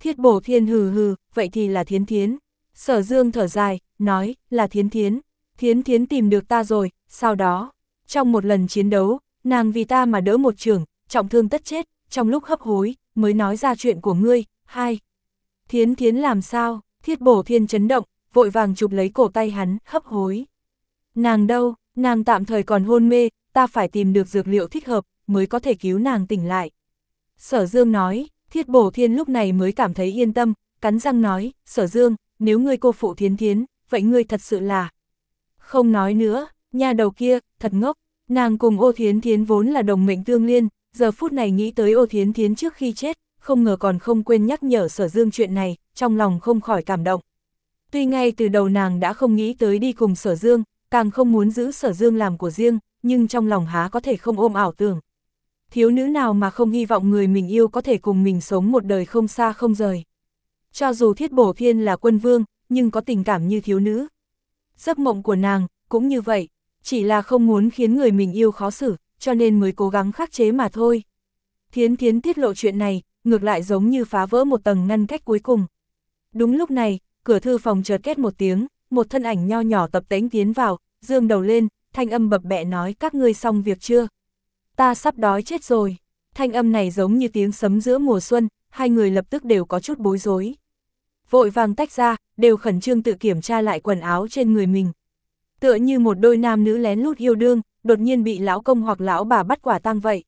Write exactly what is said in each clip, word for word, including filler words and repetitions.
Thiết Bổ Thiên hừ hừ, vậy thì là Thiến Thiến. Sở Dương thở dài, nói, là Thiến Thiến. Thiến Thiến tìm được ta rồi, sau đó, trong một lần chiến đấu, nàng vì ta mà đỡ một trường, trọng thương tất chết, trong lúc hấp hối, mới nói ra chuyện của ngươi. Hai. Thiến Thiến làm sao? Thiết Bổ Thiên chấn động, vội vàng chụp lấy cổ tay hắn, hấp hối. Nàng đâu? Nàng tạm thời còn hôn mê, ta phải tìm được dược liệu thích hợp, mới có thể cứu nàng tỉnh lại. Sở Dương nói. Thiết Bổ Thiên lúc này mới cảm thấy yên tâm, cắn răng nói, Sở Dương, nếu ngươi cô phụ Thiến Thiến, vậy ngươi thật sự là... Không nói nữa, nha đầu kia, thật ngốc, nàng cùng Ô Thiến Thiến vốn là đồng mệnh tương liên, giờ phút này nghĩ tới Ô Thiến Thiến trước khi chết, không ngờ còn không quên nhắc nhở Sở Dương chuyện này, trong lòng không khỏi cảm động. Tuy ngay từ đầu nàng đã không nghĩ tới đi cùng Sở Dương, càng không muốn giữ Sở Dương làm của riêng, nhưng trong lòng há có thể không ôm ảo tưởng. Thiếu nữ nào mà không hy vọng người mình yêu có thể cùng mình sống một đời không xa không rời. Cho dù Thiết Bổ Thiên là quân vương, nhưng có tình cảm như thiếu nữ. Giấc mộng của nàng, cũng như vậy, chỉ là không muốn khiến người mình yêu khó xử, cho nên mới cố gắng khắc chế mà thôi. Thiến Thiến tiết lộ chuyện này, ngược lại giống như phá vỡ một tầng ngăn cách cuối cùng. Đúng lúc này, cửa thư phòng chợt két một tiếng, một thân ảnh nho nhỏ tập tễnh tiến vào, dương đầu lên, thanh âm bập bẹ nói các ngươi xong việc chưa? Ta sắp đói chết rồi. Thanh âm này giống như tiếng sấm giữa mùa xuân, hai người lập tức đều có chút bối rối. Vội vàng tách ra, đều khẩn trương tự kiểm tra lại quần áo trên người mình. Tựa như một đôi nam nữ lén lút yêu đương, đột nhiên bị lão công hoặc lão bà bắt quả tang vậy.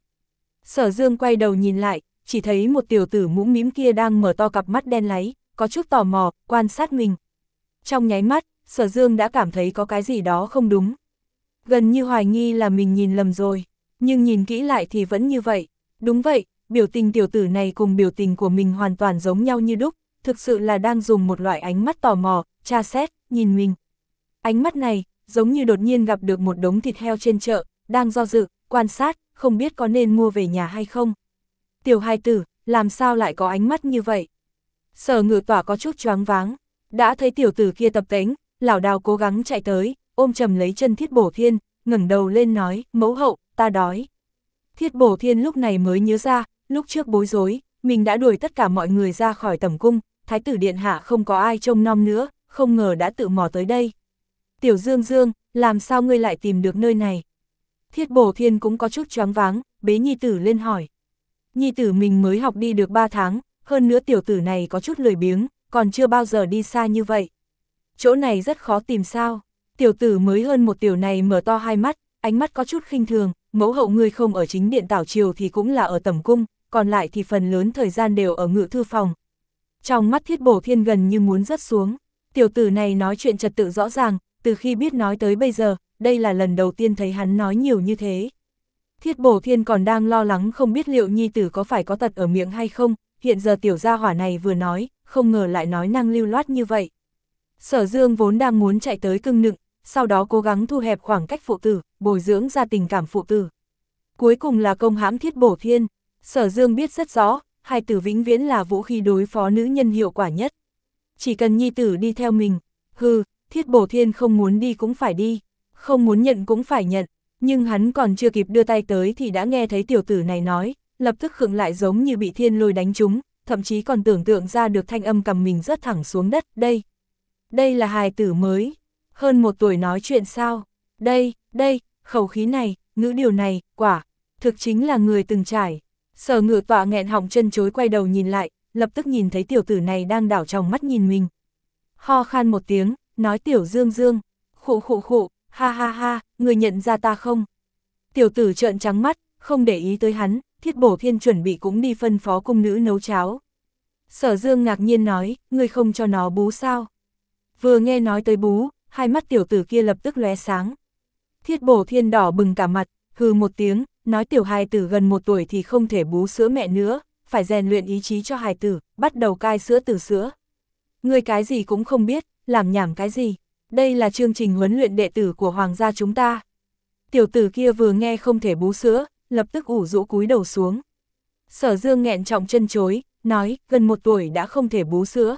Sở Dương quay đầu nhìn lại, chỉ thấy một tiểu tử mũm mĩm kia đang mở to cặp mắt đen láy, có chút tò mò, quan sát mình. Trong nháy mắt, Sở Dương đã cảm thấy có cái gì đó không đúng. Gần như hoài nghi là mình nhìn lầm rồi, nhưng nhìn kỹ lại thì vẫn như vậy. Đúng vậy, biểu tình tiểu tử này cùng biểu tình của mình hoàn toàn giống nhau như đúc, thực sự là đang dùng một loại ánh mắt tò mò, tra xét, nhìn mình. Ánh mắt này, giống như đột nhiên gặp được một đống thịt heo trên chợ, đang do dự, quan sát, không biết có nên mua về nhà hay không. Tiểu hài tử, làm sao lại có ánh mắt như vậy? Sở Ngự Tỏa có chút choáng váng, đã thấy tiểu tử kia tập tễnh, lảo đảo cố gắng chạy tới, ôm chầm lấy chân Thiết Bổ Thiên, ngẩng đầu lên nói, mẫu hậu, ta đói. Thiết Bổ Thiên lúc này mới nhớ ra, lúc trước bối rối, mình đã đuổi tất cả mọi người ra khỏi tẩm cung, thái tử điện hạ không có ai trông nom nữa, không ngờ đã tự mò tới đây. Tiểu Dương Dương, làm sao ngươi lại tìm được nơi này? Thiết Bổ Thiên cũng có chút choáng váng, bế nhi tử lên hỏi. Nhi tử mình mới học đi được ba tháng, hơn nữa tiểu tử này có chút lười biếng, còn chưa bao giờ đi xa như vậy. Chỗ này rất khó tìm sao? Tiểu tử mới hơn một tiểu này mở to hai mắt, ánh mắt có chút khinh thường, mẫu hậu ngươi không ở chính điện tảo triều thì cũng là ở tẩm cung, còn lại thì phần lớn thời gian đều ở ngự thư phòng. Trong mắt Thiết Bổ Thiên gần như muốn rớt xuống, tiểu tử này nói chuyện trật tự rõ ràng, từ khi biết nói tới bây giờ, đây là lần đầu tiên thấy hắn nói nhiều như thế. Thiết Bổ Thiên còn đang lo lắng không biết liệu nhi tử có phải có tật ở miệng hay không, hiện giờ tiểu gia hỏa này vừa nói, không ngờ lại nói năng lưu loát như vậy. Sở Dương vốn đang muốn chạy tới cưng nựng, sau đó cố gắng thu hẹp khoảng cách phụ tử, bồi dưỡng ra tình cảm phụ tử. Cuối cùng là công hãm Thiết Bổ Thiên, Sở Dương biết rất rõ, hai tử vĩnh viễn là vũ khí đối phó nữ nhân hiệu quả nhất. Chỉ cần nhi tử đi theo mình, hừ, Thiết Bổ Thiên không muốn đi cũng phải đi, không muốn nhận cũng phải nhận, nhưng hắn còn chưa kịp đưa tay tới thì đã nghe thấy tiểu tử này nói, lập tức khựng lại giống như bị thiên lôi đánh trúng, thậm chí còn tưởng tượng ra được thanh âm cầm mình rớt thẳng xuống đất, đây. Đây là hài tử mới, hơn một tuổi nói chuyện sao, đây, đây, khẩu khí này, ngữ điều này, quả, thực chính là người từng trải. Sở Ngự Tọa nghẹn họng chân chối quay đầu nhìn lại, lập tức nhìn thấy tiểu tử này đang đảo trong mắt nhìn mình. Ho khan một tiếng, nói tiểu Dương Dương, khụ khụ khụ, ha ha ha, người nhận ra ta không? Tiểu tử trợn trắng mắt, không để ý tới hắn, Thiết Bổ Thiên chuẩn bị cũng đi phân phó cung nữ nấu cháo. Sở Dương ngạc nhiên nói, ngươi không cho nó bú sao? Vừa nghe nói tới bú, hai mắt tiểu tử kia lập tức lóe sáng. Thiết Bổ Thiên đỏ bừng cả mặt, hừ một tiếng, nói tiểu hài tử gần một tuổi thì không thể bú sữa mẹ nữa, phải rèn luyện ý chí cho hài tử, bắt đầu cai sữa từ sữa. Ngươi cái gì cũng không biết, làm nhảm cái gì, đây là chương trình huấn luyện đệ tử của hoàng gia chúng ta. Tiểu tử kia vừa nghe không thể bú sữa, lập tức ủ rũ cúi đầu xuống. Sở Dương nghẹn trọng chân chối, nói, gần một tuổi đã không thể bú sữa.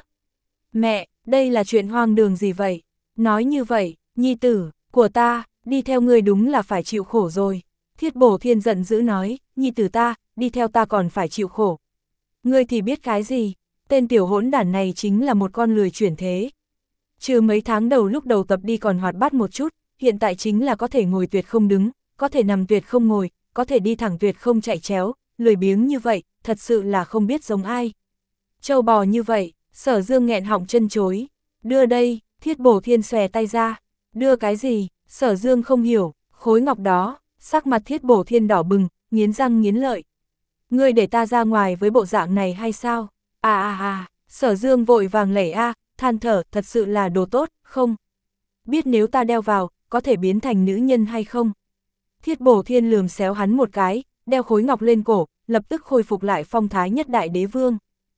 Mẹ, đây là chuyện hoang đường gì vậy? Nói như vậy, nhi tử của ta, đi theo ngươi đúng là phải chịu khổ rồi. Thiết Bổ Thiên giận dữ nói, nhi tử ta, đi theo ta còn phải chịu khổ. Ngươi thì biết cái gì? tên tiểu hỗn đản này chính là một con lười chuyển thế. Trừ mấy tháng đầu lúc đầu tập đi còn hoạt bát một chút, hiện tại chính là có thể ngồi tuyệt không đứng, có thể nằm tuyệt không ngồi, có thể đi thẳng tuyệt không chạy chéo, lười biếng như vậy, thật sự là không biết giống ai. Trâu bò như vậy, Sở Dương nghẹn họng chân chối. Đưa đây, Thiết Bổ Thiên xòe tay ra. Đưa cái gì? Sở Dương không hiểu, khối ngọc đó, sắc mặt Thiết Bổ Thiên đỏ bừng, nghiến răng nghiến lợi. Ngươi để ta ra ngoài với bộ dạng này hay sao? À à à, Sở Dương vội vàng lẩy a, than thở, thật sự là đồ tốt, không? Biết nếu ta đeo vào, có thể biến thành nữ nhân hay không? Thiết Bổ Thiên lườm xéo hắn một cái, đeo khối ngọc lên cổ, lập tức khôi phục lại phong thái nhất đại đế vương.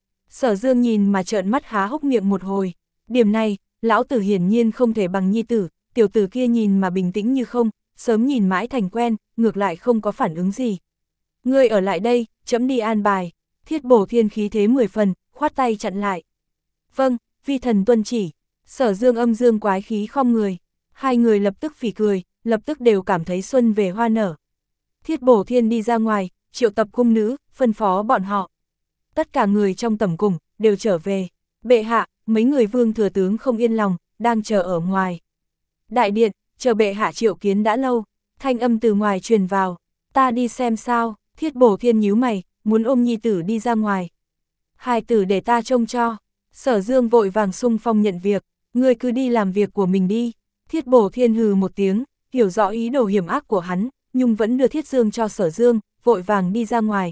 Sở Dương nhìn mà trợn mắt há hốc miệng một hồi. Điểm này, lão tử hiển nhiên không thể bằng nhi tử, tiểu tử kia nhìn mà bình tĩnh như không, sớm nhìn mãi thành quen, ngược lại không có phản ứng gì. Ngươi ở lại đây, chấm đi an bài. Thiết Bổ Thiên khí thế mười phần, khoát tay chặn lại. Vâng, vi thần tuân chỉ. Sở Dương âm dương quái khí khom người. Hai người lập tức phỉ cười, lập tức đều cảm thấy xuân về hoa nở. Thiết Bổ Thiên đi ra ngoài, triệu tập cung nữ, phân phó bọn họ. Tất cả người trong tẩm cung đều trở về. Bệ hạ, mấy người vương thừa tướng không yên lòng, đang chờ ở ngoài. Đại điện, chờ bệ hạ triệu kiến đã lâu. Thanh âm từ ngoài truyền vào. Ta đi xem sao. Thiết Bổ Thiên nhíu mày, muốn ôm nhi tử đi ra ngoài. Hai tử để ta trông cho. Sở Dương vội vàng sung phong nhận việc. Ngươi cứ đi làm việc của mình đi. Thiết Bổ Thiên hừ một tiếng, hiểu rõ ý đồ hiểm ác của hắn, nhưng vẫn đưa Thiết Dương cho Sở Dương, vội vàng đi ra ngoài.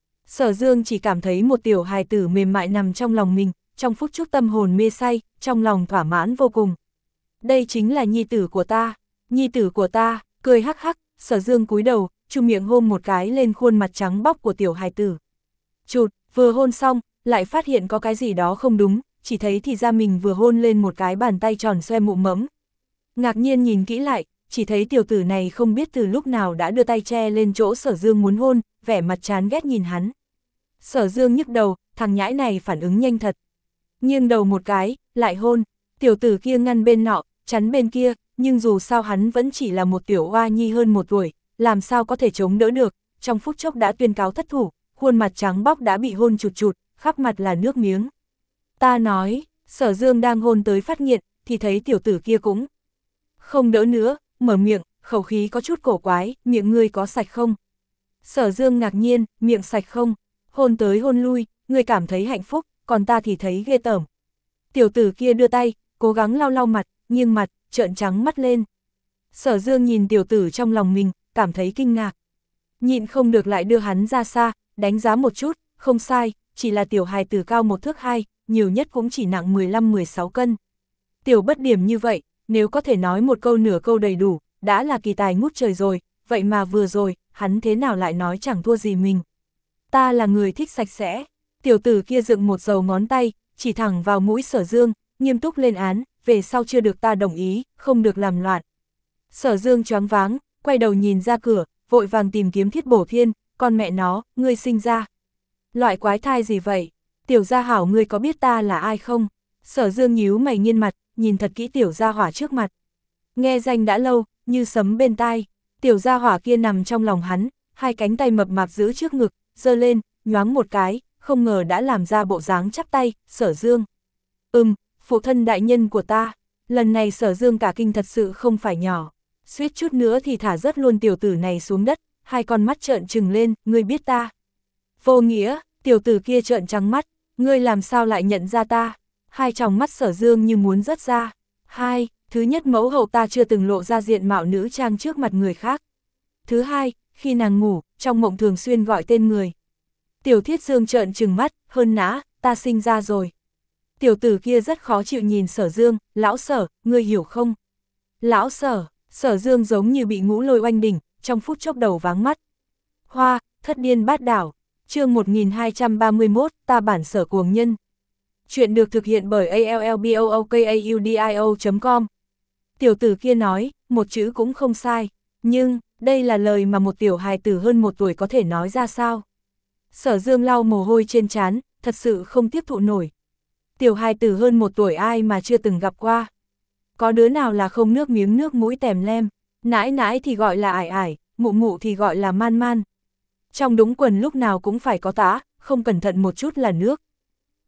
Sở Dương chỉ cảm thấy một tiểu hài tử mềm mại nằm trong lòng mình, trong phút chốc tâm hồn mê say, trong lòng thỏa mãn vô cùng. Đây chính là nhi tử của ta, nhi tử của ta, cười hắc hắc, Sở Dương cúi đầu, chu miệng hôn một cái lên khuôn mặt trắng bóc của tiểu hài tử. Chụt, vừa hôn xong, lại phát hiện có cái gì đó không đúng, chỉ thấy thì ra mình vừa hôn lên một cái bàn tay tròn xoe mụ mẫm. Ngạc nhiên nhìn kỹ lại, chỉ thấy tiểu tử này không biết từ lúc nào đã đưa tay che lên chỗ Sở Dương muốn hôn, vẻ mặt chán ghét nhìn hắn. Sở Dương nhức đầu, thằng nhãi này phản ứng nhanh thật. Nghiêng đầu một cái, lại hôn, tiểu tử kia ngăn bên nọ, chắn bên kia, nhưng dù sao hắn vẫn chỉ là một tiểu oa nhi hơn một tuổi, làm sao có thể chống đỡ được, trong phút chốc đã tuyên cáo thất thủ, khuôn mặt trắng bóc đã bị hôn chụt chụt, khắp mặt là nước miếng. Ta nói, Sở Dương đang hôn tới phát nghiện, thì thấy tiểu tử kia cũng không đỡ nữa, mở miệng, khẩu khí có chút cổ quái, miệng ngươi có sạch không? Sở Dương ngạc nhiên, miệng sạch không? Hôn tới hôn lui, ngươi cảm thấy hạnh phúc, còn ta thì thấy ghê tởm. Tiểu tử kia đưa tay, cố gắng lau lau mặt, nghiêng mặt, trợn trắng mắt lên. Sở Dương nhìn tiểu tử trong lòng mình, cảm thấy kinh ngạc. Nhịn không được lại đưa hắn ra xa, đánh giá một chút, không sai, chỉ là tiểu hài tử cao một thước hai, nhiều nhất cũng chỉ nặng mười lăm mười sáu cân. Tiểu bất điểm như vậy, nếu có thể nói một câu nửa câu đầy đủ, đã là kỳ tài ngút trời rồi, vậy mà vừa rồi, hắn thế nào lại nói chẳng thua gì mình. Ta là người thích sạch sẽ. Tiểu tử kia dựng một dầu ngón tay, chỉ thẳng vào mũi Sở Dương, nghiêm túc lên án, về sau chưa được ta đồng ý, không được làm loạn. Sở Dương choáng váng, quay đầu nhìn ra cửa, vội vàng tìm kiếm Thiết Bổ Thiên, con mẹ nó, ngươi sinh ra. Loại quái thai gì vậy? Tiểu gia hảo, ngươi có biết ta là ai không? Sở Dương nhíu mày nghiên mặt, nhìn thật kỹ tiểu gia hỏa trước mặt. Nghe danh đã lâu, như sấm bên tai, tiểu gia hỏa kia nằm trong lòng hắn, hai cánh tay mập mạp giữ trước ngực, giơ lên, nhoáng một cái, không ngờ đã làm ra bộ dáng chắp tay, Sở Dương. Ừm, phụ thân đại nhân của ta. Lần này Sở Dương cả kinh thật sự không phải nhỏ, suýt chút nữa thì thả rớt luôn tiểu tử này xuống đất, hai con mắt trợn trừng lên, ngươi biết ta. Vô nghĩa, tiểu tử kia trợn trắng mắt, ngươi làm sao lại nhận ra ta? Hai tròng mắt Sở Dương như muốn rớt ra. Hai, thứ nhất, mẫu hậu ta chưa từng lộ ra diện mạo nữ trang trước mặt người khác. Thứ hai, khi nàng ngủ, trong mộng thường xuyên gọi tên người. Tiểu Thiết Dương trợn trừng mắt, hơn nã, ta sinh ra rồi. Tiểu tử kia rất khó chịu nhìn Sở Dương, lão Sở, ngươi hiểu không? Lão Sở, Sở Dương giống như bị ngũ lôi oanh đỉnh, trong phút chốc đầu váng mắt. Hoa, thất điên bát đảo, chương một nghìn hai trăm ba mươi mốt, ta bản Sở cuồng nhân. Chuyện được thực hiện bởi a l l b o o k a u d i o chấm com. Tiểu tử kia nói, một chữ cũng không sai, nhưng, đây là lời mà một tiểu hài tử hơn một tuổi có thể nói ra sao? Sở Dương lau mồ hôi trên trán, thật sự không tiếp thụ nổi. Tiểu hài tử hơn một tuổi ai mà chưa từng gặp qua. Có đứa nào là không nước miếng nước mũi tèm lem, nãi nãi thì gọi là ải ải, mụ mụ thì gọi là man man. Trong đúng quần lúc nào cũng phải có tã, không cẩn thận một chút là nước.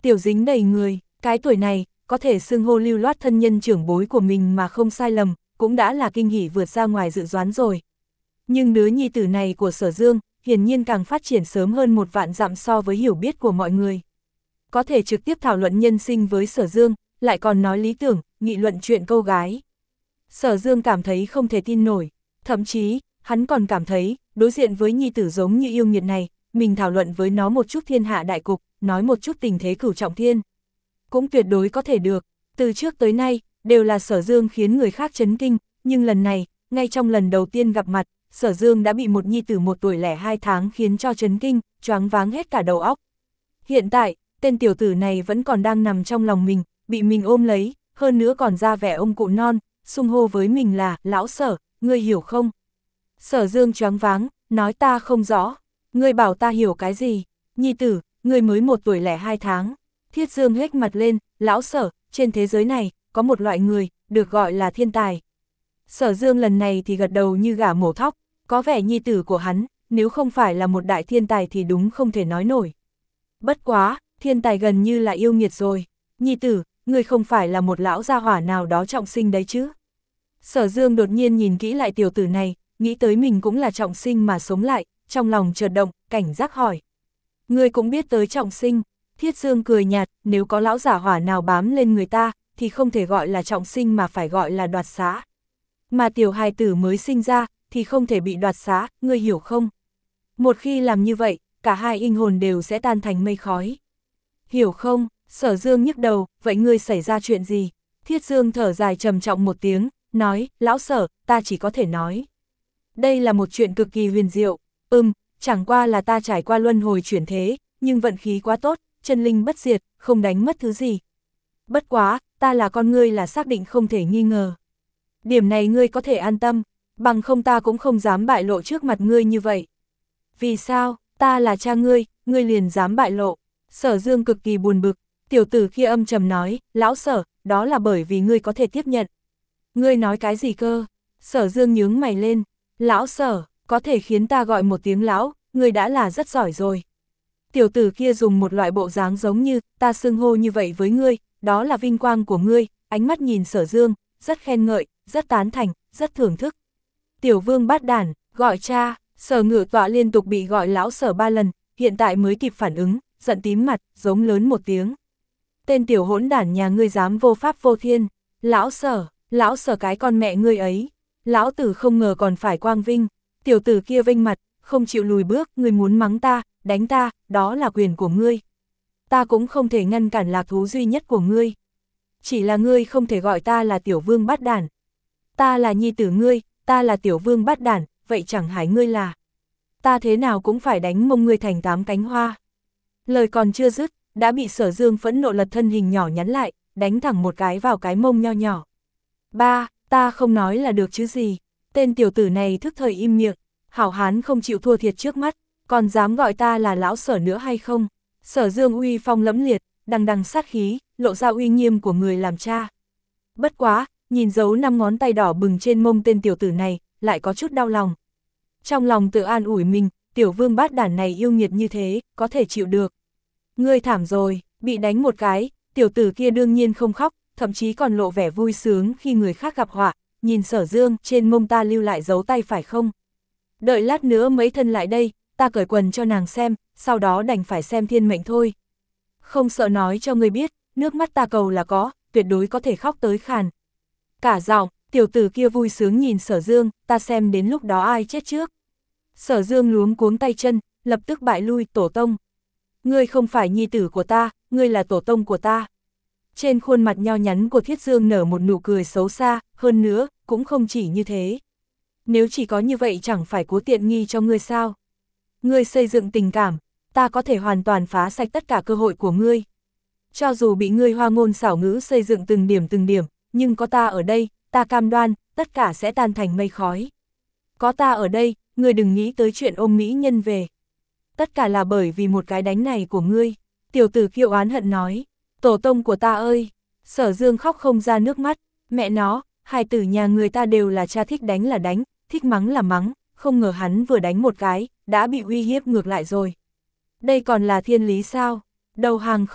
tiểu dính đầy người, cái tuổi này, có thể xưng hô lưu loát thân nhân trưởng bối của mình mà không sai lầm, cũng đã là kinh hỉ vượt ra ngoài dự đoán rồi. Nhưng đứa nhi tử này của Sở Dương, hiển nhiên càng phát triển sớm hơn một vạn dặm so với hiểu biết của mọi người. Có thể trực tiếp thảo luận nhân sinh với Sở Dương, lại còn nói lý tưởng, nghị luận chuyện câu gái. Sở Dương cảm thấy không thể tin nổi, thậm chí, hắn còn cảm thấy, đối diện với nhi tử giống như yêu nghiệt này, mình thảo luận với nó một chút thiên hạ đại cục, nói một chút tình thế cửu trọng thiên. Cũng tuyệt đối có thể được, từ trước tới nay, đều là Sở Dương khiến người khác chấn kinh, nhưng lần này, ngay trong lần đầu tiên gặp mặt, Sở Dương đã bị một nhi tử một tuổi lẻ hai tháng khiến cho chấn kinh, choáng váng hết cả đầu óc. Hiện tại, tên tiểu tử này vẫn còn đang nằm trong lòng mình, bị mình ôm lấy, hơn nữa còn ra vẻ ông cụ non, xung hô với mình là, lão Sở, ngươi hiểu không? Sở Dương choáng váng, nói ta không rõ, ngươi bảo ta hiểu cái gì? Nhi tử, ngươi mới một tuổi lẻ hai tháng. Thiết Dương hết mặt lên, lão Sở, trên thế giới này, có một loại người, được gọi là thiên tài. Sở Dương lần này thì gật đầu như gà mổ thóc, có vẻ nhi tử của hắn, nếu không phải là một đại thiên tài thì đúng không thể nói nổi. Bất quá, thiên tài gần như là yêu nghiệt rồi. Nhi tử, ngươi không phải là một lão gia hỏa nào đó trọng sinh đấy chứ? Sở Dương đột nhiên nhìn kỹ lại tiểu tử này, nghĩ tới mình cũng là trọng sinh mà sống lại, trong lòng chợt động, cảnh giác hỏi. Ngươi cũng biết tới trọng sinh? Thiết Dương cười nhạt, nếu có lão giả hỏa nào bám lên người ta, thì không thể gọi là trọng sinh mà phải gọi là đoạt xá. Mà tiểu hài tử mới sinh ra, thì không thể bị đoạt xá, ngươi hiểu không? Một khi làm như vậy, cả hai linh hồn đều sẽ tan thành mây khói. Hiểu không? Sở Dương nhức đầu, vậy ngươi xảy ra chuyện gì? Thiết Dương thở dài trầm trọng một tiếng, nói, lão Sở, ta chỉ có thể nói. Đây là một chuyện cực kỳ huyền diệu, ừm, chẳng qua là ta trải qua luân hồi chuyển thế, nhưng vận khí quá tốt, chân linh bất diệt, không đánh mất thứ gì. Bất quá, ta là con ngươi là xác định không thể nghi ngờ. Điểm này ngươi có thể an tâm, bằng không ta cũng không dám bại lộ trước mặt ngươi như vậy. Vì sao, ta là cha ngươi, ngươi liền dám bại lộ? Sở Dương cực kỳ buồn bực, tiểu tử kia âm trầm nói, lão Sở, đó là bởi vì ngươi có thể tiếp nhận. Ngươi nói cái gì cơ? Sở Dương nhướng mày lên, lão Sở, có thể khiến ta gọi một tiếng lão, ngươi đã là rất giỏi rồi. Tiểu tử kia dùng một loại bộ dáng giống như, ta xưng hô như vậy với ngươi, đó là vinh quang của ngươi, ánh mắt nhìn Sở Dương, rất khen ngợi, rất tán thành, rất thưởng thức. Tiểu Vương bát đản, gọi cha, Sở Ngự Tọa liên tục bị gọi lão Sở ba lần, hiện tại mới kịp phản ứng, giận tím mặt, giống lớn một tiếng. Tên tiểu hỗn đản nhà ngươi dám vô pháp vô thiên, lão Sở, lão Sở cái con mẹ ngươi ấy, lão tử không ngờ còn phải quang vinh, tiểu tử kia vinh mặt, không chịu lùi bước, ngươi muốn mắng ta, đánh ta, đó là quyền của ngươi. Ta cũng không thể ngăn cản lạc thú duy nhất của ngươi. Chỉ là ngươi không thể gọi ta là tiểu vương bát đản. Ta là nhi tử ngươi, ta là tiểu vương bát đản, vậy chẳng hải ngươi là. Ta thế nào cũng phải đánh mông ngươi thành tám cánh hoa. Lời còn chưa dứt, đã bị Sở Dương phẫn nộ lật thân hình nhỏ nhắn lại, đánh thẳng một cái vào cái mông nho nhỏ. Ba, ta không nói là được chứ gì. Tên tiểu tử này thức thời im miệng, hảo hán không chịu thua thiệt trước mắt, còn dám gọi ta là lão Sở nữa hay không? Sở Dương uy phong lẫm liệt, đằng đằng sát khí, lộ ra uy nghiêm của người làm cha. Bất quá, nhìn dấu năm ngón tay đỏ bừng trên mông tên tiểu tử này, lại có chút đau lòng. Trong lòng tự an ủi mình, tiểu vương bát đản này yêu nghiệt như thế, có thể chịu được. Ngươi thảm rồi, bị đánh một cái, tiểu tử kia đương nhiên không khóc, thậm chí còn lộ vẻ vui sướng khi người khác gặp họa, nhìn Sở Dương, trên mông ta lưu lại dấu tay phải không? Đợi lát nữa mấy thân lại đây, ta cởi quần cho nàng xem, sau đó đành phải xem thiên mệnh thôi. Không sợ nói cho ngươi biết, nước mắt ta cầu là có, tuyệt đối có thể khóc tới khàn. Cả giọng, tiểu tử kia vui sướng nhìn Sở Dương, ta xem đến lúc đó ai chết trước. Sở Dương luống cuống tay chân, lập tức bại lui, tổ tông. Ngươi không phải nhi tử của ta, ngươi là tổ tông của ta. Trên khuôn mặt nho nhắn của Thiết Dương nở một nụ cười xấu xa, hơn nữa, cũng không chỉ như thế. Nếu chỉ có như vậy chẳng phải cố tiện nghi cho ngươi sao? Ngươi xây dựng tình cảm, ta có thể hoàn toàn phá sạch tất cả cơ hội của ngươi. Cho dù bị ngươi hoa ngôn xảo ngữ xây dựng từng điểm từng điểm, nhưng có ta ở đây, ta cam đoan, tất cả sẽ tan thành mây khói. Có ta ở đây, ngươi đừng nghĩ tới chuyện ôm mỹ nhân về. Tất cả là bởi vì một cái đánh này của ngươi. Tiểu tử kiêu oán hận nói, tổ tông của ta ơi. Sở Dương khóc không ra nước mắt, mẹ nó, hài tử nhà người ta đều là cha thích đánh là đánh, thích mắng là mắng, không ngờ hắn vừa đánh một cái, đã bị uy hiếp ngược lại rồi. Đây còn là thiên lý sao? Đầu hàng không?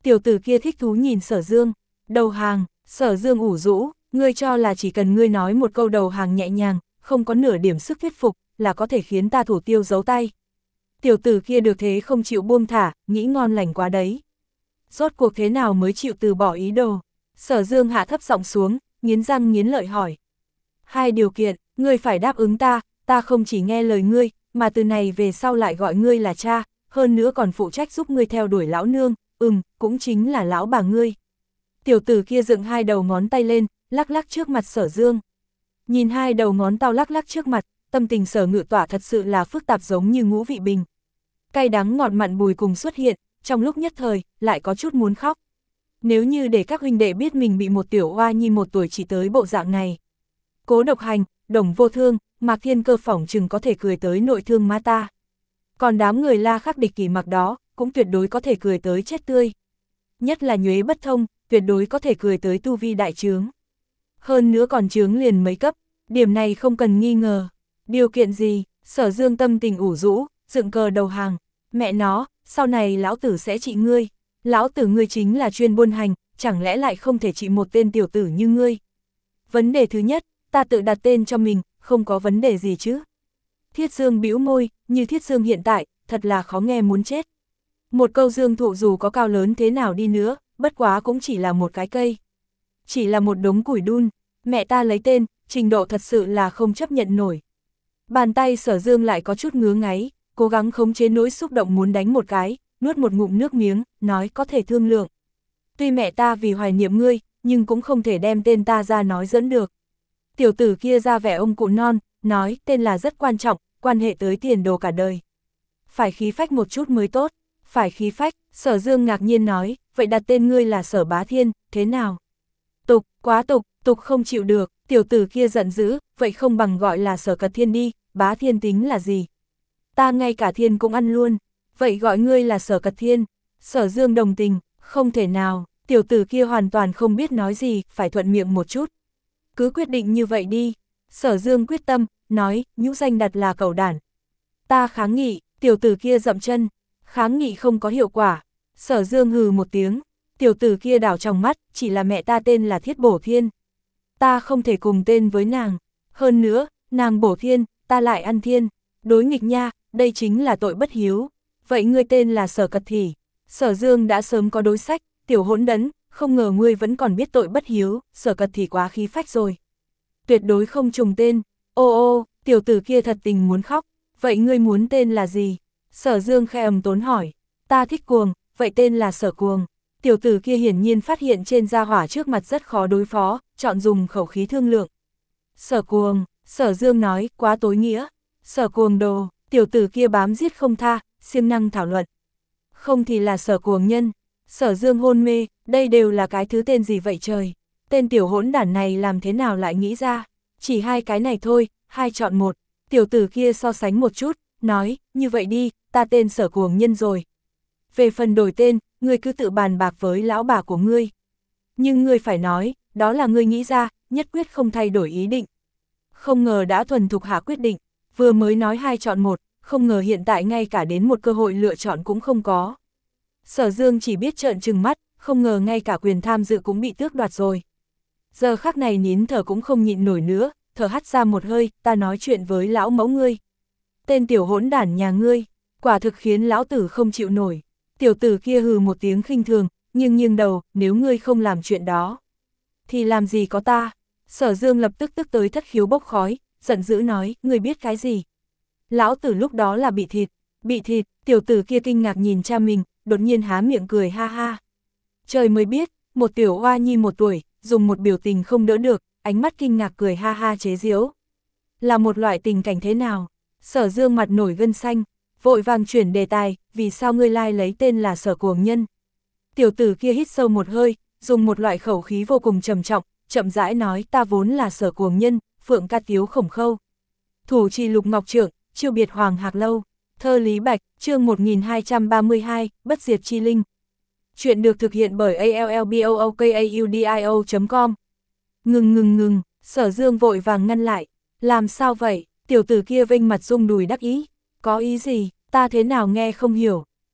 Tiểu tử kia thích thú nhìn Sở Dương, đầu hàng. Sở Dương ủ rũ, ngươi cho là chỉ cần ngươi nói một câu đầu hàng nhẹ nhàng, không có nửa điểm sức thuyết phục, là có thể khiến ta thủ tiêu giấu tay. Tiểu tử kia được thế không chịu buông thả, nghĩ ngon lành quá đấy. Rốt cuộc thế nào mới chịu từ bỏ ý đồ? Sở Dương hạ thấp giọng xuống, nghiến răng nghiến lợi hỏi. Hai điều kiện, ngươi phải đáp ứng ta, ta không chỉ nghe lời ngươi, mà từ này về sau lại gọi ngươi là cha, hơn nữa còn phụ trách giúp ngươi theo đuổi lão nương, ừm, cũng chính là lão bà ngươi. Tiểu tử kia dựng hai đầu ngón tay lên, lắc lắc trước mặt Sở Dương. Nhìn hai đầu ngón tao lắc lắc trước mặt, tâm tình Sở Ngự Tỏa thật sự là phức tạp giống như ngũ vị bình. Cay đắng ngọt mặn bùi cùng xuất hiện, trong lúc nhất thời, lại có chút muốn khóc. Nếu như để các huynh đệ biết mình bị một tiểu oa nhi một tuổi chỉ tới bộ dạng này. Cố Độc Hành, Đồng Vô Thương, Mạc Thiên Cơ phỏng chừng có thể cười tới nội thương ma ta. Còn đám người La Khắc địch kỷ mặc đó, cũng tuyệt đối có thể cười tới chết tươi. Nhất là Nhuế Bất Thông, tuyệt đối có thể cười tới tu vi đại trướng. Hơn nữa còn trướng liền mấy cấp, điểm này không cần nghi ngờ. Điều kiện gì? Sở Dương tâm tình ủ rũ, dựng cờ đầu hàng. Mẹ nó, sau này lão tử sẽ trị ngươi. Lão tử ngươi chính là chuyên buôn hành, chẳng lẽ lại không thể trị một tên tiểu tử như ngươi? Vấn đề thứ nhất, ta tự đặt tên cho mình, không có vấn đề gì chứ. Thiết Dương bĩu môi, như Thiết Dương hiện tại, thật là khó nghe muốn chết. Một câu dương thụ dù có cao lớn thế nào đi nữa, bất quá cũng chỉ là một cái cây. Chỉ là một đống củi đun, mẹ ta lấy tên, trình độ thật sự là không chấp nhận nổi. Bàn tay Sở Dương lại có chút ngứa ngáy, cố gắng khống chế nỗi xúc động muốn đánh một cái, nuốt một ngụm nước miếng, nói có thể thương lượng. Tuy mẹ ta vì hoài niệm ngươi, nhưng cũng không thể đem tên ta ra nói dẫn được. Tiểu tử kia ra vẻ ông cụ non, nói tên là rất quan trọng, quan hệ tới tiền đồ cả đời. Phải khí phách một chút mới tốt, phải khí phách, Sở Dương ngạc nhiên nói, vậy đặt tên ngươi là Sở Bá Thiên, thế nào? Tục, quá tục, tục không chịu được, tiểu tử kia giận dữ, vậy không bằng gọi là Sở Cật Thiên đi, Bá Thiên tính là gì? Ta ngay cả thiên cũng ăn luôn, vậy gọi ngươi là Sở Cật Thiên. Sở Dương đồng tình, không thể nào, tiểu tử kia hoàn toàn không biết nói gì, phải thuận miệng một chút. Cứ quyết định như vậy đi. Sở Dương quyết tâm, nói, nhũ danh đặt là Cẩu Đản. Ta kháng nghị, tiểu tử kia dậm chân, kháng nghị không có hiệu quả. Sở Dương hừ một tiếng, tiểu tử kia đảo trong mắt, chỉ là mẹ ta tên là Thiết Bổ Thiên. Ta không thể cùng tên với nàng, hơn nữa, nàng bổ thiên, ta lại ăn thiên, đối nghịch nha, đây chính là tội bất hiếu. Vậy ngươi tên là Sở Cật Thị. Sở Dương đã sớm có đối sách, tiểu hỗn đấn, không ngờ ngươi vẫn còn biết tội bất hiếu, Sở Cật Thị quá khí phách rồi. Tuyệt đối không trùng tên, ô ô, tiểu tử kia thật tình muốn khóc, vậy ngươi muốn tên là gì? Sở Dương khe ầm tốn hỏi, ta thích Cuồng, vậy tên là Sở Cuồng. Tiểu tử kia hiển nhiên phát hiện trên gia hỏa trước mặt rất khó đối phó, chọn dùng khẩu khí thương lượng. Sở Cuồng, Sở Dương nói, quá tối nghĩa. Sở Cuồng đồ, tiểu tử kia bám giết không tha, siêng năng thảo luận. Không thì là Sở Cuồng nhân. Sở Dương hôn mê, đây đều là cái thứ tên gì vậy trời? Tên tiểu hỗn đản này làm thế nào lại nghĩ ra? Chỉ hai cái này thôi, hai chọn một. Tiểu tử kia so sánh một chút, nói, như vậy đi, ta tên Sở Cuồng nhân rồi. Về phần đổi tên, ngươi cứ tự bàn bạc với lão bà của ngươi. Nhưng ngươi phải nói, đó là ngươi nghĩ ra, nhất quyết không thay đổi ý định. Không ngờ đã thuần thục hạ quyết định, vừa mới nói hai chọn một, không ngờ hiện tại ngay cả đến một cơ hội lựa chọn cũng không có. Sở Dương chỉ biết trợn trừng mắt, không ngờ ngay cả quyền tham dự cũng bị tước đoạt rồi. Giờ khắc này nín thở cũng không nhịn nổi nữa, thở hắt ra một hơi, ta nói chuyện với lão mẫu ngươi. Tên tiểu hỗn đản nhà ngươi, quả thực khiến lão tử không chịu nổi. Tiểu tử kia hừ một tiếng khinh thường, nhưng nghiêng đầu, nếu ngươi không làm chuyện đó, thì làm gì có ta. Sở Dương lập tức tức tới thất khiếu bốc khói, giận dữ nói, ngươi biết cái gì? Lão tử lúc đó là bị thịt, bị thịt, tiểu tử kia kinh ngạc nhìn cha mình, đột nhiên há miệng cười ha ha. Trời mới biết, một tiểu oa nhi một tuổi, dùng một biểu tình không đỡ được, ánh mắt kinh ngạc cười ha ha chế giễu. Là một loại tình cảnh thế nào? Sở Dương mặt nổi gân xanh, vội vàng chuyển đề tài, vì sao ngươi lai lấy tên là Sở Cuồng nhân? Tiểu tử kia hít sâu một hơi, dùng một loại khẩu khí vô cùng trầm trọng, chậm rãi nói, ta vốn là Sở Cuồng nhân, Phượng Ca Tiếu Khổng Khâu. Thủ trì Lục Ngọc Trượng, chiêu biệt Hoàng Hạc Lâu. Thơ Lý Bạch, chương một nghìn hai trăm ba mươi hai, Bất Diệt Chi Linh. Chuyện được thực hiện bởi a l l b o o k a u d i o chấm com. Ngừng ngừng ngừng, Sở Dương vội vàng ngăn lại. Làm sao vậy? Tiểu tử kia vênh mặt rung đùi đắc ý. Có ý gì? Ta thế nào nghe không hiểu.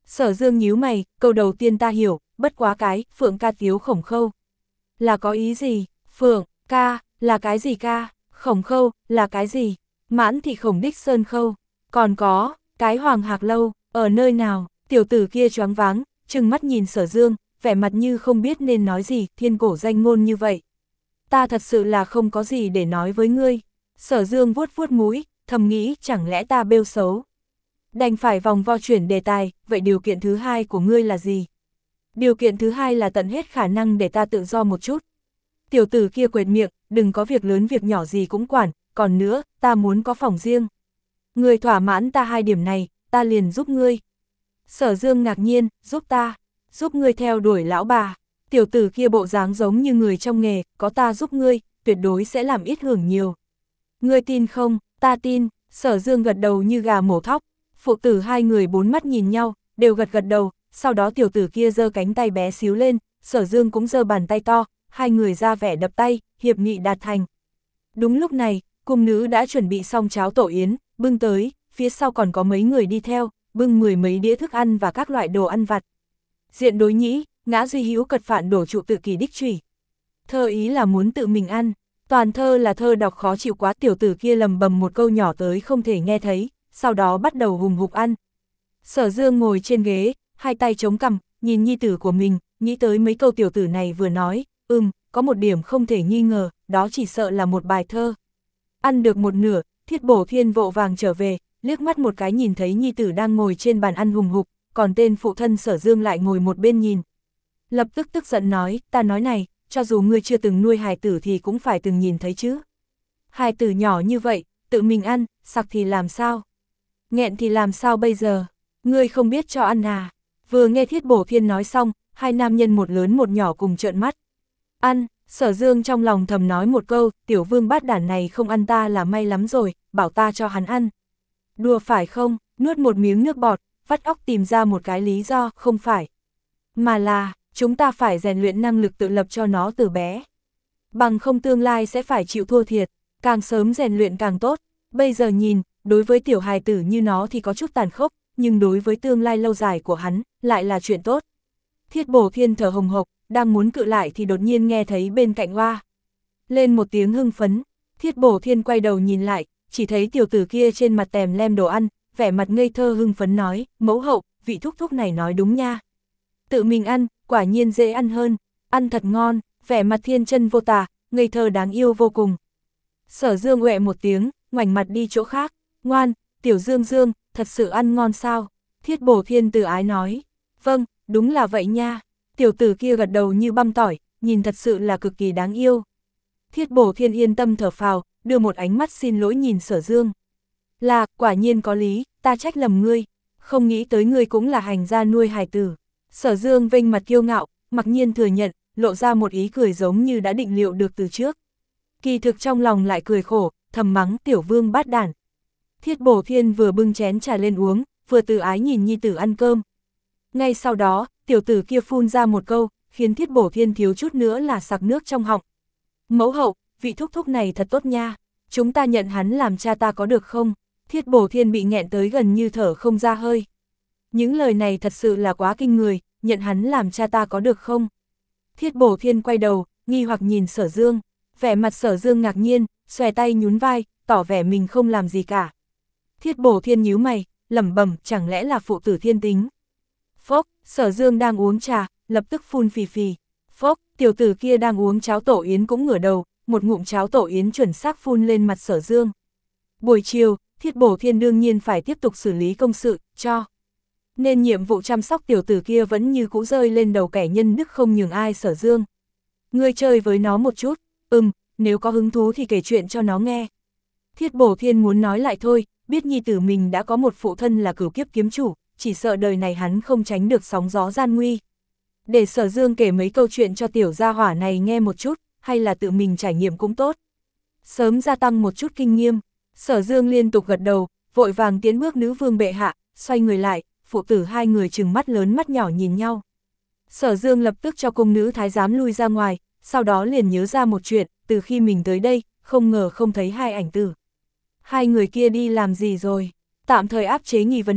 Sở Dương nhíu mày, câu đầu tiên ta hiểu, bất quá cái, Phượng ca tiếu khổng khâu. Là có ý gì? Phượng, ca, là cái gì ca? Khổng khâu, là cái gì? Mãn thị khổng đích sơn khâu. Còn có, cái Hoàng Hạc Lâu, ở nơi nào? Tiểu tử kia choáng váng, trừng mắt nhìn Sở Dương, vẻ mặt như không biết nên nói gì, thiên cổ danh ngôn như vậy. Ta thật sự là không có gì để nói với ngươi. Sở Dương vuốt vuốt mũi, thầm nghĩ chẳng lẽ ta bêu xấu. Đành phải vòng vo chuyển đề tài, vậy điều kiện thứ hai của ngươi là gì? Điều kiện thứ hai là tận hết khả năng để ta tự do một chút. Tiểu tử kia quệt miệng, đừng có việc lớn việc nhỏ gì cũng quản, còn nữa, ta muốn có phòng riêng. Ngươi thỏa mãn ta hai điểm này, ta liền giúp ngươi. Sở Dương ngạc nhiên, giúp ta, giúp ngươi theo đuổi lão bà. Tiểu tử kia bộ dáng giống như người trong nghề, có ta giúp ngươi, tuyệt đối sẽ làm ít hưởng nhiều. Ngươi tin không? Ta tin. Sở Dương gật đầu như gà mổ thóc. Phụ tử hai người bốn mắt nhìn nhau, đều gật gật đầu, sau đó tiểu tử kia giơ cánh tay bé xíu lên, Sở Dương cũng giơ bàn tay to, hai người ra vẻ đập tay, hiệp nghị đạt thành. Đúng lúc này, cung nữ đã chuẩn bị xong cháo tổ yến, bưng tới, phía sau còn có mấy người đi theo, bưng mười mấy đĩa thức ăn và các loại đồ ăn vặt. Diện đối nhĩ, ngã duy hữu cật phạn đổ trụ tự kỳ đích trùy. Thơ ý là muốn tự mình ăn, toàn thơ là thơ đọc khó chịu quá, tiểu tử kia lầm bầm một câu nhỏ tới không thể nghe thấy, sau đó bắt đầu hùng hục ăn. Sở Dương ngồi trên ghế, hai tay chống cằm, nhìn nhi tử của mình, nghĩ tới mấy câu tiểu tử này vừa nói, ừm, có một điểm không thể nghi ngờ, đó chỉ sợ là một bài thơ. Ăn được một nửa, Thiết Bổ Thiên vội vàng trở về, liếc mắt một cái nhìn thấy nhi tử đang ngồi trên bàn ăn hùng hục, còn tên phụ thân Sở Dương lại ngồi một bên nhìn. Lập tức tức giận nói, ta nói này, cho dù ngươi chưa từng nuôi hài tử thì cũng phải từng nhìn thấy chứ. Hài tử nhỏ như vậy, tự mình ăn, sặc thì làm sao? Nghẹn thì làm sao bây giờ? Ngươi không biết cho ăn à? Vừa nghe Thiết Bổ Thiên nói xong, hai nam nhân một lớn một nhỏ cùng trợn mắt. Ăn, Sở Dương trong lòng thầm nói một câu, tiểu vương bát đản này không ăn ta là may lắm rồi, bảo ta cho hắn ăn. Đùa phải không? Nuốt một miếng nước bọt, vắt óc tìm ra một cái lý do, không phải. Mà là, chúng ta phải rèn luyện năng lực tự lập cho nó từ bé. Bằng không tương lai sẽ phải chịu thua thiệt, càng sớm rèn luyện càng tốt. Bây giờ nhìn, đối với tiểu hài tử như nó thì có chút tàn khốc, nhưng đối với tương lai lâu dài của hắn, lại là chuyện tốt. Thiết Bổ Thiên thở hồng hộc, đang muốn cự lại thì đột nhiên nghe thấy bên cạnh oa lên một tiếng hưng phấn. Thiết Bổ Thiên quay đầu nhìn lại, chỉ thấy tiểu tử kia trên mặt tèm lem đồ ăn, vẻ mặt ngây thơ hưng phấn nói, mẫu hậu, vị thúc thúc này nói đúng nha. Tự mình ăn, quả nhiên dễ ăn hơn, ăn thật ngon, vẻ mặt thiên chân vô tà, ngây thơ đáng yêu vô cùng. Sở Dương uệ một tiếng, ngoảnh mặt đi chỗ khác, ngoan, tiểu Dương Dương, thật sự ăn ngon sao? Thiết Bổ Thiên từ ái nói, vâng, đúng là vậy nha. Tiểu tử kia gật đầu như băm tỏi, nhìn thật sự là cực kỳ đáng yêu. Thiết Bổ Thiên yên tâm thở phào, đưa một ánh mắt xin lỗi nhìn Sở Dương. Là, quả nhiên có lý, ta trách lầm ngươi, không nghĩ tới ngươi cũng là hành gia nuôi hài tử. Sở Dương vênh mặt kiêu ngạo, mặc nhiên thừa nhận, lộ ra một ý cười giống như đã định liệu được từ trước. Kỳ thực trong lòng lại cười khổ, thầm mắng tiểu vương bát đản. Thiết Bổ Thiên vừa bưng chén trà lên uống, vừa từ ái nhìn nhi tử ăn cơm. Ngay sau đó, tiểu tử kia phun ra một câu, khiến Thiết Bổ Thiên thiếu chút nữa là sặc nước trong họng. Mẫu hậu, vị thúc thúc này thật tốt nha, chúng ta nhận hắn làm cha ta có được không? Thiết Bổ Thiên bị nghẹn tới gần như thở không ra hơi. Những lời này thật sự là quá kinh người, nhận hắn làm cha ta có được không? Thiết Bổ Thiên quay đầu, nghi hoặc nhìn Sở Dương, vẻ mặt Sở Dương ngạc nhiên, xòe tay nhún vai, tỏ vẻ mình không làm gì cả. Thiết Bổ Thiên nhíu mày, lẩm bẩm, chẳng lẽ là phụ tử thiên tính? Phốc, Sở Dương đang uống trà, lập tức phun phì phì. Phốc, tiểu tử kia đang uống cháo tổ yến cũng ngửa đầu, một ngụm cháo tổ yến chuẩn xác phun lên mặt Sở Dương. Buổi chiều, Thiết Bổ Thiên đương nhiên phải tiếp tục xử lý công sự, cho. Nên nhiệm vụ chăm sóc tiểu tử kia vẫn như cũ rơi lên đầu kẻ nhân đức không nhường ai Sở Dương. Ngươi chơi với nó một chút, ừm, nếu có hứng thú thì kể chuyện cho nó nghe. Thiết Bổ Thiên muốn nói lại thôi, biết nhi tử mình đã có một phụ thân là cửu kiếp kiếm chủ, chỉ sợ đời này hắn không tránh được sóng gió gian nguy. Để Sở Dương kể mấy câu chuyện cho tiểu gia hỏa này nghe một chút, hay là tự mình trải nghiệm cũng tốt. Sớm gia tăng một chút kinh nghiệm, Sở Dương liên tục gật đầu, vội vàng tiến bước nữ vương bệ hạ, xoay người lại, phụ tử hai người trừng mắt lớn mắt nhỏ nhìn nhau. Sở Dương lập tức cho cung nữ thái giám lui ra ngoài, sau đó liền nhớ ra một chuyện, từ khi mình tới đây, không ngờ không thấy hai ảnh tử. Hai người kia đi làm gì rồi? Tạm thời áp chế nghi vấn này,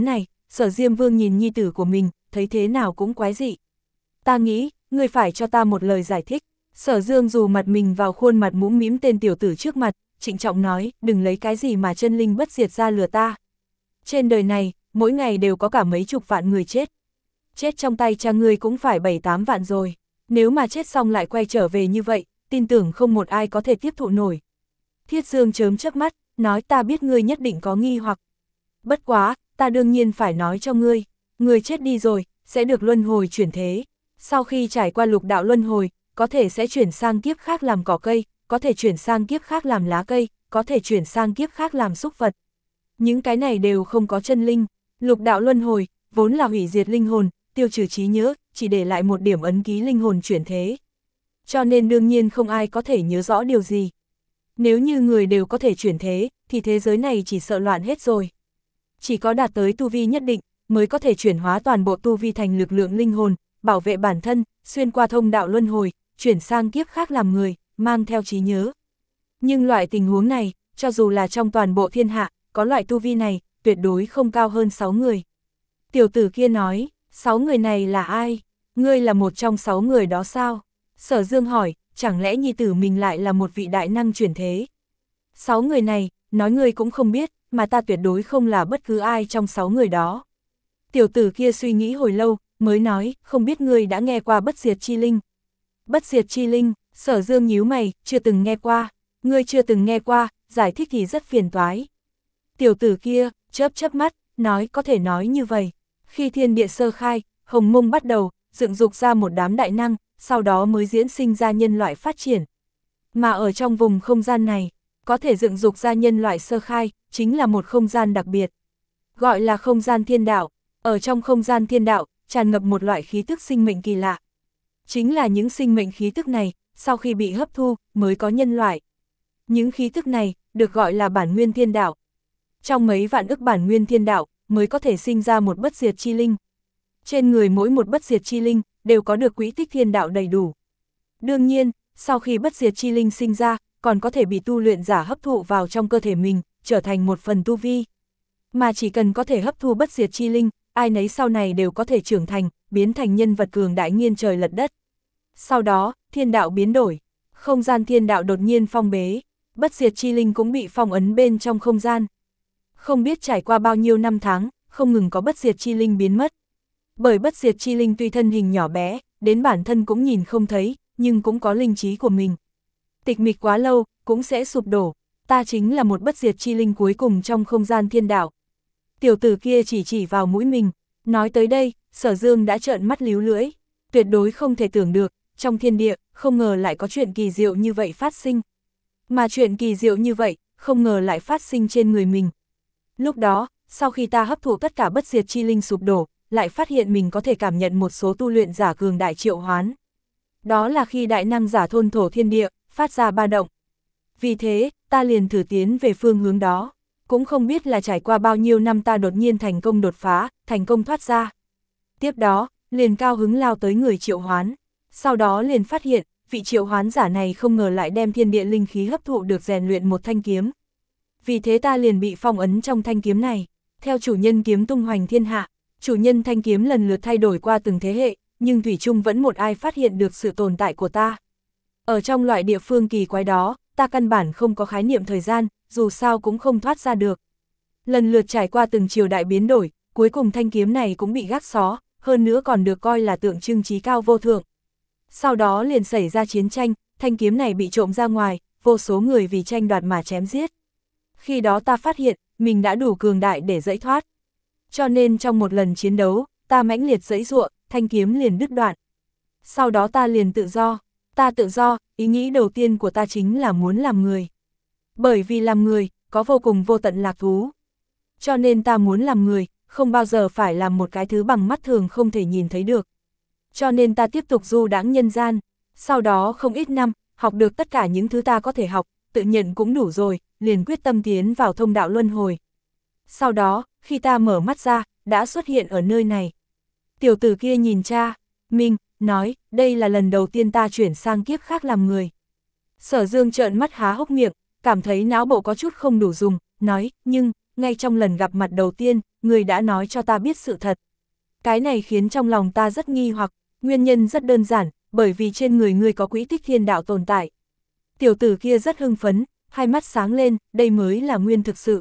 Sở Diêm Vương nhìn nhi tử của mình, thấy thế nào cũng quái dị. Ta nghĩ, ngươi phải cho ta một lời giải thích. Sở Dương dù mặt mình vào khuôn mặt mũm mĩm tên tiểu tử trước mặt, trịnh trọng nói, đừng lấy cái gì mà chân linh bất diệt ra lừa ta. Trên đời này, mỗi ngày đều có cả mấy chục vạn người chết. Chết trong tay cha ngươi cũng phải bảy tám vạn rồi. Nếu mà chết xong lại quay trở về như vậy, tin tưởng không một ai có thể tiếp thụ nổi. Thiết Dương chớm chớp mắt, nói ta biết ngươi nhất định có nghi hoặc. Bất quá, ta đương nhiên phải nói cho ngươi, ngươi chết đi rồi, sẽ được luân hồi chuyển thế. Sau khi trải qua lục đạo luân hồi, có thể sẽ chuyển sang kiếp khác làm cỏ cây, có thể chuyển sang kiếp khác làm lá cây, có thể chuyển sang kiếp khác làm súc vật. Những cái này đều không có chân linh. Lục đạo luân hồi, vốn là hủy diệt linh hồn, tiêu trừ trí nhớ, chỉ để lại một điểm ấn ký linh hồn chuyển thế. Cho nên đương nhiên không ai có thể nhớ rõ điều gì. Nếu như người đều có thể chuyển thế, thì thế giới này chỉ sợ loạn hết rồi. Chỉ có đạt tới tu vi nhất định, mới có thể chuyển hóa toàn bộ tu vi thành lực lượng linh hồn, bảo vệ bản thân, xuyên qua thông đạo luân hồi, chuyển sang kiếp khác làm người, mang theo trí nhớ. Nhưng loại tình huống này, cho dù là trong toàn bộ thiên hạ, có loại tu vi này, tuyệt đối không cao hơn sáu người. Tiểu tử kia nói, sáu người này là ai? Ngươi là một trong sáu người đó sao? Sở Dương hỏi, chẳng lẽ nhi tử mình lại là một vị đại năng chuyển thế? Sáu người này, nói ngươi cũng không biết, mà ta tuyệt đối không là bất cứ ai trong sáu người đó. Tiểu tử kia suy nghĩ hồi lâu, mới nói, không biết ngươi đã nghe qua bất diệt chi linh. Bất diệt chi linh, Sở Dương nhíu mày, chưa từng nghe qua. Ngươi chưa từng nghe qua, giải thích thì rất phiền toái. Tiểu tử kia, chớp chớp mắt, nói có thể nói như vậy. Khi thiên địa sơ khai, Hồng Mông bắt đầu, dựng dục ra một đám đại năng, sau đó mới diễn sinh ra nhân loại phát triển. Mà ở trong vùng không gian này, có thể dựng dục ra nhân loại sơ khai, chính là một không gian đặc biệt. Gọi là không gian thiên đạo. Ở trong không gian thiên đạo, tràn ngập một loại khí tức sinh mệnh kỳ lạ. Chính là những sinh mệnh khí tức này, sau khi bị hấp thu, mới có nhân loại. Những khí tức này, được gọi là bản nguyên thiên đạo. Trong mấy vạn ức bản nguyên thiên đạo, mới có thể sinh ra một bất diệt chi linh. Trên người mỗi một bất diệt chi linh, đều có được quỹ tích thiên đạo đầy đủ. Đương nhiên, sau khi bất diệt chi linh sinh ra, còn có thể bị tu luyện giả hấp thụ vào trong cơ thể mình, trở thành một phần tu vi. Mà chỉ cần có thể hấp thu bất diệt chi linh, ai nấy sau này đều có thể trưởng thành, biến thành nhân vật cường đại nghiêng trời lật đất. Sau đó, thiên đạo biến đổi, không gian thiên đạo đột nhiên phong bế, bất diệt chi linh cũng bị phong ấn bên trong không gian. Không biết trải qua bao nhiêu năm tháng, không ngừng có bất diệt chi linh biến mất. Bởi bất diệt chi linh tuy thân hình nhỏ bé, đến bản thân cũng nhìn không thấy, nhưng cũng có linh trí của mình. Tịch mịch quá lâu, cũng sẽ sụp đổ. Ta chính là một bất diệt chi linh cuối cùng trong không gian thiên đạo. Tiểu tử kia chỉ chỉ vào mũi mình. Nói tới đây, Sở Dương đã trợn mắt líu lưỡi. Tuyệt đối không thể tưởng được, trong thiên địa, không ngờ lại có chuyện kỳ diệu như vậy phát sinh. Mà chuyện kỳ diệu như vậy, không ngờ lại phát sinh trên người mình. Lúc đó, sau khi ta hấp thụ tất cả bất diệt chi linh sụp đổ, lại phát hiện mình có thể cảm nhận một số tu luyện giả cường đại triệu hoán. Đó là khi đại năng giả thôn thổ thiên địa, phát ra ba động. Vì thế, ta liền thử tiến về phương hướng đó. Cũng không biết là trải qua bao nhiêu năm ta đột nhiên thành công đột phá, thành công thoát ra. Tiếp đó, liền cao hứng lao tới người triệu hoán. Sau đó liền phát hiện, vị triệu hoán giả này không ngờ lại đem thiên địa linh khí hấp thụ được rèn luyện một thanh kiếm. Vì thế ta liền bị phong ấn trong thanh kiếm này. Theo chủ nhân kiếm tung hoành thiên hạ, chủ nhân thanh kiếm lần lượt thay đổi qua từng thế hệ, nhưng thủy chung vẫn một ai phát hiện được sự tồn tại của ta. Ở trong loại địa phương kỳ quái đó, ta căn bản không có khái niệm thời gian, dù sao cũng không thoát ra được. Lần lượt trải qua từng triều đại biến đổi, cuối cùng thanh kiếm này cũng bị gác xó, hơn nữa còn được coi là tượng trưng trí cao vô thượng. Sau đó liền xảy ra chiến tranh, thanh kiếm này bị trộm ra ngoài, vô số người vì tranh đoạt mà chém giết. Khi đó ta phát hiện, mình đã đủ cường đại để dãy thoát. Cho nên trong một lần chiến đấu, ta mãnh liệt dãy giụa, thanh kiếm liền đứt đoạn. Sau đó ta liền tự do. Ta tự do, ý nghĩ đầu tiên của ta chính là muốn làm người. Bởi vì làm người, có vô cùng vô tận lạc thú. Cho nên ta muốn làm người, không bao giờ phải làm một cái thứ bằng mắt thường không thể nhìn thấy được. Cho nên ta tiếp tục du đãng nhân gian. Sau đó không ít năm, học được tất cả những thứ ta có thể học, tự nhận cũng đủ rồi, liền quyết tâm tiến vào thông đạo luân hồi. Sau đó, khi ta mở mắt ra, đã xuất hiện ở nơi này. Tiểu tử kia nhìn cha mình, nói, đây là lần đầu tiên ta chuyển sang kiếp khác làm người. Sở Dương trợn mắt há hốc miệng, cảm thấy não bộ có chút không đủ dùng, nói, nhưng, ngay trong lần gặp mặt đầu tiên, người đã nói cho ta biết sự thật. Cái này khiến trong lòng ta rất nghi hoặc, nguyên nhân rất đơn giản, bởi vì trên người ngươi có quỹ tích thiên đạo tồn tại. Tiểu tử kia rất hưng phấn, hai mắt sáng lên, đây mới là nguyên thực sự.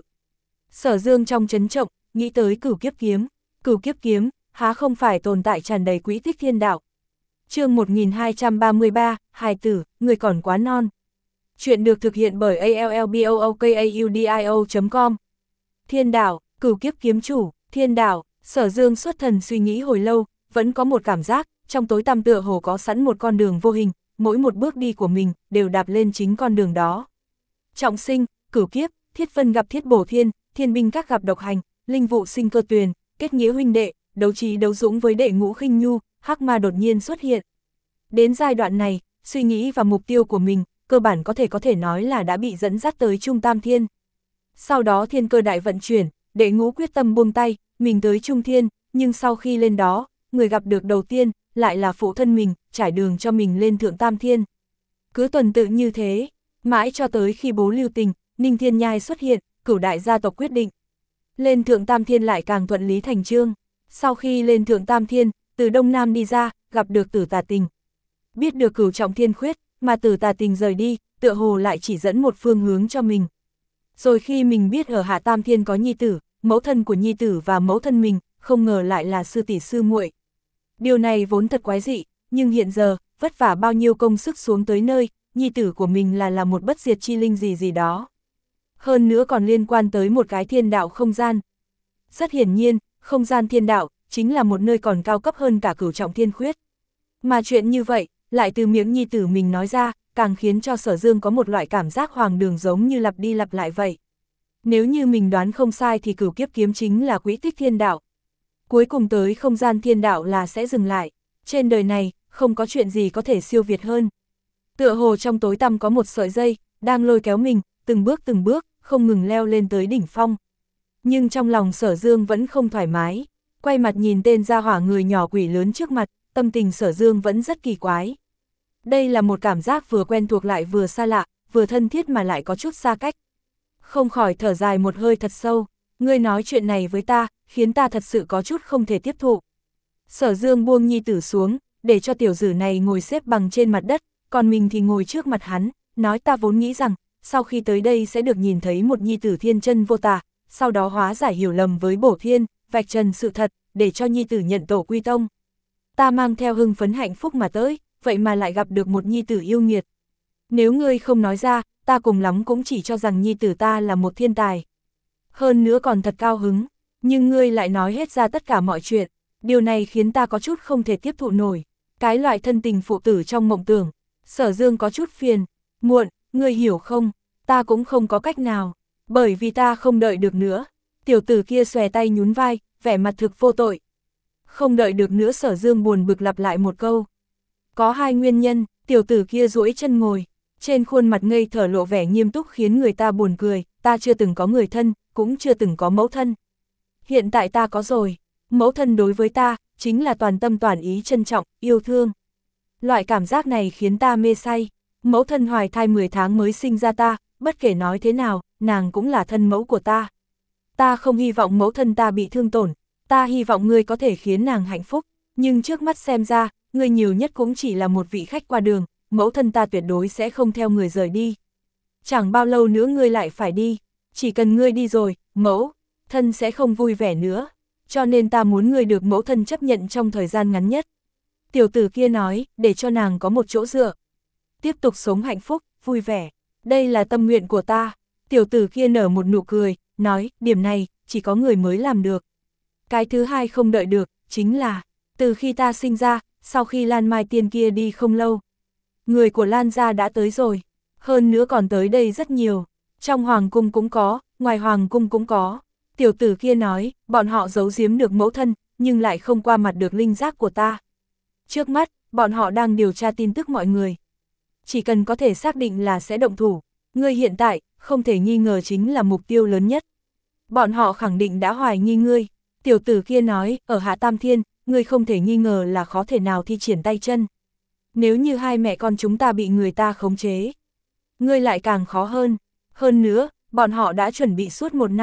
Sở Dương trong chấn động, nghĩ tới cửu kiếp kiếm, cửu kiếp kiếm, há không phải tồn tại tràn đầy quỹ tích thiên đạo. Chương một nghìn hai trăm ba mươi ba, hài tử, người còn quá non. Chuyện được thực hiện bởi a l l b o o k a u d i o chấm com. Thiên đạo, cửu kiếp kiếm chủ, thiên đạo. Sở Dương xuất thần suy nghĩ hồi lâu, vẫn có một cảm giác, trong tối tăm tựa hồ có sẵn một con đường vô hình, mỗi một bước đi của mình đều đạp lên chính con đường đó. Trọng sinh, cửu kiếp, thiết vân gặp thiết bổ thiên, thiên binh các gặp độc hành, linh vụ sinh cơ tuyền, kết nghĩa huynh đệ, đấu trí đấu dũng với đệ ngũ khinh nhu, hắc ma đột nhiên xuất hiện. Đến giai đoạn này, suy nghĩ và mục tiêu của mình, cơ bản có thể có thể nói là đã bị dẫn dắt tới Trung Tam Thiên. Sau đó thiên cơ đại vận chuyển, đệ ngũ quyết tâm buông tay, mình tới Trung Thiên, nhưng sau khi lên đó, người gặp được đầu tiên, lại là phụ thân mình, trải đường cho mình lên Thượng Tam Thiên. Cứ tuần tự như thế, mãi cho tới khi bố Lưu Tình, Ninh Thiên Nhai xuất hiện, cửu đại gia tộc quyết định. Lên Thượng Tam Thiên lại càng thuận lý thành chương. Sau khi lên Thượng Tam Thiên, từ Đông Nam đi ra, gặp được Tử Tà Tình. Biết được cửu trọng thiên khuyết, mà Tử Tà Tình rời đi, tựa hồ lại chỉ dẫn một phương hướng cho mình. Rồi khi mình biết ở Hạ Tam Thiên có nhi tử, mẫu thân của nhi tử và mẫu thân mình, không ngờ lại là sư tỷ sư muội. Điều này vốn thật quái dị, nhưng hiện giờ, vất vả bao nhiêu công sức xuống tới nơi, nhi tử của mình là là một bất diệt chi linh gì gì đó. Hơn nữa còn liên quan tới một cái thiên đạo không gian. Rất hiển nhiên, không gian thiên đạo, chính là một nơi còn cao cấp hơn cả cửu trọng thiên khuyết. Mà chuyện như vậy, lại từ miệng nhi tử mình nói ra, càng khiến cho Sở Dương có một loại cảm giác hoàng đường giống như lặp đi lặp lại vậy. Nếu như mình đoán không sai thì cửu kiếp kiếm chính là quỹ tích thiên đạo. Cuối cùng tới không gian thiên đạo là sẽ dừng lại. Trên đời này, không có chuyện gì có thể siêu việt hơn. Tựa hồ trong tối tăm có một sợi dây, đang lôi kéo mình, từng bước từng bước, không ngừng leo lên tới đỉnh phong. Nhưng trong lòng Sở Dương vẫn không thoải mái. Quay mặt nhìn tên gia hỏa người nhỏ quỷ lớn trước mặt, tâm tình Sở Dương vẫn rất kỳ quái. Đây là một cảm giác vừa quen thuộc lại vừa xa lạ, vừa thân thiết mà lại có chút xa cách. Không khỏi thở dài một hơi thật sâu, ngươi nói chuyện này với ta, khiến ta thật sự có chút không thể tiếp thụ. Sở Dương buông nhi tử xuống, để cho tiểu tử này ngồi xếp bằng trên mặt đất, còn mình thì ngồi trước mặt hắn, nói ta vốn nghĩ rằng, sau khi tới đây sẽ được nhìn thấy một nhi tử thiên chân vô tà, sau đó hóa giải hiểu lầm với bổ thiên, vạch trần sự thật, để cho nhi tử nhận tổ quy tông. Ta mang theo hưng phấn hạnh phúc mà tới, vậy mà lại gặp được một nhi tử yêu nghiệt. Nếu ngươi không nói ra, ta cùng lắm cũng chỉ cho rằng nhi tử ta là một thiên tài. Hơn nữa còn thật cao hứng, nhưng ngươi lại nói hết ra tất cả mọi chuyện, điều này khiến ta có chút không thể tiếp thụ nổi. Cái loại thân tình phụ tử trong mộng tưởng, Sở Dương có chút phiền, muộn, ngươi hiểu không, ta cũng không có cách nào, bởi vì ta không đợi được nữa. Tiểu tử kia xòe tay nhún vai, vẻ mặt thực vô tội. Không đợi được nữa, Sở Dương buồn bực lặp lại một câu. Có hai nguyên nhân, tiểu tử kia duỗi chân ngồi, trên khuôn mặt ngây thở lộ vẻ nghiêm túc khiến người ta buồn cười, ta chưa từng có người thân, cũng chưa từng có mẫu thân. Hiện tại ta có rồi, mẫu thân đối với ta, chính là toàn tâm toàn ý trân trọng, yêu thương. Loại cảm giác này khiến ta mê say, mẫu thân hoài thai mười tháng mới sinh ra ta, bất kể nói thế nào, nàng cũng là thân mẫu của ta. Ta không hy vọng mẫu thân ta bị thương tổn, ta hy vọng ngươi có thể khiến nàng hạnh phúc, nhưng trước mắt xem ra, ngươi nhiều nhất cũng chỉ là một vị khách qua đường, mẫu thân ta tuyệt đối sẽ không theo người rời đi. Chẳng bao lâu nữa ngươi lại phải đi, chỉ cần ngươi đi rồi, mẫu thân sẽ không vui vẻ nữa, cho nên ta muốn ngươi được mẫu thân chấp nhận trong thời gian ngắn nhất. Tiểu tử kia nói, để cho nàng có một chỗ dựa, tiếp tục sống hạnh phúc, vui vẻ, đây là tâm nguyện của ta. Tiểu tử kia nở một nụ cười, nói, điểm này, chỉ có người mới làm được. Cái thứ hai không đợi được, chính là, từ khi ta sinh ra, sau khi Lan Mai Tiên kia đi không lâu, người của Lan gia đã tới rồi, hơn nữa còn tới đây rất nhiều, trong hoàng cung cũng có, ngoài hoàng cung cũng có. Tiểu tử kia nói, bọn họ giấu giếm được mẫu thân, nhưng lại không qua mặt được linh giác của ta. Trước mắt, bọn họ đang điều tra tin tức mọi người. Chỉ cần có thể xác định là sẽ động thủ, ngươi hiện tại, không thể nghi ngờ chính là mục tiêu lớn nhất. Bọn họ khẳng định đã hoài nghi ngươi. Tiểu tử kia nói, ở Hạ Tam Thiên, ngươi không thể nghi ngờ là khó thể nào thi triển tay chân. Nếu như hai mẹ con chúng ta bị người ta khống chế, ngươi lại càng khó hơn. Hơn nữa, bọn họ đã chuẩn bị suốt một năm,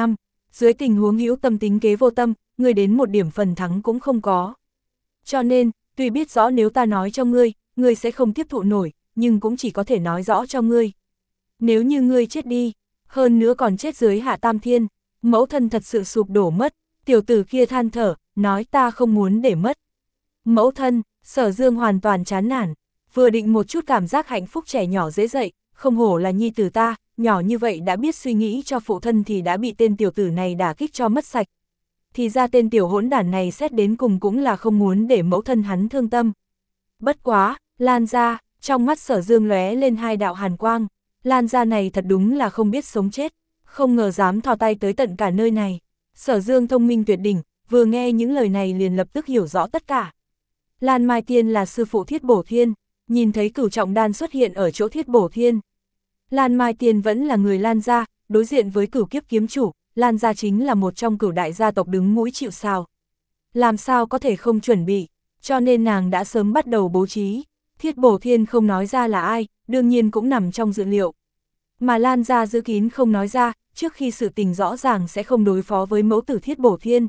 Dưới tình huống hữu tâm tính kế vô tâm, ngươi đến một điểm phần thắng cũng không có. Cho nên, tuy biết rõ nếu ta nói cho ngươi, ngươi sẽ không tiếp thụ nổi, nhưng cũng chỉ có thể nói rõ cho ngươi. Nếu như ngươi chết đi, hơn nữa còn chết dưới hạ tam thiên, mẫu thân thật sự sụp đổ mất, tiểu tử kia than thở, nói ta không muốn để mất. Mẫu thân, Sở Dương hoàn toàn chán nản, vừa định một chút cảm giác hạnh phúc trẻ nhỏ dễ dậy, không hổ là nhi tử ta, nhỏ như vậy đã biết suy nghĩ cho phụ thân thì đã bị tên tiểu tử này đả kích cho mất sạch. Thì ra tên tiểu hỗn đản này xét đến cùng cũng là không muốn để mẫu thân hắn thương tâm. Bất quá, Lan gia, trong mắt Sở Dương lóe lên hai đạo hàn quang, Lan gia này thật đúng là không biết sống chết, không ngờ dám thò tay tới tận cả nơi này. Sở Dương thông minh tuyệt đỉnh, vừa nghe những lời này liền lập tức hiểu rõ tất cả. Lan Mai Tiên là sư phụ Thiết Bổ Thiên, nhìn thấy cửu trọng đan xuất hiện ở chỗ Thiết Bổ Thiên. Lan Mai Tiên vẫn là người Lan gia, đối diện với cửu kiếp kiếm chủ, Lan gia chính là một trong cửu đại gia tộc đứng mũi chịu sào. Làm sao có thể không chuẩn bị, cho nên nàng đã sớm bắt đầu bố trí. Thiết Bổ Thiên không nói ra là ai, đương nhiên cũng nằm trong dự liệu. Mà Lan gia giữ kín không nói ra, trước khi sự tình rõ ràng sẽ không đối phó với mẫu tử Thiết Bổ Thiên.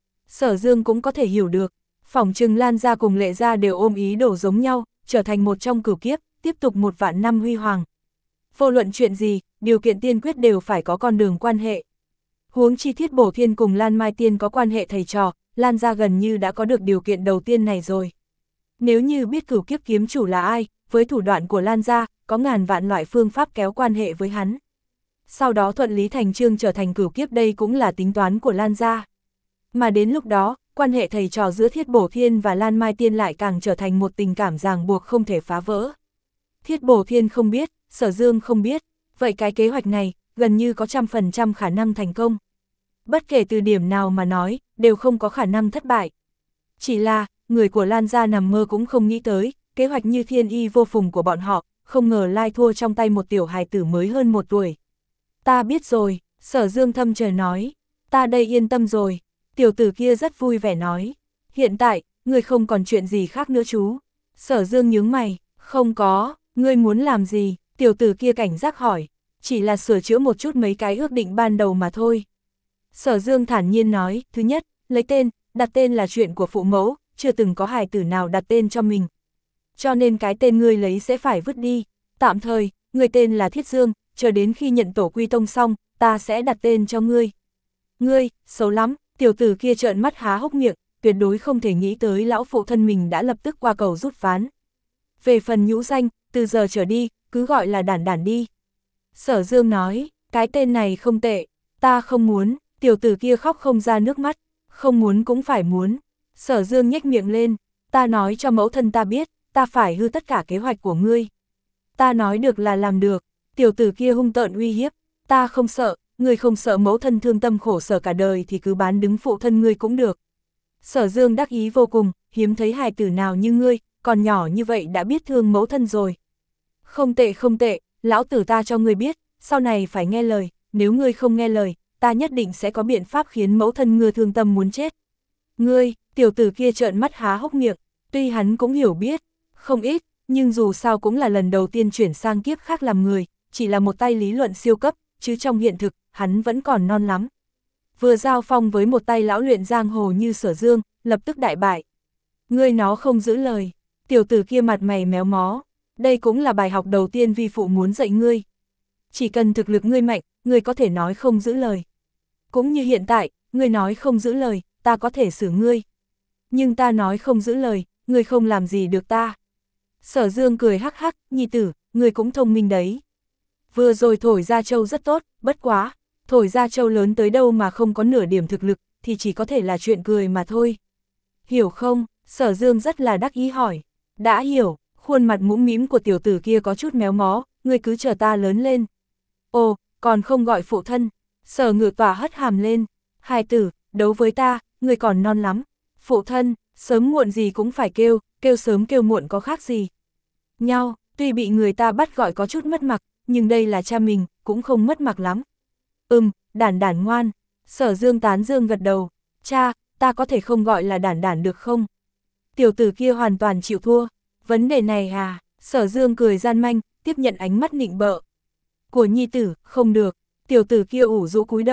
Sở Dương cũng có thể hiểu được, phỏng chừng Lan gia cùng Lệ gia đều ôm ý đồ giống nhau, trở thành một trong cửu kiếp, tiếp tục một vạn năm huy hoàng. Vô luận chuyện gì, điều kiện tiên quyết đều phải có con đường quan hệ. Huống chi Thiết Bổ Thiên cùng Lan Mai Tiên có quan hệ thầy trò, Lan gia gần như đã có được điều kiện đầu tiên này rồi. Nếu như biết cửu kiếp kiếm chủ là ai, với thủ đoạn của Lan gia, có ngàn vạn loại phương pháp kéo quan hệ với hắn. Sau đó thuận lý thành chương trở thành cửu kiếp, đây cũng là tính toán của Lan gia. Mà đến lúc đó, quan hệ thầy trò giữa Thiết Bổ Thiên và Lan Mai Tiên lại càng trở thành một tình cảm ràng buộc không thể phá vỡ. Thiết Bổ Thiên không biết, Sở Dương không biết, vậy cái kế hoạch này, gần như có trăm phần trăm khả năng thành công. Bất kể từ điểm nào mà nói, đều không có khả năng thất bại. Chỉ là, người của Lan gia nằm mơ cũng không nghĩ tới, kế hoạch như thiên y vô phùng của bọn họ, không ngờ lai thua trong tay một tiểu hài tử mới hơn một tuổi. Ta biết rồi, Sở Dương thâm trời nói, ta đây yên tâm rồi. Tiểu tử kia rất vui vẻ nói, hiện tại, ngươi không còn chuyện gì khác nữa chú. Sở Dương nhướng mày, không có, ngươi muốn làm gì? Tiểu tử kia cảnh giác hỏi, chỉ là sửa chữa một chút mấy cái ước định ban đầu mà thôi. Sở Dương thản nhiên nói, thứ nhất, lấy tên, đặt tên là chuyện của phụ mẫu, chưa từng có hài tử nào đặt tên cho mình. Cho nên cái tên ngươi lấy sẽ phải vứt đi, tạm thời, ngươi tên là Thiết Dương, chờ đến khi nhận tổ quy tông xong, ta sẽ đặt tên cho ngươi. Ngươi, xấu lắm. Tiểu tử kia trợn mắt há hốc miệng, tuyệt đối không thể nghĩ tới lão phụ thân mình đã lập tức qua cầu rút ván. Về phần nhũ danh, từ giờ trở đi, cứ gọi là Đản Đản đi. Sở Dương nói, cái tên này không tệ, ta không muốn, tiểu tử kia khóc không ra nước mắt, không muốn cũng phải muốn. Sở Dương nhếch miệng lên, ta nói cho mẫu thân ta biết, ta phải hư tất cả kế hoạch của ngươi. Ta nói được là làm được, tiểu tử kia hung tợn uy hiếp, ta không sợ. Ngươi không sợ mẫu thân thương tâm khổ sở cả đời thì cứ bán đứng phụ thân ngươi cũng được. Sở Dương đắc ý vô cùng, hiếm thấy hài tử nào như ngươi, còn nhỏ như vậy đã biết thương mẫu thân rồi. Không tệ không tệ, lão tử ta cho ngươi biết, sau này phải nghe lời, nếu ngươi không nghe lời, ta nhất định sẽ có biện pháp khiến mẫu thân ngươi thương tâm muốn chết. Ngươi, tiểu tử kia trợn mắt há hốc miệng, tuy hắn cũng hiểu biết, không ít, nhưng dù sao cũng là lần đầu tiên chuyển sang kiếp khác làm người, chỉ là một tay lý luận siêu cấp, chứ trong hiện thực, hắn vẫn còn non lắm. Vừa giao phong với một tay lão luyện giang hồ như Sở Dương, lập tức đại bại. Ngươi nó không giữ lời, tiểu tử kia mặt mày méo mó, đây cũng là bài học đầu tiên vi phụ muốn dạy ngươi. Chỉ cần thực lực ngươi mạnh, ngươi có thể nói không giữ lời. Cũng như hiện tại, ngươi nói không giữ lời, ta có thể xử ngươi. Nhưng ta nói không giữ lời, ngươi không làm gì được ta. Sở Dương cười hắc hắc, nhi tử, ngươi cũng thông minh đấy. Vừa rồi thổi ra châu rất tốt, bất quá, thổi ra châu lớn tới đâu mà không có nửa điểm thực lực, thì chỉ có thể là chuyện cười mà thôi. Hiểu không? Sở Dương rất là đắc ý hỏi. Đã hiểu, khuôn mặt mũm mĩm của tiểu tử kia có chút méo mó, ngươi cứ chờ ta lớn lên. Ồ, còn không gọi phụ thân. Sở Ngự Tỏa hất hàm lên. Hài tử, đấu với ta, ngươi còn non lắm. Phụ thân, sớm muộn gì cũng phải kêu, kêu sớm kêu muộn có khác gì. Nhau, tuy bị người ta bắt gọi có chút mất mặt, nhưng đây là cha mình, cũng không mất mặt lắm. Ừm, Đản Đản ngoan. Sở Dương tán dương gật đầu. Cha, ta có thể không gọi là Đản Đản được không? Tiểu tử kia hoàn toàn chịu thua. Vấn đề này à? Sở Dương cười gian manh, tiếp nhận ánh mắt nịnh bợ của nhi tử, không được. Tiểu tử kia ủ rũ cúi đầu.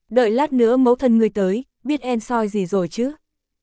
Đợi lát nữa mẫu thân ngươi tới, biết en soi gì rồi chứ?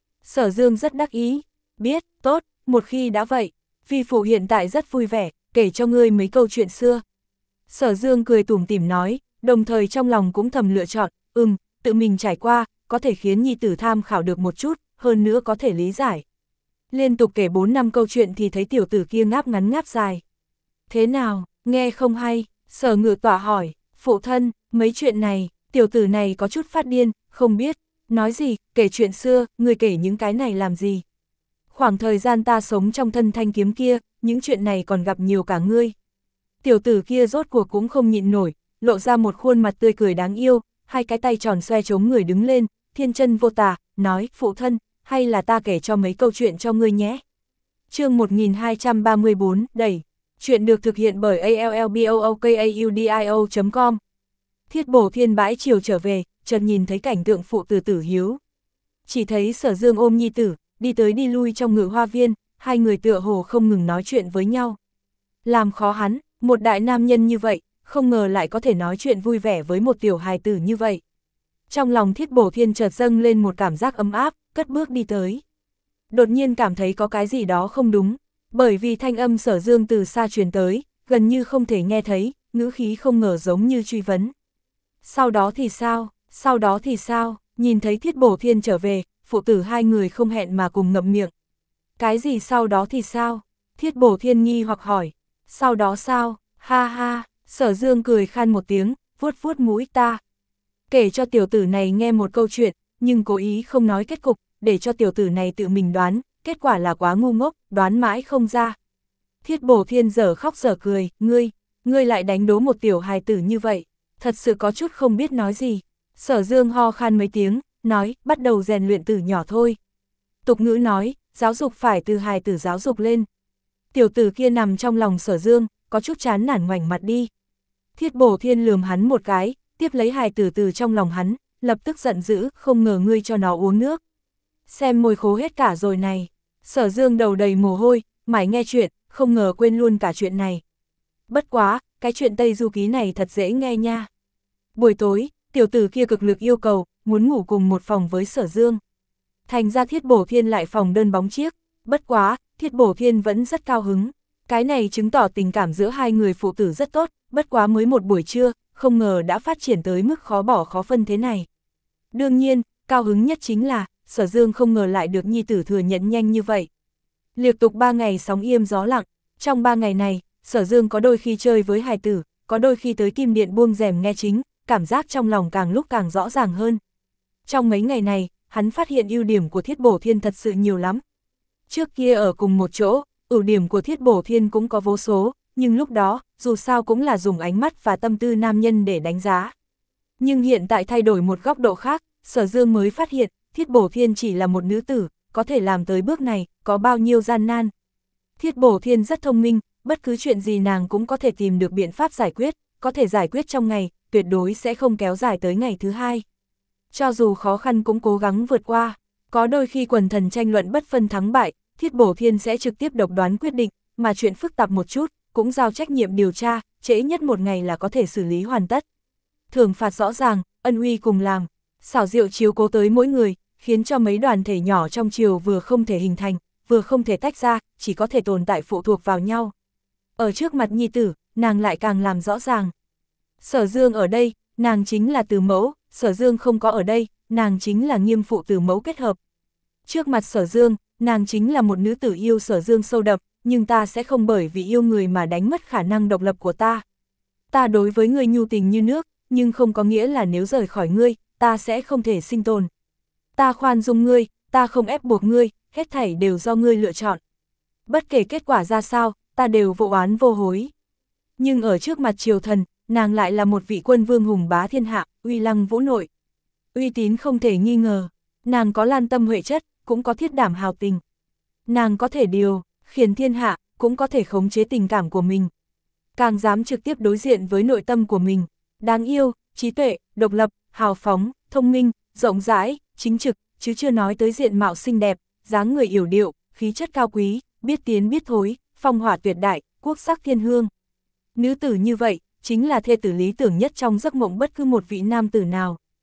Sở Dương rất đắc ý. Biết, tốt, một khi đã vậy, vi phụ hiện tại rất vui vẻ, kể cho ngươi mấy câu chuyện xưa. Sở Dương cười tủm tỉm nói, đồng thời trong lòng cũng thầm lựa chọn, ừm, tự mình trải qua, có thể khiến nhi tử tham khảo được một chút, hơn nữa có thể lý giải. Liên tục kể bốn năm câu chuyện thì thấy tiểu tử kia ngáp ngắn ngáp dài. Thế nào, nghe không hay? Sở Ngự Tọa hỏi, phụ thân, mấy chuyện này, tiểu tử này có chút phát điên, không biết, nói gì, kể chuyện xưa, người kể những cái này làm gì? Khoảng thời gian ta sống trong thân thanh kiếm kia, những chuyện này còn gặp nhiều cả ngươi. Tiểu tử kia rốt cuộc cũng không nhịn nổi, lộ ra một khuôn mặt tươi cười đáng yêu, hai cái tay tròn xoe chống người đứng lên, thiên chân vô tà, nói, phụ thân, hay là ta kể cho mấy câu chuyện cho ngươi nhé. Chương một nghìn hai trăm ba mươi bốn, đẩy. Chuyện được thực hiện bởi a l l b o o k a u d i o chấm com. Thiết Bổ Thiên bãi chiều trở về, chợt nhìn thấy cảnh tượng phụ tử Tử Hiếu. Chỉ thấy Sở Dương ôm nhi tử, đi tới đi lui trong Ngự Hoa Viên, hai người tựa hồ không ngừng nói chuyện với nhau. Làm khó hắn, một đại nam nhân như vậy, không ngờ lại có thể nói chuyện vui vẻ với một tiểu hài tử như vậy. Trong lòng Thiết Bổ Thiên chợt dâng lên một cảm giác ấm áp, cất bước đi tới. Đột nhiên cảm thấy có cái gì đó không đúng, bởi vì thanh âm Sở Dương từ xa truyền tới, gần như không thể nghe thấy, ngữ khí không ngờ giống như truy vấn. Sau đó thì sao, sau đó thì sao, nhìn thấy Thiết Bổ Thiên trở về, phụ tử hai người không hẹn mà cùng ngậm miệng. Cái gì sau đó thì sao? Thiết Bổ Thiên nghi hoặc hỏi. Sau đó sao? Ha ha, Sở Dương cười khan một tiếng, vuốt vuốt mũi ta. Kể cho tiểu tử này nghe một câu chuyện, nhưng cố ý không nói kết cục, để cho tiểu tử này tự mình đoán, kết quả là quá ngu ngốc, đoán mãi không ra. Thiết Bổ Thiên dở khóc dở cười, ngươi, ngươi lại đánh đố một tiểu hài tử như vậy, thật sự có chút không biết nói gì. Sở Dương ho khan mấy tiếng, nói, bắt đầu rèn luyện từ nhỏ thôi. Tục ngữ nói, giáo dục phải từ hài tử giáo dục lên. Tiểu tử kia nằm trong lòng Sở Dương, có chút chán nản ngoảnh mặt đi. Thiết Bổ Thiên lườm hắn một cái, tiếp lấy hài tử từ trong lòng hắn, lập tức giận dữ, không ngờ ngươi cho nó uống nước. Xem môi khô hết cả rồi này. Sở Dương đầu đầy mồ hôi, mải nghe chuyện, không ngờ quên luôn cả chuyện này. Bất quá, cái chuyện Tây Du Ký này thật dễ nghe nha. Buổi tối, tiểu tử kia cực lực yêu cầu, muốn ngủ cùng một phòng với Sở Dương. Thành ra Thiết Bổ Thiên lại phòng đơn bóng chiếc, bất quá, Thiết Bổ Thiên vẫn rất cao hứng. Cái này chứng tỏ tình cảm giữa hai người phụ tử rất tốt, bất quá mới một buổi trưa, không ngờ đã phát triển tới mức khó bỏ khó phân thế này. Đương nhiên, cao hứng nhất chính là, Sở Dương không ngờ lại được nhi tử thừa nhận nhanh như vậy. Liệt tục ba ngày sóng yên gió lặng, trong ba ngày này, Sở Dương có đôi khi chơi với hài tử, có đôi khi tới Kim Điện buông rèm nghe chính, cảm giác trong lòng càng lúc càng rõ ràng hơn. Trong mấy ngày này, hắn phát hiện ưu điểm của Thiết Bổ Thiên thật sự nhiều lắm. Trước kia ở cùng một chỗ, ưu điểm của Thiết Bổ Thiên cũng có vô số, nhưng lúc đó, dù sao cũng là dùng ánh mắt và tâm tư nam nhân để đánh giá. Nhưng hiện tại thay đổi một góc độ khác, Sở Dương mới phát hiện, Thiết Bổ Thiên chỉ là một nữ tử, có thể làm tới bước này, có bao nhiêu gian nan. Thiết Bổ Thiên rất thông minh, bất cứ chuyện gì nàng cũng có thể tìm được biện pháp giải quyết, có thể giải quyết trong ngày, tuyệt đối sẽ không kéo dài tới ngày thứ hai. Cho dù khó khăn cũng cố gắng vượt qua, có đôi khi quần thần tranh luận bất phân thắng bại, Thiết Bổ Thiên sẽ trực tiếp độc đoán quyết định, mà chuyện phức tạp một chút, cũng giao trách nhiệm điều tra, trễ nhất một ngày là có thể xử lý hoàn tất. Thưởng phạt rõ ràng, ân uy cùng làm, xảo diệu chiếu cố tới mỗi người, khiến cho mấy đoàn thể nhỏ trong triều vừa không thể hình thành, vừa không thể tách ra, chỉ có thể tồn tại phụ thuộc vào nhau. Ở trước mặt nhi tử, nàng lại càng làm rõ ràng. Sở Dương ở đây, nàng chính là từ mẫu, Sở Dương không có ở đây, nàng chính là nghiêm phụ từ mẫu kết hợp. Trước mặt Sở Dương, nàng chính là một nữ tử yêu Sở Dương sâu đậm, nhưng ta sẽ không bởi vì yêu người mà đánh mất khả năng độc lập của ta. Ta đối với ngươi nhu tình như nước, nhưng không có nghĩa là nếu rời khỏi ngươi, ta sẽ không thể sinh tồn. Ta khoan dung ngươi, ta không ép buộc ngươi, hết thảy đều do ngươi lựa chọn. Bất kể kết quả ra sao, ta đều vô oán vô hối. Nhưng ở trước mặt triều thần, nàng lại là một vị quân vương hùng bá thiên hạ, uy lăng vũ nội. Uy tín không thể nghi ngờ, nàng có lan tâm huệ chất, cũng có thiết đảm hào tình. Nàng có thể điều, khiển thiên hạ, cũng có thể khống chế tình cảm của mình. Càng dám trực tiếp đối diện với nội tâm của mình. Đáng yêu, trí tuệ, độc lập, hào phóng, thông minh, rộng rãi, chính trực, chứ chưa nói tới diện mạo xinh đẹp, dáng người yểu điệu, khí chất cao quý, biết tiến biết thối, phong hỏa tuyệt đại, quốc sắc thiên hương. Nữ tử như vậy, chính là thê tử lý tưởng nhất trong giấc mộng bất cứ một vị nam tử nào.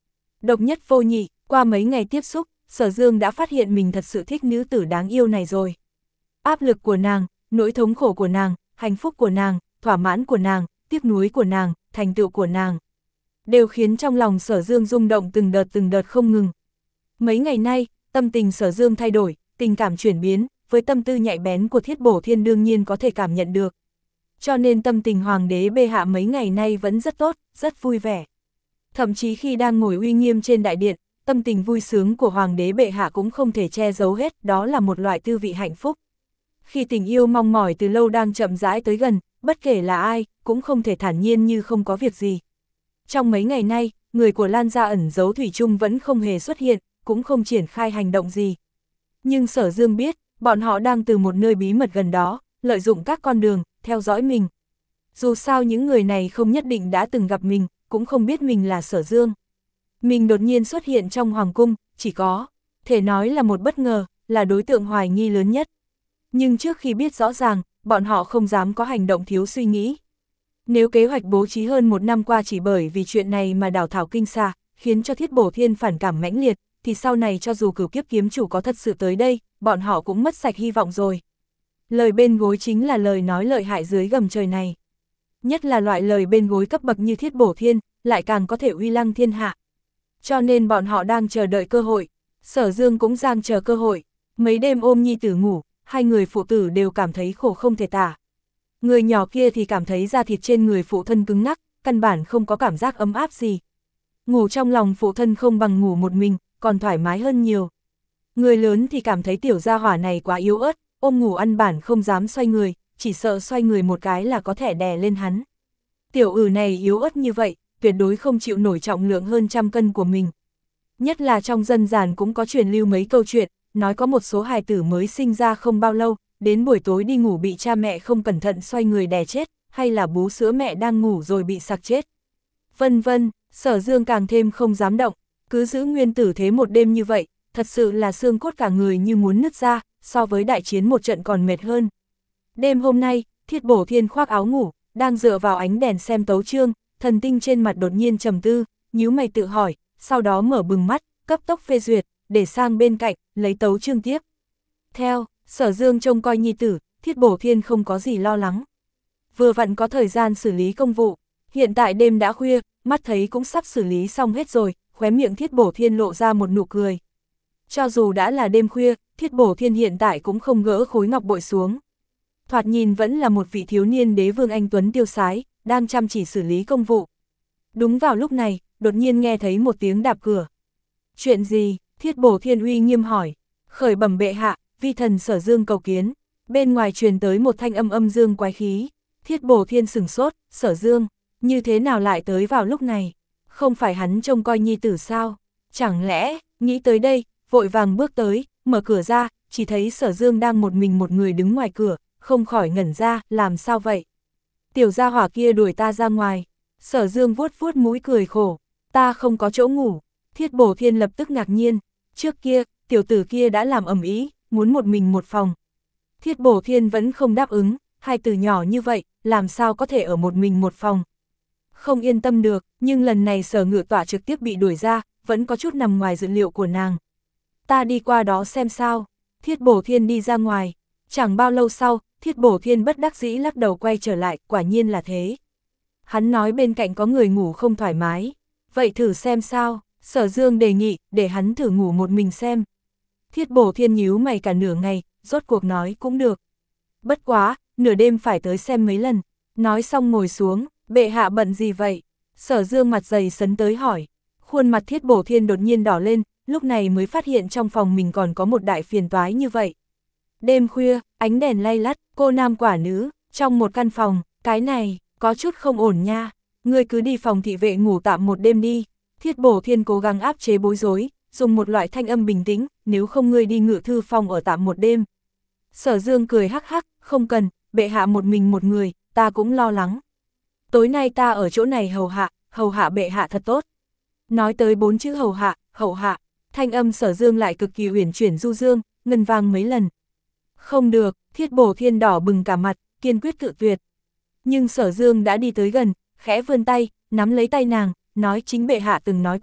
độc nhất vô nhị, qua mấy ngày tiếp xúc, Sở Dương đã phát hiện mình thật sự thích nữ tử đáng yêu này rồi. Áp lực của nàng, nỗi thống khổ của nàng, hạnh phúc của nàng, thỏa mãn của nàng, tiếc nuối của nàng, thành tựu của nàng, đều khiến trong lòng Sở Dương rung động từng đợt từng đợt không ngừng. Mấy ngày nay, tâm tình Sở Dương thay đổi, tình cảm chuyển biến, với tâm tư nhạy bén của Thiết Bổ Thiên đương nhiên có thể cảm nhận được. Cho nên tâm tình Hoàng đế bệ hạ mấy ngày nay vẫn rất tốt, rất vui vẻ. Thậm chí khi đang ngồi uy nghiêm trên đại điện, tâm tình vui sướng của Hoàng đế bệ hạ cũng không thể che giấu hết, đó là một loại tư vị hạnh phúc. Khi tình yêu mong mỏi từ lâu đang chậm rãi tới gần, bất kể là ai, cũng không thể thản nhiên như không có việc gì. Trong mấy ngày nay, người của Lan gia ẩn giấu thủy chung vẫn không hề xuất hiện, cũng không triển khai hành động gì. Nhưng Sở Dương biết, bọn họ đang từ một nơi bí mật gần đó, lợi dụng các con đường, theo dõi mình. Dù sao những người này không nhất định đã từng gặp mình, cũng không biết mình là Sở Dương. Mình đột nhiên xuất hiện trong hoàng cung, chỉ có thể nói là một bất ngờ, là đối tượng hoài nghi lớn nhất. Nhưng trước khi biết rõ ràng, bọn họ không dám có hành động thiếu suy nghĩ. Nếu kế hoạch bố trí hơn một năm qua chỉ bởi vì chuyện này mà đảo thảo kinh xa, khiến cho Thiết Bổ Thiên phản cảm mãnh liệt, thì sau này cho dù Cửu Kiếp kiếm chủ có thật sự tới đây, bọn họ cũng mất sạch hy vọng rồi. Lời bên gối chính là lời nói lợi hại dưới gầm trời này. Nhất là loại lời bên gối cấp bậc như Thiết Bổ Thiên, lại càng có thể uy lăng thiên hạ. Cho nên bọn họ đang chờ đợi cơ hội, Sở Dương cũng đang chờ cơ hội. Mấy đêm ôm nhi tử ngủ, hai người phụ tử đều cảm thấy khổ không thể tả. Người nhỏ kia thì cảm thấy da thịt trên người phụ thân cứng ngắc, căn bản không có cảm giác ấm áp gì. Ngủ trong lòng phụ thân không bằng ngủ một mình, còn thoải mái hơn nhiều. Người lớn thì cảm thấy tiểu gia hỏa này quá yếu ớt, ôm ngủ ăn bản không dám xoay người, chỉ sợ xoay người một cái là có thể đè lên hắn. Tiểu ử này yếu ớt như vậy, tuyệt đối không chịu nổi trọng lượng hơn trăm cân của mình. Nhất là trong dân gian cũng có truyền lưu mấy câu chuyện, nói có một số hài tử mới sinh ra không bao lâu, đến buổi tối đi ngủ bị cha mẹ không cẩn thận xoay người đè chết, hay là bú sữa mẹ đang ngủ rồi bị sặc chết. Vân vân, Sở Dương càng thêm không dám động, cứ giữ nguyên tử thế một đêm như vậy, thật sự là xương cốt cả người như muốn nứt ra, so với đại chiến một trận còn mệt hơn. Đêm hôm nay, Thiết Bổ Thiên khoác áo ngủ, đang dựa vào ánh đèn xem tấu chương, thần tinh trên mặt đột nhiên trầm tư, nhíu mày tự hỏi, sau đó mở bừng mắt, cấp tốc phê duyệt, để sang bên cạnh, lấy tấu chương tiếp. Theo, Sở Dương trông coi nhi tử, Thiết Bổ Thiên không có gì lo lắng. Vừa vặn có thời gian xử lý công vụ, hiện tại đêm đã khuya, mắt thấy cũng sắp xử lý xong hết rồi, khóe miệng Thiết Bổ Thiên lộ ra một nụ cười. Cho dù đã là đêm khuya, Thiết Bổ Thiên hiện tại cũng không gỡ khối ngọc bội xuống. Thoạt nhìn vẫn là một vị thiếu niên đế vương anh tuấn tiêu sái, đang chăm chỉ xử lý công vụ. Đúng vào lúc này, đột nhiên nghe thấy một tiếng đạp cửa. Chuyện gì? Thiết Bổ Thiên uy nghiêm hỏi. Khởi bẩm bệ hạ, vi thần Sở Dương cầu kiến. Bên ngoài truyền tới một thanh âm âm dương quái khí. Thiết Bổ Thiên sửng sốt, Sở Dương, như thế nào lại tới vào lúc này? Không phải hắn trông coi nhi tử sao? Chẳng lẽ, nghĩ tới đây, vội vàng bước tới, mở cửa ra, chỉ thấy Sở Dương đang một mình một người đứng ngoài cửa, không khỏi ngẩn ra, làm sao vậy? Tiểu gia hỏa kia đuổi ta ra ngoài. Sở Dương vuốt vuốt mũi cười khổ, ta không có chỗ ngủ. Thiết Bổ Thiên lập tức ngạc nhiên, trước kia, tiểu tử kia đã làm ầm ĩ, muốn một mình một phòng. Thiết Bổ Thiên vẫn không đáp ứng, hai từ nhỏ như vậy, làm sao có thể ở một mình một phòng. Không yên tâm được, nhưng lần này Sở Ngự Tọa trực tiếp bị đuổi ra, vẫn có chút nằm ngoài dự liệu của nàng. Ta đi qua đó xem sao. Thiết Bổ Thiên đi ra ngoài, chẳng bao lâu sau, Thiết Bổ Thiên bất đắc dĩ lắc đầu quay trở lại, quả nhiên là thế. Hắn nói bên cạnh có người ngủ không thoải mái, vậy thử xem sao. Sở Dương đề nghị, để hắn thử ngủ một mình xem. Thiết Bổ Thiên nhíu mày cả nửa ngày, rốt cuộc nói cũng được. Bất quá, nửa đêm phải tới xem mấy lần. Nói xong ngồi xuống, bệ hạ bận gì vậy? Sở Dương mặt dày sấn tới hỏi. Khuôn mặt Thiết Bổ Thiên đột nhiên đỏ lên, lúc này mới phát hiện trong phòng mình còn có một đại phiền toái như vậy. Đêm khuya, ánh đèn lay lắt, cô nam quả nữ, trong một căn phòng, cái này, có chút không ổn nha. Ngươi cứ đi phòng thị vệ ngủ tạm một đêm đi. Thiết Bổ Thiên cố gắng áp chế bối rối, dùng một loại thanh âm bình tĩnh, nếu không ngươi đi ngự thư phòng ở tạm một đêm. Sở Dương cười hắc hắc, không cần, bệ hạ một mình một người, ta cũng lo lắng. Tối nay ta ở chỗ này hầu hạ, hầu hạ bệ hạ thật tốt. Nói tới bốn chữ hầu hạ, hầu hạ, thanh âm Sở Dương lại cực kỳ uyển chuyển du dương, ngân vang mấy lần. Không được, Thiết Bổ Thiên đỏ bừng cả mặt, kiên quyết cự tuyệt. Nhưng Sở Dương đã đi tới gần, khẽ vươn tay, nắm lấy tay nàng, nói chính bệ hạ từng nói qua,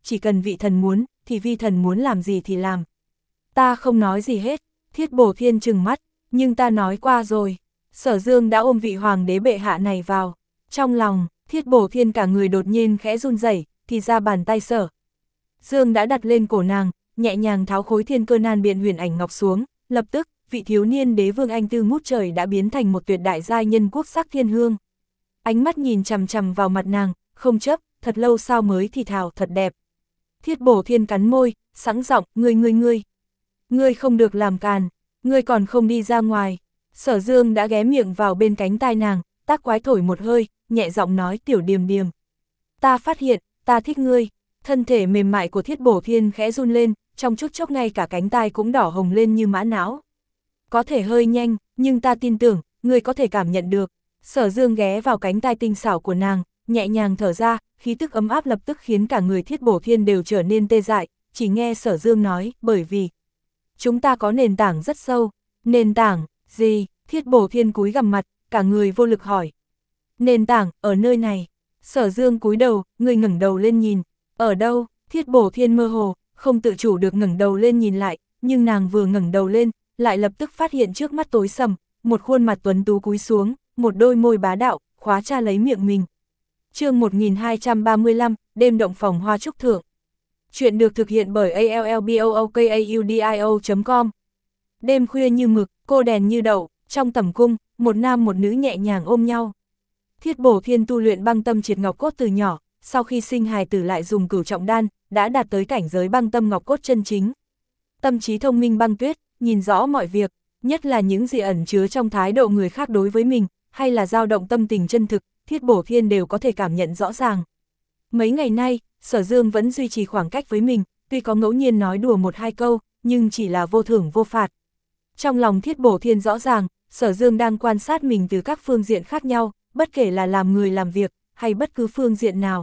chỉ cần vị thần muốn, thì vi thần muốn làm gì thì làm. Ta không nói gì hết, Thiết Bổ Thiên trừng mắt, nhưng ta nói qua rồi. Sở Dương đã ôm vị hoàng đế bệ hạ này vào. Trong lòng, Thiết Bổ Thiên cả người đột nhiên khẽ run rẩy, thì ra bàn tay Sở Dương đã đặt lên cổ nàng, nhẹ nhàng tháo khối thiên cơ nan biện huyền ảnh ngọc xuống, lập tức, vị thiếu niên đế vương anh tư ngút trời đã biến thành một tuyệt đại giai nhân quốc sắc thiên hương. Ánh mắt nhìn chằm chằm vào mặt nàng, không chấp, thật lâu sau mới thì thào thật đẹp. Thiết Bổ Thiên cắn môi, sẵn giọng, ngươi ngươi ngươi. Ngươi không được làm càn, ngươi còn không đi ra ngoài. Sở Dương đã ghé miệng vào bên cánh tai nàng, tác quái thổi một hơi, nhẹ giọng nói tiểu điềm điềm. Ta phát hiện, ta thích ngươi. Thân thể mềm mại của Thiết Bổ Thiên khẽ run lên, trong chút chốc ngay cả cánh tai cũng đỏ hồng lên như mã não. Có thể hơi nhanh, nhưng ta tin tưởng, ngươi có thể cảm nhận được. Sở Dương ghé vào cánh tai tinh xảo của nàng, nhẹ nhàng thở ra, khí tức ấm áp lập tức khiến cả người Thiết Bổ Thiên đều trở nên tê dại, chỉ nghe Sở Dương nói, bởi vì chúng ta có nền tảng rất sâu. Nền tảng, gì? Thiết Bổ Thiên cúi gằm mặt, cả người vô lực hỏi. Nền tảng, ở nơi này. Sở Dương cúi đầu, người ngẩng đầu lên nhìn. Ở đâu? Thiết Bổ Thiên mơ hồ, không tự chủ được ngẩng đầu lên nhìn lại, nhưng nàng vừa ngẩng đầu lên, lại lập tức phát hiện trước mắt tối sầm, một khuôn mặt tuấn tú cúi xuống, một đôi môi bá đạo, khóa cha lấy miệng mình. Chương một nghìn hai trăm ba mươi lăm, đêm động phòng hoa trúc thượng. Chuyện được thực hiện bởi a l l b o o k a u d i o chấm com. Đêm khuya như mực, cô đèn như đậu, trong tẩm cung, một nam một nữ nhẹ nhàng ôm nhau. Thiết Bổ Thiên tu luyện băng tâm triệt ngọc cốt từ nhỏ, sau khi sinh hài tử lại dùng cửu trọng đan, đã đạt tới cảnh giới băng tâm ngọc cốt chân chính. Tâm trí thông minh băng tuyết, nhìn rõ mọi việc, nhất là những gì ẩn chứa trong thái độ người khác đối với mình, hay là dao động tâm tình chân thực, Thiết Bổ Thiên đều có thể cảm nhận rõ ràng. Mấy ngày nay, Sở Dương vẫn duy trì khoảng cách với mình, tuy có ngẫu nhiên nói đùa một hai câu, nhưng chỉ là vô thưởng vô phạt. Trong lòng Thiết Bổ Thiên rõ ràng, Sở Dương đang quan sát mình từ các phương diện khác nhau, bất kể là làm người làm việc, hay bất cứ phương diện nào.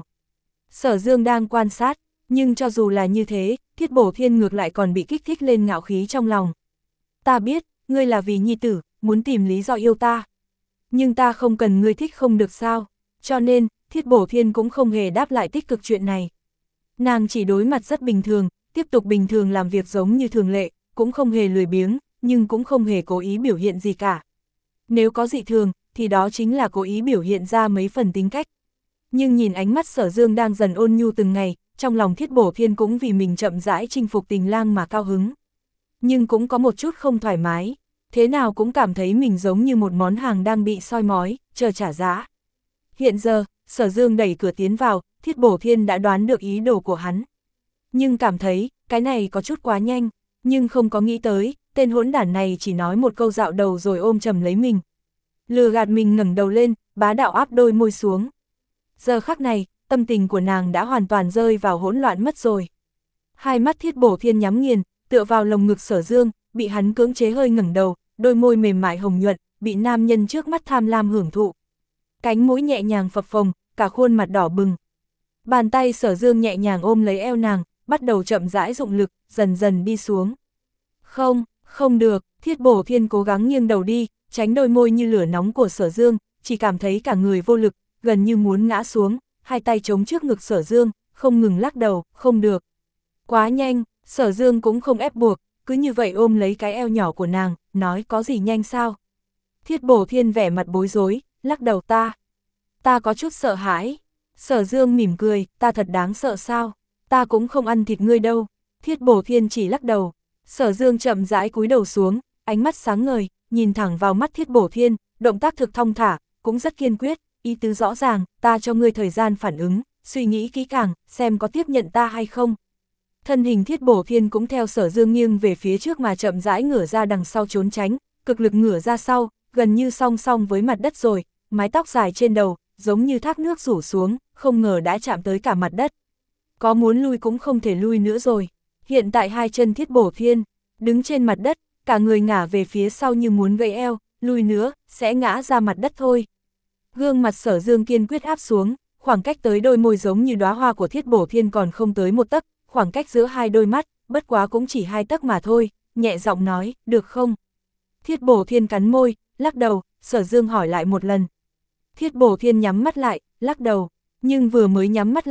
Sở Dương đang quan sát, nhưng cho dù là như thế, Thiết Bổ Thiên ngược lại còn bị kích thích lên ngạo khí trong lòng. Ta biết, ngươi là vì nhi tử, muốn tìm lý do yêu ta. Nhưng ta không cần ngươi thích không được sao, cho nên, Thiết Bổ Thiên cũng không hề đáp lại tích cực chuyện này. Nàng chỉ đối mặt rất bình thường, tiếp tục bình thường làm việc giống như thường lệ, cũng không hề lười biếng, nhưng cũng không hề cố ý biểu hiện gì cả. Nếu có dị thường, thì đó chính là cố ý biểu hiện ra mấy phần tính cách. Nhưng nhìn ánh mắt Sở Dương đang dần ôn nhu từng ngày, trong lòng Thiết Bổ Thiên cũng vì mình chậm rãi chinh phục tình lang mà cao hứng. Nhưng cũng có một chút không thoải mái, thế nào cũng cảm thấy mình giống như một món hàng đang bị soi mói, chờ trả giá. Hiện giờ, Sở Dương đẩy cửa tiến vào, Thiết Bổ Thiên đã đoán được ý đồ của hắn. Nhưng cảm thấy, cái này có chút quá nhanh, nhưng không có nghĩ tới, tên hỗn đản này chỉ nói một câu dạo đầu rồi ôm chầm lấy mình. Lừa gạt mình ngẩng đầu lên, bá đạo áp đôi môi xuống. Giờ khắc này, tâm tình của nàng đã hoàn toàn rơi vào hỗn loạn mất rồi. Hai mắt Thiết Bổ Thiên nhắm nghiền, tựa vào lồng ngực Sở Dương, bị hắn cưỡng chế hơi ngẩng đầu, đôi môi mềm mại hồng nhuận, bị nam nhân trước mắt tham lam hưởng thụ. Cánh mũi nhẹ nhàng phập phồng, cả khuôn mặt đỏ bừng. Bàn tay Sở Dương nhẹ nhàng ôm lấy eo nàng, bắt đầu chậm rãi dụng lực, dần dần đi xuống. Không, không được, Thiết Bổ Thiên cố gắng nghiêng đầu đi, tránh đôi môi như lửa nóng của Sở Dương, chỉ cảm thấy cả người vô lực, gần như muốn ngã xuống, hai tay chống trước ngực Sở Dương, không ngừng lắc đầu, không được. Quá nhanh, Sở Dương cũng không ép buộc, cứ như vậy ôm lấy cái eo nhỏ của nàng, nói có gì nhanh sao. Thiết Bổ Thiên vẻ mặt bối rối, lắc đầu ta. Ta có chút sợ hãi. Sở Dương mỉm cười, ta thật đáng sợ sao, ta cũng không ăn thịt ngươi đâu. Thiết Bổ Thiên chỉ lắc đầu. Sở Dương chậm rãi cúi đầu xuống, ánh mắt sáng ngời, nhìn thẳng vào mắt Thiết Bổ Thiên, động tác thực thong thả, cũng rất kiên quyết, ý tứ rõ ràng, ta cho ngươi thời gian phản ứng, suy nghĩ kỹ càng, xem có tiếp nhận ta hay không. Thân hình Thiết Bổ Thiên cũng theo Sở Dương nghiêng về phía trước mà chậm rãi ngửa ra đằng sau trốn tránh, cực lực ngửa ra sau, gần như song song với mặt đất rồi, mái tóc dài trên đầu, giống như thác nước rủ xuống, không ngờ đã chạm tới cả mặt đất. Có muốn lui cũng không thể lui nữa rồi. Hiện tại hai chân Thiết Bổ Thiên, đứng trên mặt đất, cả người ngả về phía sau như muốn gãy eo, lui nữa, sẽ ngã ra mặt đất thôi. Gương mặt Sở Dương kiên quyết áp xuống, khoảng cách tới đôi môi giống như đóa hoa của Thiết Bổ Thiên còn không tới một tấc, khoảng cách giữa hai đôi mắt, bất quá cũng chỉ hai tấc mà thôi, nhẹ giọng nói, được không? Thiết Bổ Thiên cắn môi, lắc đầu, Sở Dương hỏi lại một lần. Thiết Bổ Thiên nhắm mắt lại, lắc đầu, nhưng vừa mới nhắm mắt lại,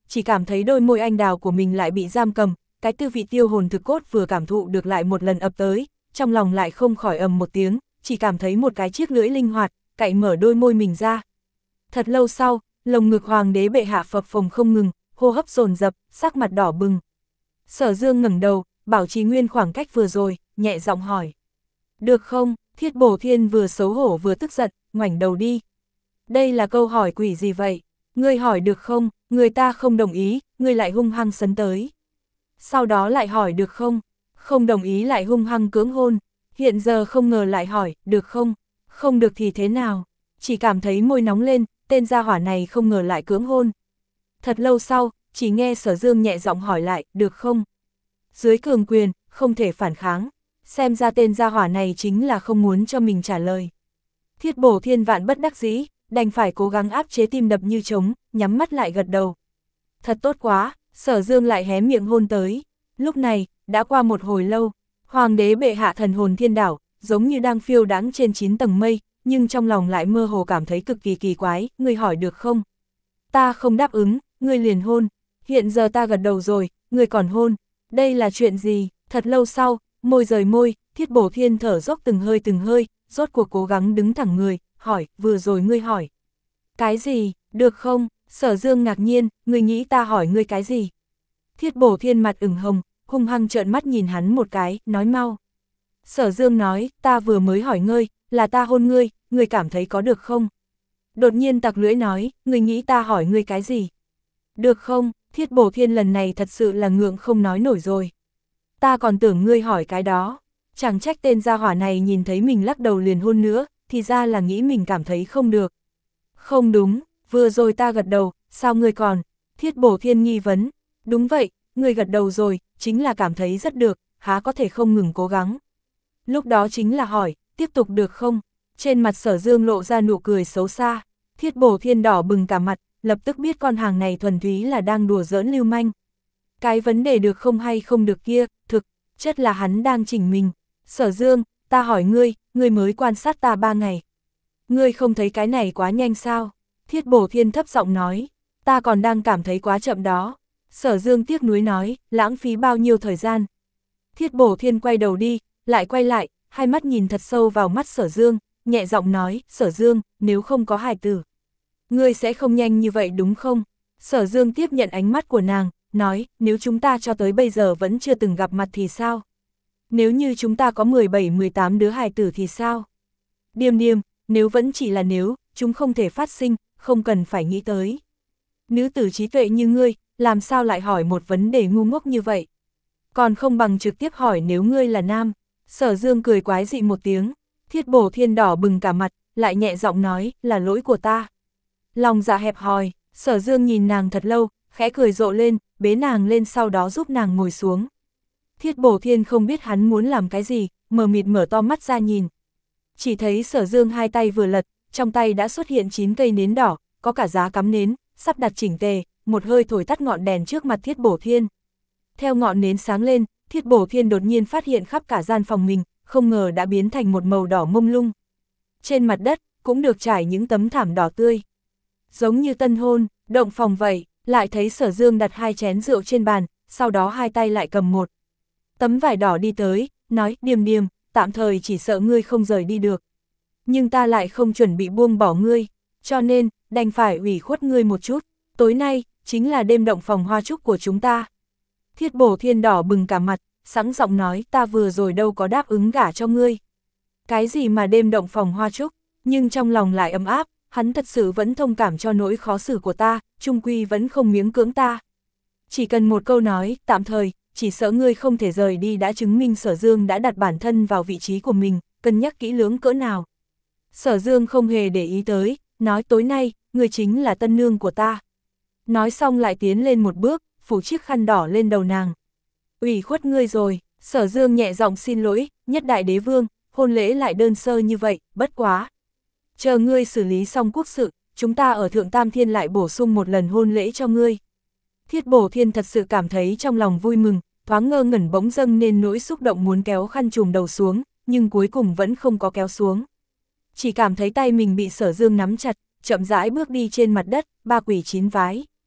chỉ cảm thấy đôi môi anh đào của mình lại bị giam cầm, cái tư vị tiêu hồn thực cốt vừa cảm thụ được lại một lần ập tới, trong lòng lại không khỏi ầm một tiếng, chỉ cảm thấy một cái chiếc lưỡi linh hoạt, cạy mở đôi môi mình ra. Thật lâu sau, lồng ngực hoàng đế bệ hạ phập phồng không ngừng, hô hấp dồn dập, sắc mặt đỏ bừng. Sở Dương ngẩng đầu, bảo trì nguyên khoảng cách vừa rồi, nhẹ giọng hỏi. Được không? Thiết Bổ Thiên vừa xấu hổ vừa tức giận, ngoảnh đầu đi. Đây là câu hỏi quỷ gì vậy? Ngươi hỏi được không? Người ta không đồng ý, ngươi lại hung hăng sấn tới. Sau đó lại hỏi được không? Không đồng ý lại hung hăng cưỡng hôn. Hiện giờ không ngờ lại hỏi, được không? Không được thì thế nào? Chỉ cảm thấy môi nóng lên, tên gia hỏa này không ngờ lại cưỡng hôn. Thật lâu sau, chỉ nghe Sở Dương nhẹ giọng hỏi lại, được không? Dưới cường quyền, không thể phản kháng. Xem ra tên gia hỏa này chính là không muốn cho mình trả lời. Thiết Bổ Thiên vạn bất đắc dĩ, đành phải cố gắng áp chế tim đập như trống, nhắm mắt lại gật đầu. Thật tốt quá, Sở Dương lại hé miệng hôn tới. Lúc này, đã qua một hồi lâu, hoàng đế bệ hạ thần hồn thiên đảo, giống như đang phiêu đáng trên chín tầng mây, nhưng trong lòng lại mơ hồ cảm thấy cực kỳ kỳ quái, ngươi hỏi được không? Ta không đáp ứng, ngươi liền hôn. Hiện giờ ta gật đầu rồi, ngươi còn hôn. Đây là chuyện gì? Thật lâu sau, môi rời môi, Thiết Bổ Thiên thở dốc từng hơi từng hơi, rốt cuộc cố gắng đứng thẳng người, hỏi, vừa rồi ngươi hỏi. Cái gì, được không? Sở Dương ngạc nhiên, ngươi nghĩ ta hỏi ngươi cái gì? Thiết Bổ Thiên mặt ửng hồng, hung hăng trợn mắt nhìn hắn một cái, nói mau. Sở Dương nói, ta vừa mới hỏi ngươi, là ta hôn ngươi, ngươi cảm thấy có được không? Đột nhiên tặc lưỡi nói, ngươi nghĩ ta hỏi ngươi cái gì? Được không? Thiết Bổ Thiên lần này thật sự là ngượng không nói nổi rồi. Ta còn tưởng ngươi hỏi cái đó. Chẳng trách tên gia hỏa này nhìn thấy mình lắc đầu liền hôn nữa, thì ra là nghĩ mình cảm thấy không được. Không đúng, vừa rồi ta gật đầu, sao ngươi còn? Thiết Bổ Thiên nghi vấn. Đúng vậy, ngươi gật đầu rồi, chính là cảm thấy rất được, há có thể không ngừng cố gắng. Lúc đó chính là hỏi, tiếp tục được không? Trên mặt Sở Dương lộ ra nụ cười xấu xa. Thiết Bổ Thiên đỏ bừng cả mặt, lập tức biết con hàng này thuần túy là đang đùa giỡn lưu manh. Cái vấn đề được không hay không được kia, thực, chất là hắn đang chỉnh mình. Sở Dương, ta hỏi ngươi, ngươi mới quan sát ta ba ngày. Ngươi không thấy cái này quá nhanh sao? Thiết Bổ Thiên thấp giọng nói, ta còn đang cảm thấy quá chậm đó. Sở Dương tiếc nuối nói, lãng phí bao nhiêu thời gian. Thiết Bổ Thiên quay đầu đi, lại quay lại, hai mắt nhìn thật sâu vào mắt Sở Dương, nhẹ giọng nói, Sở Dương, nếu không có hài tử, ngươi sẽ không nhanh như vậy đúng không? Sở Dương tiếp nhận ánh mắt của nàng, nói, nếu chúng ta cho tới bây giờ vẫn chưa từng gặp mặt thì sao? Nếu như chúng ta có mười bảy mười tám đứa hài tử thì sao? Điềm điềm, nếu vẫn chỉ là nếu, chúng không thể phát sinh, không cần phải nghĩ tới. Nữ tử trí tuệ như ngươi, làm sao lại hỏi một vấn đề ngu ngốc như vậy? Còn không bằng trực tiếp hỏi nếu ngươi là nam. Sở Dương cười quái dị một tiếng, Thiết Bổ Thiên đỏ bừng cả mặt, lại nhẹ giọng nói, là lỗi của ta. Lòng dạ hẹp hòi, Sở Dương nhìn nàng thật lâu, khẽ cười rộ lên, bế nàng lên sau đó giúp nàng ngồi xuống. Thiết Bổ Thiên không biết hắn muốn làm cái gì, mờ mịt mở to mắt ra nhìn. Chỉ thấy Sở Dương hai tay vừa lật, trong tay đã xuất hiện chín cây nến đỏ, có cả giá cắm nến, sắp đặt chỉnh tề, một hơi thổi tắt ngọn đèn trước mặt Thiết Bổ Thiên. Theo ngọn nến sáng lên, Thiết Bổ Thiên đột nhiên phát hiện khắp cả gian phòng mình, không ngờ đã biến thành một màu đỏ mông lung. Trên mặt đất, cũng được trải những tấm thảm đỏ tươi. Giống như tân hôn, động phòng vậy, lại thấy Sở Dương đặt hai chén rượu trên bàn, sau đó hai tay lại cầm một tấm vải đỏ đi tới, nói, Điềm Điềm, tạm thời chỉ sợ ngươi không rời đi được. Nhưng ta lại không chuẩn bị buông bỏ ngươi, cho nên, đành phải ủy khuất ngươi một chút, tối nay, chính là đêm động phòng hoa trúc của chúng ta. Thiết Bổ Thiên đỏ bừng cả mặt, sẵn giọng nói, ta vừa rồi đâu có đáp ứng gả cho ngươi. Cái gì mà đêm động phòng hoa trúc, nhưng trong lòng lại ấm áp, hắn thật sự vẫn thông cảm cho nỗi khó xử của ta, chung quy vẫn không miếng cưỡng ta. Chỉ cần một câu nói, tạm thời, chỉ sợ ngươi không thể rời đi đã chứng minh Sở Dương đã đặt bản thân vào vị trí của mình, cân nhắc kỹ lưỡng cỡ nào. Sở Dương không hề để ý tới, nói tối nay, ngươi chính là tân nương của ta. Nói xong lại tiến lên một bước, phủ chiếc khăn đỏ lên đầu nàng. Ủy khuất ngươi rồi, Sở Dương nhẹ giọng xin lỗi, nhất đại đế vương, hôn lễ lại đơn sơ như vậy, bất quá. Chờ ngươi xử lý xong quốc sự, chúng ta ở Thượng Tam Thiên lại bổ sung một lần hôn lễ cho ngươi. Thiết Bổ Thiên thật sự cảm thấy trong lòng vui mừng, thoáng ngơ ngẩn bỗng dâng nên nỗi xúc động muốn kéo khăn trùm đầu xuống, nhưng cuối cùng vẫn không có kéo xuống. Chỉ cảm thấy tay mình bị Sở Dương nắm chặt, chậm rãi bước đi trên mặt đất, ba quỷ chín vái.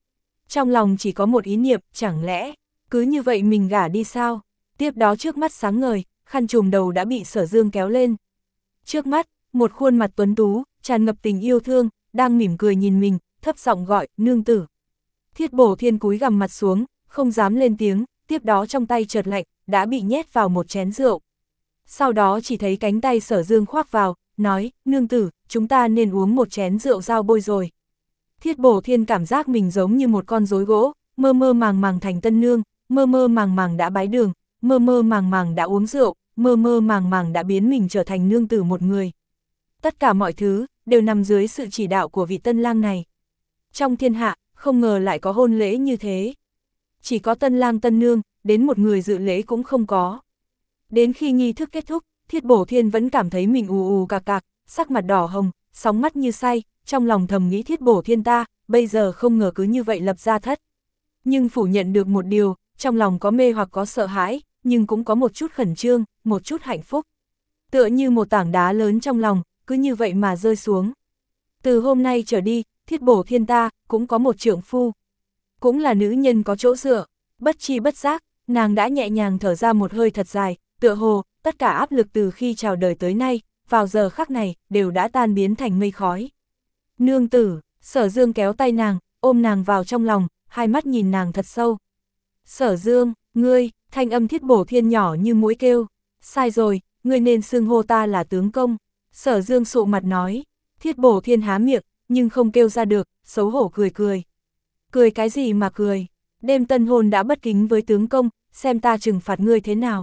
Trong lòng chỉ có một ý niệm, chẳng lẽ, cứ như vậy mình gả đi sao? Tiếp đó trước mắt sáng ngời, khăn trùm đầu đã bị Sở Dương kéo lên. Trước mắt, một khuôn mặt tuấn tú, tràn ngập tình yêu thương, đang mỉm cười nhìn mình, thấp giọng gọi, nương tử. Thiết Bổ Thiên cúi gằm mặt xuống, không dám lên tiếng, tiếp đó trong tay chợt lạnh, đã bị nhét vào một chén rượu. Sau đó chỉ thấy cánh tay Sở Dương khoác vào, nói, nương tử, chúng ta nên uống một chén rượu giao bôi rồi. Thiết Bổ Thiên cảm giác mình giống như một con rối gỗ, mơ mơ màng màng thành tân nương, mơ mơ màng màng đã bái đường, mơ mơ màng màng đã uống rượu, mơ mơ màng màng đã biến mình trở thành nương tử một người. Tất cả mọi thứ, đều nằm dưới sự chỉ đạo của vị tân lang này. Trong thiên hạ, không ngờ lại có hôn lễ như thế. Chỉ có tân lang tân nương, đến một người dự lễ cũng không có. Đến khi nghi thức kết thúc, Thiết Bổ Thiên vẫn cảm thấy mình ù ù cạc cạc, sắc mặt đỏ hồng, sóng mắt như say, trong lòng thầm nghĩ Thiết Bổ Thiên ta, bây giờ không ngờ cứ như vậy lập gia thất. Nhưng phủ nhận được một điều, trong lòng có mê hoặc có sợ hãi, nhưng cũng có một chút khẩn trương, một chút hạnh phúc. Tựa như một tảng đá lớn trong lòng, cứ như vậy mà rơi xuống. Từ hôm nay trở đi, Thiết Bổ Thiên ta, cũng có một trượng phu. Cũng là nữ nhân có chỗ dựa, bất chi bất giác, nàng đã nhẹ nhàng thở ra một hơi thật dài, tựa hồ, tất cả áp lực từ khi chào đời tới nay, vào giờ khắc này, đều đã tan biến thành mây khói. Nương tử, Sở Dương kéo tay nàng, ôm nàng vào trong lòng, hai mắt nhìn nàng thật sâu. Sở Dương, ngươi, thanh âm Thiết Bổ Thiên nhỏ như mũi kêu, sai rồi, ngươi nên xưng hô ta là tướng công. Sở Dương sụ mặt nói, Thiết Bổ Thiên há miệng, nhưng không kêu ra được, xấu hổ cười cười. Cười cái gì mà cười, đêm tân hôn đã bất kính với tướng công, xem ta trừng phạt ngươi thế nào.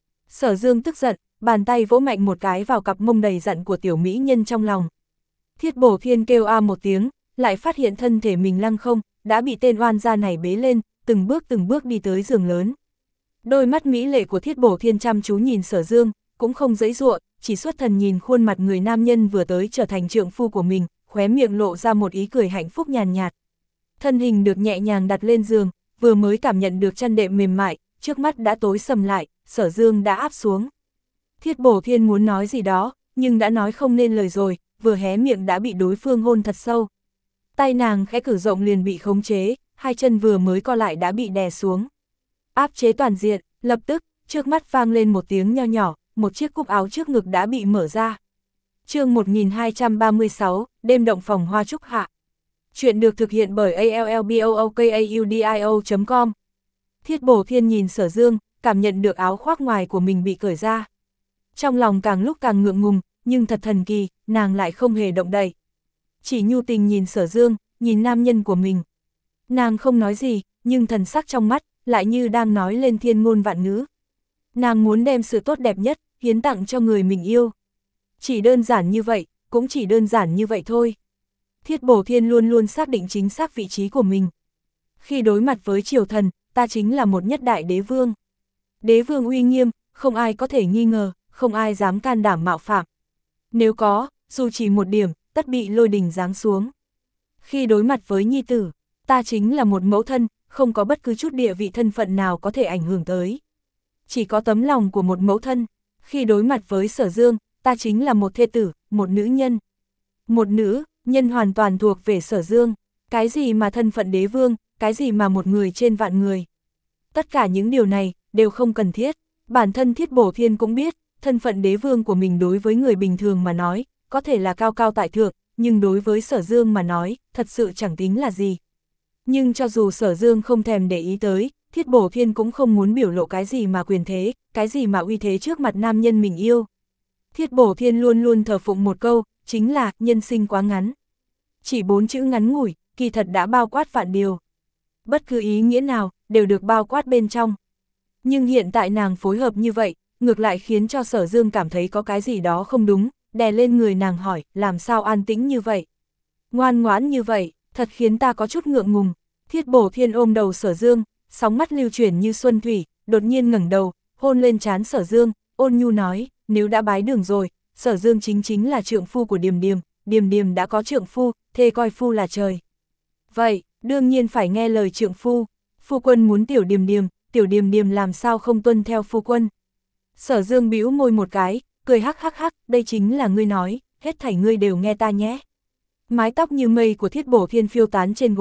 Sở Dương tức giận, bàn tay vỗ mạnh một cái vào cặp mông đầy giận của tiểu mỹ nhân trong lòng. Thiết Bổ Thiên kêu a một tiếng, lại phát hiện thân thể mình lăng không, đã bị tên oan gia này bế lên, từng bước từng bước đi tới giường lớn. Đôi mắt mỹ lệ của Thiết Bổ Thiên chăm chú nhìn Sở Dương, cũng không giãy giụa, chỉ xuất thần nhìn khuôn mặt người nam nhân vừa tới trở thành trượng phu của mình, khóe miệng lộ ra một ý cười hạnh phúc nhàn nhạt. Thân hình được nhẹ nhàng đặt lên giường, vừa mới cảm nhận được chăn đệm mềm mại, trước mắt đã tối sầm lại, Sở Dương đã áp xuống. Thiết Bổ Thiên muốn nói gì đó, nhưng đã nói không nên lời rồi, vừa hé miệng đã bị đối phương hôn thật sâu. Tay nàng khẽ cử rộng liền bị khống chế, hai chân vừa mới co lại đã bị đè xuống. Áp chế toàn diện, lập tức, trước mắt vang lên một tiếng nho nhỏ, một chiếc cúc áo trước ngực đã bị mở ra. Chương một nghìn hai trăm ba mươi sáu, đêm động phòng hoa trúc hạ. Chuyện được thực hiện bởi a l l b o o k a u d i o chấm com. Thiết Bổ Thiên nhìn Sở Dương, cảm nhận được áo khoác ngoài của mình bị cởi ra. Trong lòng càng lúc càng ngượng ngùng, nhưng thật thần kỳ, nàng lại không hề động đậy. Chỉ nhu tình nhìn Sở Dương, nhìn nam nhân của mình. Nàng không nói gì, nhưng thần sắc trong mắt, lại như đang nói lên thiên ngôn vạn ngữ. Nàng muốn đem sự tốt đẹp nhất, hiến tặng cho người mình yêu. Chỉ đơn giản như vậy, cũng chỉ đơn giản như vậy thôi. Thiết Bổ Thiên luôn luôn xác định chính xác vị trí của mình. Khi đối mặt với triều thần, ta chính là một nhất đại đế vương. Đế vương uy nghiêm, không ai có thể nghi ngờ, không ai dám can đảm mạo phạm. Nếu có, dù chỉ một điểm, tất bị lôi đình giáng xuống. Khi đối mặt với nhi tử, ta chính là một mẫu thân, không có bất cứ chút địa vị thân phận nào có thể ảnh hưởng tới. Chỉ có tấm lòng của một mẫu thân. Khi đối mặt với Sở Dương, ta chính là một thê tử, một nữ nhân. Một nữ nhân hoàn toàn thuộc về Sở Dương. Cái gì mà thân phận đế vương, cái gì mà một người trên vạn người. Tất cả những điều này, đều không cần thiết. Bản thân Thiết Bổ Thiên cũng biết, thân phận đế vương của mình đối với người bình thường mà nói, có thể là cao cao tại thượng, nhưng đối với Sở Dương mà nói, thật sự chẳng tính là gì. Nhưng cho dù Sở Dương không thèm để ý tới, Thiết Bổ Thiên cũng không muốn biểu lộ cái gì mà quyền thế, cái gì mà uy thế trước mặt nam nhân mình yêu. Thiết Bổ Thiên luôn luôn thờ phụng một câu, chính là nhân sinh quá ngắn. Chỉ bốn chữ ngắn ngủi, kỳ thật đã bao quát vạn điều. Bất cứ ý nghĩa nào, đều được bao quát bên trong. Nhưng hiện tại nàng phối hợp như vậy, ngược lại khiến cho Sở Dương cảm thấy có cái gì đó không đúng, đè lên người nàng hỏi, làm sao an tĩnh như vậy? Ngoan ngoãn như vậy, thật khiến ta có chút ngượng ngùng. Thiết Bổ Thiên ôm đầu Sở Dương, sóng mắt lưu chuyển như xuân thủy, đột nhiên ngẩng đầu, hôn lên trán Sở Dương, ôn nhu nói, nếu đã bái đường rồi, Sở Dương chính chính là trượng phu của Điềm Điềm, Điềm Điềm đã có trượng phu, thê coi phu là trời. Vậy, đương nhiên phải nghe lời trượng phu, phu quân muốn tiểu Điềm Điềm, tiểu Điềm Điềm làm sao không tuân theo phu quân. Sở Dương bĩu môi một cái, cười hắc hắc hắc, đây chính là ngươi nói, hết thảy ngươi đều nghe ta nhé. Mái tóc như mây của Thiết Bổ Thiên phiêu tán trên gối,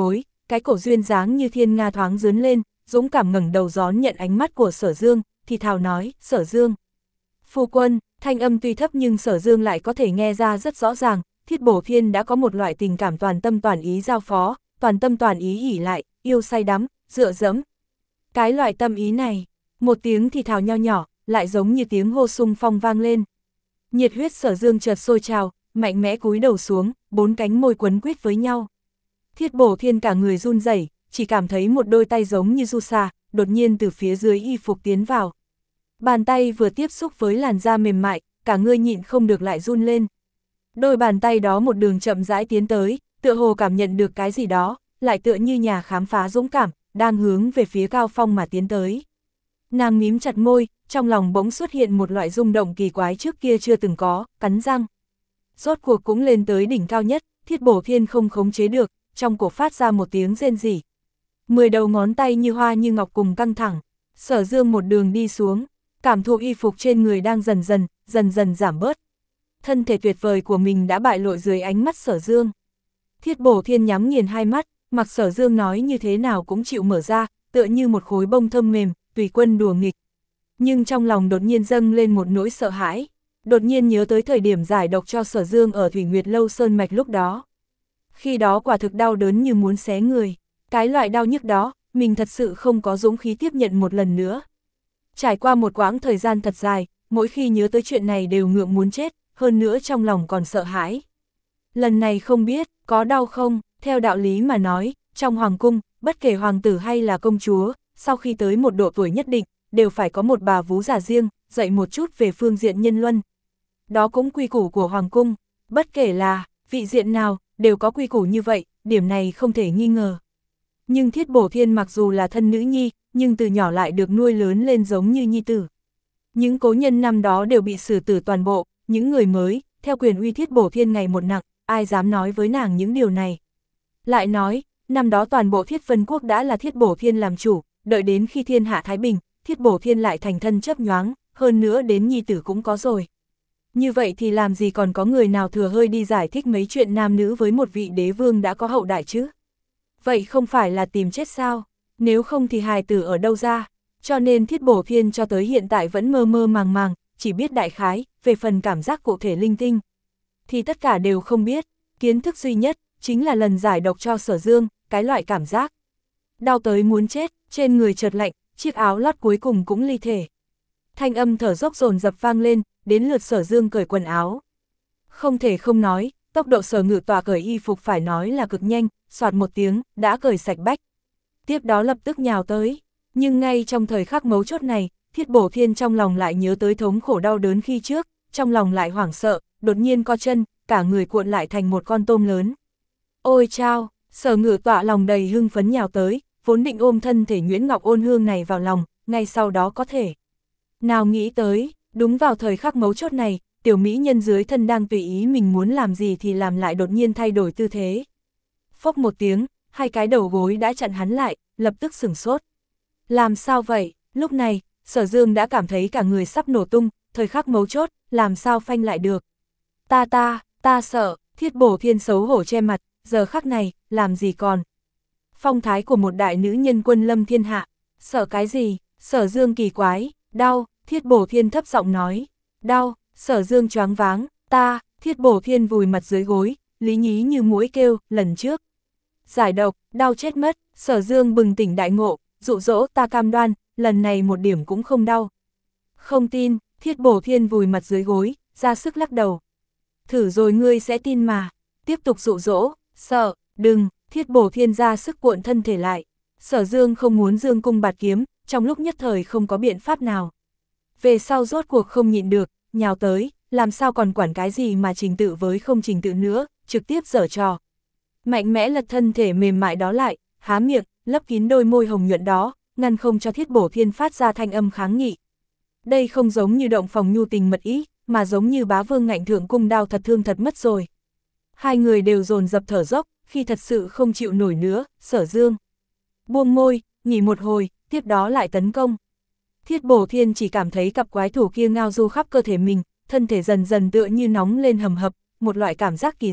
cái cổ duyên dáng như thiên nga thoáng dướn lên, dũng cảm ngẩng đầu đón nhận ánh mắt của Sở Dương, thì thào nói, Sở Dương. Phu quân, thanh âm tuy thấp nhưng Sở Dương lại có thể nghe ra rất rõ ràng, Thiết Bổ Thiên đã có một loại tình cảm toàn tâm toàn ý giao phó, toàn tâm toàn ý ỉ lại, yêu say đắm, dựa dẫm. Cái loại tâm ý này, một tiếng thì thào nho nhỏ, lại giống như tiếng hô xung phong vang lên. Nhiệt huyết Sở Dương chợt sôi trào, mạnh mẽ cúi đầu xuống, bốn cánh môi quấn quýt với nhau. Thiết Bổ Thiên cả người run rẩy, chỉ cảm thấy một đôi tay giống như du xà, đột nhiên từ phía dưới y phục tiến vào. Bàn tay vừa tiếp xúc với làn da mềm mại, cả người nhịn không được lại run lên. Đôi bàn tay đó một đường chậm rãi tiến tới, tựa hồ cảm nhận được cái gì đó, lại tựa như nhà khám phá dũng cảm, đang hướng về phía Cao Phong mà tiến tới. Nàng mím chặt môi, trong lòng bỗng xuất hiện một loại rung động kỳ quái trước kia chưa từng có, cắn răng. Rốt cuộc cũng lên tới đỉnh cao nhất, Thiết Bổ Thiên không khống chế được, trong cổ phát ra một tiếng rên rỉ. Mười đầu ngón tay như hoa như ngọc cùng căng thẳng, Sở Dương một đường đi xuống, cảm thụ y phục trên người đang dần dần, dần dần giảm bớt. Thân thể tuyệt vời của mình đã bại lộ dưới ánh mắt Sở Dương. Thiết Bổ Thiên nhắm nghiền hai mắt, mặc Sở Dương nói như thế nào cũng chịu mở ra, tựa như một khối bông thơm mềm, tùy quân đùa nghịch. Nhưng trong lòng đột nhiên dâng lên một nỗi sợ hãi, đột nhiên nhớ tới thời điểm giải độc cho Sở Dương ở Thủy Nguyệt Lâu Sơn Mạch lúc đó. Khi đó quả thực đau đớn như muốn xé người, cái loại đau nhức đó, mình thật sự không có dũng khí tiếp nhận một lần nữa. Trải qua một quãng thời gian thật dài, mỗi khi nhớ tới chuyện này đều ngượng muốn chết, hơn nữa trong lòng còn sợ hãi. Lần này không biết, có đau không, theo đạo lý mà nói, trong hoàng cung, bất kể hoàng tử hay là công chúa, sau khi tới một độ tuổi nhất định, đều phải có một bà vú già riêng, dạy một chút về phương diện nhân luân. Đó cũng quy củ của hoàng cung, bất kể là vị diện nào, đều có quy củ như vậy, điểm này không thể nghi ngờ. Nhưng Thiết Bổ Thiên mặc dù là thân nữ nhi, nhưng từ nhỏ lại được nuôi lớn lên giống như nhi tử. Những cố nhân năm đó đều bị xử tử toàn bộ, những người mới, theo quyền uy Thiết Bổ Thiên ngày một nặng, ai dám nói với nàng những điều này. Lại nói, năm đó toàn bộ Thiết Vân Quốc đã là Thiết Bổ Thiên làm chủ, đợi đến khi thiên hạ thái bình, Thiết Bổ Thiên lại thành thân chấp nhoáng, hơn nữa đến nhi tử cũng có rồi. Như vậy thì làm gì còn có người nào thừa hơi đi giải thích mấy chuyện nam nữ với một vị đế vương đã có hậu đại chứ? Vậy không phải là tìm chết sao? Nếu không thì hài tử ở đâu ra? Cho nên Thiết Bổ Thiên cho tới hiện tại vẫn mơ mơ màng màng, chỉ biết đại khái, về phần cảm giác cụ thể linh tinh. Thì tất cả đều không biết, kiến thức duy nhất, chính là lần giải độc cho Sở Dương, cái loại cảm giác. Đau tới muốn chết, trên người chợt lạnh, chiếc áo lót cuối cùng cũng ly thể. Thanh âm thở dốc dồn dập vang lên, đến lượt Sở Dương cởi quần áo. Không thể không nói, tốc độ Sở Ngự Tọa cởi y phục phải nói là cực nhanh, soạt một tiếng, đã cởi sạch bách. Tiếp đó lập tức nhào tới, nhưng ngay trong thời khắc mấu chốt này, Thiết Bổ Thiên trong lòng lại nhớ tới thống khổ đau đớn khi trước, trong lòng lại hoảng sợ, đột nhiên co chân, cả người cuộn lại thành một con tôm lớn. Ôi chao, Sở Ngự Tọa lòng đầy hưng phấn nhào tới, vốn định ôm thân thể Nguyễn Ngọc Ôn Hương này vào lòng, ngay sau đó có thể. Nào nghĩ tới, đúng vào thời khắc mấu chốt này, tiểu mỹ nhân dưới thân đang tùy ý mình muốn làm gì thì làm lại đột nhiên thay đổi tư thế. Phốc một tiếng, hai cái đầu gối đã chặn hắn lại, lập tức sửng sốt. Làm sao vậy? Lúc này, Sở Dương đã cảm thấy cả người sắp nổ tung, thời khắc mấu chốt, làm sao phanh lại được. Ta ta, ta sợ, Thiết Bổ Thiên xấu hổ che mặt, giờ khắc này, làm gì còn. Phong thái của một đại nữ nhân quân lâm thiên hạ, sợ cái gì? Sở Dương kỳ quái, đau, Thiết Bổ Thiên thấp giọng nói, đau, Sở Dương choáng váng, ta, Thiết Bổ Thiên vùi mặt dưới gối, lý nhí như muỗi kêu, lần trước. Giải độc, đau chết mất, Sở Dương bừng tỉnh đại ngộ, dụ dỗ ta cam đoan, lần này một điểm cũng không đau. Không tin, Thiết Bổ Thiên vùi mặt dưới gối, ra sức lắc đầu. Thử rồi ngươi sẽ tin mà, tiếp tục dụ dỗ, sợ, đừng, Thiết Bổ Thiên ra sức cuộn thân thể lại. Sở Dương không muốn dương cung bạt kiếm, trong lúc nhất thời không có biện pháp nào. Về sau rốt cuộc không nhịn được, nhào tới, làm sao còn quản cái gì mà trình tự với không trình tự nữa, trực tiếp giở trò. Mạnh mẽ lật thân thể mềm mại đó lại, há miệng, lấp kín đôi môi hồng nhuận đó, ngăn không cho Thiết Bổ Thiên phát ra thanh âm kháng nghị. Đây không giống như động phòng nhu tình mật ý, mà giống như bá vương ngạnh thượng cung đao thật thương thật mất rồi. Hai người đều dồn dập thở dốc, khi thật sự không chịu nổi nữa, Sở Dương buông môi, nghỉ một hồi, tiếp đó lại tấn công. Thiết Bổ Thiên chỉ cảm thấy cặp quái thủ kia ngao du khắp cơ thể mình, thân thể dần dần tựa như nóng lên hầm hập, một loại cảm giác kỳ dị,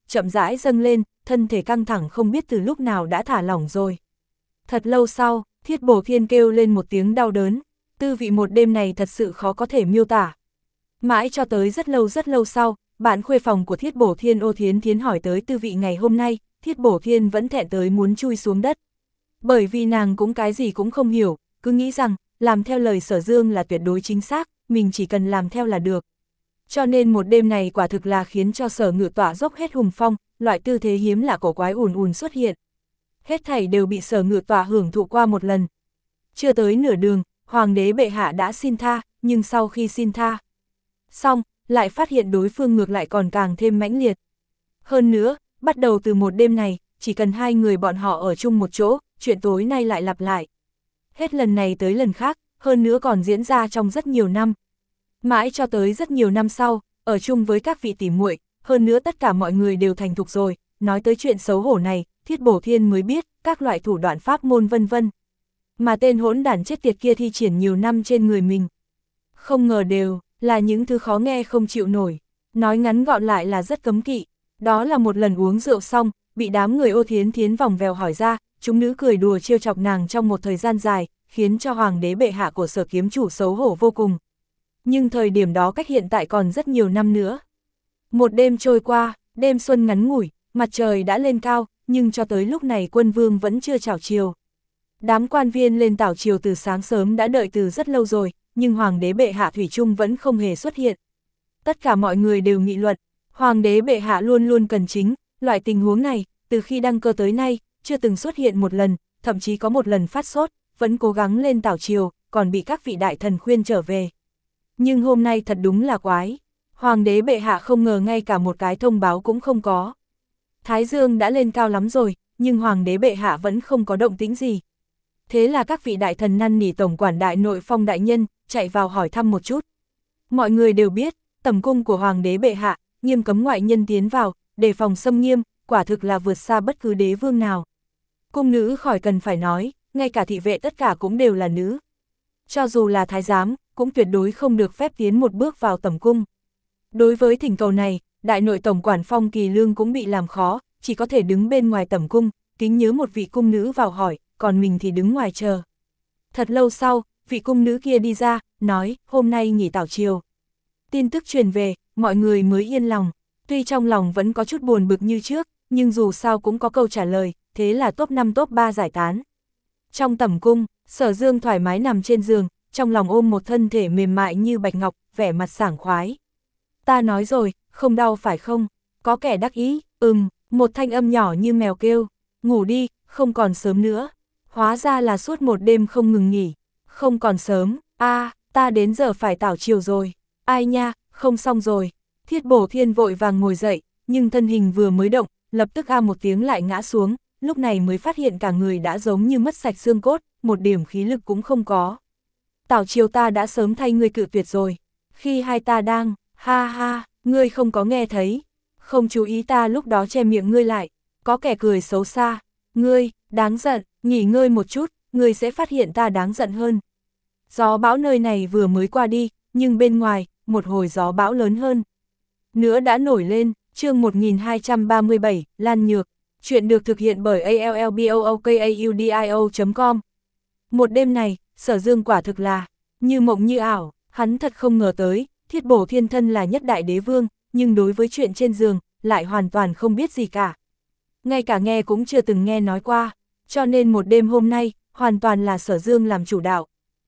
chậm rãi dâng lên, thân thể căng thẳng không biết từ lúc nào đã thả lỏng rồi. Thật lâu sau, Thiết Bổ Thiên kêu lên một tiếng đau đớn, tư vị một đêm này thật sự khó có thể miêu tả. Mãi cho tới rất lâu rất lâu sau, bạn khuê phòng của Thiết Bổ Thiên Ô Thiến Thiến hỏi tới tư vị ngày hôm nay, Thiết Bổ Thiên vẫn thẹn tới muốn chui xuống đất. Bởi vì nàng cũng cái gì cũng không hiểu, cứ nghĩ rằng, làm theo lời Sở Dương là tuyệt đối chính xác, mình chỉ cần làm theo là được. Cho nên một đêm này quả thực là khiến cho Sở Ngự Tọa dốc hết hùng phong, loại tư thế hiếm lạ cổ quái ùn ùn xuất hiện. Hết thảy đều bị Sở Ngự Tọa hưởng thụ qua một lần. Chưa tới nửa đường, Hoàng đế bệ hạ đã xin tha, nhưng sau khi xin tha xong, lại phát hiện đối phương ngược lại còn càng thêm mãnh liệt. Hơn nữa, bắt đầu từ một đêm này, chỉ cần hai người bọn họ ở chung một chỗ, chuyện tối nay lại lặp lại. Hết lần này tới lần khác, hơn nữa còn diễn ra trong rất nhiều năm. Mãi cho tới rất nhiều năm sau, ở chung với các vị tỉ muội, hơn nữa tất cả mọi người đều thành thục rồi, nói tới chuyện xấu hổ này, Thiết Bổ Thiên mới biết, các loại thủ đoạn pháp môn vân vân. Mà tên hỗn đản chết tiệt kia thi triển nhiều năm trên người mình. Không ngờ đều là những thứ khó nghe không chịu nổi, nói ngắn gọn lại là rất cấm kỵ. Đó là một lần uống rượu xong, bị đám người Ô Thiến Thiến vòng vèo hỏi ra, chúng nữ cười đùa trêu chọc nàng trong một thời gian dài, khiến cho Hoàng đế bệ hạ của Sở Kiếm Chủ xấu hổ vô cùng. Nhưng thời điểm đó cách hiện tại còn rất nhiều năm nữa. Một đêm trôi qua, đêm xuân ngắn ngủi, mặt trời đã lên cao, nhưng cho tới lúc này quân vương vẫn chưa chào chiều. Đám quan viên lên tảo chiều từ sáng sớm đã đợi từ rất lâu rồi, nhưng Hoàng đế bệ hạ thủy chung vẫn không hề xuất hiện. Tất cả mọi người đều nghị luận, Hoàng đế bệ hạ luôn luôn cần chính, loại tình huống này, từ khi đăng cơ tới nay, chưa từng xuất hiện một lần, thậm chí có một lần phát sốt, vẫn cố gắng lên tảo chiều, còn bị các vị đại thần khuyên trở về. Nhưng hôm nay thật đúng là quái, Hoàng đế bệ hạ không ngờ ngay cả một cái thông báo cũng không có. Thái dương đã lên cao lắm rồi, nhưng Hoàng đế bệ hạ vẫn không có động tĩnh gì. Thế là các vị đại thần năn nỉ tổng quản đại nội Phong đại nhân, chạy vào hỏi thăm một chút. Mọi người đều biết, tẩm cung của Hoàng đế bệ hạ, nghiêm cấm ngoại nhân tiến vào, đề phòng xâm nghiêm, quả thực là vượt xa bất cứ đế vương nào. Cung nữ khỏi cần phải nói, ngay cả thị vệ tất cả cũng đều là nữ. Cho dù là thái giám, cũng tuyệt đối không được phép tiến một bước vào tẩm cung. Đối với thỉnh cầu này, đại nội tổng quản Phong Kỳ Lương cũng bị làm khó, chỉ có thể đứng bên ngoài tẩm cung, kính nhớ một vị cung nữ vào hỏi, còn mình thì đứng ngoài chờ. Thật lâu sau, vị cung nữ kia đi ra, nói, hôm nay nghỉ tảo chiều. Tin tức truyền về, mọi người mới yên lòng, tuy trong lòng vẫn có chút buồn bực như trước, nhưng dù sao cũng có câu trả lời, thế là top năm top ba giải tán. Trong tẩm cung, Sở Dương thoải mái nằm trên giường, trong lòng ôm một thân thể mềm mại như bạch ngọc, vẻ mặt sảng khoái. Ta nói rồi, không đau phải không? Có kẻ đắc ý, ừm, một thanh âm nhỏ như mèo kêu, ngủ đi, không còn sớm nữa. Hóa ra là suốt một đêm không ngừng nghỉ, không còn sớm, a à, ta đến giờ phải tảo chiều rồi, ai nha, không xong rồi. Thiết Bổ Thiên vội vàng ngồi dậy, nhưng thân hình vừa mới động, lập tức a một tiếng lại ngã xuống, lúc này mới phát hiện cả người đã giống như mất sạch xương cốt, một điểm khí lực cũng không có. Tảo chiều ta đã sớm thay ngươi cự tuyệt rồi, khi hai ta đang, ha ha, ngươi không có nghe thấy, không chú ý ta lúc đó che miệng ngươi lại, có kẻ cười xấu xa, ngươi, đáng giận, nghỉ ngơi một chút, ngươi sẽ phát hiện ta đáng giận hơn. Gió bão nơi này vừa mới qua đi, nhưng bên ngoài, một hồi gió bão lớn hơn nữa đã nổi lên. Chương một nghìn hai trăm ba mươi bảy, Lan Nhược. Chuyện được thực hiện bởi a l l b o o k a u d i o chấm com. Một đêm này, Sở Dương quả thực là như mộng như ảo, hắn thật không ngờ tới, Thiết Bổ Thiên thân là nhất đại đế vương, nhưng đối với chuyện trên giường, lại hoàn toàn không biết gì cả. Ngay cả nghe cũng chưa từng nghe nói qua, cho nên một đêm hôm nay, hoàn toàn là Sở Dương làm chủ đạo.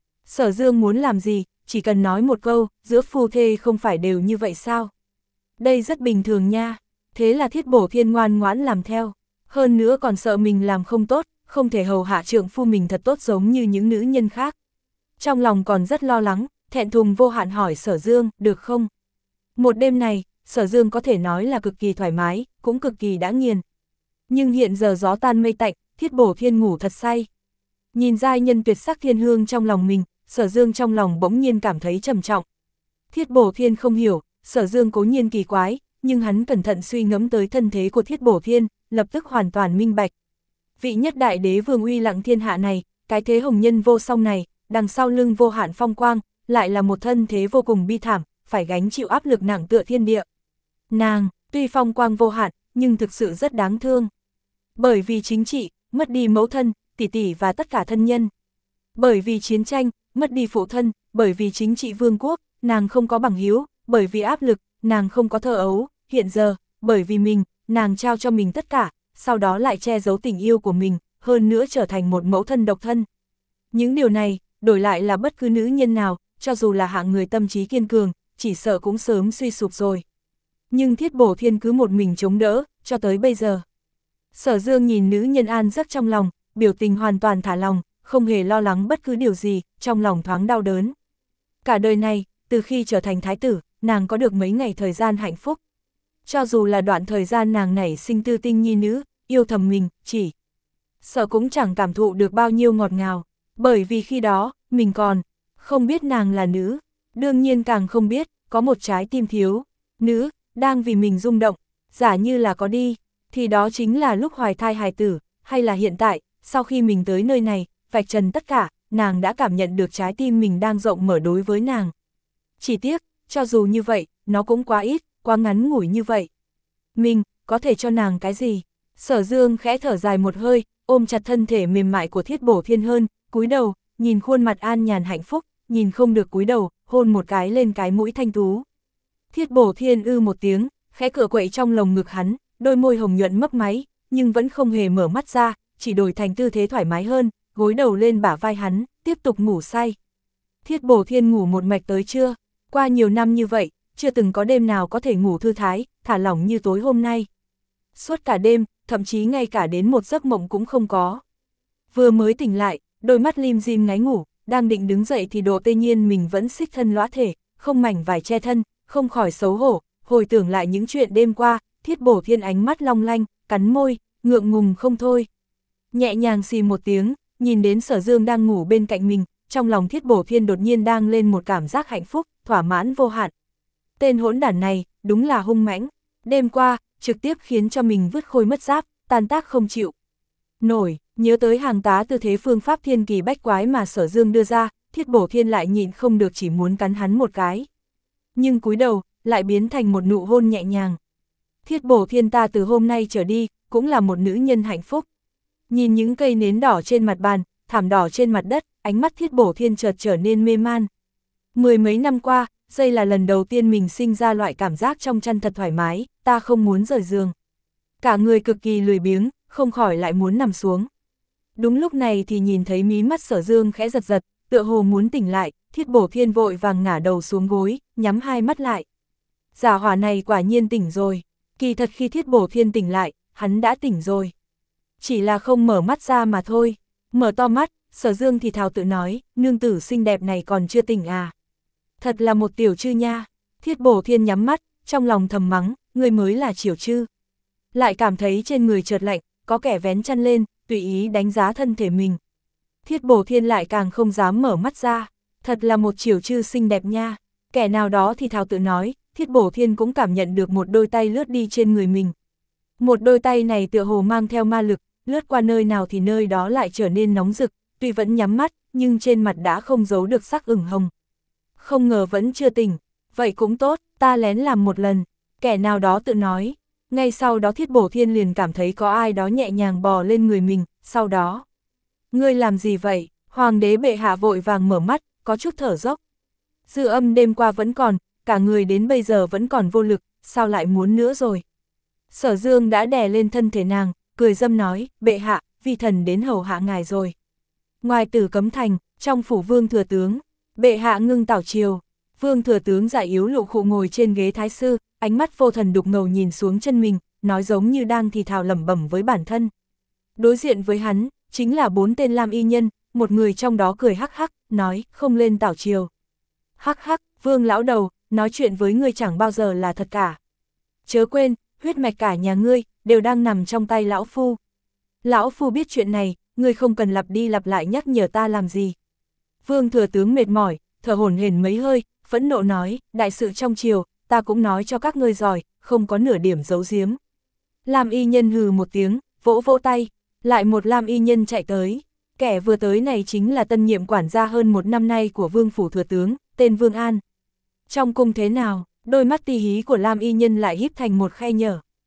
Sở Dương muốn làm gì, chỉ cần nói một câu, giữa phu thê không phải đều như vậy sao? Đây rất bình thường nha, thế là Thiết Bổ Thiên ngoan ngoãn làm theo, hơn nữa còn sợ mình làm không tốt, không thể hầu hạ trượng phu mình thật tốt giống như những nữ nhân khác. Trong lòng còn rất lo lắng, thẹn thùng vô hạn hỏi Sở Dương, được không? Một đêm này, Sở Dương có thể nói là cực kỳ thoải mái, cũng cực kỳ đã nghiền. Nhưng hiện giờ gió tan mây tạnh, Thiết Bổ Thiên ngủ thật say. Nhìn giai nhân tuyệt sắc thiên hương trong lòng mình, Sở Dương trong lòng bỗng nhiên cảm thấy trầm trọng. Thiết Bổ Thiên không hiểu, Sở Dương cố nhiên kỳ quái, nhưng hắn cẩn thận suy ngẫm tới thân thế của Thiết Bổ Thiên, lập tức hoàn toàn minh bạch. Vị nhất đại đế vương uy lặng thiên hạ này, cái thế hồng nhân vô song này, đằng sau lưng vô hạn phong quang, lại là một thân thế vô cùng bi thảm, phải gánh chịu áp lực nặng tựa thiên địa. Nàng, tuy phong quang vô hạn, nhưng thực sự rất đáng thương. Bởi vì chính trị, mất đi mẫu thân, tỷ tỷ và tất cả thân nhân. Bởi vì chiến tranh, mất đi phụ thân, bởi vì chính trị vương quốc, nàng không có bằng hữu, bởi vì áp lực, nàng không có thơ ấu, hiện giờ, bởi vì mình, nàng trao cho mình tất cả, sau đó lại che giấu tình yêu của mình, hơn nữa trở thành một mẫu thân độc thân. Những điều này, đổi lại là bất cứ nữ nhân nào, cho dù là hạng người tâm trí kiên cường, chỉ sợ cũng sớm suy sụp rồi. Nhưng Thiết Bổ Thiên cứ một mình chống đỡ, cho tới bây giờ. Sở Dương nhìn nữ nhân an giấc trong lòng, biểu tình hoàn toàn thả lòng, không hề lo lắng bất cứ điều gì, trong lòng thoáng đau đớn. Cả đời này, từ khi trở thành thái tử, nàng có được mấy ngày thời gian hạnh phúc. Cho dù là đoạn thời gian nàng nảy sinh tư tinh nhi nữ, yêu thầm mình, chỉ sợ cũng chẳng cảm thụ được bao nhiêu ngọt ngào, bởi vì khi đó, mình còn không biết nàng là nữ, đương nhiên càng không biết, có một trái tim thiếu, nữ, đang vì mình rung động, giả như là có đi, thì đó chính là lúc hoài thai hài tử, hay là hiện tại, sau khi mình tới nơi này, vạch trần tất cả, nàng đã cảm nhận được trái tim mình đang rộng mở đối với nàng. Chỉ tiếc, cho dù như vậy, nó cũng quá ít, quá ngắn ngủi như vậy. Mình, có thể cho nàng cái gì? Sở Dương khẽ thở dài một hơi, ôm chặt thân thể mềm mại của Thiết Bổ Thiên hơn, cúi đầu, nhìn khuôn mặt an nhàn hạnh phúc, nhìn không được cúi đầu, hôn một cái lên cái mũi thanh tú. Thiết Bổ Thiên ư một tiếng, khẽ cựa quậy trong lồng ngực hắn, đôi môi hồng nhuận mấp máy, nhưng vẫn không hề mở mắt ra, chỉ đổi thành tư thế thoải mái hơn, gối đầu lên bả vai hắn, tiếp tục ngủ say. Thiết Bổ Thiên ngủ một mạch tới trưa, qua nhiều năm như vậy, chưa từng có đêm nào có thể ngủ thư thái, thả lỏng như tối hôm nay. Suốt cả đêm, thậm chí ngay cả đến một giấc mộng cũng không có. Vừa mới tỉnh lại, đôi mắt lim dim ngáy ngủ, đang định đứng dậy thì Độ Tây Nhiên mình vẫn xích thân lõa thể, không mảnh vải che thân, không khỏi xấu hổ, hồi tưởng lại những chuyện đêm qua, Thiết Bổ Thiên ánh mắt long lanh, cắn môi, ngượng ngùng không thôi. Nhẹ nhàng xì một tiếng, nhìn đến Sở Dương đang ngủ bên cạnh mình, trong lòng Thiết Bổ Thiên đột nhiên đang lên một cảm giác hạnh phúc, thỏa mãn vô hạn. Tên hỗn đản này, đúng là hung mãnh, đêm qua, trực tiếp khiến cho mình vứt khôi mất giáp, tan tác không chịu nổi, nhớ tới hàng tá tư thế phương pháp thiên kỳ bách quái mà Sở Dương đưa ra, Thiết Bổ Thiên lại nhịn không được chỉ muốn cắn hắn một cái. Nhưng cúi đầu, lại biến thành một nụ hôn nhẹ nhàng. Thiết Bổ Thiên ta từ hôm nay trở đi, cũng là một nữ nhân hạnh phúc. Nhìn những cây nến đỏ trên mặt bàn, thảm đỏ trên mặt đất, ánh mắt Thiết Bổ Thiên chợt trở nên mê man. Mười mấy năm qua, đây là lần đầu tiên mình sinh ra loại cảm giác trong chăn thật thoải mái, ta không muốn rời giường. Cả người cực kỳ lười biếng, không khỏi lại muốn nằm xuống. Đúng lúc này thì nhìn thấy mí mắt Sở Dương khẽ giật giật, tựa hồ muốn tỉnh lại, Thiết Bổ Thiên vội vàng ngả đầu xuống gối, nhắm hai mắt lại. Giả hỏa này quả nhiên tỉnh rồi, kỳ thật khi Thiết Bổ Thiên tỉnh lại, hắn đã tỉnh rồi. Chỉ là không mở mắt ra mà thôi, mở to mắt, Sở Dương thì thào tự nói, nương tử xinh đẹp này còn chưa tỉnh à. Thật là một tiểu chư nha, Thiết Bổ Thiên nhắm mắt, trong lòng thầm mắng, người mới là tiểu chư. Lại cảm thấy trên người chợt lạnh, có kẻ vén chăn lên, tùy ý đánh giá thân thể mình. Thiết Bổ Thiên lại càng không dám mở mắt ra, thật là một tiểu chư xinh đẹp nha. Kẻ nào đó thì thào tự nói, Thiết Bổ Thiên cũng cảm nhận được một đôi tay lướt đi trên người mình. Một đôi tay này tựa hồ mang theo ma lực, lướt qua nơi nào thì nơi đó lại trở nên nóng rực, tuy vẫn nhắm mắt, nhưng trên mặt đã không giấu được sắc ửng hồng. Không ngờ vẫn chưa tỉnh, vậy cũng tốt, ta lén làm một lần, kẻ nào đó tự nói. Ngay sau đó Thiết Bổ Thiên liền cảm thấy có ai đó nhẹ nhàng bò lên người mình, sau đó. Ngươi làm gì vậy? Hoàng đế bệ hạ vội vàng mở mắt, có chút thở dốc. Dư âm đêm qua vẫn còn, cả người đến bây giờ vẫn còn vô lực, sao lại muốn nữa rồi? Sở Dương đã đè lên thân thể nàng, cười dâm nói, bệ hạ, vi thần đến hầu hạ ngài rồi. Ngoài Tử Cấm Thành, trong phủ Vương Thừa Tướng, bệ hạ ngưng tảo triều, Vương Thừa Tướng dạ yếu lụ khụ ngồi trên ghế thái sư, ánh mắt vô thần đục ngầu nhìn xuống chân mình, nói giống như đang thì thào lẩm bẩm với bản thân. Đối diện với hắn, chính là bốn tên lam y nhân, một người trong đó cười hắc hắc, nói, không lên tảo triều. Hắc hắc, Vương lão đầu, nói chuyện với ngươi chẳng bao giờ là thật cả. Chớ quên, huyết mạch cả nhà ngươi, đều đang nằm trong tay lão phu. Lão phu biết chuyện này, ngươi không cần lặp đi lặp lại nhắc nhở ta làm gì. Vương Thừa Tướng mệt mỏi, thở hổn hển mấy hơi, phẫn nộ nói, đại sự trong triều, ta cũng nói cho các ngươi giỏi, không có nửa điểm giấu giếm. Lam y nhân hừ một tiếng, vỗ vỗ tay, lại một lam y nhân chạy tới. Kẻ vừa tới này chính là tân nhiệm quản gia hơn một năm nay của Vương Phủ Thừa Tướng, tên Vương An. Trong cung thế nào, đôi mắt ti hí của lam y nhân lại híp thành một khe nhở.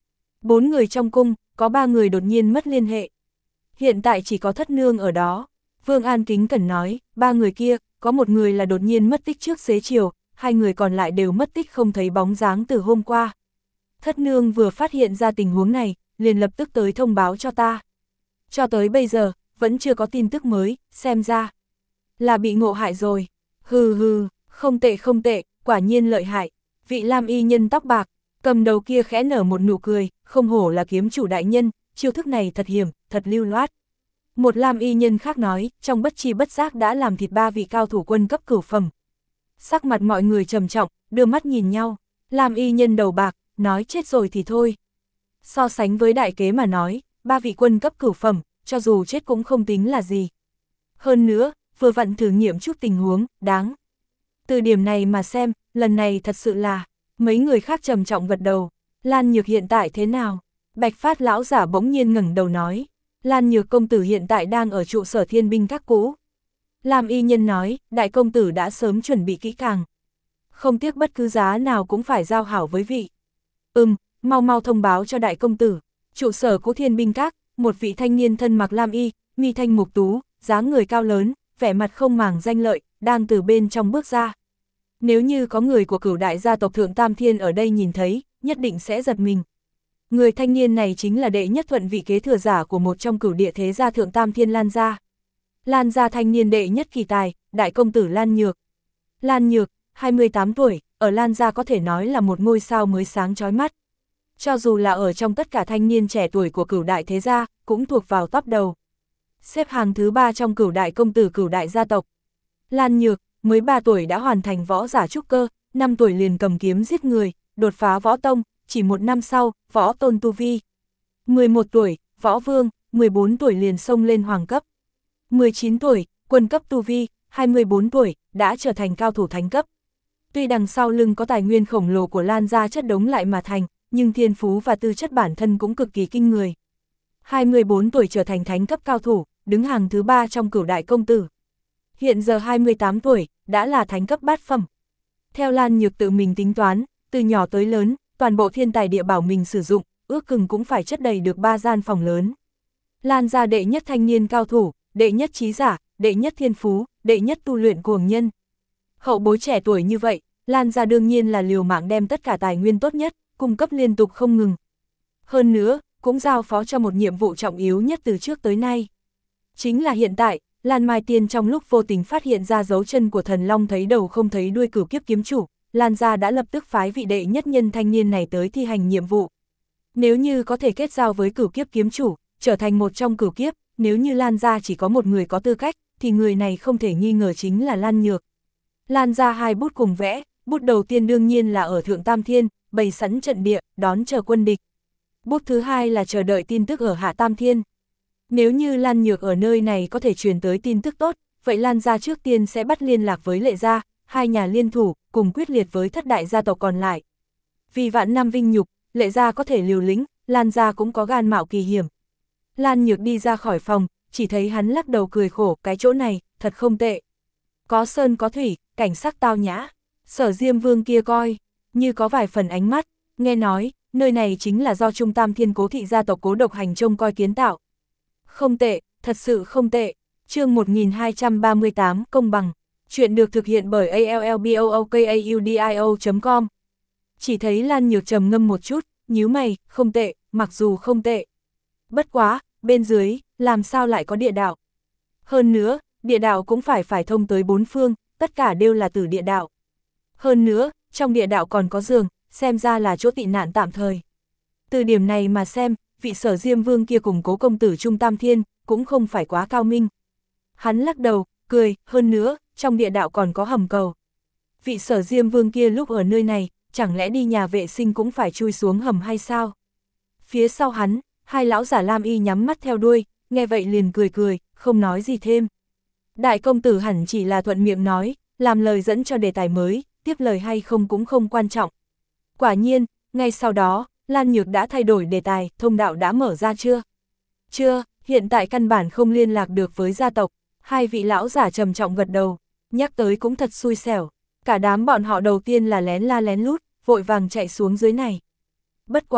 Bốn người trong cung, có ba người đột nhiên mất liên hệ. Hiện tại chỉ có thất nương ở đó. Vương An kính cẩn nói, ba người kia, có một người là đột nhiên mất tích trước xế chiều, hai người còn lại đều mất tích không thấy bóng dáng từ hôm qua. Thất nương vừa phát hiện ra tình huống này, liền lập tức tới thông báo cho ta. Cho tới bây giờ, vẫn chưa có tin tức mới, xem ra là bị ngộ hại rồi. Hừ hừ, không tệ không tệ, quả nhiên lợi hại. Vị lam y nhân tóc bạc, cầm đầu kia khẽ nở một nụ cười, không hổ là kiếm chủ đại nhân, chiêu thức này thật hiểm, thật lưu loát. Một lam y nhân khác nói, trong bất chi bất giác đã làm thịt ba vị cao thủ quân cấp cửu phẩm. Sắc mặt mọi người trầm trọng, đưa mắt nhìn nhau. Lam y nhân đầu bạc, nói chết rồi thì thôi. So sánh với đại kế mà nói, ba vị quân cấp cửu phẩm, cho dù chết cũng không tính là gì. Hơn nữa, vừa vặn thử nghiệm chút tình huống, đáng. Từ điểm này mà xem, lần này thật sự là, mấy người khác trầm trọng gật đầu. Lan Nhược hiện tại thế nào? Bạch Phát lão giả bỗng nhiên ngẩng đầu nói. Lan Nhược công tử hiện tại đang ở trụ sở thiên binh các cũ. Lam y nhân nói, đại công tử đã sớm chuẩn bị kỹ càng. Không tiếc bất cứ giá nào cũng phải giao hảo với vị. Ừm, mau mau thông báo cho đại công tử. Trụ sở của thiên binh các, một vị thanh niên thân mặc lam y, mi thanh mục tú, dáng người cao lớn, vẻ mặt không màng danh lợi, đang từ bên trong bước ra. Nếu như có người của cửu đại gia tộc Thượng Tam Thiên ở đây nhìn thấy, nhất định sẽ giật mình. Người thanh niên này chính là đệ nhất thuận vị kế thừa giả của một trong cửu địa thế gia Thượng Tam Thiên Lan gia. Lan gia thanh niên đệ nhất kỳ tài, đại công tử Lan Nhược. Lan Nhược, hai mươi tám tuổi, ở Lan gia có thể nói là một ngôi sao mới sáng chói mắt. Cho dù là ở trong tất cả thanh niên trẻ tuổi của cửu đại thế gia, cũng thuộc vào top đầu. Xếp hàng thứ ba trong cửu đại công tử cửu đại gia tộc. Lan Nhược, mới ba tuổi đã hoàn thành võ giả trúc cơ, năm tuổi liền cầm kiếm giết người, đột phá võ tông, chỉ một năm sau, võ tôn tu vi. mười một tuổi, võ vương, mười bốn tuổi liền xông lên hoàng cấp. mười chín tuổi, quân cấp tu vi, hai mươi bốn tuổi, đã trở thành cao thủ thánh cấp. Tuy đằng sau lưng có tài nguyên khổng lồ của Lan gia chất đống lại mà thành, nhưng thiên phú và tư chất bản thân cũng cực kỳ kinh người. hai mươi bốn tuổi trở thành thánh cấp cao thủ, đứng hàng thứ ba trong cửu đại công tử. Hiện giờ hai mươi tám tuổi, đã là thánh cấp bát phẩm. Theo Lan Nhược tự mình tính toán, từ nhỏ tới lớn, toàn bộ thiên tài địa bảo mình sử dụng, ước chừng cũng phải chất đầy được ba gian phòng lớn. Lan gia đệ nhất thanh niên cao thủ, đệ nhất trí giả, đệ nhất thiên phú, đệ nhất tu luyện cuồng nhân. Hậu bối trẻ tuổi như vậy, Lan gia đương nhiên là liều mạng đem tất cả tài nguyên tốt nhất, cung cấp liên tục không ngừng. Hơn nữa, cũng giao phó cho một nhiệm vụ trọng yếu nhất từ trước tới nay. Chính là hiện tại, Lan Mai Tiên trong lúc vô tình phát hiện ra dấu chân của thần long thấy đầu không thấy đuôi cửu kiếp kiếm chủ, Lan gia đã lập tức phái vị đệ nhất nhân thanh niên này tới thi hành nhiệm vụ. Nếu như có thể kết giao với cửu kiếp kiếm chủ, trở thành một trong cửu kiếp, nếu như Lan gia chỉ có một người có tư cách, thì người này không thể nghi ngờ chính là Lan Nhược. Lan gia hai bút cùng vẽ, bút đầu tiên đương nhiên là ở Thượng Tam Thiên, bày sẵn trận địa, đón chờ quân địch. Bút thứ hai là chờ đợi tin tức ở Hạ Tam Thiên. Nếu như Lan Nhược ở nơi này có thể truyền tới tin tức tốt, vậy Lan gia trước tiên sẽ bắt liên lạc với Lệ gia, hai nhà liên thủ, cùng quyết liệt với thất đại gia tộc còn lại. Vì vạn năm vinh nhục, Lệ gia có thể liều lĩnh, Lan gia cũng có gan mạo kỳ hiểm. Lan Nhược đi ra khỏi phòng, chỉ thấy hắn lắc đầu cười khổ, cái chỗ này, thật không tệ. Có sơn có thủy, cảnh sắc tao nhã. Sở Diêm Vương kia coi, như có vài phần ánh mắt, nghe nói, nơi này chính là do Trung Tam Thiên Cố thị gia tộc Cố Độc Hành trông coi kiến tạo. Không tệ, thật sự không tệ. Chương một nghìn hai trăm ba mươi tám, công bằng. Chuyện được thực hiện bởi a l l b o o k a u d i o chấm com. Chỉ thấy Lan Nhược trầm ngâm một chút, nhíu mày, không tệ, mặc dù không tệ. Bất quá, bên dưới, làm sao lại có địa đạo? Hơn nữa, địa đạo cũng phải phải thông tới bốn phương, tất cả đều là từ địa đạo. Hơn nữa, trong địa đạo còn có giường, xem ra là chỗ tị nạn tạm thời. Từ điểm này mà xem, vị Sở Diêm Vương kia cùng Cố công tử Trung Tam Thiên, cũng không phải quá cao minh. Hắn lắc đầu, cười, hơn nữa, trong địa đạo còn có hầm cầu. Vị Sở Diêm Vương kia lúc ở nơi này, chẳng lẽ đi nhà vệ sinh cũng phải chui xuống hầm hay sao? Phía sau hắn, hai lão giả lam y nhắm mắt theo đuôi, nghe vậy liền cười cười, không nói gì thêm. Đại công tử hẳn chỉ là thuận miệng nói, làm lời dẫn cho đề tài mới, tiếp lời hay không cũng không quan trọng. Quả nhiên, ngay sau đó, Lan Nhược đã thay đổi đề tài, thông đạo đã mở ra chưa? Chưa, hiện tại căn bản không liên lạc được với gia tộc. Hai vị lão giả trầm trọng gật đầu, nhắc tới cũng thật xui xẻo. Cả đám bọn họ đầu tiên là lén la lén lút, vội vàng chạy xuống dưới này. Bất quá,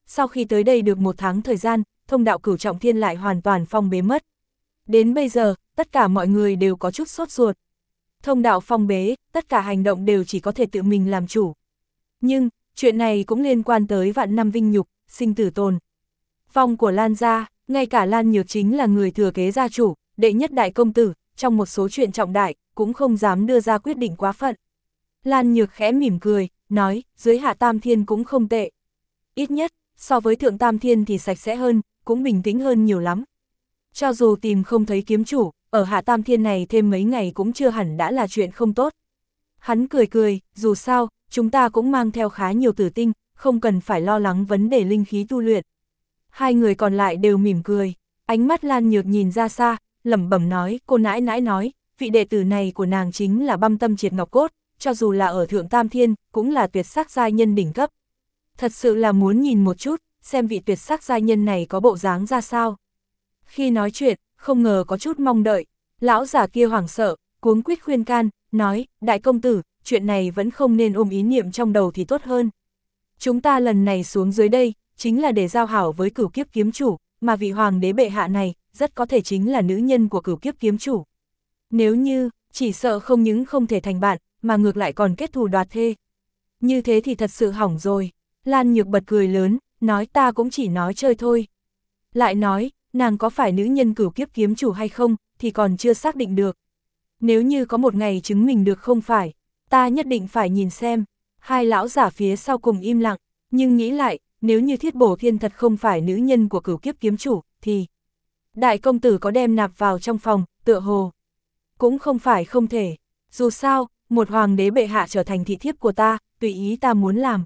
sau khi tới đây được một tháng thời gian, thông đạo Cửu Trọng Thiên lại hoàn toàn phong bế mất. Đến bây giờ, tất cả mọi người đều có chút sốt ruột. Thông đạo phong bế, tất cả hành động đều chỉ có thể tự mình làm chủ. Nhưng, chuyện này cũng liên quan tới vạn năm vinh nhục, sinh tử tồn. Vong của Lan gia, ngay cả Lan Nhược chính là người thừa kế gia chủ, đệ nhất đại công tử, trong một số chuyện trọng đại, cũng không dám đưa ra quyết định quá phận. Lan Nhược khẽ mỉm cười, nói, dưới hạ tam thiên cũng không tệ. Ít nhất, so với thượng tam thiên thì sạch sẽ hơn, cũng bình tĩnh hơn nhiều lắm. Cho dù tìm không thấy kiếm chủ, ở hạ tam thiên này thêm mấy ngày cũng chưa hẳn đã là chuyện không tốt. Hắn cười cười, dù sao, chúng ta cũng mang theo khá nhiều tử tinh, không cần phải lo lắng vấn đề linh khí tu luyện. Hai người còn lại đều mỉm cười, ánh mắt Lan Nhược nhìn ra xa, lẩm bẩm nói, cô nãi nãi nói, vị đệ tử này của nàng chính là băm tâm triệt ngọc cốt, cho dù là ở thượng tam thiên, cũng là tuyệt sắc giai nhân đỉnh cấp. Thật sự là muốn nhìn một chút, xem vị tuyệt sắc giai nhân này có bộ dáng ra sao. Khi nói chuyện, không ngờ có chút mong đợi, lão giả kia hoảng sợ, cuống quýt khuyên can, nói, đại công tử, chuyện này vẫn không nên ôm ý niệm trong đầu thì tốt hơn. Chúng ta lần này xuống dưới đây, chính là để giao hảo với Cửu Kiếp kiếm chủ, mà vị hoàng đế bệ hạ này, rất có thể chính là nữ nhân của Cửu Kiếp kiếm chủ. Nếu như, chỉ sợ không những không thể thành bạn, mà ngược lại còn kết thù đoạt thê. Như thế thì thật sự hỏng rồi. Lan Nhược bật cười lớn, nói ta cũng chỉ nói chơi thôi. Lại nói, nàng có phải nữ nhân Cửu Kiếp kiếm chủ hay không, thì còn chưa xác định được. Nếu như có một ngày chứng minh được không phải, ta nhất định phải nhìn xem. Hai lão giả phía sau cùng im lặng, nhưng nghĩ lại, nếu như Thiết Bổ Thiên thật không phải nữ nhân của Cửu Kiếp kiếm chủ, thì đại công tử có đem nạp vào trong phòng, tựa hồ cũng không phải không thể. Dù sao, một hoàng đế bệ hạ trở thành thị thiếp của ta, tùy ý ta muốn làm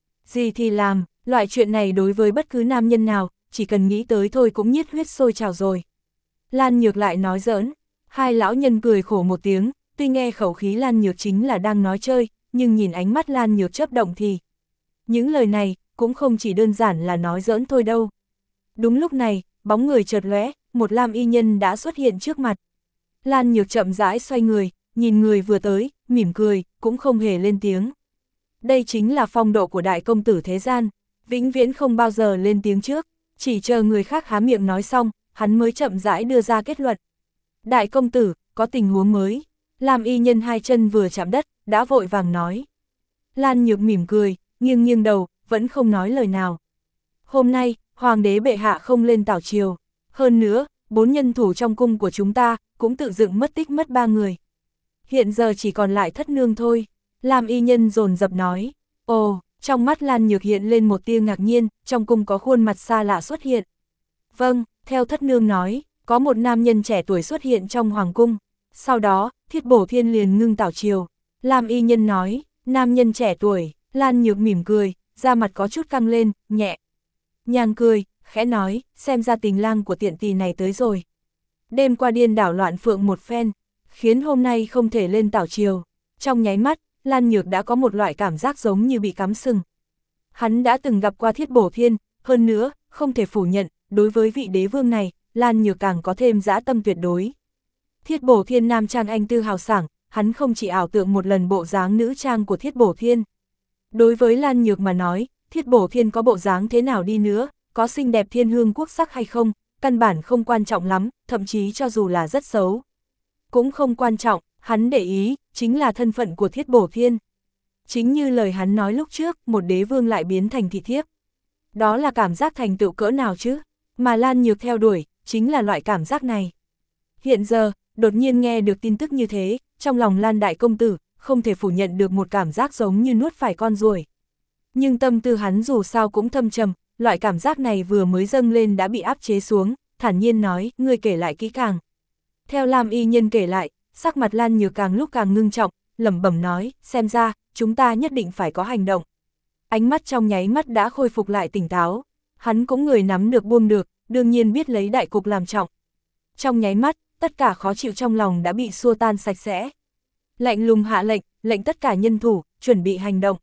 gì thì làm, loại chuyện này đối với bất cứ nam nhân nào, chỉ cần nghĩ tới thôi cũng nhiệt huyết sôi trào rồi. Lan Nhược lại nói giỡn, hai lão nhân cười khổ một tiếng, tuy nghe khẩu khí Lan Nhược chính là đang nói chơi, nhưng nhìn ánh mắt Lan Nhược chớp động thì những lời này cũng không chỉ đơn giản là nói giỡn thôi đâu. Đúng lúc này, bóng người chợt lóe, một lam y nhân đã xuất hiện trước mặt. Lan Nhược chậm rãi xoay người, nhìn người vừa tới, mỉm cười, cũng không hề lên tiếng. Đây chính là phong độ của đại công tử thế gian, vĩnh viễn không bao giờ lên tiếng trước, chỉ chờ người khác há miệng nói xong, hắn mới chậm rãi đưa ra kết luận. Đại công tử, có tình huống mới. Lam y nhân hai chân vừa chạm đất, đã vội vàng nói. Lan Nhược mỉm cười, nghiêng nghiêng đầu, vẫn không nói lời nào. Hôm nay, hoàng đế bệ hạ không lên tảo triều. Hơn nữa, bốn nhân thủ trong cung của chúng ta, cũng tự dựng mất tích mất ba người. Hiện giờ chỉ còn lại thất nương thôi. Lam y nhân dồn dập nói. Ồ, trong mắt Lan Nhược hiện lên một tia ngạc nhiên, trong cung có khuôn mặt xa lạ xuất hiện. Vâng, theo thất nương nói, có một nam nhân trẻ tuổi xuất hiện trong hoàng cung. Sau đó, Thiết Bổ Thiên liền ngưng tảo triều. Lam y nhân nói, nam nhân trẻ tuổi. Lan Nhược mỉm cười, da mặt có chút căng lên, nhẹ nhàng cười, khẽ nói, xem ra tình lang của tiện tỳ này tới rồi. Đêm qua điên đảo loạn phượng một phen, khiến hôm nay không thể lên tảo triều. Trong nháy mắt, Lan Nhược đã có một loại cảm giác giống như bị cắm sừng. Hắn đã từng gặp qua Thiết Bổ Thiên, hơn nữa, không thể phủ nhận, đối với vị đế vương này, Lan Nhược càng có thêm dã tâm tuyệt đối. Thiết Bổ Thiên nam trang anh tư hào sảng, hắn không chỉ ảo tượng một lần bộ dáng nữ trang của Thiết Bổ Thiên. Đối với Lan Nhược mà nói, Thiết Bổ Thiên có bộ dáng thế nào đi nữa, có xinh đẹp thiên hương quốc sắc hay không, căn bản không quan trọng lắm, thậm chí cho dù là rất xấu. Cũng không quan trọng, hắn để ý, chính là thân phận của Thiết Bổ Thiên. Chính như lời hắn nói lúc trước, một đế vương lại biến thành thị thiếp. Đó là cảm giác thành tựu cỡ nào chứ, mà Lan Nhược theo đuổi, chính là loại cảm giác này. Hiện giờ, đột nhiên nghe được tin tức như thế, trong lòng Lan đại công tử, không thể phủ nhận được một cảm giác giống như nuốt phải con ruồi. Nhưng tâm tư hắn dù sao cũng thâm trầm, loại cảm giác này vừa mới dâng lên đã bị áp chế xuống, thản nhiên nói, ngươi kể lại kỹ càng. Theo Lam y nhân kể lại, sắc mặt Lan Nhược càng lúc càng ngưng trọng, lẩm bẩm nói, xem ra, chúng ta nhất định phải có hành động. Ánh mắt trong nháy mắt đã khôi phục lại tỉnh táo, hắn cũng người nắm được buông được, đương nhiên biết lấy đại cục làm trọng. Trong nháy mắt, tất cả khó chịu trong lòng đã bị xua tan sạch sẽ. Lạnh lùng hạ lệnh, lệnh tất cả nhân thủ, chuẩn bị hành động.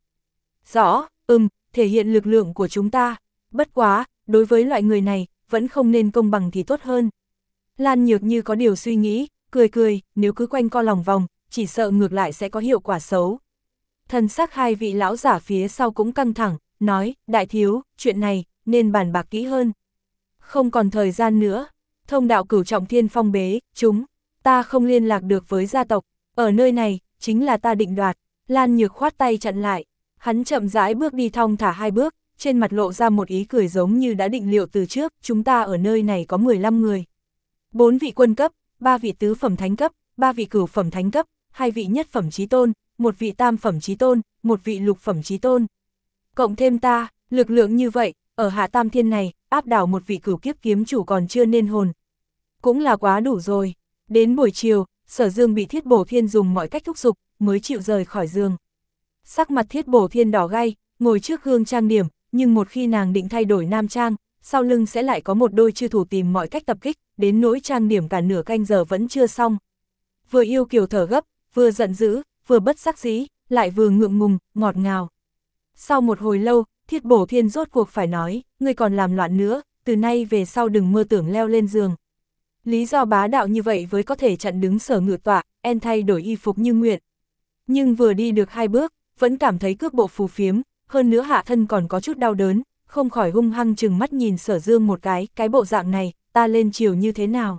Rõ, ừm, thể hiện lực lượng của chúng ta, bất quá, đối với loại người này, vẫn không nên công bằng thì tốt hơn. Lan Nhược như có điều suy nghĩ, cười cười, nếu cứ quanh co lòng vòng, chỉ sợ ngược lại sẽ có hiệu quả xấu. Thần sắc hai vị lão giả phía sau cũng căng thẳng, nói, đại thiếu, chuyện này, nên bàn bạc kỹ hơn. Không còn thời gian nữa, thông đạo cửu trọng thiên phong bế, chúng, ta không liên lạc được với gia tộc, ở nơi này, chính là ta định đoạt. Lan Nhược khoát tay chặn lại, hắn chậm rãi bước đi thong thả hai bước, trên mặt lộ ra một ý cười giống như đã định liệu từ trước, chúng ta ở nơi này có mười lăm người. bốn vị quân cấp, ba vị tứ phẩm thánh cấp, ba vị cửu phẩm thánh cấp, hai vị nhất phẩm chí tôn, một vị tam phẩm chí tôn, một vị lục phẩm chí tôn. Cộng thêm ta, lực lượng như vậy, ở hạ tam thiên này, áp đảo một vị cửu kiếp kiếm chủ còn chưa nên hồn. Cũng là quá đủ rồi. Đến buổi chiều, Sở Dương bị Thiết Bổ Thiên dùng mọi cách thúc giục, mới chịu rời khỏi giường. Sắc mặt Thiết Bổ Thiên đỏ gay, ngồi trước gương trang điểm, nhưng một khi nàng định thay đổi nam trang, sau lưng sẽ lại có một đôi chư thủ tìm mọi cách tập kích, đến nỗi trang điểm cả nửa canh giờ vẫn chưa xong. Vừa yêu kiều thở gấp, vừa giận dữ, vừa bất đắc dĩ, lại vừa ngượng ngùng, ngọt ngào. Sau một hồi lâu, Thiết Bổ Thiên rốt cuộc phải nói, ngươi còn làm loạn nữa, từ nay về sau đừng mơ tưởng leo lên giường. Lý do bá đạo như vậy với có thể chặn đứng Sở Ngự Tọa, en thay đổi y phục như nguyện. Nhưng vừa đi được hai bước, vẫn cảm thấy cước bộ phù phiếm, hơn nữa hạ thân còn có chút đau đớn, không khỏi hung hăng chừng mắt nhìn Sở Dương một cái, cái bộ dạng này, ta lên chiều như thế nào?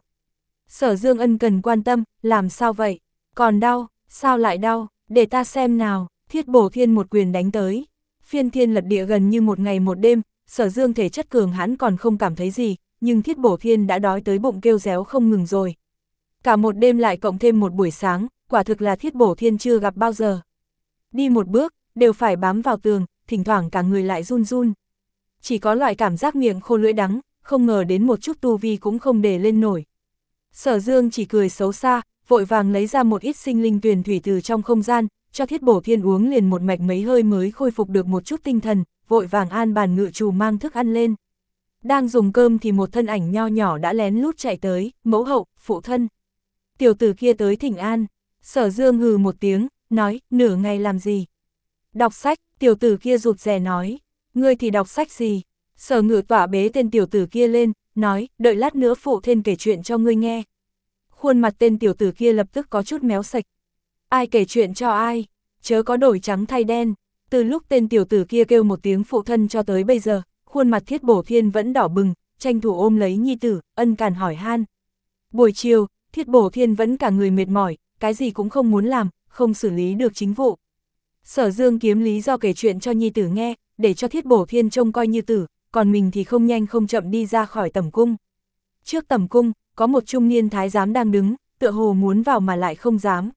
Sở Dương ân cần quan tâm, làm sao vậy? Còn đau, sao lại đau? Để ta xem nào. Thiết Bổ Thiên một quyền đánh tới. Phiên thiên lật địa gần như một ngày một đêm, Sở Dương thể chất cường hãn còn không cảm thấy gì, nhưng Thiết Bổ Thiên đã đói tới bụng kêu réo không ngừng rồi. Cả một đêm lại cộng thêm một buổi sáng, quả thực là Thiết Bổ Thiên chưa gặp bao giờ. Đi một bước, đều phải bám vào tường, thỉnh thoảng cả người lại run run. Chỉ có loại cảm giác miệng khô lưỡi đắng, không ngờ đến một chút tu vi cũng không để lên nổi. Sở Dương chỉ cười xấu xa, vội vàng lấy ra một ít sinh linh tuyền thủy từ trong không gian, cho Thiết Bổ Thiên uống liền một mạch mấy hơi mới khôi phục được một chút tinh thần, vội vàng an bàn ngự trù mang thức ăn lên. Đang dùng cơm thì một thân ảnh nho nhỏ đã lén lút chạy tới, mẫu hậu, phụ thân. Tiểu tử kia tới thỉnh an. Sở Dương hừ một tiếng, nói, nửa ngày làm gì? Đọc sách, tiểu tử kia rụt rè nói, ngươi thì đọc sách gì? Sở Ngự Tọa bế tên tiểu tử kia lên, nói, đợi lát nữa phụ thân kể chuyện cho ngươi nghe. Khuôn mặt tên tiểu tử kia lập tức có chút méo sạch. Ai kể chuyện cho ai? Chớ có đổi trắng thay đen. Từ lúc tên tiểu tử kia kêu một tiếng phụ thân cho tới bây giờ, khuôn mặt Thiết Bổ Thiên vẫn đỏ bừng, tranh thủ ôm lấy nhi tử, ân cần hỏi han. Buổi chiều, Thiết Bổ Thiên vẫn cả người mệt mỏi, cái gì cũng không muốn làm, không xử lý được chính vụ. Sở Dương kiếm lý do kể chuyện cho nhi tử nghe, để cho Thiết Bổ Thiên trông coi như tử, còn mình thì không nhanh không chậm đi ra khỏi tẩm cung. Trước tẩm cung, có một trung niên thái giám đang đứng, tựa hồ muốn vào mà lại không dám.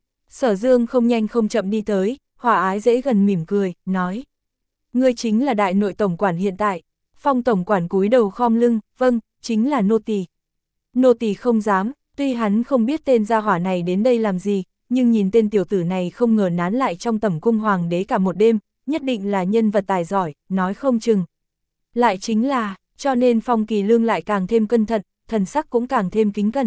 Sở Dương không nhanh không chậm đi tới, hòa ái dễ gần mỉm cười, nói. Ngươi chính là đại nội tổng quản hiện tại. Phong tổng quản cúi đầu khom lưng, vâng, chính là nô tỳ. Nô tỳ không dám, tuy hắn không biết tên gia hỏa này đến đây làm gì, nhưng nhìn tên tiểu tử này không ngờ nán lại trong tẩm cung hoàng đế cả một đêm, nhất định là nhân vật tài giỏi, nói không chừng. Lại chính là, cho nên Phong Kỳ Lương lại càng thêm cẩn thận, thần sắc cũng càng thêm kính cẩn.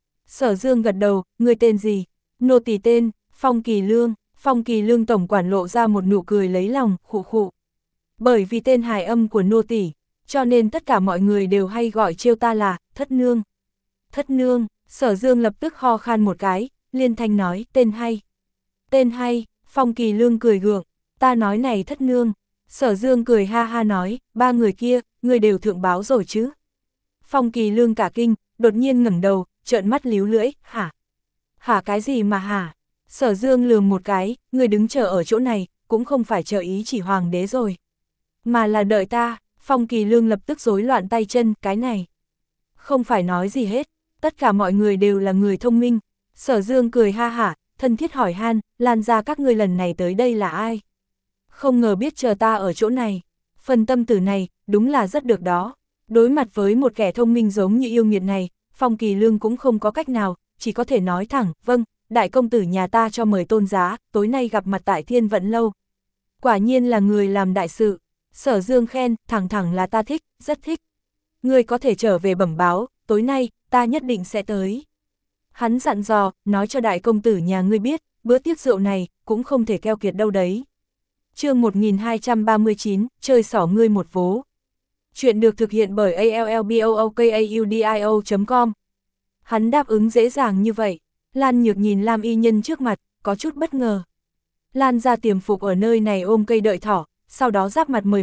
Sở Dương gật đầu, ngươi tên gì? Nô tỳ tên, Phong Kỳ Lương. Phong Kỳ Lương tổng quản lộ ra một nụ cười lấy lòng, khụ khụ. Bởi vì tên hài âm của nô tỳ, cho nên tất cả mọi người đều hay gọi trêu ta là Thất Nương. Thất Nương, Sở Dương lập tức ho khan một cái, liên thanh nói, tên hay. Tên hay, Phong Kỳ Lương cười gượng, ta nói này Thất Nương. Sở Dương cười ha ha nói, ba người kia, người đều thượng báo rồi chứ. Phong Kỳ Lương cả kinh, đột nhiên ngẩng đầu, trợn mắt líu lưỡi, hả? Hả cái gì mà hả? Sở Dương lườm một cái, người đứng chờ ở chỗ này, cũng không phải chờ ý chỉ hoàng đế rồi. Mà là đợi ta. Phong Kỳ Lương lập tức rối loạn tay chân, cái này. Không phải nói gì hết, tất cả mọi người đều là người thông minh. Sở Dương cười ha hả, thân thiết hỏi han, Lan ra các ngươi lần này tới đây là ai? Không ngờ biết chờ ta ở chỗ này. Phần tâm tử này, đúng là rất được đó. Đối mặt với một kẻ thông minh giống như yêu nghiệt này, Phong Kỳ Lương cũng không có cách nào, chỉ có thể nói thẳng, vâng, đại công tử nhà ta cho mời tôn giá, tối nay gặp mặt tại Thiên Vận Lâu. Quả nhiên là người làm đại sự. Sở Dương khen, thẳng thẳng là ta thích, rất thích. Ngươi có thể trở về bẩm báo, tối nay, ta nhất định sẽ tới. Hắn dặn dò, nói cho đại công tử nhà ngươi biết, bữa tiệc rượu này, cũng không thể keo kiệt đâu đấy. Chương một nghìn hai trăm ba mươi chín, chơi xỏ ngươi một vố. Chuyện được thực hiện bởi a l l b o o k a u d i o chấm com. Hắn đáp ứng dễ dàng như vậy. Lan Nhược nhìn Lam y nhân trước mặt, có chút bất ngờ. Lan ra tiềm phục ở nơi này ôm cây đợi thỏ, sau đó giáp mặt mời mọc,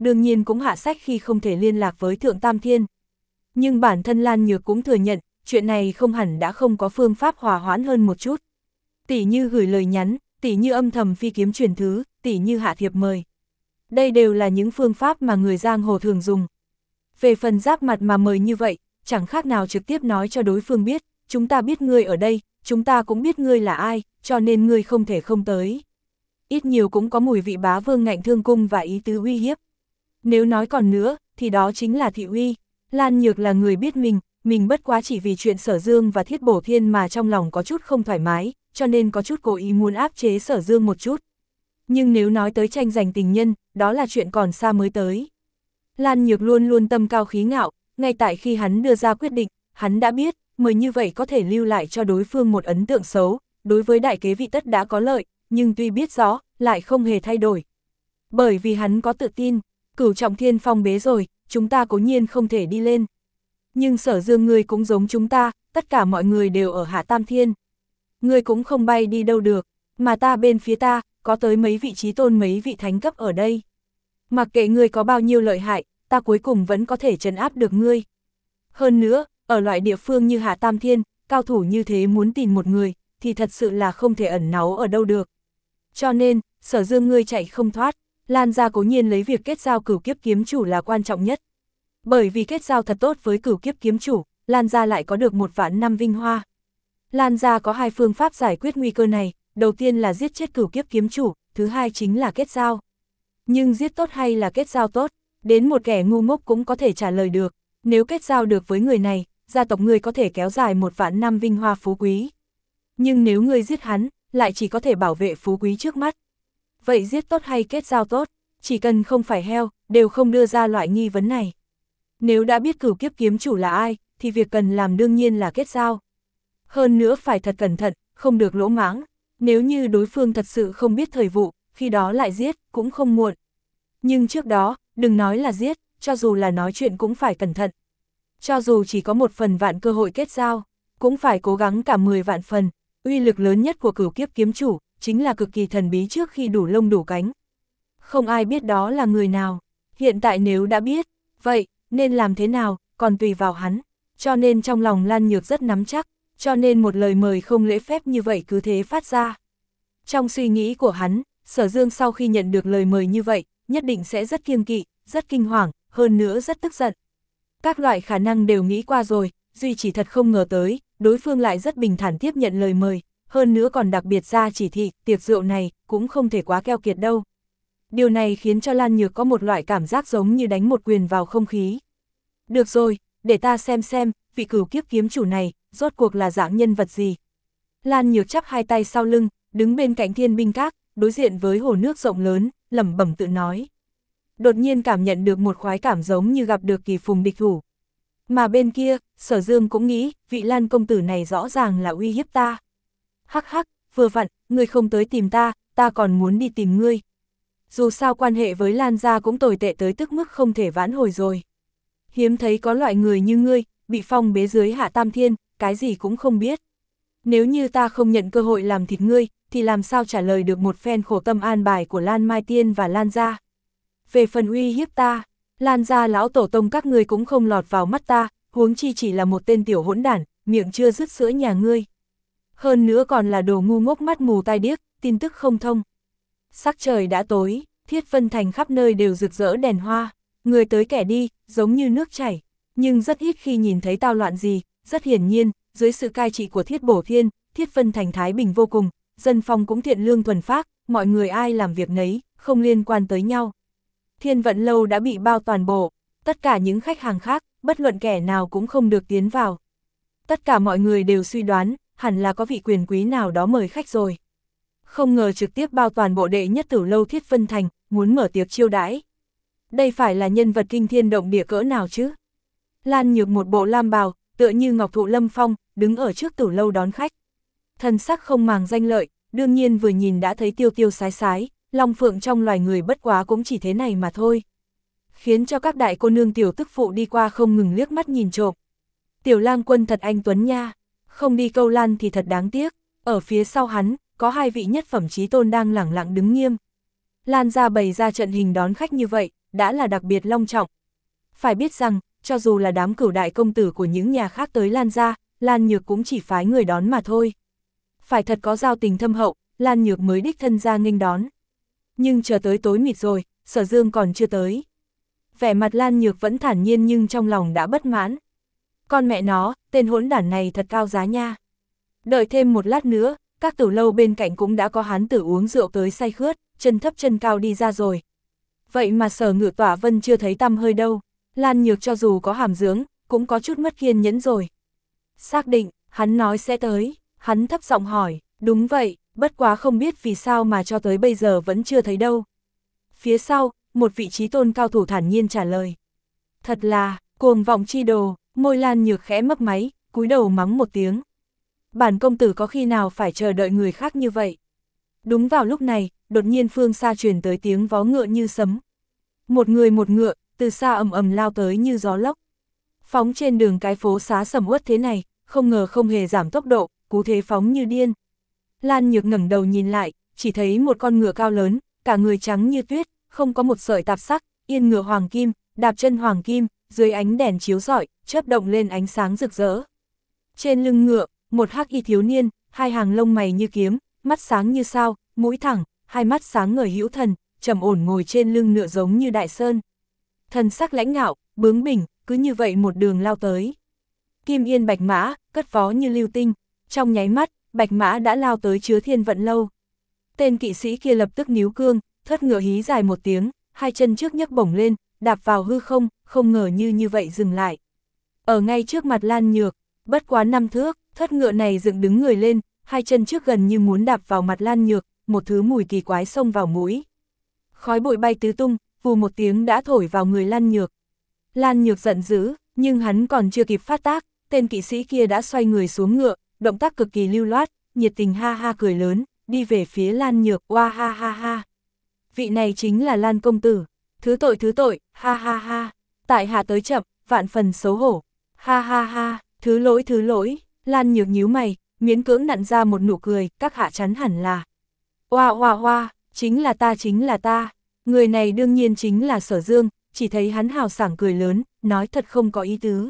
đương nhiên cũng hạ sách khi không thể liên lạc với Thượng Tam Thiên. Nhưng bản thân Lan Nhược cũng thừa nhận, chuyện này không hẳn đã không có phương pháp hòa hoãn hơn một chút. Tỉ như gửi lời nhắn, tỉ như âm thầm phi kiếm truyền thứ, tỉ như hạ thiệp mời. Đây đều là những phương pháp mà người giang hồ thường dùng. Về phần giáp mặt mà mời như vậy, chẳng khác nào trực tiếp nói cho đối phương biết, chúng ta biết ngươi ở đây, chúng ta cũng biết ngươi là ai, cho nên ngươi không thể không tới. Ít nhiều cũng có mùi vị bá vương ngạnh thương cung và ý tứ uy hiếp. Nếu nói còn nữa, thì đó chính là thị uy. Lan Nhược là người biết mình, mình bất quá chỉ vì chuyện Sở Dương và Thiết Bổ Thiên mà trong lòng có chút không thoải mái, cho nên có chút cố ý muốn áp chế Sở Dương một chút. Nhưng nếu nói tới tranh giành tình nhân, đó là chuyện còn xa mới tới. Lan Nhược luôn luôn tâm cao khí ngạo, ngay tại khi hắn đưa ra quyết định, hắn đã biết, mới như vậy có thể lưu lại cho đối phương một ấn tượng xấu, đối với đại kế vị tất đã có lợi, nhưng tuy biết rõ, lại không hề thay đổi. Bởi vì hắn có tự tin, Cửu Trọng Thiên phong bế rồi, chúng ta cố nhiên không thể đi lên. Nhưng Sở Dương ngươi cũng giống chúng ta, tất cả mọi người đều ở Hạ Tam Thiên. Ngươi cũng không bay đi đâu được, mà ta bên phía ta, có tới mấy vị trí tôn mấy vị thánh cấp ở đây. Mặc kệ ngươi có bao nhiêu lợi hại, ta cuối cùng vẫn có thể trấn áp được ngươi. Hơn nữa, ở loại địa phương như Hạ Tam Thiên, cao thủ như thế muốn tìm một người, thì thật sự là không thể ẩn náu ở đâu được. Cho nên, Sở Dương ngươi chạy không thoát, Lan gia cố nhiên lấy việc kết giao Cửu Kiếp kiếm chủ là quan trọng nhất. Bởi vì kết giao thật tốt với Cửu Kiếp kiếm chủ, Lan gia lại có được một vạn năm vinh hoa. Lan gia có hai phương pháp giải quyết nguy cơ này, đầu tiên là giết chết Cửu Kiếp kiếm chủ, thứ hai chính là kết giao. Nhưng giết tốt hay là kết giao tốt, đến một kẻ ngu ngốc cũng có thể trả lời được, nếu kết giao được với người này, gia tộc ngươi có thể kéo dài một vạn năm vinh hoa phú quý. Nhưng nếu ngươi giết hắn, lại chỉ có thể bảo vệ phú quý trước mắt. Vậy giết tốt hay kết giao tốt, chỉ cần không phải heo, đều không đưa ra loại nghi vấn này. Nếu đã biết Cửu Kiếp kiếm chủ là ai, thì việc cần làm đương nhiên là kết giao. Hơn nữa phải thật cẩn thận, không được lỗ mãng. Nếu như đối phương thật sự không biết thời vụ, khi đó lại giết, cũng không muộn. Nhưng trước đó, đừng nói là giết, cho dù là nói chuyện cũng phải cẩn thận. Cho dù chỉ có một phần vạn cơ hội kết giao, cũng phải cố gắng cả mười vạn phần. Uy lực lớn nhất của Cửu Kiếp kiếm chủ, chính là cực kỳ thần bí trước khi đủ lông đủ cánh. Không ai biết đó là người nào. Hiện tại nếu đã biết, vậy, nên làm thế nào, còn tùy vào hắn. Cho nên trong lòng Lan Nhược rất nắm chắc, cho nên một lời mời không lễ phép như vậy cứ thế phát ra. Trong suy nghĩ của hắn, Sở Dương sau khi nhận được lời mời như vậy, nhất định sẽ rất kiêng kỵ, rất kinh hoàng, hơn nữa rất tức giận. Các loại khả năng đều nghĩ qua rồi, duy chỉ thật không ngờ tới, đối phương lại rất bình thản tiếp nhận lời mời, hơn nữa còn đặc biệt ra chỉ thị, tiệc rượu này cũng không thể quá keo kiệt đâu. Điều này khiến cho Lan Nhược có một loại cảm giác giống như đánh một quyền vào không khí. Được rồi, để ta xem xem, vị Cửu Kiếp kiếm chủ này, rốt cuộc là dạng nhân vật gì. Lan Nhược chắp hai tay sau lưng, đứng bên cạnh Thiên Binh Các, đối diện với hồ nước rộng lớn, lẩm bẩm tự nói. Đột nhiên cảm nhận được một khoái cảm giống như gặp được kỳ phùng địch thủ. Mà bên kia, Sở Dương cũng nghĩ, vị Lan công tử này rõ ràng là uy hiếp ta. Hắc hắc, vừa vặn, ngươi không tới tìm ta, ta còn muốn đi tìm ngươi. Dù sao quan hệ với Lan gia cũng tồi tệ tới tức mức không thể vãn hồi rồi. Hiếm thấy có loại người như ngươi, bị phong bế dưới Hạ Tam Thiên, cái gì cũng không biết. Nếu như ta không nhận cơ hội làm thịt ngươi, thì làm sao trả lời được một phen khổ tâm an bài của Lan Mai Tiên và Lan gia. Về phần uy hiếp ta, Lan gia lão tổ tông các ngươi cũng không lọt vào mắt ta, huống chi chỉ là một tên tiểu hỗn đản, miệng chưa dứt sữa nhà ngươi. Hơn nữa còn là đồ ngu ngốc mắt mù tai điếc, tin tức không thông. Sắc trời đã tối, Thiết Vân Thành khắp nơi đều rực rỡ đèn hoa, người tới kẻ đi, giống như nước chảy, nhưng rất ít khi nhìn thấy tao loạn gì, rất hiển nhiên, dưới sự cai trị của Thiết Bổ Thiên, Thiết Vân Thành thái bình vô cùng, dân phong cũng thiện lương thuần phác, mọi người ai làm việc nấy, không liên quan tới nhau. Thiên Vận Lâu đã bị bao toàn bộ, tất cả những khách hàng khác, bất luận kẻ nào cũng không được tiến vào. Tất cả mọi người đều suy đoán, hẳn là có vị quyền quý nào đó mời khách rồi. Không ngờ trực tiếp bao toàn bộ đệ nhất Tử Lâu Thiết Vân Thành, muốn mở tiệc chiêu đãi. Đây phải là nhân vật kinh thiên động địa cỡ nào chứ? Lan Nhược một bộ lam bào, tựa như ngọc thụ lâm phong, đứng ở trước Tử Lâu đón khách. Thần sắc không màng danh lợi, đương nhiên vừa nhìn đã thấy tiêu tiêu sái sái, long phượng trong loài người bất quá cũng chỉ thế này mà thôi. Khiến cho các đại cô nương tiểu tức phụ đi qua không ngừng liếc mắt nhìn trộm. Tiểu lang quân thật anh tuấn nha, không đi câu lan thì thật đáng tiếc, ở phía sau hắn, có hai vị nhất phẩm chí tôn đang lẳng lặng đứng nghiêm. Lan gia bày ra trận hình đón khách như vậy, đã là đặc biệt long trọng. Phải biết rằng, cho dù là đám cửu đại công tử của những nhà khác tới Lan gia, Lan Nhược cũng chỉ phái người đón mà thôi. Phải thật có giao tình thâm hậu, Lan Nhược mới đích thân ra nghênh đón. Nhưng chờ tới tối mịt rồi, Sở Dương còn chưa tới. Vẻ mặt Lan Nhược vẫn thản nhiên nhưng trong lòng đã bất mãn. Con mẹ nó, tên hỗn đản này thật cao giá nha. Đợi thêm một lát nữa, các tử lâu bên cạnh cũng đã có hán tử uống rượu tới say khướt, chân thấp chân cao đi ra rồi. Vậy mà Sở Ngự Tỏa Vân chưa thấy tăm hơi đâu. Lan Nhược cho dù có hàm dưỡng, cũng có chút mất kiên nhẫn rồi. Xác định, hắn nói sẽ tới, hắn thấp giọng hỏi, đúng vậy, bất quá không biết vì sao mà cho tới bây giờ vẫn chưa thấy đâu. Phía sau, một vị trí tôn cao thủ thản nhiên trả lời. Thật là, cuồng vọng chi đồ, môi Lan Nhược khẽ mấp máy, cúi đầu mắng một tiếng. Bản công tử có khi nào phải chờ đợi người khác như vậy. Đúng vào lúc này, đột nhiên phương xa truyền tới tiếng vó ngựa như sấm. Một người một ngựa, từ xa ầm ầm lao tới như gió lốc. Phóng trên đường cái phố xá sầm uất thế này, không ngờ không hề giảm tốc độ, cú thế phóng như điên. Lan Nhược ngẩng đầu nhìn lại, chỉ thấy một con ngựa cao lớn, cả người trắng như tuyết, không có một sợi tạp sắc, yên ngựa hoàng kim, đạp chân hoàng kim, dưới ánh đèn chiếu rọi, chớp động lên ánh sáng rực rỡ. Trên lưng ngựa, một hắc y thiếu niên, hai hàng lông mày như kiếm, mắt sáng như sao, mũi thẳng, hai mắt sáng ngời hữu thần, trầm ổn ngồi trên lưng ngựa giống như đại sơn. Thần sắc lãnh ngạo, bướng bỉnh, cứ như vậy một đường lao tới. Kim Yên Bạch Mã, cất vó như lưu tinh, trong nháy mắt, Bạch Mã đã lao tới Chứa Thiên Vận Lâu. Tên kỵ sĩ kia lập tức níu cương, thất ngựa hí dài một tiếng, hai chân trước nhấc bổng lên, đạp vào hư không, không ngờ như như vậy dừng lại. Ở ngay trước mặt Lan Nhược, bất quá năm thước, thất ngựa này dựng đứng người lên, hai chân trước gần như muốn đạp vào mặt Lan Nhược, một thứ mùi kỳ quái xông vào mũi. Khói bụi bay tứ tung, vù một tiếng đã thổi vào người Lan Nhược. Lan Nhược giận dữ, nhưng hắn còn chưa kịp phát tác, tên kỵ sĩ kia đã xoay người xuống ngựa, động tác cực kỳ lưu loát, nhiệt tình ha ha cười lớn, đi về phía Lan Nhược, oa ha ha ha. Vị này chính là Lan công tử, thứ tội thứ tội, ha ha ha, tại hạ tới chậm, vạn phần xấu hổ, ha ha ha, thứ lỗi thứ lỗi. Lan Nhược nhíu mày, miễn cưỡng nặn ra một nụ cười, các hạ chắn hẳn là. Oa oa oa, chính là ta chính là ta, người này đương nhiên chính là Sở Dương, chỉ thấy hắn hào sảng cười lớn, nói thật không có ý tứ.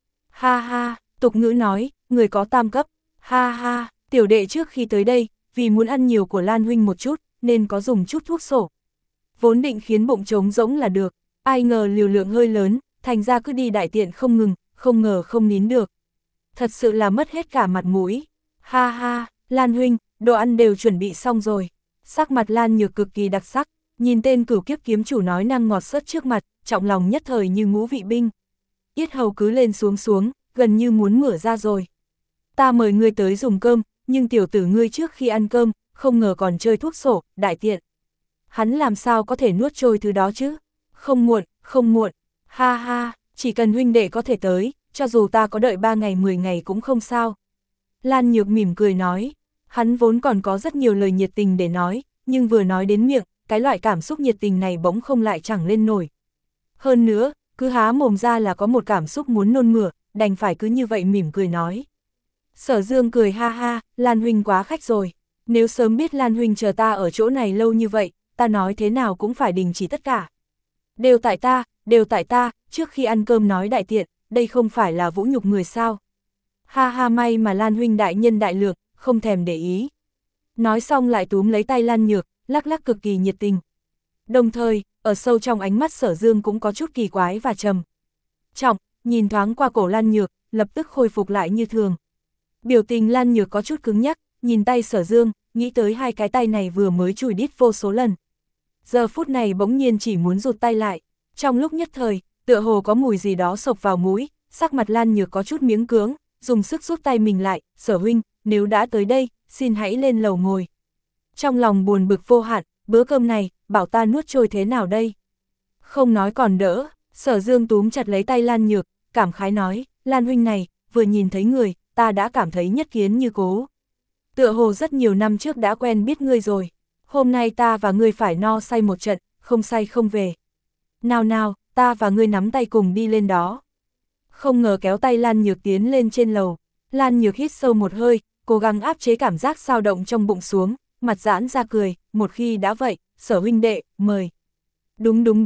Ha ha, tục ngữ nói, người có tam cấp, ha ha, tiểu đệ trước khi tới đây, vì muốn ăn nhiều của Lan huynh một chút, nên có dùng chút thuốc sổ. Vốn định khiến bụng trống rỗng là được, ai ngờ liều lượng hơi lớn, thành ra cứ đi đại tiện không ngừng, không ngờ không nín được. Thật sự là mất hết cả mặt mũi. Ha ha, Lan huynh, đồ ăn đều chuẩn bị xong rồi. Sắc mặt Lan Nhược cực kỳ đặc sắc, nhìn tên cửu kiếp kiếm chủ nói năng ngọt sớt trước mặt, trọng lòng nhất thời như ngũ vị binh. Yết hầu cứ lên xuống xuống, gần như muốn mở ra rồi. Ta mời ngươi tới dùng cơm, nhưng tiểu tử ngươi trước khi ăn cơm, không ngờ còn chơi thuốc sổ, đại tiện. Hắn làm sao có thể nuốt trôi thứ đó chứ? Không muộn, không muộn. Ha ha, chỉ cần huynh đệ có thể tới, cho dù ta có đợi ba ngày mười ngày cũng không sao. Lan Nhược mỉm cười nói, hắn vốn còn có rất nhiều lời nhiệt tình để nói, nhưng vừa nói đến miệng, cái loại cảm xúc nhiệt tình này bỗng không lại chẳng lên nổi. Hơn nữa, cứ há mồm ra là có một cảm xúc muốn nôn mửa, đành phải cứ như vậy mỉm cười nói. Sở Dương cười ha ha, Lan huynh quá khách rồi. Nếu sớm biết Lan huynh chờ ta ở chỗ này lâu như vậy, ta nói thế nào cũng phải đình chỉ tất cả. Đều tại ta, đều tại ta, trước khi ăn cơm nói đại tiện, đây không phải là vũ nhục người sao. Ha ha, may mà Lan huynh đại nhân đại lược, không thèm để ý. Nói xong lại túm lấy tay Lan Nhược, lắc lắc cực kỳ nhiệt tình. Đồng thời, ở sâu trong ánh mắt Sở Dương cũng có chút kỳ quái và trầm trọng, nhìn thoáng qua cổ Lan Nhược, lập tức khôi phục lại như thường. Biểu tình Lan Nhược có chút cứng nhắc, nhìn tay Sở Dương, nghĩ tới hai cái tay này vừa mới chùi đít vô số lần. Giờ phút này bỗng nhiên chỉ muốn rụt tay lại, trong lúc nhất thời, tựa hồ có mùi gì đó sộc vào mũi, sắc mặt Lan Nhược có chút miếng cưỡng, dùng sức rút tay mình lại, Sở huynh, nếu đã tới đây, xin hãy lên lầu ngồi. Trong lòng buồn bực vô hạn, bữa cơm này, bảo ta nuốt trôi thế nào đây? Không nói còn đỡ, Sở Dương túm chặt lấy tay Lan Nhược, cảm khái nói, Lan huynh này, vừa nhìn thấy người, ta đã cảm thấy nhất kiến như cố. Tựa hồ rất nhiều năm trước đã quen biết ngươi rồi, hôm nay ta và ngươi phải no say một trận, không say không về. Nào nào, ta và ngươi nắm tay cùng đi lên đó. Không ngờ kéo tay Lan Nhược tiến lên trên lầu, Lan Nhược hít sâu một hơi, cố gắng áp chế cảm giác xao động trong bụng xuống, mặt giãn ra cười, một khi đã vậy, Sở huynh đệ, mời. Đúng đúng đúng,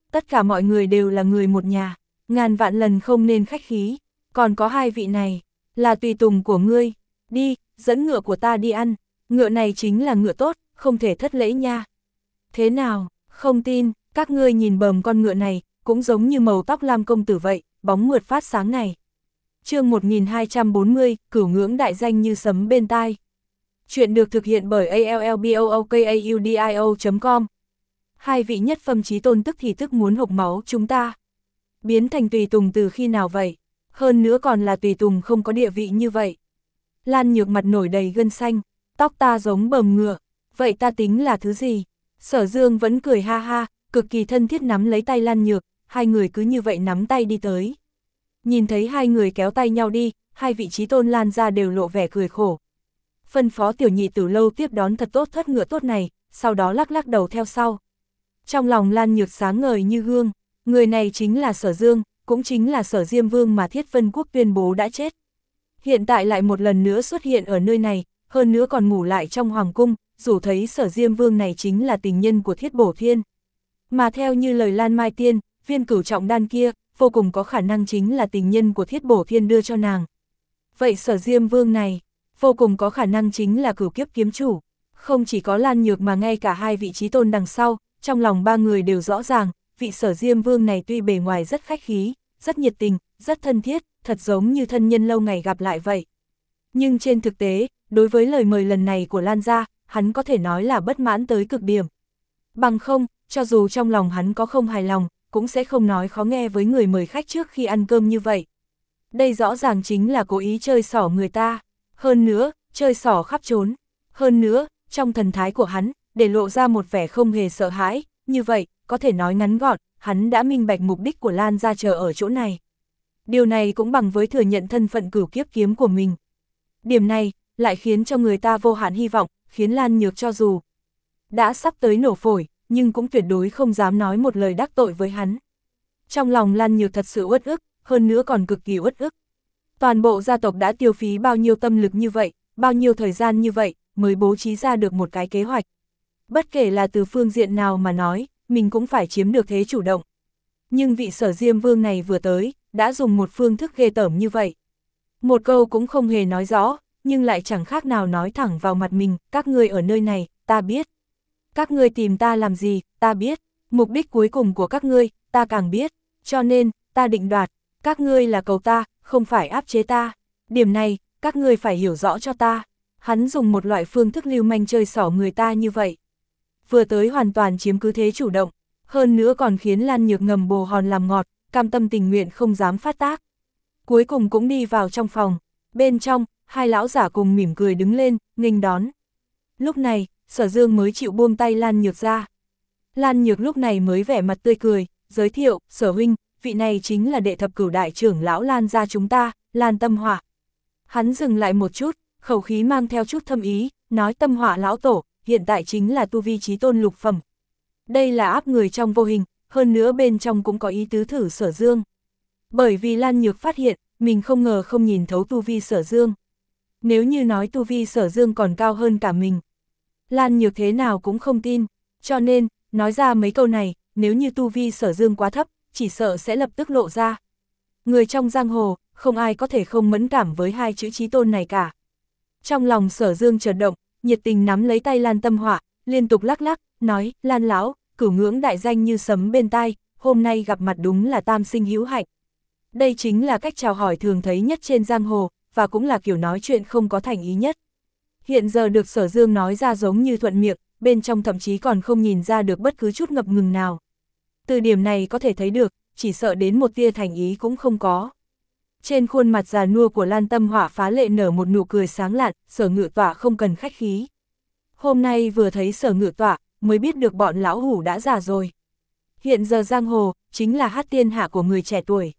Tất cả mọi người đều là người một nhà, ngàn vạn lần không nên khách khí, còn có hai vị này, là tùy tùng của ngươi, đi, dẫn ngựa của ta đi ăn, ngựa này chính là ngựa tốt, không thể thất lễ nha. Thế nào, không tin, các ngươi nhìn bờm con ngựa này, cũng giống như màu tóc lam công tử vậy, bóng mượt phát sáng này. Chương một nghìn hai trăm bốn mươi, cửu ngưỡng đại danh như sấm bên tai. Chuyện được thực hiện bởi a l l b o o k a u d i o chấm com. Hai vị nhất phẩm chí tôn tức thì tức muốn hộc máu chúng ta. Biến thành tùy tùng từ khi nào vậy? Hơn nữa còn là tùy tùng không có địa vị như vậy. Lan Nhược mặt nổi đầy gân xanh, tóc ta giống bờm ngựa, vậy ta tính là thứ gì? Sở Dương vẫn cười ha ha, cực kỳ thân thiết nắm lấy tay Lan Nhược, hai người cứ như vậy nắm tay đi tới. Nhìn thấy hai người kéo tay nhau đi, hai vị chí tôn Lan ra đều lộ vẻ cười khổ. Phân phó tiểu nhị Tử Lâu tiếp đón thật tốt thất ngựa tốt này, sau đó lắc lắc đầu theo sau. Trong lòng Lan Nhược sáng ngời như gương, người này chính là Sở Dương, cũng chính là Sở Diêm Vương mà Thiết Vân Quốc tuyên bố đã chết. Hiện tại lại một lần nữa xuất hiện ở nơi này, hơn nữa còn ngủ lại trong hoàng cung, dù thấy Sở Diêm Vương này chính là tình nhân của Thiết Bổ Thiên. Mà theo như lời Lan Mai Tiên, viên cửu trọng đan kia, vô cùng có khả năng chính là tình nhân của Thiết Bổ Thiên đưa cho nàng. Vậy Sở Diêm Vương này, vô cùng có khả năng chính là cửu kiếp kiếm chủ. Không chỉ có Lan Nhược mà ngay cả hai vị chí tôn đằng sau, trong lòng ba người đều rõ ràng, vị Sở Diêm Vương này tuy bề ngoài rất khách khí, rất nhiệt tình, rất thân thiết, thật giống như thân nhân lâu ngày gặp lại vậy. Nhưng trên thực tế, đối với lời mời lần này của Lan gia, hắn có thể nói là bất mãn tới cực điểm. Bằng không, cho dù trong lòng hắn có không hài lòng, cũng sẽ không nói khó nghe với người mời khách trước khi ăn cơm như vậy. Đây rõ ràng chính là cố ý chơi xỏ người ta. Hơn nữa, chơi xỏ khắp trốn. Hơn nữa, trong thần thái của hắn, để lộ ra một vẻ không hề sợ hãi, như vậy, có thể nói ngắn gọn, hắn đã minh bạch mục đích của Lan gia chờ ở chỗ này. Điều này cũng bằng với thừa nhận thân phận cửu kiếp kiếm của mình. Điểm này, lại khiến cho người ta vô hạn hy vọng, khiến Lan Nhược cho dù đã sắp tới nổ phổi, nhưng cũng tuyệt đối không dám nói một lời đắc tội với hắn. Trong lòng Lan Nhược thật sự uất ức, hơn nữa còn cực kỳ uất ức. Toàn bộ gia tộc đã tiêu phí bao nhiêu tâm lực như vậy, bao nhiêu thời gian như vậy, mới bố trí ra được một cái kế hoạch. Bất kể là từ phương diện nào mà nói, mình cũng phải chiếm được thế chủ động. Nhưng vị Sở Diêm Vương này vừa tới, đã dùng một phương thức ghê tởm như vậy. Một câu cũng không hề nói rõ, nhưng lại chẳng khác nào nói thẳng vào mặt mình, các ngươi ở nơi này, ta biết. Các ngươi tìm ta làm gì, ta biết. Mục đích cuối cùng của các ngươi, ta càng biết. Cho nên, ta định đoạt, các ngươi là cầu ta, không phải áp chế ta. Điểm này, các ngươi phải hiểu rõ cho ta. Hắn dùng một loại phương thức lưu manh chơi xỏ người ta như vậy. Vừa tới hoàn toàn chiếm cứ thế chủ động, hơn nữa còn khiến Lan Nhược ngầm bồ hòn làm ngọt, cam tâm tình nguyện không dám phát tác. Cuối cùng cũng đi vào trong phòng, bên trong, hai lão giả cùng mỉm cười đứng lên, nghênh đón. Lúc này, Sở Dương mới chịu buông tay Lan Nhược ra. Lan Nhược lúc này mới vẻ mặt tươi cười, giới thiệu, Sở huynh, vị này chính là đệ thập cửu đại trưởng lão Lan gia chúng ta, Lan Tâm Họa. Hắn dừng lại một chút, khẩu khí mang theo chút thâm ý, nói Tâm Họa lão tổ, hiện tại chính là tu vi chí tôn lục phẩm. Đây là áp người trong vô hình, hơn nữa bên trong cũng có ý tứ thử Sở Dương. Bởi vì Lan Nhược phát hiện, mình không ngờ không nhìn thấu tu vi Sở Dương. Nếu như nói tu vi Sở Dương còn cao hơn cả mình, Lan Nhược thế nào cũng không tin, cho nên, nói ra mấy câu này, nếu như tu vi Sở Dương quá thấp, chỉ sợ sẽ lập tức lộ ra. Người trong giang hồ, không ai có thể không mẫn cảm với hai chữ chí tôn này cả. Trong lòng Sở Dương chợt động, nhiệt tình nắm lấy tay Lan Tâm Họa, liên tục lắc lắc, nói, Lan lão, cửu ngưỡng đại danh như sấm bên tai, hôm nay gặp mặt đúng là tam sinh hữu hạnh. Đây chính là cách chào hỏi thường thấy nhất trên giang hồ, và cũng là kiểu nói chuyện không có thành ý nhất. Hiện giờ được Sở Dương nói ra giống như thuận miệng, bên trong thậm chí còn không nhìn ra được bất cứ chút ngập ngừng nào. Từ điểm này có thể thấy được, chỉ sợ đến một tia thành ý cũng không có. Trên khuôn mặt già nua của Lan Tâm Họa phá lệ nở một nụ cười sáng lạn, Sở Ngự Tọa không cần khách khí. Hôm nay vừa thấy Sở Ngự Tọa, mới biết được bọn lão hủ đã già rồi. Hiện giờ giang hồ, chính là hát tiên hạ của người trẻ tuổi.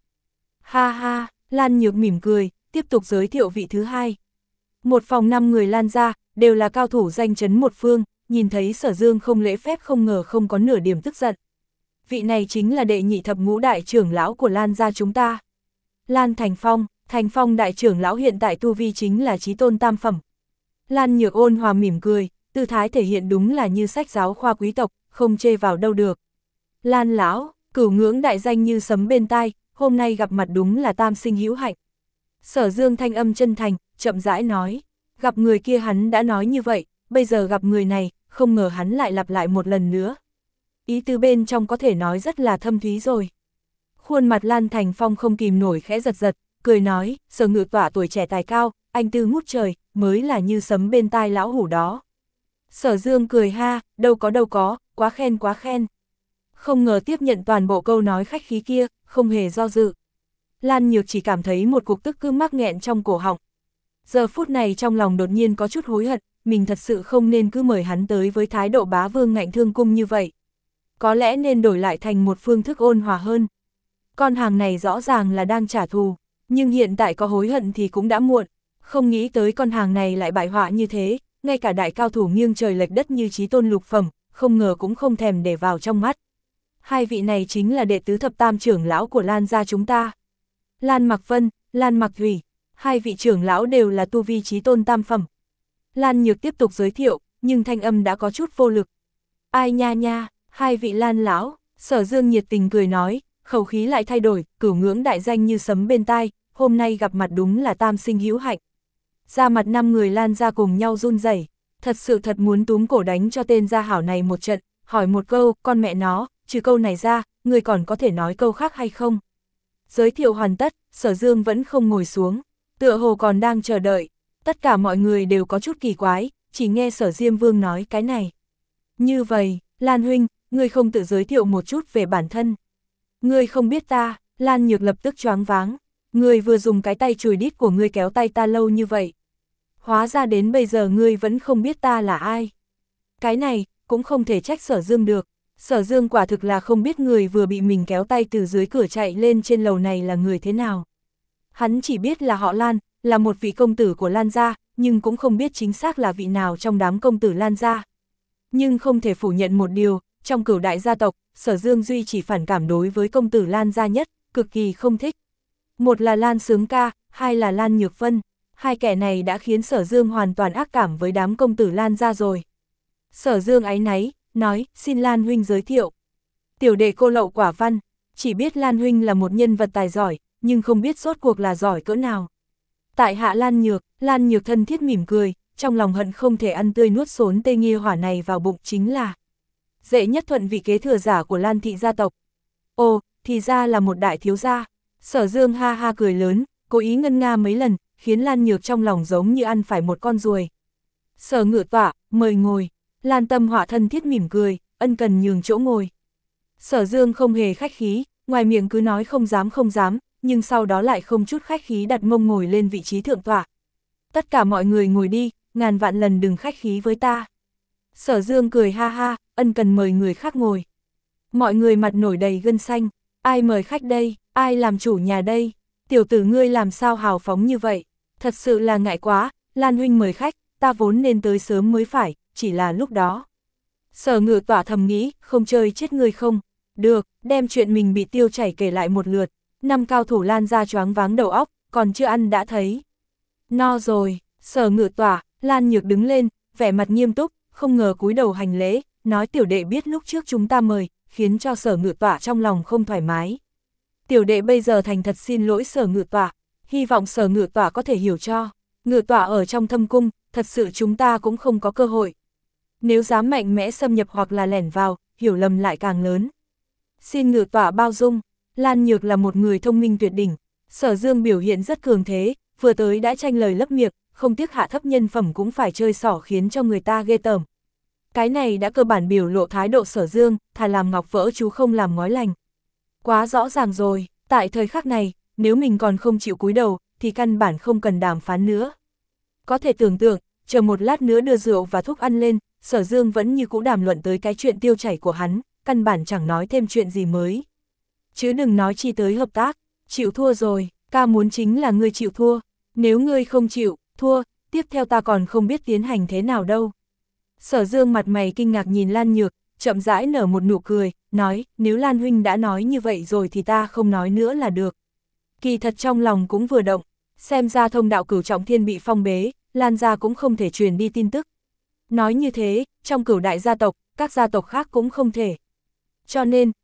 Ha ha, Lan Nhược mỉm cười, tiếp tục giới thiệu vị thứ hai. Một phòng năm người Lan gia, đều là cao thủ danh chấn một phương, nhìn thấy Sở Dương không lễ phép không ngờ không có nửa điểm tức giận. Vị này chính là đệ nhị thập ngũ đại trưởng lão của Lan gia chúng ta. Lan Thành Phong, Thành Phong đại trưởng lão hiện tại tu vi chính là chí tôn tam phẩm. Lan Nhược ôn hòa mỉm cười, tư thái thể hiện đúng là như sách giáo khoa quý tộc, không chê vào đâu được. Lan lão, Cửu ngưỡng đại danh như sấm bên tai, hôm nay gặp mặt đúng là tam sinh hữu hạnh. Sở Dương thanh âm chân thành, chậm rãi nói, gặp người kia hắn đã nói như vậy, bây giờ gặp người này, không ngờ hắn lại lặp lại một lần nữa. Ý tứ bên trong có thể nói rất là thâm thúy rồi. Khuôn mặt Lan Thành Phong không kìm nổi khẽ giật giật, cười nói, Sở Ngự Tỏa tuổi trẻ tài cao, anh tư ngút trời, mới là như sấm bên tai lão hủ đó. Sở Dương cười ha, đâu có đâu có, quá khen quá khen. Không ngờ tiếp nhận toàn bộ câu nói khách khí kia, không hề do dự. Lan Nhược chỉ cảm thấy một cục tức cứ mắc nghẹn trong cổ họng. Giờ phút này trong lòng đột nhiên có chút hối hận, mình thật sự không nên cứ mời hắn tới với thái độ bá vương ngạnh thương cung như vậy. Có lẽ nên đổi lại thành một phương thức ôn hòa hơn. Con hàng này rõ ràng là đang trả thù, nhưng hiện tại có hối hận thì cũng đã muộn. Không nghĩ tới con hàng này lại bại họa như thế, ngay cả đại cao thủ nghiêng trời lệch đất như Chí Tôn lục phẩm, không ngờ cũng không thèm để vào trong mắt. Hai vị này chính là đệ tứ thập tam trưởng lão của Lan gia chúng ta. Lan Mặc Vân, Lan Mặc Thủy, hai vị trưởng lão đều là tu vi Chí Tôn tam phẩm. Lan Nhược tiếp tục giới thiệu, nhưng thanh âm đã có chút vô lực. Ai nha nha, hai vị Lan lão, Sở Dương nhiệt tình cười nói, khẩu khí lại thay đổi, cửu ngưỡng đại danh như sấm bên tai, hôm nay gặp mặt đúng là tam sinh hữu hạnh. Ra mặt năm người Lan ra cùng nhau run rẩy, thật sự thật muốn túm cổ đánh cho tên gia hảo này một trận, hỏi một câu, con mẹ nó, trừ câu này ra, người còn có thể nói câu khác hay không? Giới thiệu hoàn tất, Sở Dương vẫn không ngồi xuống, tựa hồ còn đang chờ đợi. Tất cả mọi người đều có chút kỳ quái, chỉ nghe Sở Diêm Vương nói cái này. Như vậy, Lan huynh, ngươi không tự giới thiệu một chút về bản thân. Ngươi không biết ta, Lan Nhược lập tức choáng váng. Ngươi vừa dùng cái tay chùi đít của ngươi kéo tay ta lâu như vậy. Hóa ra đến bây giờ ngươi vẫn không biết ta là ai. Cái này, cũng không thể trách Sở Dương được. Sở Dương quả thực là không biết người vừa bị mình kéo tay từ dưới cửa chạy lên trên lầu này là người thế nào. Hắn chỉ biết là họ Lan, là một vị công tử của Lan gia, nhưng cũng không biết chính xác là vị nào trong đám công tử Lan gia. Nhưng không thể phủ nhận một điều, trong cửu đại gia tộc, Sở Dương duy chỉ phản cảm đối với công tử Lan gia nhất, cực kỳ không thích. Một là Lan Sướng Ca, hai là Lan Nhược Vân, hai kẻ này đã khiến Sở Dương hoàn toàn ác cảm với đám công tử Lan gia rồi. Sở Dương áy náy, nói, xin Lan huynh giới thiệu. Tiểu đệ cô Lậu Quả Văn, chỉ biết Lan huynh là một nhân vật tài giỏi, nhưng không biết rốt cuộc là giỏi cỡ nào. Tại hạ Lan Nhược, Lan Nhược thân thiết mỉm cười, trong lòng hận không thể ăn tươi nuốt xốn tê nghia hỏa này vào bụng chính là Dễ Nhất Thuận vị kế thừa giả của Lan thị gia tộc. Ồ, thì ra là một đại thiếu gia. Sở Dương ha ha cười lớn, cố ý ngân nga mấy lần, khiến Lan Nhược trong lòng giống như ăn phải một con ruồi. Sở Ngự Tỏa, mời ngồi. Lan Tâm Họa thân thiết mỉm cười, ân cần nhường chỗ ngồi. Sở Dương không hề khách khí, ngoài miệng cứ nói không dám không dám, nhưng sau đó lại không chút khách khí đặt mông ngồi lên vị trí thượng tọa. Tất cả mọi người ngồi đi, ngàn vạn lần đừng khách khí với ta. Sở Dương cười ha ha, ân cần mời người khác ngồi. Mọi người mặt nổi đầy gân xanh, ai mời khách đây, ai làm chủ nhà đây, tiểu tử ngươi làm sao hào phóng như vậy, thật sự là ngại quá, Lan huynh mời khách, ta vốn nên tới sớm mới phải, chỉ là lúc đó. Sở Ngự Tỏa thầm nghĩ, không chơi chết ngươi không, được, đem chuyện mình bị tiêu chảy kể lại một lượt, năm cao thủ Lan ra choáng váng đầu óc, còn chưa ăn đã thấy. No rồi, Sở Ngự Tỏa, Lan Nhược đứng lên, vẻ mặt nghiêm túc, không ngờ cúi đầu hành lễ, nói tiểu đệ biết lúc trước chúng ta mời, khiến cho Sở Ngự Tỏa trong lòng không thoải mái. Tiểu đệ bây giờ thành thật xin lỗi Sở Ngự Tỏa, hy vọng Sở Ngự Tỏa có thể hiểu cho. Ngự Tỏa ở trong thâm cung, thật sự chúng ta cũng không có cơ hội. Nếu dám mạnh mẽ xâm nhập hoặc là lẻn vào, hiểu lầm lại càng lớn. Xin Ngự Tỏa bao dung, Lan Nhược là một người thông minh tuyệt đỉnh. Sở Dương biểu hiện rất cường thế, vừa tới đã tranh lời lấp miệng, không tiếc hạ thấp nhân phẩm cũng phải chơi xỏ khiến cho người ta ghê tởm. Cái này đã cơ bản biểu lộ thái độ Sở Dương, thà làm ngọc vỡ chú không làm ngói lành. Quá rõ ràng rồi, tại thời khắc này, nếu mình còn không chịu cúi đầu, thì căn bản không cần đàm phán nữa. Có thể tưởng tượng, chờ một lát nữa đưa rượu và thuốc ăn lên, Sở Dương vẫn như cũ đàm luận tới cái chuyện tiêu chảy của hắn, căn bản chẳng nói thêm chuyện gì mới. Chứ đừng nói chi tới hợp tác, chịu thua rồi, ca muốn chính là ngươi chịu thua, nếu ngươi không chịu, thua, tiếp theo ta còn không biết tiến hành thế nào đâu. Sở Dương mặt mày kinh ngạc nhìn Lan Nhược, chậm rãi nở một nụ cười, nói, nếu Lan huynh đã nói như vậy rồi thì ta không nói nữa là được. Kỳ thật trong lòng cũng vừa động, xem ra thông đạo Cửu Trọng Thiên bị phong bế, Lan gia cũng không thể truyền đi tin tức. Nói như thế, trong cửu đại gia tộc, các gia tộc khác cũng không thể. Cho nên,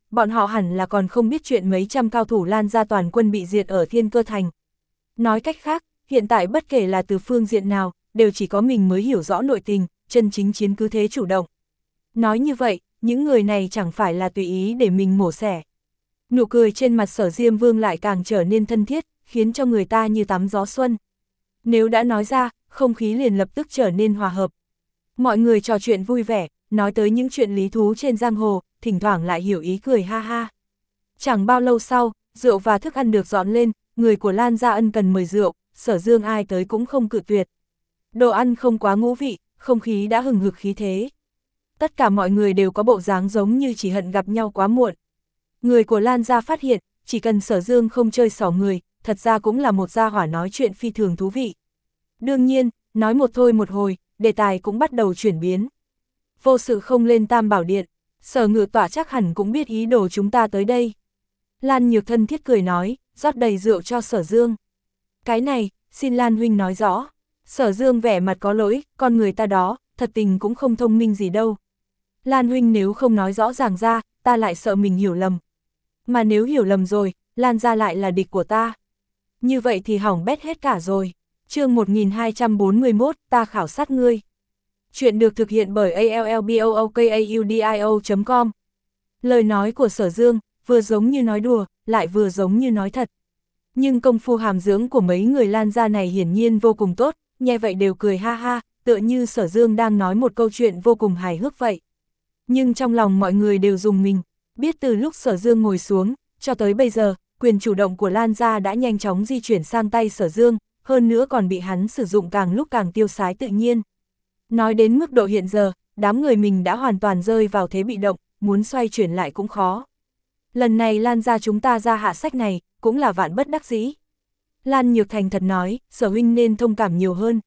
bọn họ hẳn là còn không biết chuyện mấy trăm cao thủ Lan gia toàn quân bị diệt ở Thiên Cơ Thành. Nói cách khác, hiện tại bất kể là từ phương diện nào, đều chỉ có mình mới hiểu rõ nội tình, chân chính chiến cứ thế chủ động. Nói như vậy, những người này chẳng phải là tùy ý để mình mổ xẻ. Nụ cười trên mặt Sở Diêm Vương lại càng trở nên thân thiết, khiến cho người ta như tắm gió xuân. Nếu đã nói ra, không khí liền lập tức trở nên hòa hợp. Mọi người trò chuyện vui vẻ, nói tới những chuyện lý thú trên giang hồ, thỉnh thoảng lại hiểu ý cười ha ha. Chẳng bao lâu sau, rượu và thức ăn được dọn lên, người của Lan gia ân cần mời rượu, Sở Dương ai tới cũng không cự tuyệt. Đồ ăn không quá ngũ vị, không khí đã hừng hực khí thế. Tất cả mọi người đều có bộ dáng giống như chỉ hận gặp nhau quá muộn. Người của Lan gia phát hiện, chỉ cần Sở Dương không chơi xỏ người, thật ra cũng là một gia hỏa nói chuyện phi thường thú vị. Đương nhiên, nói một thôi một hồi, đề tài cũng bắt đầu chuyển biến. Vô sự không lên Tam Bảo Điện, Sở Ngự Tọa chắc hẳn cũng biết ý đồ chúng ta tới đây. Lan Nhược thân thiết cười nói, rót đầy rượu cho Sở Dương. Cái này, xin Lan huynh nói rõ. Sở Dương vẻ mặt có lỗi, con người ta đó, thật tình cũng không thông minh gì đâu. Lan huynh nếu không nói rõ ràng ra, ta lại sợ mình hiểu lầm. Mà nếu hiểu lầm rồi, Lan gia lại là địch của ta. Như vậy thì hỏng bét hết cả rồi. Chương một nghìn hai trăm bốn mươi mốt, ta khảo sát ngươi. Chuyện được thực hiện bởi a l l b o o k a u d i o chấm com. Lời nói của Sở Dương, vừa giống như nói đùa, lại vừa giống như nói thật. Nhưng công phu hàm dưỡng của mấy người Lan gia này hiển nhiên vô cùng tốt, nghe vậy đều cười ha ha, tựa như Sở Dương đang nói một câu chuyện vô cùng hài hước vậy. Nhưng trong lòng mọi người đều rùng mình, biết từ lúc Sở Dương ngồi xuống, cho tới bây giờ, quyền chủ động của Lan gia đã nhanh chóng di chuyển sang tay Sở Dương, hơn nữa còn bị hắn sử dụng càng lúc càng tiêu sái tự nhiên. Nói đến mức độ hiện giờ, đám người mình đã hoàn toàn rơi vào thế bị động, muốn xoay chuyển lại cũng khó. Lần này Lan gia chúng ta ra hạ sách này, cũng là vạn bất đắc dĩ. Lan Nhược thành thật nói, Sở huynh nên thông cảm nhiều hơn.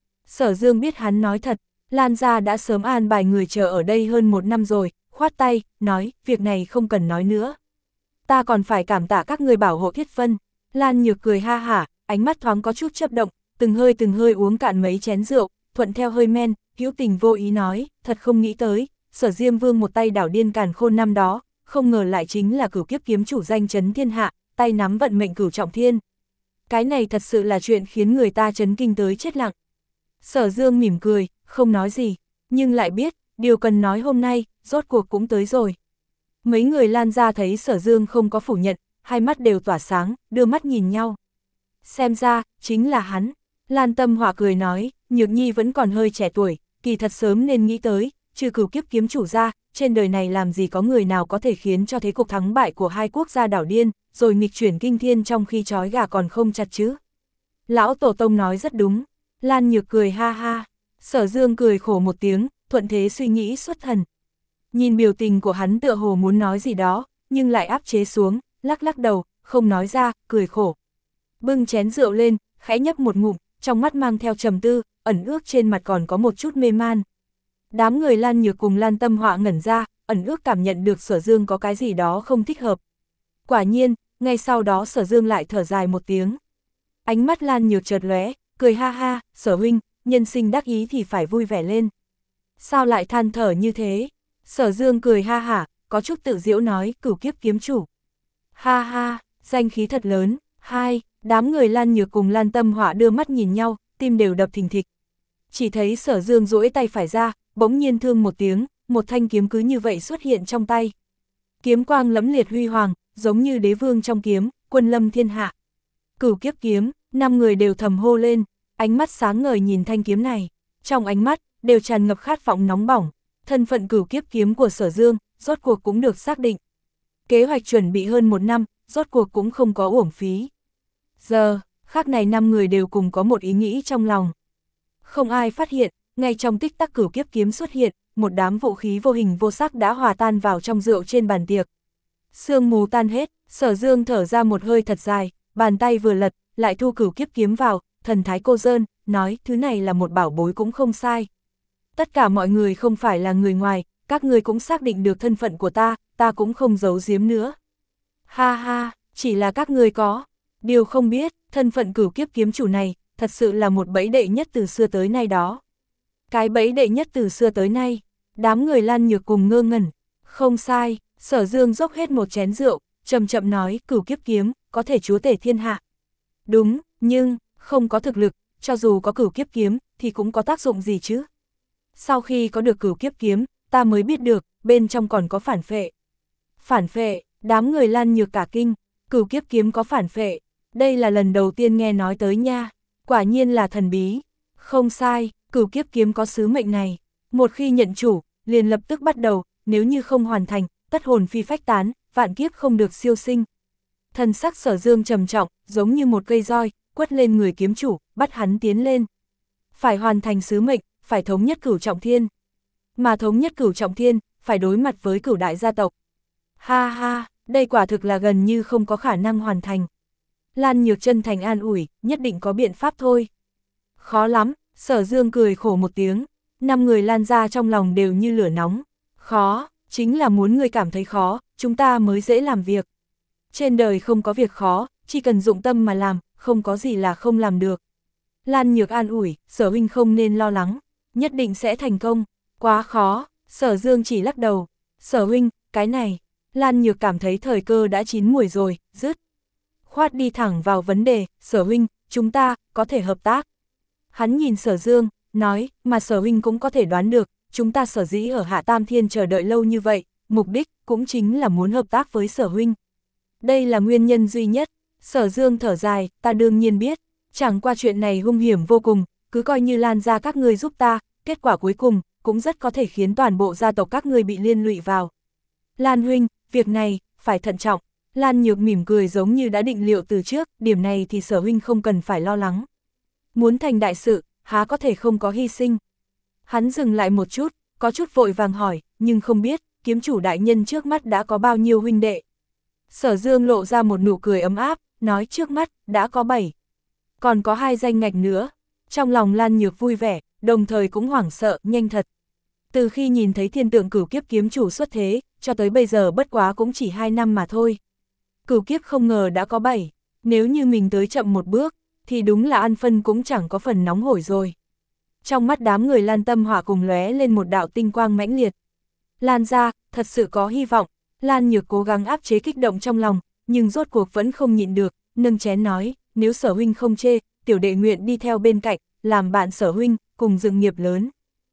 Sở Dương biết hắn nói thật, Lan gia đã sớm an bài người chờ ở đây hơn một năm rồi, khoát tay, nói, việc này không cần nói nữa. Ta còn phải cảm tạ các người bảo hộ Thiết Vân. Lan Nhược cười ha hả, ánh mắt thoáng có chút chớp động, từng hơi từng hơi uống cạn mấy chén rượu, thuận theo hơi men, hữu tình vô ý nói, thật không nghĩ tới, Sở Diêm Vương một tay đảo điên càn khôn năm đó, không ngờ lại chính là Cửu Kiếp kiếm chủ danh chấn thiên hạ, tay nắm vận mệnh Cửu Trọng Thiên. Cái này thật sự là chuyện khiến người ta chấn kinh tới chết lặng. Sở Dương mỉm cười, không nói gì, nhưng lại biết, điều cần nói hôm nay, rốt cuộc cũng tới rồi. Mấy người Lan gia thấy Sở Dương không có phủ nhận, hai mắt đều tỏa sáng, đưa mắt nhìn nhau. Xem ra, chính là hắn. Lan Tâm Họa cười nói, Nhược Nhi vẫn còn hơi trẻ tuổi, kỳ thật sớm nên nghĩ tới, trừ Cửu Kiếp kiếm chủ ra, trên đời này làm gì có người nào có thể khiến cho thế cục thắng bại của hai quốc gia đảo điên, rồi nghịch chuyển kinh thiên trong khi trói gà còn không chặt chứ. Lão Tổ Tông nói rất đúng. Lan Nhược cười ha ha. Sở Dương cười khổ một tiếng, thuận thế suy nghĩ xuất thần. Nhìn biểu tình của hắn tựa hồ muốn nói gì đó, nhưng lại áp chế xuống, lắc lắc đầu, không nói ra, cười khổ. Bưng chén rượu lên, khẽ nhấp một ngụm, trong mắt mang theo trầm tư, ẩn ước trên mặt còn có một chút mê man. Đám người Lan Nhược cùng Lan Tâm Họa ngẩn ra, ẩn ước cảm nhận được Sở Dương có cái gì đó không thích hợp. Quả nhiên, ngay sau đó Sở Dương lại thở dài một tiếng. Ánh mắt Lan Nhược chợt lóe, cười ha ha, Sở huynh, nhân sinh đắc ý thì phải vui vẻ lên. Sao lại than thở như thế? Sở Dương cười ha hả, có chút tự giễu nói, Cửu Kiếp kiếm chủ. Ha ha, danh khí thật lớn. Hai, đám người Lan Nhược cùng Lan Tâm Họa đưa mắt nhìn nhau, tim đều đập thình thịch. Chỉ thấy Sở Dương duỗi tay phải ra, bỗng nhiên thương một tiếng, một thanh kiếm cứ như vậy xuất hiện trong tay. Kiếm quang lẫm liệt huy hoàng, giống như đế vương trong kiếm, quân lâm thiên hạ. Cửu Kiếp kiếm, năm người đều thầm hô lên, ánh mắt sáng ngời nhìn thanh kiếm này. Trong ánh mắt, đều tràn ngập khát vọng nóng bỏng. Thân phận Cửu Kiếp kiếm của Sở Dương, rốt cuộc cũng được xác định. Kế hoạch chuẩn bị hơn một năm, rốt cuộc cũng không có uổng phí. Giờ, khác này năm người đều cùng có một ý nghĩ trong lòng. Không ai phát hiện, ngay trong tích tắc Cửu Kiếp kiếm xuất hiện, một đám vũ khí vô hình vô sắc đã hòa tan vào trong rượu trên bàn tiệc. Sương mù tan hết, Sở Dương thở ra một hơi thật dài, bàn tay vừa lật, lại thu Cửu Kiếp kiếm vào, thần thái cô dơn, nói thứ này là một bảo bối cũng không sai. Tất cả mọi người không phải là người ngoài, các người cũng xác định được thân phận của ta, ta cũng không giấu giếm nữa. Ha ha, chỉ là các người có. Điều không biết, thân phận Cửu Kiếp kiếm chủ này, thật sự là một bẫy đệ nhất từ xưa tới nay đó. Cái bẫy đệ nhất từ xưa tới nay, đám người Lan Nhược cùng ngơ ngẩn. Không sai, Sở Dương dốc hết một chén rượu, chậm chậm nói, Cửu Kiếp Kiếm, có thể chúa tể thiên hạ. Đúng, nhưng, không có thực lực, cho dù có Cửu Kiếp Kiếm, thì cũng có tác dụng gì chứ? Sau khi có được Cửu Kiếp Kiếm, ta mới biết được, bên trong còn có phản phệ. Phản phệ, đám người Lan Nhược cả kinh, Cửu Kiếp Kiếm có phản phệ, đây là lần đầu tiên nghe nói tới nha, quả nhiên là thần bí. Không sai, Cửu Kiếp Kiếm có sứ mệnh này, một khi nhận chủ, liền lập tức bắt đầu, nếu như không hoàn thành, tất hồn phi phách tán, vạn kiếp không được siêu sinh. Thần sắc Sở Dương trầm trọng, giống như một cây roi, quất lên người kiếm chủ, bắt hắn tiến lên. Phải hoàn thành sứ mệnh, phải thống nhất Cửu Trọng Thiên. Mà thống nhất Cửu Trọng Thiên, phải đối mặt với Cửu đại gia tộc. Ha ha, đây quả thực là gần như không có khả năng hoàn thành. Lan Nhược chân thành an ủi, nhất định có biện pháp thôi. Khó lắm, Sở Dương cười khổ một tiếng, năm người Lan ra trong lòng đều như lửa nóng. Khó, chính là muốn người cảm thấy khó, chúng ta mới dễ làm việc. Trên đời không có việc khó, chỉ cần dụng tâm mà làm, không có gì là không làm được. Lan Nhược an ủi, Sở huynh không nên lo lắng, nhất định sẽ thành công. Quá khó, Sở Dương chỉ lắc đầu. Sở huynh, cái này, Lan Nhược cảm thấy thời cơ đã chín muồi rồi, dứt khoát đi thẳng vào vấn đề, Sở huynh, chúng ta, có thể hợp tác. Hắn nhìn Sở Dương, nói, mà Sở huynh cũng có thể đoán được, chúng ta sở dĩ ở Hạ Tam Thiên chờ đợi lâu như vậy, mục đích cũng chính là muốn hợp tác với Sở huynh. Đây là nguyên nhân duy nhất. Sở Dương thở dài, ta đương nhiên biết, chẳng qua chuyện này hung hiểm vô cùng, cứ coi như Lan ra các ngươi giúp ta, kết quả cuối cùng, cũng rất có thể khiến toàn bộ gia tộc các ngươi bị liên lụy vào. Lan huynh, việc này, phải thận trọng. Lan Nhược mỉm cười giống như đã định liệu từ trước, điểm này thì Sở huynh không cần phải lo lắng. Muốn thành đại sự, há có thể không có hy sinh. Hắn dừng lại một chút, có chút vội vàng hỏi, nhưng không biết, kiếm chủ đại nhân trước mắt đã có bao nhiêu huynh đệ. Sở Dương lộ ra một nụ cười ấm áp, nói trước mắt, đã có bảy. Còn có hai danh ngạch nữa. Trong lòng Lan Nhược vui vẻ, đồng thời cũng hoảng sợ, nhanh thật. Từ khi nhìn thấy thiên tượng Cửu Kiếp kiếm chủ xuất thế, cho tới bây giờ bất quá cũng chỉ hai năm mà thôi. Cửu Kiếp không ngờ đã có bảy, nếu như mình tới chậm một bước, thì đúng là ăn phân cũng chẳng có phần nóng hổi rồi. Trong mắt đám người Lan Tâm Hỏa cùng lóe lên một đạo tinh quang mãnh liệt. Lan ra, thật sự có hy vọng. Lan Nhược cố gắng áp chế kích động trong lòng, nhưng rốt cuộc vẫn không nhịn được, nâng chén nói, nếu Sở huynh không chê, tiểu đệ nguyện đi theo bên cạnh, làm bạn Sở huynh, cùng dựng nghiệp lớn.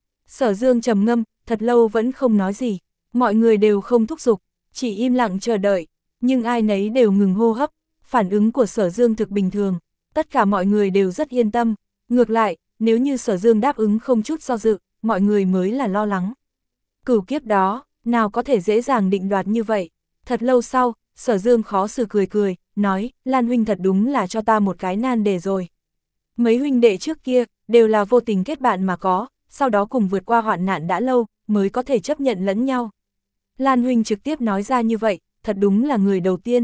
Sở Dương trầm ngâm, thật lâu vẫn không nói gì, mọi người đều không thúc giục, chỉ im lặng chờ đợi, nhưng ai nấy đều ngừng hô hấp, phản ứng của Sở Dương thực bình thường, tất cả mọi người đều rất yên tâm, ngược lại, nếu như Sở Dương đáp ứng không chút do dự, mọi người mới là lo lắng. Cửu kiếp đó, nào có thể dễ dàng định đoạt như vậy. Thật lâu sau, Sở Dương khó xử cười cười, nói, Lan huynh thật đúng là cho ta một cái nan đề rồi. Mấy huynh đệ trước kia, đều là vô tình kết bạn mà có, sau đó cùng vượt qua hoạn nạn đã lâu, mới có thể chấp nhận lẫn nhau. Lan huynh trực tiếp nói ra như vậy, thật đúng là người đầu tiên.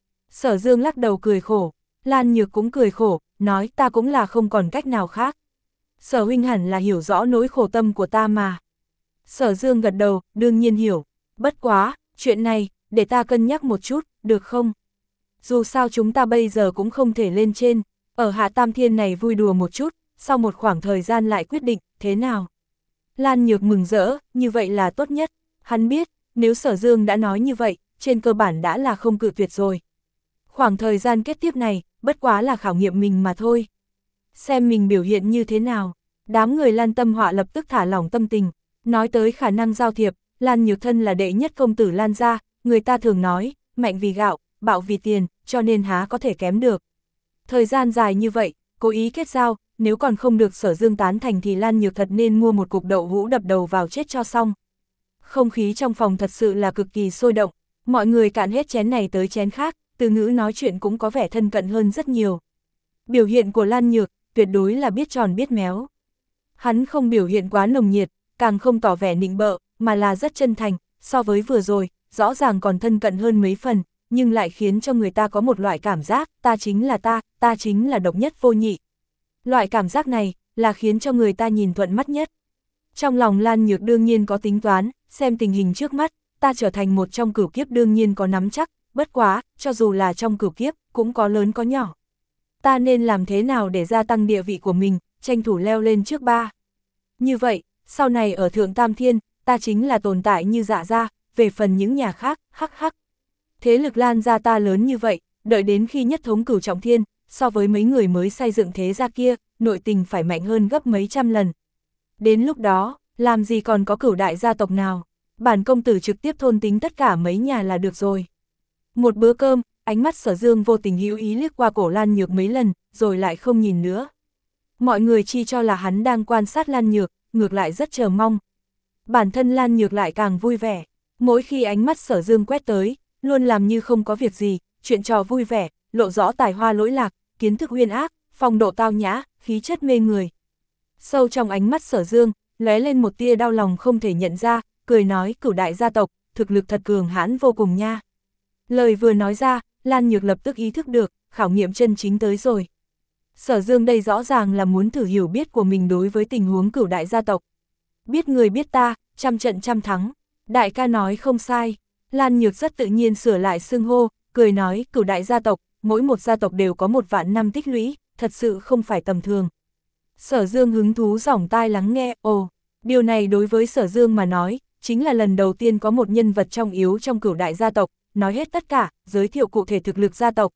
Sở Dương lắc đầu cười khổ, Lan Nhược cũng cười khổ, nói ta cũng là không còn cách nào khác. Sở huynh hẳn là hiểu rõ nỗi khổ tâm của ta mà. Sở Dương gật đầu, đương nhiên hiểu, bất quá, chuyện này, để ta cân nhắc một chút, được không? Dù sao chúng ta bây giờ cũng không thể lên trên, ở Hạ Tam Thiên này vui đùa một chút, sau một khoảng thời gian lại quyết định, thế nào? Lan Nhược mừng rỡ, như vậy là tốt nhất, hắn biết, nếu Sở Dương đã nói như vậy, trên cơ bản đã là không cự tuyệt rồi. Khoảng thời gian kết tiếp này, bất quá là khảo nghiệm mình mà thôi. Xem mình biểu hiện như thế nào, đám người Lan Tâm Họa lập tức thả lỏng tâm tình, nói tới khả năng giao thiệp, Lan Nhược thân là đệ nhất công tử Lan gia, người ta thường nói, mạnh vì gạo, bạo vì tiền, cho nên há có thể kém được. Thời gian dài như vậy, cố ý kết giao, nếu còn không được Sở Dương tán thành thì Lan Nhược thật nên mua một cục đậu hũ đập đầu vào chết cho xong. Không khí trong phòng thật sự là cực kỳ sôi động, mọi người cạn hết chén này tới chén khác, từ ngữ nói chuyện cũng có vẻ thân cận hơn rất nhiều. Biểu hiện của Lan Nhược, tuyệt đối là biết tròn biết méo. Hắn không biểu hiện quá nồng nhiệt, càng không tỏ vẻ nịnh bợ, mà là rất chân thành, so với vừa rồi, rõ ràng còn thân cận hơn mấy phần, nhưng lại khiến cho người ta có một loại cảm giác, ta chính là ta, ta chính là độc nhất vô nhị. Loại cảm giác này, là khiến cho người ta nhìn thuận mắt nhất. Trong lòng Lan Nhược đương nhiên có tính toán, xem tình hình trước mắt, ta trở thành một trong cửu kiếp đương nhiên có nắm chắc, bất quá, cho dù là trong cửu kiếp, cũng có lớn có nhỏ. Ta nên làm thế nào để gia tăng địa vị của mình, tranh thủ leo lên trước ba. Như vậy, sau này ở Thượng Tam Thiên, ta chính là tồn tại như Dạ gia, về phần những nhà khác, hắc hắc. Thế lực Lan gia ta lớn như vậy, đợi đến khi nhất thống cửu trọng thiên, so với mấy người mới xây dựng thế gia kia, nội tình phải mạnh hơn gấp mấy trăm lần. Đến lúc đó, làm gì còn có cửu đại gia tộc nào, bản công tử trực tiếp thôn tính tất cả mấy nhà là được rồi. Một bữa cơm, ánh mắt Sở Dương vô tình hữu ý liếc qua cổ Lan Nhược mấy lần, rồi lại không nhìn nữa. Mọi người chi cho là hắn đang quan sát Lan Nhược, ngược lại rất chờ mong. Bản thân Lan Nhược lại càng vui vẻ, mỗi khi ánh mắt Sở Dương quét tới, luôn làm như không có việc gì, chuyện trò vui vẻ, lộ rõ tài hoa lỗi lạc, kiến thức uyên ác, phong độ tao nhã, khí chất mê người. Sâu trong ánh mắt Sở Dương, lóe lên một tia đau lòng không thể nhận ra, cười nói cửu đại gia tộc, thực lực thật cường hãn vô cùng nha. Lời vừa nói ra, Lan Nhược lập tức ý thức được, khảo nghiệm chân chính tới rồi. Sở Dương đây rõ ràng là muốn thử hiểu biết của mình đối với tình huống cửu đại gia tộc. Biết người biết ta, trăm trận trăm thắng. Đại ca nói không sai. Lan Nhược rất tự nhiên sửa lại xưng hô, cười nói cửu đại gia tộc, mỗi một gia tộc đều có một vạn năm tích lũy, thật sự không phải tầm thường. Sở Dương hứng thú dỏng tai lắng nghe, ồ, điều này đối với Sở Dương mà nói, chính là lần đầu tiên có một nhân vật trọng yếu trong cửu đại gia tộc, nói hết tất cả, giới thiệu cụ thể thực lực gia tộc.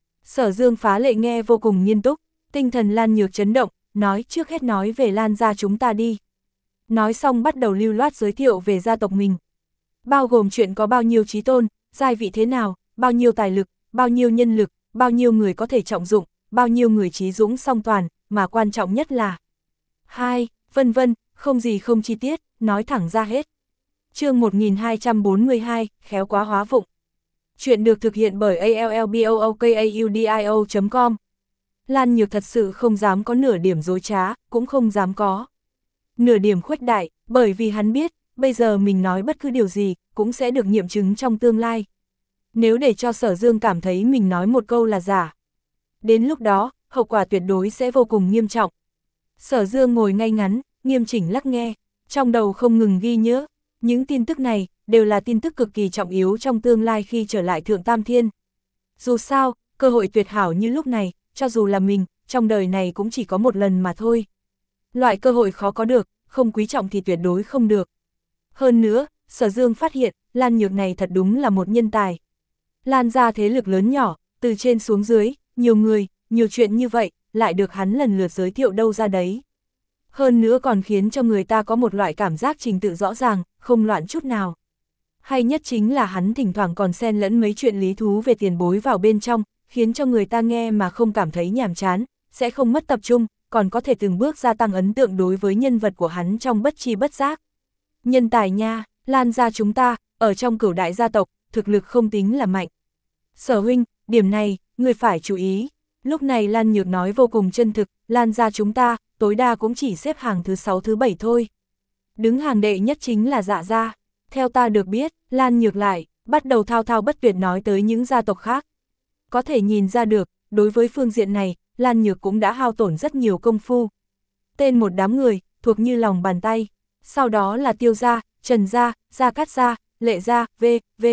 Sở Dương phá lệ nghe vô cùng nghiêm túc, tinh thần Lan Nhược chấn động, nói trước hết nói về Lan gia chúng ta đi. Nói xong bắt đầu lưu loát giới thiệu về gia tộc mình. Bao gồm chuyện có bao nhiêu trí tôn, giai vị thế nào, bao nhiêu tài lực, bao nhiêu nhân lực, bao nhiêu người có thể trọng dụng, bao nhiêu người trí dũng song toàn, mà quan trọng nhất là hai, vân vân, không gì không chi tiết, nói thẳng ra hết. Chương một nghìn hai trăm bốn mươi hai, khéo quá hóa vụng. Chuyện được thực hiện bởi a l l b o o k a u d i o chấm com. Lan Nhược thật sự không dám có nửa điểm dối trá, cũng không dám có nửa điểm khuếch đại, bởi vì hắn biết, bây giờ mình nói bất cứ điều gì, cũng sẽ được nghiệm chứng trong tương lai. Nếu để cho Sở Dương cảm thấy mình nói một câu là giả, đến lúc đó, hậu quả tuyệt đối sẽ vô cùng nghiêm trọng. Sở Dương ngồi ngay ngắn, nghiêm chỉnh lắng nghe, trong đầu không ngừng ghi nhớ, những tin tức này, đều là tin tức cực kỳ trọng yếu trong tương lai khi trở lại Thượng Tam Thiên. Dù sao, cơ hội tuyệt hảo như lúc này, cho dù là mình, trong đời này cũng chỉ có một lần mà thôi. Loại cơ hội khó có được, không quý trọng thì tuyệt đối không được. Hơn nữa, Sở Dương phát hiện, Lan Nhược này thật đúng là một nhân tài. Lan ra thế lực lớn nhỏ, từ trên xuống dưới, nhiều người, nhiều chuyện như vậy, lại được hắn lần lượt giới thiệu đâu ra đấy. Hơn nữa còn khiến cho người ta có một loại cảm giác trình tự rõ ràng, không loạn chút nào. Hay nhất chính là hắn thỉnh thoảng còn xen lẫn mấy chuyện lý thú về tiền bối vào bên trong, khiến cho người ta nghe mà không cảm thấy nhàm chán, sẽ không mất tập trung, còn có thể từng bước gia tăng ấn tượng đối với nhân vật của hắn trong bất chi bất giác. Nhân tài nha, Lan gia chúng ta, ở trong cửu đại gia tộc, thực lực không tính là mạnh. Sở huynh, điểm này, người phải chú ý. Lúc này Lan Nhược nói vô cùng chân thực, Lan gia chúng ta, tối đa cũng chỉ xếp hàng thứ sáu thứ bảy thôi. Đứng hàng đệ nhất chính là Dạ gia. Theo ta được biết, Lan Nhược lại, bắt đầu thao thao bất tuyệt nói tới những gia tộc khác. Có thể nhìn ra được, đối với phương diện này, Lan Nhược cũng đã hao tổn rất nhiều công phu. Tên một đám người, thuộc như lòng bàn tay. Sau đó là Tiêu gia, Trần gia, Gia Cát gia, Lệ gia, v, v.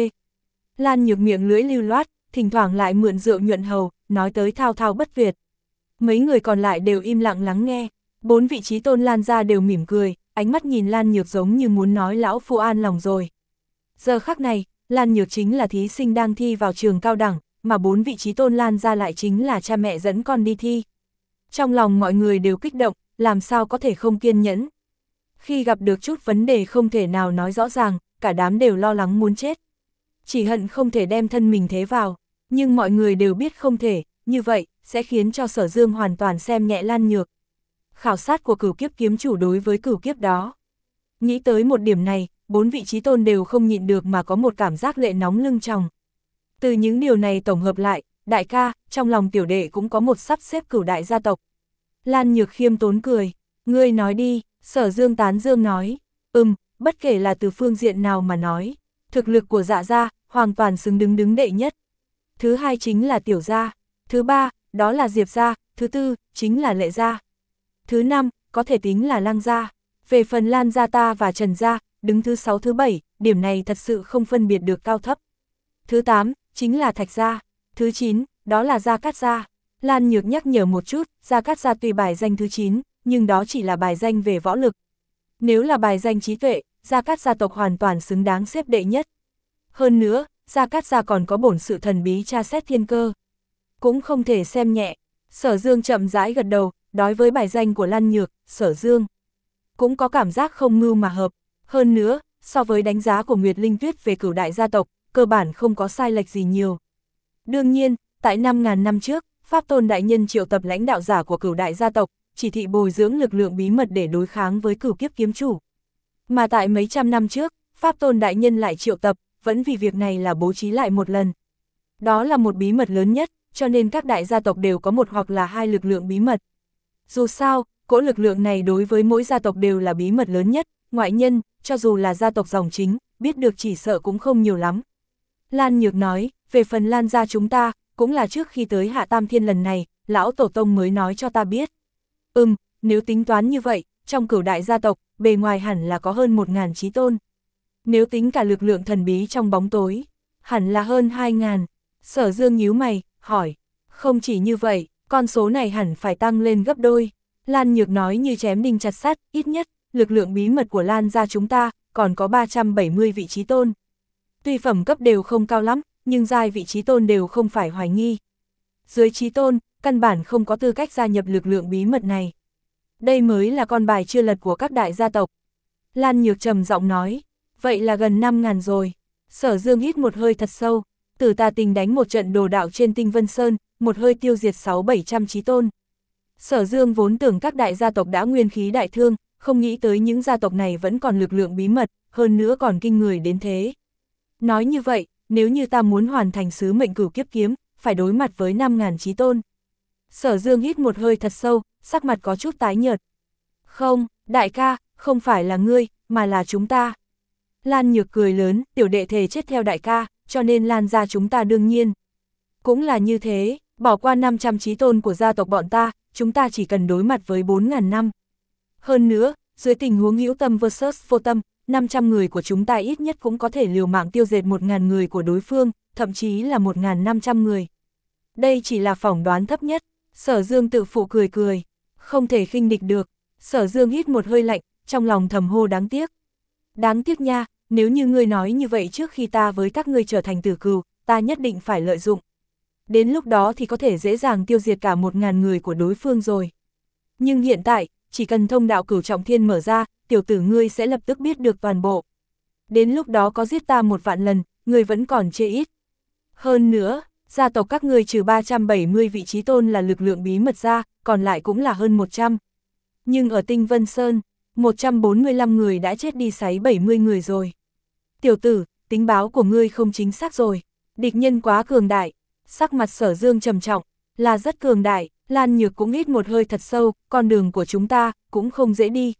Lan Nhược miệng lưỡi lưu loát, thỉnh thoảng lại mượn rượu nhuận hầu, nói tới thao thao bất tuyệt. Mấy người còn lại đều im lặng lắng nghe, bốn vị trí tôn Lan gia đều mỉm cười, ánh mắt nhìn Lan Nhược giống như muốn nói lão phu an lòng rồi. Giờ khắc này, Lan Nhược chính là thí sinh đang thi vào trường cao đẳng, mà bốn vị trí tôn Lan gia lại chính là cha mẹ dẫn con đi thi. Trong lòng mọi người đều kích động, làm sao có thể không kiên nhẫn. Khi gặp được chút vấn đề không thể nào nói rõ ràng, cả đám đều lo lắng muốn chết. Chỉ hận không thể đem thân mình thế vào, nhưng mọi người đều biết không thể, như vậy, sẽ khiến cho Sở Dương hoàn toàn xem nhẹ Lan Nhược. Khảo sát của cửu kiếp kiếm chủ đối với cửu kiếp đó. Nghĩ tới một điểm này, bốn vị trí tôn đều không nhịn được mà có một cảm giác lệ nóng lưng tròng. Từ những điều này tổng hợp lại, đại ca, trong lòng tiểu đệ cũng có một sắp xếp cửu đại gia tộc. Lan Nhược khiêm tốn cười, ngươi nói đi, Sở Dương tán dương nói, ừm, bất kể là từ phương diện nào mà nói, thực lực của Dạ gia, hoàn toàn xứng đứng đứng đệ nhất. Thứ hai chính là Tiểu gia, thứ ba, đó là Diệp gia, thứ tư, chính là Lệ gia. Thứ năm, có thể tính là Lăng gia. Về phần Lan gia ta và Trần gia, đứng thứ sáu thứ bảy, điểm này thật sự không phân biệt được cao thấp. Thứ tám, chính là Thạch gia. Thứ chín, đó là Gia Cát gia. Lan Nhược nhắc nhở một chút, Gia Cát gia tuy bài danh thứ chín, nhưng đó chỉ là bài danh về võ lực. Nếu là bài danh trí tuệ, Gia Cát gia tộc hoàn toàn xứng đáng xếp đệ nhất. Hơn nữa, Gia Cát Gia còn có bổn sự thần bí tra xét thiên cơ. Cũng không thể xem nhẹ. Sở Dương chậm rãi gật đầu, đối với bài danh của Lan Nhược, Sở Dương cũng có cảm giác không mưu mà hợp. Hơn nữa, so với đánh giá của Nguyệt Linh Tuyết về cửu đại gia tộc, cơ bản không có sai lệch gì nhiều. Đương nhiên, tại năm ngàn năm trước, Pháp Tôn Đại Nhân triệu tập lãnh đạo giả của cửu đại gia tộc, chỉ thị bồi dưỡng lực lượng bí mật để đối kháng với cửu kiếp kiếm chủ. Mà tại mấy trăm năm trước, Pháp Tôn Đại Nhân lại triệu tập, vẫn vì việc này là bố trí lại một lần. Đó là một bí mật lớn nhất, cho nên các đại gia tộc đều có một hoặc là hai lực lượng bí mật. Dù sao, cỗ lực lượng này đối với mỗi gia tộc đều là bí mật lớn nhất, ngoại nhân, cho dù là gia tộc dòng chính, biết được chỉ sợ cũng không nhiều lắm. Lan Nhược nói, về phần Lan gia chúng ta, cũng là trước khi tới Hạ Tam Thiên lần này, lão tổ tông mới nói cho ta biết. Ừm, nếu tính toán như vậy, trong cửu đại gia tộc, bề ngoài hẳn là có hơn một ngàn chí tôn. Nếu tính cả lực lượng thần bí trong bóng tối, hẳn là hơn hai ngàn. Sở Dương nhíu mày, hỏi, không chỉ như vậy, con số này hẳn phải tăng lên gấp đôi. Lan Nhược nói như chém đinh chặt sắt, ít nhất, lực lượng bí mật của Lan gia chúng ta, còn có ba trăm bảy mươi vị chí tôn. Tuy phẩm cấp đều không cao lắm, nhưng giai vị chí tôn đều không phải hoài nghi. Dưới chí tôn, căn bản không có tư cách gia nhập lực lượng bí mật này. Đây mới là con bài chưa lật của các đại gia tộc. Lan Nhược trầm giọng nói, vậy là gần năm ngàn rồi. Sở Dương hít một hơi thật sâu, Tử Tà Tình đánh một trận đồ đạo trên Tinh Vân Sơn, một hơi tiêu diệt sáu bảy trăm chí tôn. Sở Dương vốn tưởng các đại gia tộc đã nguyên khí đại thương, không nghĩ tới những gia tộc này vẫn còn lực lượng bí mật, hơn nữa còn kinh người đến thế. Nói như vậy, nếu như ta muốn hoàn thành sứ mệnh cửu kiếp kiếm, phải đối mặt với năm ngàn chí tôn. Sở Dương hít một hơi thật sâu, sắc mặt có chút tái nhợt. Không, đại ca, không phải là ngươi, mà là chúng ta. Lan Nhược cười lớn, tiểu đệ thề chết theo đại ca, cho nên Lan gia chúng ta đương nhiên. Cũng là như thế, bỏ qua năm trăm chí tôn của gia tộc bọn ta, chúng ta chỉ cần đối mặt với bốn ngàn năm. Hơn nữa, dưới tình huống hữu tâm versus vô tâm, năm trăm người của chúng ta ít nhất cũng có thể liều mạng tiêu diệt một nghìn người của đối phương, thậm chí là một nghìn năm trăm người. Đây chỉ là phỏng đoán thấp nhất. Sở Dương tự phụ cười cười, không thể khinh địch được. Sở Dương hít một hơi lạnh, trong lòng thầm hô đáng tiếc. Đáng tiếc nha, nếu như ngươi nói như vậy trước khi ta với các ngươi trở thành tử cừu, ta nhất định phải lợi dụng. Đến lúc đó thì có thể dễ dàng tiêu diệt cả một ngàn người của đối phương rồi. Nhưng hiện tại, chỉ cần thông đạo cửu trọng thiên mở ra, tiểu tử ngươi sẽ lập tức biết được toàn bộ. Đến lúc đó có giết ta một vạn lần, ngươi vẫn còn chê ít. Hơn nữa, gia tộc các ngươi trừ ba trăm bảy mươi vị chí tôn là lực lượng bí mật ra, còn lại cũng là hơn một trăm. Nhưng ở Tinh Vân Sơn, một trăm bốn mươi lăm người đã chết đi sấy bảy mươi người rồi. Tiểu tử, tính báo của ngươi không chính xác rồi, địch nhân quá cường đại. Sắc mặt Sở Dương trầm trọng, là rất cường đại. Lan Nhược cũng hít một hơi thật sâu, con đường của chúng ta cũng không dễ đi.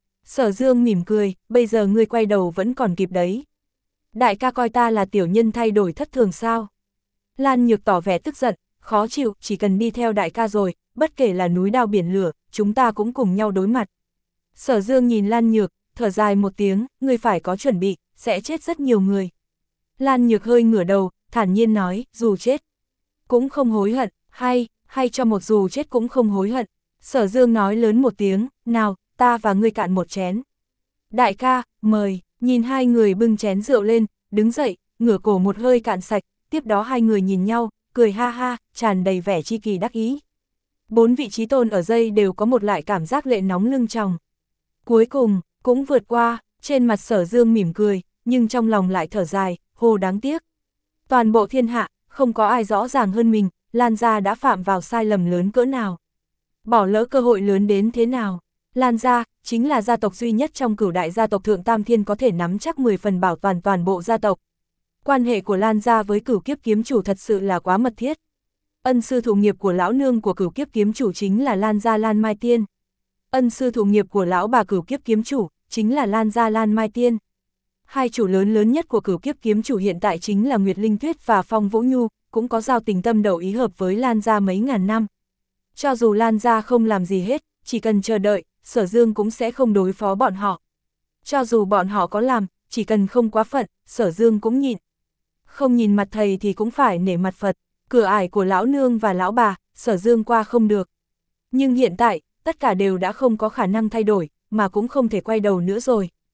Sở Dương mỉm cười, bây giờ ngươi quay đầu vẫn còn kịp đấy. Đại ca coi ta là tiểu nhân thay đổi thất thường sao? Lan Nhược tỏ vẻ tức giận, khó chịu, chỉ cần đi theo đại ca rồi, bất kể là núi đao biển lửa, chúng ta cũng cùng nhau đối mặt. Sở Dương nhìn Lan Nhược, thở dài một tiếng, ngươi phải có chuẩn bị, sẽ chết rất nhiều người. Lan Nhược hơi ngửa đầu, thản nhiên nói, dù chết, cũng không hối hận, hay, hay cho một dù chết cũng không hối hận. Sở Dương nói lớn một tiếng, nào, ta và ngươi cạn một chén. Đại ca, mời, nhìn hai người bưng chén rượu lên, đứng dậy, ngửa cổ một hơi cạn sạch, tiếp đó hai người nhìn nhau, cười ha ha, tràn đầy vẻ chi kỳ đắc ý. Bốn vị chí tôn ở dây đều có một lại cảm giác lệ nóng lưng tròng. Cuối cùng, cũng vượt qua, trên mặt Sở Dương mỉm cười, nhưng trong lòng lại thở dài, hồ đáng tiếc. Toàn bộ thiên hạ, không có ai rõ ràng hơn mình, Lan gia đã phạm vào sai lầm lớn cỡ nào. Bỏ lỡ cơ hội lớn đến thế nào. Lan gia, chính là gia tộc duy nhất trong cửu đại gia tộc Thượng Tam Thiên có thể nắm chắc mười phần bảo toàn toàn bộ gia tộc. Quan hệ của Lan gia với cửu kiếp kiếm chủ thật sự là quá mật thiết. Ân sư thụ nghiệp của lão nương của cửu kiếp kiếm chủ chính là Lan gia Lan Mai Tiên. Ân sư thụ nghiệp của lão bà cửu kiếp kiếm chủ chính là Lan gia Lan Mai Tiên. Hai chủ lớn lớn nhất của cửu kiếp kiếm chủ hiện tại chính là Nguyệt Linh Tuyết và Phong Vũ Nhu, cũng có giao tình tâm đầu ý hợp với Lan gia mấy ngàn năm. Cho dù Lan gia không làm gì hết, chỉ cần chờ đợi, Sở Dương cũng sẽ không đối phó bọn họ. Cho dù bọn họ có làm, chỉ cần không quá phận, Sở Dương cũng nhịn. Không nhìn mặt thầy thì cũng phải nể mặt Phật, cửa ải của lão nương và lão bà, Sở Dương qua không được. Nhưng hiện tại, tất cả đều đã không có khả năng thay đổi, mà cũng không thể quay đầu nữa rồi.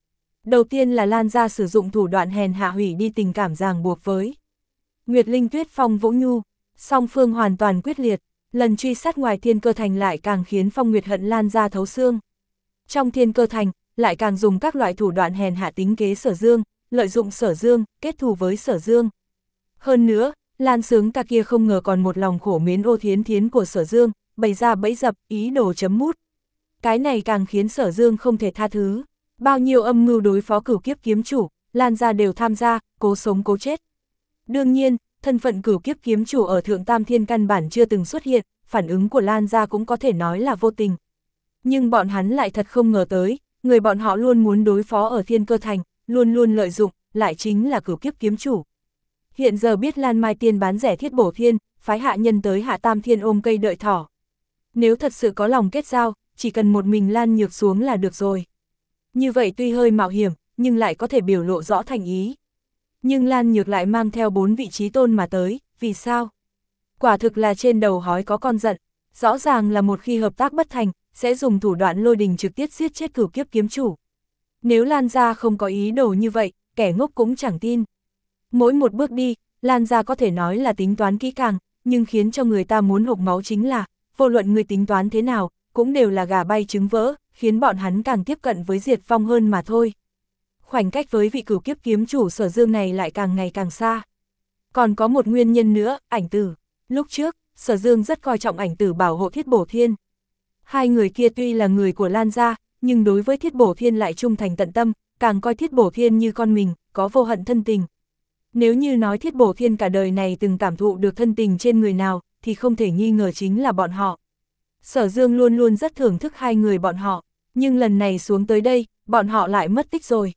Đầu tiên là Lan gia sử dụng thủ đoạn hèn hạ hủy đi tình cảm ràng buộc với Nguyệt Linh Tuyết Phong Vũ Nhu, song phương hoàn toàn quyết liệt, lần truy sát ngoài Thiên Cơ Thành lại càng khiến Phong Nguyệt hận Lan gia thấu xương. Trong Thiên Cơ Thành, lại càng dùng các loại thủ đoạn hèn hạ tính kế Sở Dương, lợi dụng Sở Dương, kết thù với Sở Dương. Hơn nữa, Lan Sướng ta kia không ngờ còn một lòng khổ mến Ô Thiến Thiến của Sở Dương, bày ra bẫy dập, ý đồ chấm mút. Cái này càng khiến Sở Dương không thể tha thứ. Bao nhiêu âm mưu đối phó Cửu Kiếp Kiếm Chủ, Lan gia đều tham gia, cố sống cố chết. Đương nhiên, thân phận Cửu Kiếp Kiếm Chủ ở Thượng Tam Thiên căn bản chưa từng xuất hiện, phản ứng của Lan gia cũng có thể nói là vô tình. Nhưng bọn hắn lại thật không ngờ tới, người bọn họ luôn muốn đối phó ở Thiên Cơ Thành, luôn luôn lợi dụng, lại chính là Cửu Kiếp Kiếm Chủ. Hiện giờ biết Lan Mai Tiên bán rẻ Thiết Bổ Thiên, phái hạ nhân tới Hạ Tam Thiên ôm cây đợi thỏ. Nếu thật sự có lòng kết giao, chỉ cần một mình Lan Nhược xuống là được rồi. Như vậy tuy hơi mạo hiểm, nhưng lại có thể biểu lộ rõ thành ý. Nhưng Lan Nhược lại mang theo bốn vị trí tôn mà tới, vì sao? Quả thực là trên đầu hói có con giận, rõ ràng là một khi hợp tác bất thành, sẽ dùng thủ đoạn lôi đình trực tiếp giết chết Cửu Kiếp Kiếm Chủ. Nếu Lan gia không có ý đồ như vậy, kẻ ngốc cũng chẳng tin. Mỗi một bước đi, Lan gia có thể nói là tính toán kỹ càng, nhưng khiến cho người ta muốn hộc máu chính là, vô luận người tính toán thế nào, cũng đều là gà bay trứng vỡ, khiến bọn hắn càng tiếp cận với diệt vong hơn mà thôi. Khoảnh cách với vị Cửu Kiếp Kiếm Chủ Sở Dương này lại càng ngày càng xa. Còn có một nguyên nhân nữa, Ảnh Tử. Lúc trước, Sở Dương rất coi trọng Ảnh Tử bảo hộ Thiết Bổ Thiên. Hai người kia tuy là người của Lan gia, nhưng đối với Thiết Bổ Thiên lại trung thành tận tâm, càng coi Thiết Bổ Thiên như con mình, có vô hận thân tình. Nếu như nói Thiết Bổ Thiên cả đời này từng cảm thụ được thân tình trên người nào, thì không thể nghi ngờ chính là bọn họ. Sở Dương luôn luôn rất thưởng thức hai người bọn họ, nhưng lần này xuống tới đây, bọn họ lại mất tích rồi.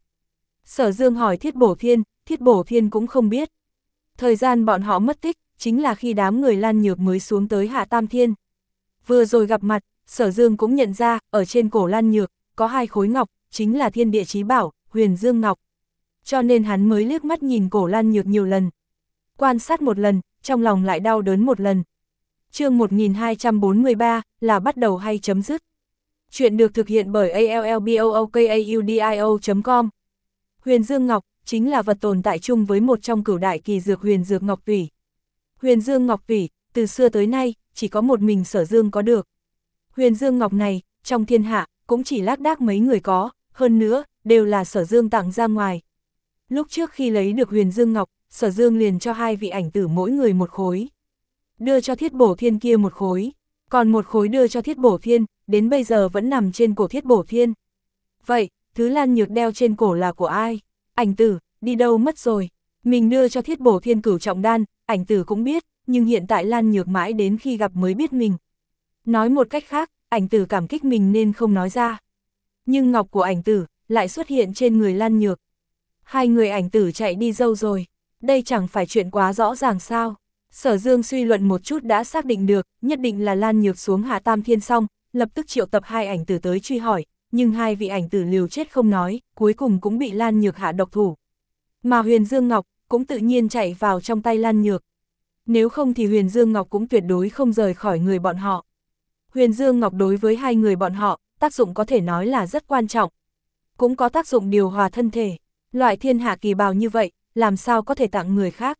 Sở Dương hỏi Thiết Bổ Thiên, Thiết Bổ Thiên cũng không biết. Thời gian bọn họ mất tích, chính là khi đám người Lan Nhược mới xuống tới Hạ Tam Thiên. Vừa rồi gặp mặt, Sở Dương cũng nhận ra, ở trên cổ Lan Nhược, có hai khối ngọc, chính là Thiên Địa Chí Bảo, Huyền Dương Ngọc. Cho nên hắn mới liếc mắt nhìn cổ Lan Nhược nhiều lần. Quan sát một lần, trong lòng lại đau đớn một lần. Chương một nghìn hai trăm bốn mươi ba, là bắt đầu hay chấm dứt. Chuyện được thực hiện bởi a l l b o o k a u d i o chấm com. Huyền Dương Ngọc, chính là vật tồn tại chung với một trong cửu đại kỳ dược Huyền Dược Ngọc Tủy. Huyền Dương Ngọc Tủy, từ xưa tới nay, chỉ có một mình Sở Dương có được. Huyền Dương Ngọc này, trong thiên hạ, cũng chỉ lác đác mấy người có, hơn nữa, đều là Sở Dương tặng ra ngoài. Lúc trước khi lấy được Huyền Dương Ngọc, Sở Dương liền cho hai vị Ảnh Tử mỗi người một khối. Đưa cho Thiết Bổ Thiên kia một khối, còn một khối đưa cho Thiết Bổ Thiên, đến bây giờ vẫn nằm trên cổ Thiết Bổ Thiên. Vậy, thứ Lan Nhược đeo trên cổ là của ai? Ảnh Tử, đi đâu mất rồi? Mình đưa cho Thiết Bổ Thiên cửu trọng đan, Ảnh Tử cũng biết, nhưng hiện tại Lan Nhược mãi đến khi gặp mới biết mình. Nói một cách khác, Ảnh Tử cảm kích mình nên không nói ra. Nhưng ngọc của Ảnh Tử lại xuất hiện trên người Lan Nhược. Hai người Ảnh Tử chạy đi đâu rồi? Đây chẳng phải chuyện quá rõ ràng sao? Sở Dương suy luận một chút đã xác định được, nhất định là Lan Nhược xuống Hạ Tam Thiên xong, lập tức triệu tập hai Ảnh Tử tới truy hỏi, nhưng hai vị Ảnh Tử liều chết không nói, cuối cùng cũng bị Lan Nhược hạ độc thủ. Mà Huyền Dương Ngọc cũng tự nhiên chạy vào trong tay Lan Nhược. Nếu không thì Huyền Dương Ngọc cũng tuyệt đối không rời khỏi người bọn họ. Huyền Dương Ngọc đối với hai người bọn họ, tác dụng có thể nói là rất quan trọng. Cũng có tác dụng điều hòa thân thể. Loại thiên hạ kỳ bào như vậy, làm sao có thể tặng người khác.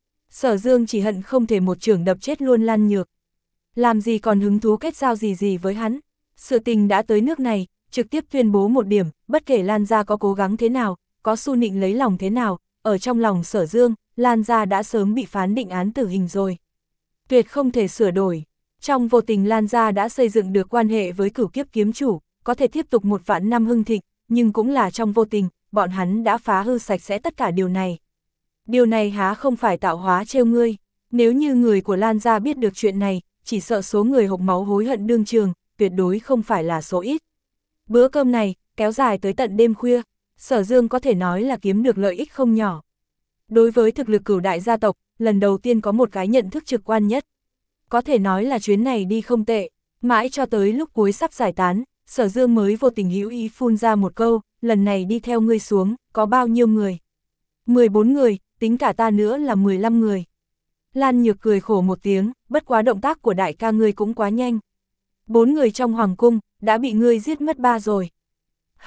Sở Dương chỉ hận không thể một chưởng đập chết luôn Lan Nhược. Làm gì còn hứng thú kết giao gì gì với hắn. Sự tình đã tới nước này, trực tiếp tuyên bố một điểm, bất kể Lan gia có cố gắng thế nào, có su nịnh lấy lòng thế nào, ở trong lòng Sở Dương, Lan gia đã sớm bị phán định án tử hình rồi. Tuyệt không thể sửa đổi. Trong vô tình Lan gia đã xây dựng được quan hệ với Cửu Kiếp Kiếm Chủ, có thể tiếp tục một vạn năm hưng thịnh, nhưng cũng là trong vô tình, bọn hắn đã phá hư sạch sẽ tất cả điều này. Điều này há không phải tạo hóa trêu ngươi. Nếu như người của Lan gia biết được chuyện này, chỉ sợ số người hộc máu hối hận đương trường, tuyệt đối không phải là số ít. Bữa cơm này, kéo dài tới tận đêm khuya, Sở Dương có thể nói là kiếm được lợi ích không nhỏ. Đối với thực lực cửu đại gia tộc, lần đầu tiên có một cái nhận thức trực quan nhất. Có thể nói là chuyến này đi không tệ, mãi cho tới lúc cuối sắp giải tán, Sở Dương mới vô tình hữu ý phun ra một câu, lần này đi theo ngươi xuống, có bao nhiêu người? mười bốn người, tính cả ta nữa là mười lăm người. Lan Nhược cười khổ một tiếng, bất quá động tác của đại ca ngươi cũng quá nhanh. Bốn người trong hoàng cung, đã bị ngươi giết mất ba rồi. Hả,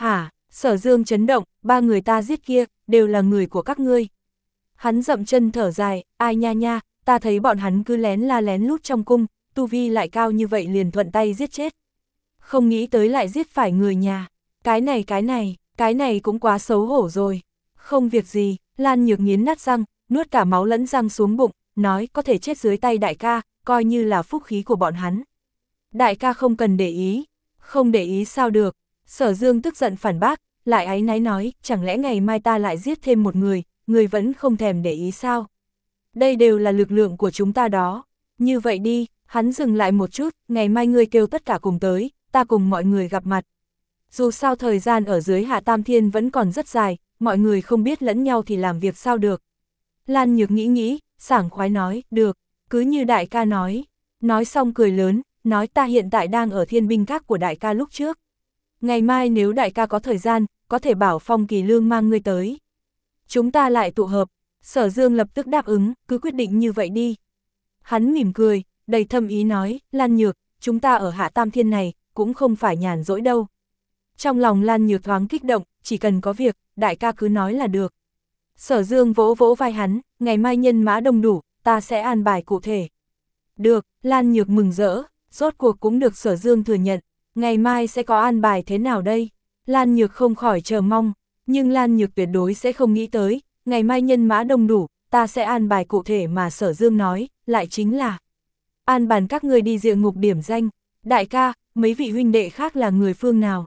Sở Dương chấn động, ba người ta giết kia, đều là người của các ngươi. Hắn dậm chân thở dài, ai nha nha, ta thấy bọn hắn cứ lén la lén lút trong cung, tu vi lại cao như vậy liền thuận tay giết chết. Không nghĩ tới lại giết phải người nhà, cái này cái này, cái này cũng quá xấu hổ rồi. Không việc gì, Lan Nhược nghiến nát răng, nuốt cả máu lẫn răng xuống bụng, nói có thể chết dưới tay đại ca, coi như là phúc khí của bọn hắn. Đại ca không cần để ý, không để ý sao được. Sở Dương tức giận phản bác, lại áy náy nói, chẳng lẽ ngày mai ta lại giết thêm một người, người vẫn không thèm để ý sao? Đây đều là lực lượng của chúng ta đó. Như vậy đi, hắn dừng lại một chút, ngày mai ngươi kêu tất cả cùng tới, ta cùng mọi người gặp mặt. Dù sao thời gian ở dưới Hạ Tam Thiên vẫn còn rất dài, mọi người không biết lẫn nhau thì làm việc sao được. Lan Nhược nghĩ nghĩ, sảng khoái nói, được, cứ như đại ca nói. Nói xong cười lớn, nói ta hiện tại đang ở thiên binh các của đại ca lúc trước. Ngày mai nếu đại ca có thời gian, có thể bảo Phong Kỳ Lương mang ngươi tới. Chúng ta lại tụ hợp. Sở Dương lập tức đáp ứng, cứ quyết định như vậy đi. Hắn mỉm cười, đầy thâm ý nói, Lan Nhược, chúng ta ở Hạ Tam Thiên này, cũng không phải nhàn rỗi đâu. Trong lòng Lan Nhược thoáng kích động, chỉ cần có việc, đại ca cứ nói là được. Sở Dương vỗ vỗ vai hắn, ngày mai nhân mã đông đủ, ta sẽ an bài cụ thể. Được, Lan Nhược mừng rỡ, rốt cuộc cũng được Sở Dương thừa nhận, ngày mai sẽ có an bài thế nào đây? Lan Nhược không khỏi chờ mong, nhưng Lan Nhược tuyệt đối sẽ không nghĩ tới, ngày mai nhân mã đông đủ, ta sẽ an bài cụ thể mà Sở Dương nói, lại chính là an bàn các người đi địa ngục điểm danh. Đại ca, mấy vị huynh đệ khác là người phương nào?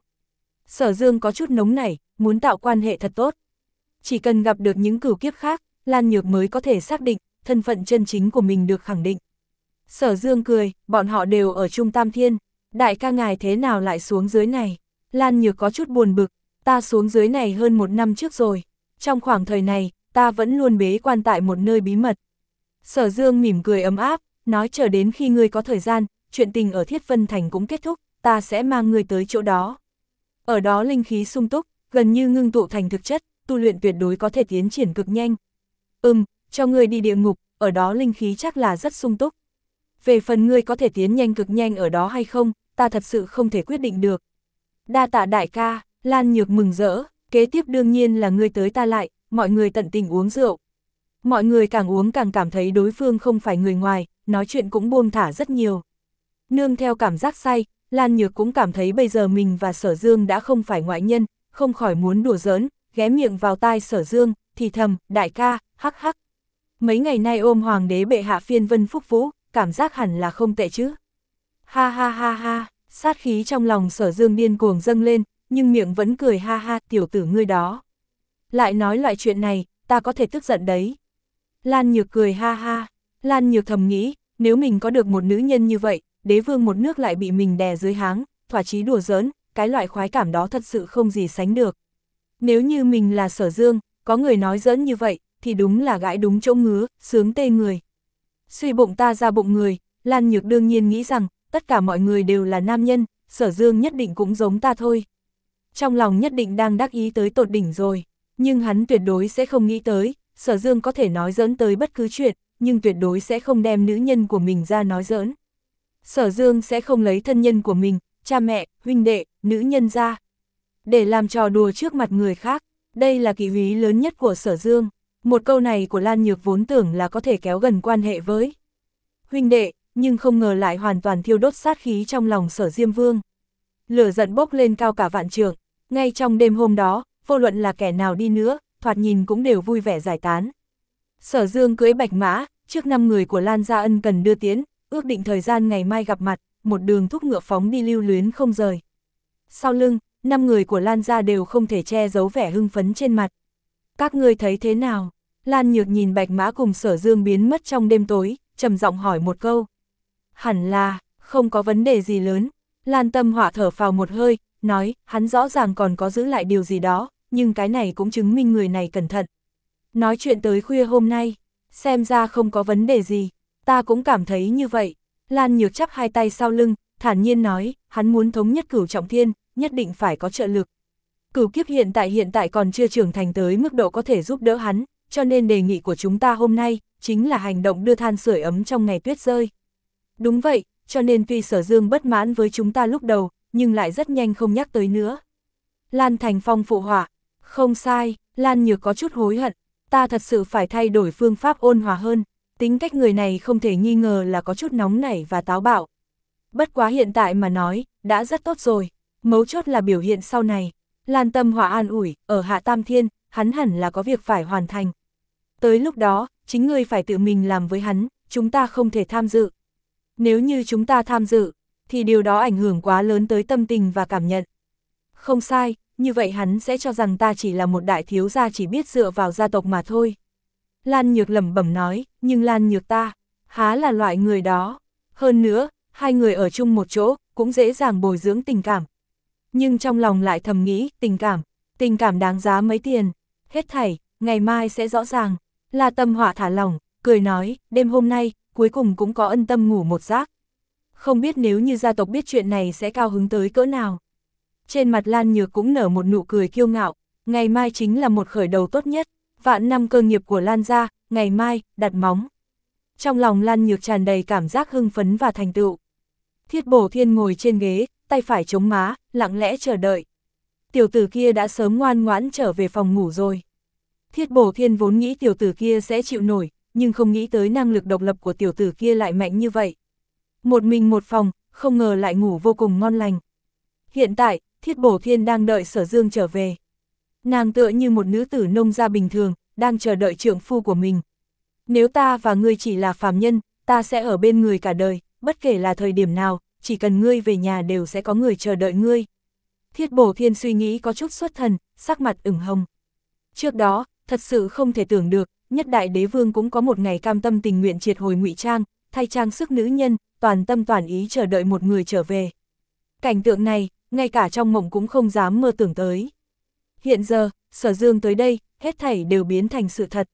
Sở Dương có chút nóng nảy, muốn tạo quan hệ thật tốt. Chỉ cần gặp được những cửu kiếp khác, Lan Nhược mới có thể xác định, thân phận chân chính của mình được khẳng định. Sở Dương cười, bọn họ đều ở Trung Tam Thiên, đại ca ngài thế nào lại xuống dưới này? Lan Nhược có chút buồn bực, ta xuống dưới này hơn một năm trước rồi. Trong khoảng thời này, ta vẫn luôn bế quan tại một nơi bí mật. Sở Dương mỉm cười ấm áp, nói chờ đến khi ngươi có thời gian, chuyện tình ở Thiết Vân Thành cũng kết thúc, ta sẽ mang ngươi tới chỗ đó. Ở đó linh khí sung túc, gần như ngưng tụ thành thực chất, tu luyện tuyệt đối có thể tiến triển cực nhanh. Ừm, cho ngươi đi địa ngục, ở đó linh khí chắc là rất sung túc. Về phần ngươi có thể tiến nhanh cực nhanh ở đó hay không, ta thật sự không thể quyết định được. Đa tạ đại ca, Lan Nhược mừng rỡ, kế tiếp đương nhiên là ngươi tới ta lại, mọi người tận tình uống rượu. Mọi người càng uống càng cảm thấy đối phương không phải người ngoài, nói chuyện cũng buông thả rất nhiều. Nương theo cảm giác say, Lan Nhược cũng cảm thấy bây giờ mình và Sở Dương đã không phải ngoại nhân, không khỏi muốn đùa giỡn, ghé miệng vào tai Sở Dương, thì thầm, đại ca, hắc hắc. Mấy ngày nay ôm hoàng đế bệ hạ phiên vân phúc vũ, cảm giác hẳn là không tệ chứ. Ha ha ha ha, sát khí trong lòng Sở Dương điên cuồng dâng lên, nhưng miệng vẫn cười ha ha, tiểu tử ngươi đó. Lại nói loại chuyện này, ta có thể tức giận đấy. Lan Nhược cười ha ha, Lan Nhược thầm nghĩ, nếu mình có được một nữ nhân như vậy, đế vương một nước lại bị mình đè dưới háng, thỏa chí đùa giỡn, cái loại khoái cảm đó thật sự không gì sánh được. Nếu như mình là Sở Dương, có người nói giỡn như vậy, thì đúng là gãi đúng chỗ ngứa, sướng tê người. Suy bụng ta ra bụng người, Lan Nhược đương nhiên nghĩ rằng, tất cả mọi người đều là nam nhân, Sở Dương nhất định cũng giống ta thôi. Trong lòng nhất định đang đắc ý tới tột đỉnh rồi, nhưng hắn tuyệt đối sẽ không nghĩ tới, Sở Dương có thể nói giỡn tới bất cứ chuyện, nhưng tuyệt đối sẽ không đem nữ nhân của mình ra nói giỡn. Sở Dương sẽ không lấy thân nhân của mình, cha mẹ, huynh đệ, nữ nhân ra, để làm trò đùa trước mặt người khác. Đây là kỷ húy lớn nhất của Sở Dương. Một câu này của Lan Nhược vốn tưởng là có thể kéo gần quan hệ với huynh đệ, nhưng không ngờ lại hoàn toàn thiêu đốt sát khí trong lòng Sở Diêm Vương. Lửa giận bốc lên cao cả vạn trượng. Ngay trong đêm hôm đó, vô luận là kẻ nào đi nữa, thoạt nhìn cũng đều vui vẻ giải tán. Sở Dương cưỡi bạch mã, trước năm người của Lan gia ân cần đưa tiễn, ước định thời gian ngày mai gặp mặt, một đường thúc ngựa phóng đi lưu luyến không rời. Sau lưng, năm người của Lan gia đều không thể che giấu vẻ hưng phấn trên mặt. Các ngươi thấy thế nào? Lan Nhược nhìn bạch mã cùng Sở Dương biến mất trong đêm tối, trầm giọng hỏi một câu. Hẳn là, không có vấn đề gì lớn. Lan Tâm Họa thở phào một hơi, nói, hắn rõ ràng còn có giữ lại điều gì đó, nhưng cái này cũng chứng minh người này cẩn thận. Nói chuyện tới khuya hôm nay, xem ra không có vấn đề gì, ta cũng cảm thấy như vậy. Lan Nhược chắp hai tay sau lưng, thản nhiên nói, hắn muốn thống nhất Cửu Trọng Thiên, nhất định phải có trợ lực. Cửu kiếp hiện tại hiện tại còn chưa trưởng thành tới mức độ có thể giúp đỡ hắn, cho nên đề nghị của chúng ta hôm nay, chính là hành động đưa than sưởi ấm trong ngày tuyết rơi. Đúng vậy, cho nên tuy Sở Dương bất mãn với chúng ta lúc đầu, nhưng lại rất nhanh không nhắc tới nữa. Lan Thành Phong phụ họa, không sai, Lan Nhược có chút hối hận, ta thật sự phải thay đổi phương pháp ôn hòa hơn, tính cách người này không thể nghi ngờ là có chút nóng nảy và táo bạo. Bất quá hiện tại mà nói, đã rất tốt rồi, mấu chốt là biểu hiện sau này. Lan Tâm Họa an ủi, ở Hạ Tam Thiên, hắn hẳn là có việc phải hoàn thành. Tới lúc đó, chính ngươi phải tự mình làm với hắn, chúng ta không thể tham dự. Nếu như chúng ta tham dự, thì điều đó ảnh hưởng quá lớn tới tâm tình và cảm nhận. Không sai, như vậy hắn sẽ cho rằng ta chỉ là một đại thiếu gia chỉ biết dựa vào gia tộc mà thôi. Lan Nhược lẩm bẩm nói, nhưng Lan Nhược ta, há là loại người đó. Hơn nữa, hai người ở chung một chỗ, cũng dễ dàng bồi dưỡng tình cảm. Nhưng trong lòng lại thầm nghĩ, tình cảm, tình cảm đáng giá mấy tiền, hết thảy, ngày mai sẽ rõ ràng. La Tâm Họa thả lỏng, cười nói, đêm hôm nay, cuối cùng cũng có ân tâm ngủ một giấc. Không biết nếu như gia tộc biết chuyện này sẽ cao hứng tới cỡ nào. Trên mặt Lan Nhược cũng nở một nụ cười kiêu ngạo, ngày mai chính là một khởi đầu tốt nhất, vạn năm cơ nghiệp của Lan gia, ngày mai, đặt móng. Trong lòng Lan Nhược tràn đầy cảm giác hưng phấn và thành tựu. Thiết Bổ Thiên ngồi trên ghế, tay phải chống má, lặng lẽ chờ đợi. Tiểu tử kia đã sớm ngoan ngoãn trở về phòng ngủ rồi. Thiết Bổ Thiên vốn nghĩ tiểu tử kia sẽ chịu nổi, nhưng không nghĩ tới năng lực độc lập của tiểu tử kia lại mạnh như vậy. Một mình một phòng, không ngờ lại ngủ vô cùng ngon lành. Hiện tại, Thiết Bổ Thiên đang đợi Sở Dương trở về. Nàng tựa như một nữ tử nông gia bình thường, đang chờ đợi trượng phu của mình. Nếu ta và ngươi chỉ là phàm nhân, ta sẽ ở bên người cả đời, bất kể là thời điểm nào, chỉ cần ngươi về nhà đều sẽ có người chờ đợi ngươi. Thiết Bổ Thiên suy nghĩ có chút xuất thần, sắc mặt ửng hồng. Trước đó, thật sự không thể tưởng được, nhất đại đế vương cũng có một ngày cam tâm tình nguyện triệt hồi ngụy trang, thay trang sức nữ nhân, toàn tâm toàn ý chờ đợi một người trở về. Cảnh tượng này, ngay cả trong mộng cũng không dám mơ tưởng tới. Hiện giờ, Sở Dương tới đây, hết thảy đều biến thành sự thật.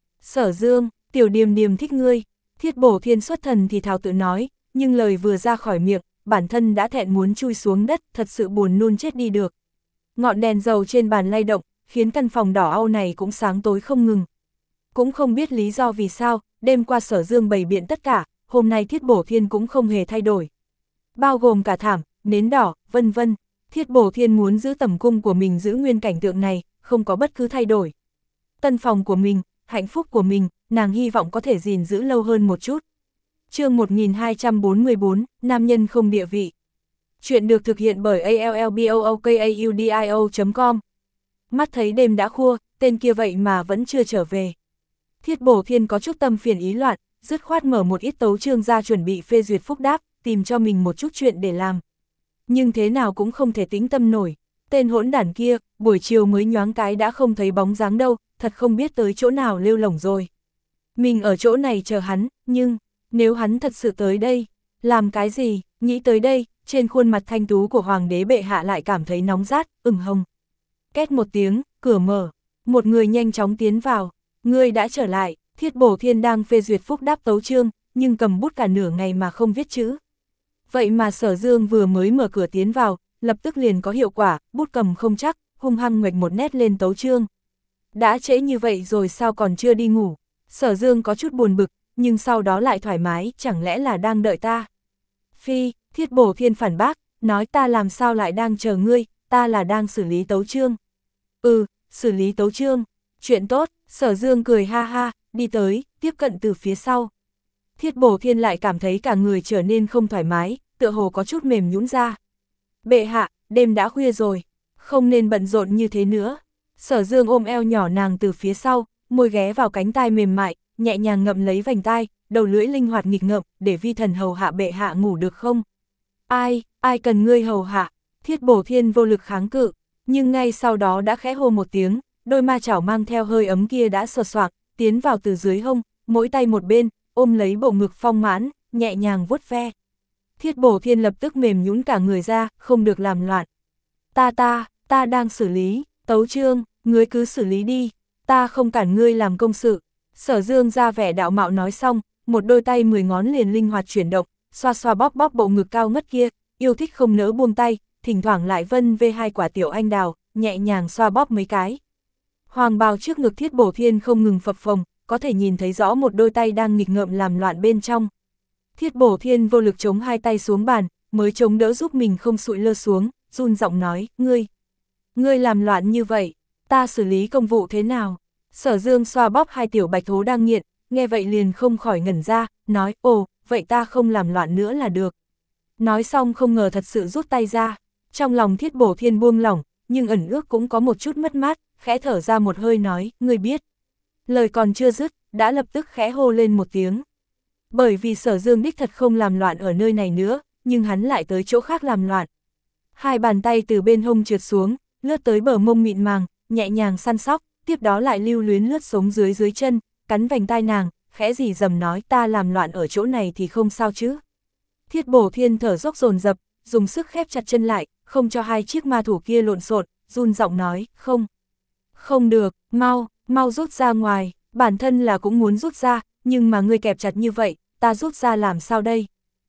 Sở Dương, tiểu Điềm Điềm thích ngươi. Thiết Bổ Thiên xuất thần thì thào tự nói, nhưng lời vừa ra khỏi miệng, bản thân đã thẹn muốn chui xuống đất, thật sự buồn nôn chết đi được. Ngọn đèn dầu trên bàn lay động, khiến căn phòng đỏ au này cũng sáng tối không ngừng. Cũng không biết lý do vì sao, đêm qua Sở Dương bày biện tất cả, hôm nay Thiết Bổ Thiên cũng không hề thay đổi. Bao gồm cả thảm, nến đỏ, vân vân. Thiết Bổ Thiên muốn giữ tầm cung của mình giữ nguyên cảnh tượng này, không có bất cứ thay đổi. Tân phòng của mình, hạnh phúc của mình, nàng hy vọng có thể gìn giữ lâu hơn một chút. Chương một nghìn hai trăm bốn mươi bốn, nam nhân không địa vị. Chuyện được thực hiện bởi a l l b o o k a u d i o chấm com. Mắt thấy đêm đã khua, tên kia vậy mà vẫn chưa trở về. Thiết Bổ Thiên có chút tâm phiền ý loạn, dứt khoát mở một ít tấu chương ra chuẩn bị phê duyệt phúc đáp, tìm cho mình một chút chuyện để làm. Nhưng thế nào cũng không thể tĩnh tâm nổi. Tên hỗn đản kia, buổi chiều mới nhoáng cái đã không thấy bóng dáng đâu, thật không biết tới chỗ nào lêu lổng rồi. Mình ở chỗ này chờ hắn, nhưng, nếu hắn thật sự tới đây, làm cái gì, nghĩ tới đây, trên khuôn mặt thanh tú của Hoàng đế bệ hạ lại cảm thấy nóng rát, ửng hồng. Két một tiếng, cửa mở, một người nhanh chóng tiến vào, ngươi đã trở lại. Thiết Bổ Thiên đang phê duyệt phúc đáp tấu chương, nhưng cầm bút cả nửa ngày mà không viết chữ. Vậy mà Sở Dương vừa mới mở cửa tiến vào, lập tức liền có hiệu quả, bút cầm không chắc, hung hăng nguệch một nét lên tấu chương. Đã trễ như vậy rồi sao còn chưa đi ngủ? Sở Dương có chút buồn bực, nhưng sau đó lại thoải mái, chẳng lẽ là đang đợi ta? Phi, Thiết Bổ Thiên phản bác, nói ta làm sao lại đang chờ ngươi, ta là đang xử lý tấu chương. Ừ, xử lý tấu chương, chuyện tốt. Sở Dương cười ha ha, đi tới, tiếp cận từ phía sau. Thiết Bổ Thiên lại cảm thấy cả người trở nên không thoải mái, tựa hồ có chút mềm nhũn ra. Bệ hạ, đêm đã khuya rồi, không nên bận rộn như thế nữa. Sở Dương ôm eo nhỏ nàng từ phía sau, môi ghé vào cánh tai mềm mại, nhẹ nhàng ngậm lấy vành tai, đầu lưỡi linh hoạt nghịch ngợm, để vi thần hầu hạ bệ hạ ngủ được không? Ai, ai cần ngươi hầu hạ? Thiết Bổ Thiên vô lực kháng cự, nhưng ngay sau đó đã khẽ hô một tiếng, đôi ma chảo mang theo hơi ấm kia đã sột soạc, tiến vào từ dưới hông, mỗi tay một bên, ôm lấy bộ ngực phong mãn, nhẹ nhàng vuốt ve. Thiết Bổ Thiên lập tức mềm nhũn cả người ra, không được làm loạn. Ta ta, ta đang xử lý, tấu chương, ngươi cứ xử lý đi, ta không cản ngươi làm công sự. Sở Dương ra vẻ đạo mạo nói xong, một đôi tay mười ngón liền linh hoạt chuyển động, xoa xoa bóp bóp bộ ngực cao ngất kia, yêu thích không nỡ buông tay, thỉnh thoảng lại vân vê hai quả tiểu anh đào, nhẹ nhàng xoa bóp mấy cái. Hoàng bào trước ngực Thiết Bổ Thiên không ngừng phập phồng, có thể nhìn thấy rõ một đôi tay đang nghịch ngợm làm loạn bên trong. Thiết Bổ Thiên vô lực chống hai tay xuống bàn, mới chống đỡ giúp mình không sụi lơ xuống, run giọng nói, ngươi, ngươi làm loạn như vậy, ta xử lý công vụ thế nào? Sở Dương xoa bóp hai tiểu bạch thố đang nghiện, nghe vậy liền không khỏi ngẩn ra, nói, ồ, vậy ta không làm loạn nữa là được. Nói xong không ngờ thật sự rút tay ra, trong lòng Thiết Bổ Thiên buông lỏng, nhưng ẩn ước cũng có một chút mất mát, khẽ thở ra một hơi nói, ngươi biết. Lời còn chưa dứt, đã lập tức khẽ hô lên một tiếng. Bởi vì Sở Dương đích thật không làm loạn ở nơi này nữa, nhưng hắn lại tới chỗ khác làm loạn. Hai bàn tay từ bên hông trượt xuống, lướt tới bờ mông mịn màng, nhẹ nhàng săn sóc, tiếp đó lại lưu luyến lướt sống dưới dưới chân, cắn vành tai nàng, khẽ rỉ rầm nói ta làm loạn ở chỗ này thì không sao chứ. Thiết Bổ Thiên thở dốc dồn dập, dùng sức khép chặt chân lại, không cho hai chiếc ma thủ kia lộn xộn, run giọng nói, không. Không được, mau, mau rút ra ngoài, bản thân là cũng muốn rút ra, nhưng mà ngươi kẹp chặt như vậy, ta rút ra làm sao đây?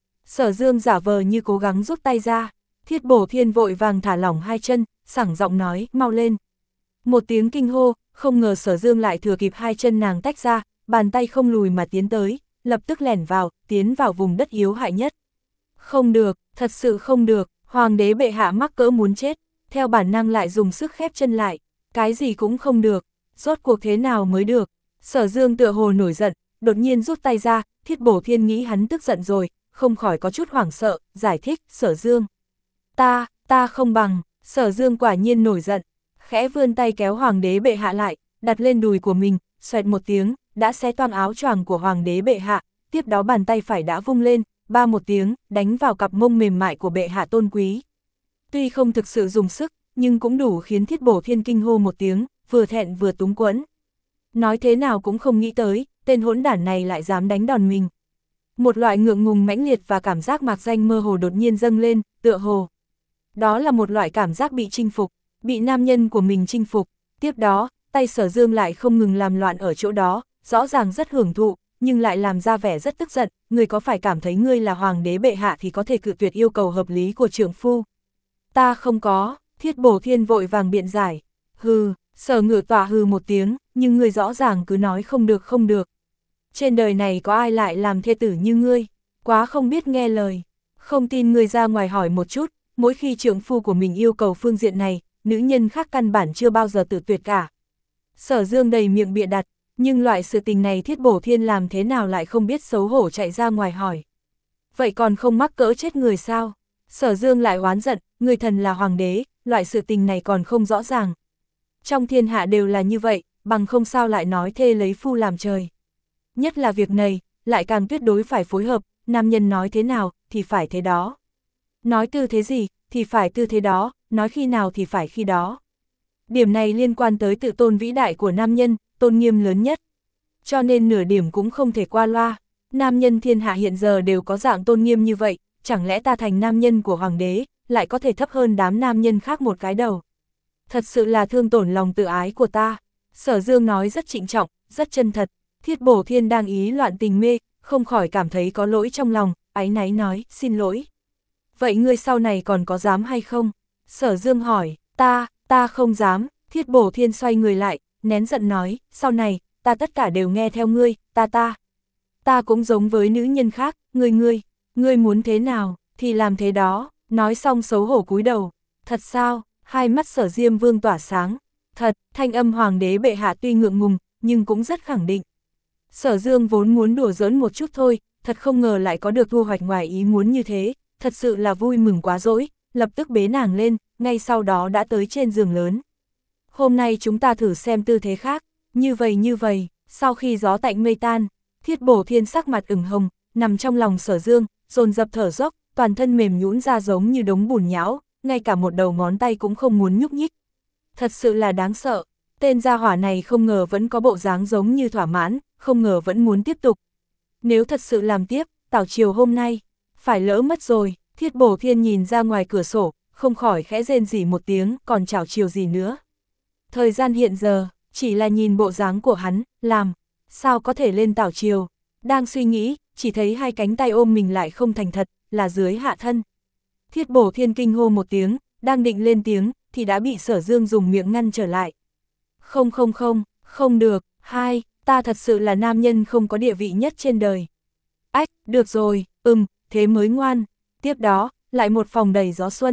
Sở Dương giả vờ như cố gắng rút tay ra, Thiết Bổ Thiên vội vàng thả lỏng hai chân, sảng giọng nói, mau lên. Một tiếng kinh hô, không ngờ Sở Dương lại thừa kịp hai chân nàng tách ra, bàn tay không lùi mà tiến tới, lập tức lẻn vào, tiến vào vùng đất yếu hại nhất. Không được, thật sự không được, hoàng đế bệ hạ mắc cỡ muốn chết, theo bản năng lại dùng sức khép chân lại, cái gì cũng không được, rốt cuộc thế nào mới được. Sở Dương tựa hồ nổi giận, đột nhiên rút tay ra, Thiết Bổ Thiên nghĩ hắn tức giận rồi, không khỏi có chút hoảng sợ, giải thích, Sở Dương. Ta, ta không bằng, Sở Dương quả nhiên nổi giận, khẽ vươn tay kéo hoàng đế bệ hạ lại, đặt lên đùi của mình, xoẹt một tiếng, đã xé toang áo choàng của hoàng đế bệ hạ, tiếp đó bàn tay phải đã vung lên, ba một tiếng, đánh vào cặp mông mềm mại của bệ hạ tôn quý. Tuy không thực sự dùng sức, nhưng cũng đủ khiến Thiết Bổ Thiên kinh hô một tiếng, vừa thẹn vừa túng quẫn. Nói thế nào cũng không nghĩ tới, tên hỗn đản này lại dám đánh đòn mình. Một loại ngượng ngùng mãnh liệt và cảm giác mạc danh mơ hồ đột nhiên dâng lên, tựa hồ. Đó là một loại cảm giác bị chinh phục, bị nam nhân của mình chinh phục. Tiếp đó, tay Sở Dương lại không ngừng làm loạn ở chỗ đó, rõ ràng rất hưởng thụ, nhưng lại làm ra vẻ rất tức giận, người có phải cảm thấy ngươi là hoàng đế bệ hạ thì có thể cự tuyệt yêu cầu hợp lý của trượng phu. Ta không có, Thiết Bổ Thiên vội vàng biện giải. Hừ, Sở Ngự Tọa hừ một tiếng, nhưng ngươi rõ ràng cứ nói không được không được. Trên đời này có ai lại làm thê tử như ngươi, quá không biết nghe lời. Không tin ngươi ra ngoài hỏi một chút, mỗi khi trượng phu của mình yêu cầu phương diện này, nữ nhân khác căn bản chưa bao giờ tự tuyệt cả. Sở Dương đầy miệng bịa đặt, nhưng loại sự tình này Thiết Bổ Thiên làm thế nào lại không biết xấu hổ chạy ra ngoài hỏi. Vậy còn không mắc cỡ chết người sao? Sở Dương lại oán giận, người thần là hoàng đế, loại sự tình này còn không rõ ràng. Trong thiên hạ đều là như vậy, bằng không sao lại nói thê lấy phu làm trời. Nhất là việc này, lại càng tuyệt đối phải phối hợp, nam nhân nói thế nào, thì phải thế đó. Nói tư thế gì, thì phải tư thế đó, nói khi nào thì phải khi đó. Điểm này liên quan tới tự tôn vĩ đại của nam nhân, tôn nghiêm lớn nhất. Cho nên nửa điểm cũng không thể qua loa. Nam nhân thiên hạ hiện giờ đều có dạng tôn nghiêm như vậy, chẳng lẽ ta thành nam nhân của hoàng đế, lại có thể thấp hơn đám nam nhân khác một cái đầu. Thật sự là thương tổn lòng tự ái của ta. Sở Dương nói rất trịnh trọng, rất chân thật. Thiết Bổ Thiên đang ý loạn tình mê, không khỏi cảm thấy có lỗi trong lòng, áy náy nói, xin lỗi. Vậy ngươi sau này còn có dám hay không? Sở Dương hỏi, ta, ta không dám. Thiết Bổ Thiên xoay người lại, nén giận nói, sau này, ta tất cả đều nghe theo ngươi, ta ta. Ta cũng giống với nữ nhân khác, ngươi ngươi, ngươi muốn thế nào, thì làm thế đó. Nói xong xấu hổ cúi đầu. Thật sao? Hai mắt Sở Diêm Vương tỏa sáng. Thật, thanh âm hoàng đế bệ hạ tuy ngượng ngùng, nhưng cũng rất khẳng định. Sở Dương vốn muốn đùa giỡn một chút thôi, thật không ngờ lại có được thu hoạch ngoài ý muốn như thế, thật sự là vui mừng quá dỗi, lập tức bế nàng lên, ngay sau đó đã tới trên giường lớn. Hôm nay chúng ta thử xem tư thế khác, như vậy như vậy, sau khi gió tạnh mây tan, Thiết Bổ Thiên sắc mặt ửng hồng, nằm trong lòng Sở Dương, dồn dập thở dốc, toàn thân mềm nhũn ra giống như đống bùn nhão, ngay cả một đầu ngón tay cũng không muốn nhúc nhích. Thật sự là đáng sợ, tên gia hỏa này không ngờ vẫn có bộ dáng giống như thỏa mãn, không ngờ vẫn muốn tiếp tục. Nếu thật sự làm tiếp, tảo chiều hôm nay, phải lỡ mất rồi. Thiết Bổ Thiên nhìn ra ngoài cửa sổ, không khỏi khẽ rên rỉ một tiếng, còn chảo chiều gì nữa. Thời gian hiện giờ, chỉ là nhìn bộ dáng của hắn, làm, sao có thể lên tảo chiều. Đang suy nghĩ, chỉ thấy hai cánh tay ôm mình lại không thành thật, là dưới hạ thân. Thiết Bổ Thiên kinh hô một tiếng, đang định lên tiếng, thì đã bị Sở Dương dùng miệng ngăn trở lại. Không không không, không được, hai, ta thật sự là nam nhân không có địa vị nhất trên đời. Ách, được rồi, ừm, thế mới ngoan. Tiếp đó, lại một phòng đầy gió xuân.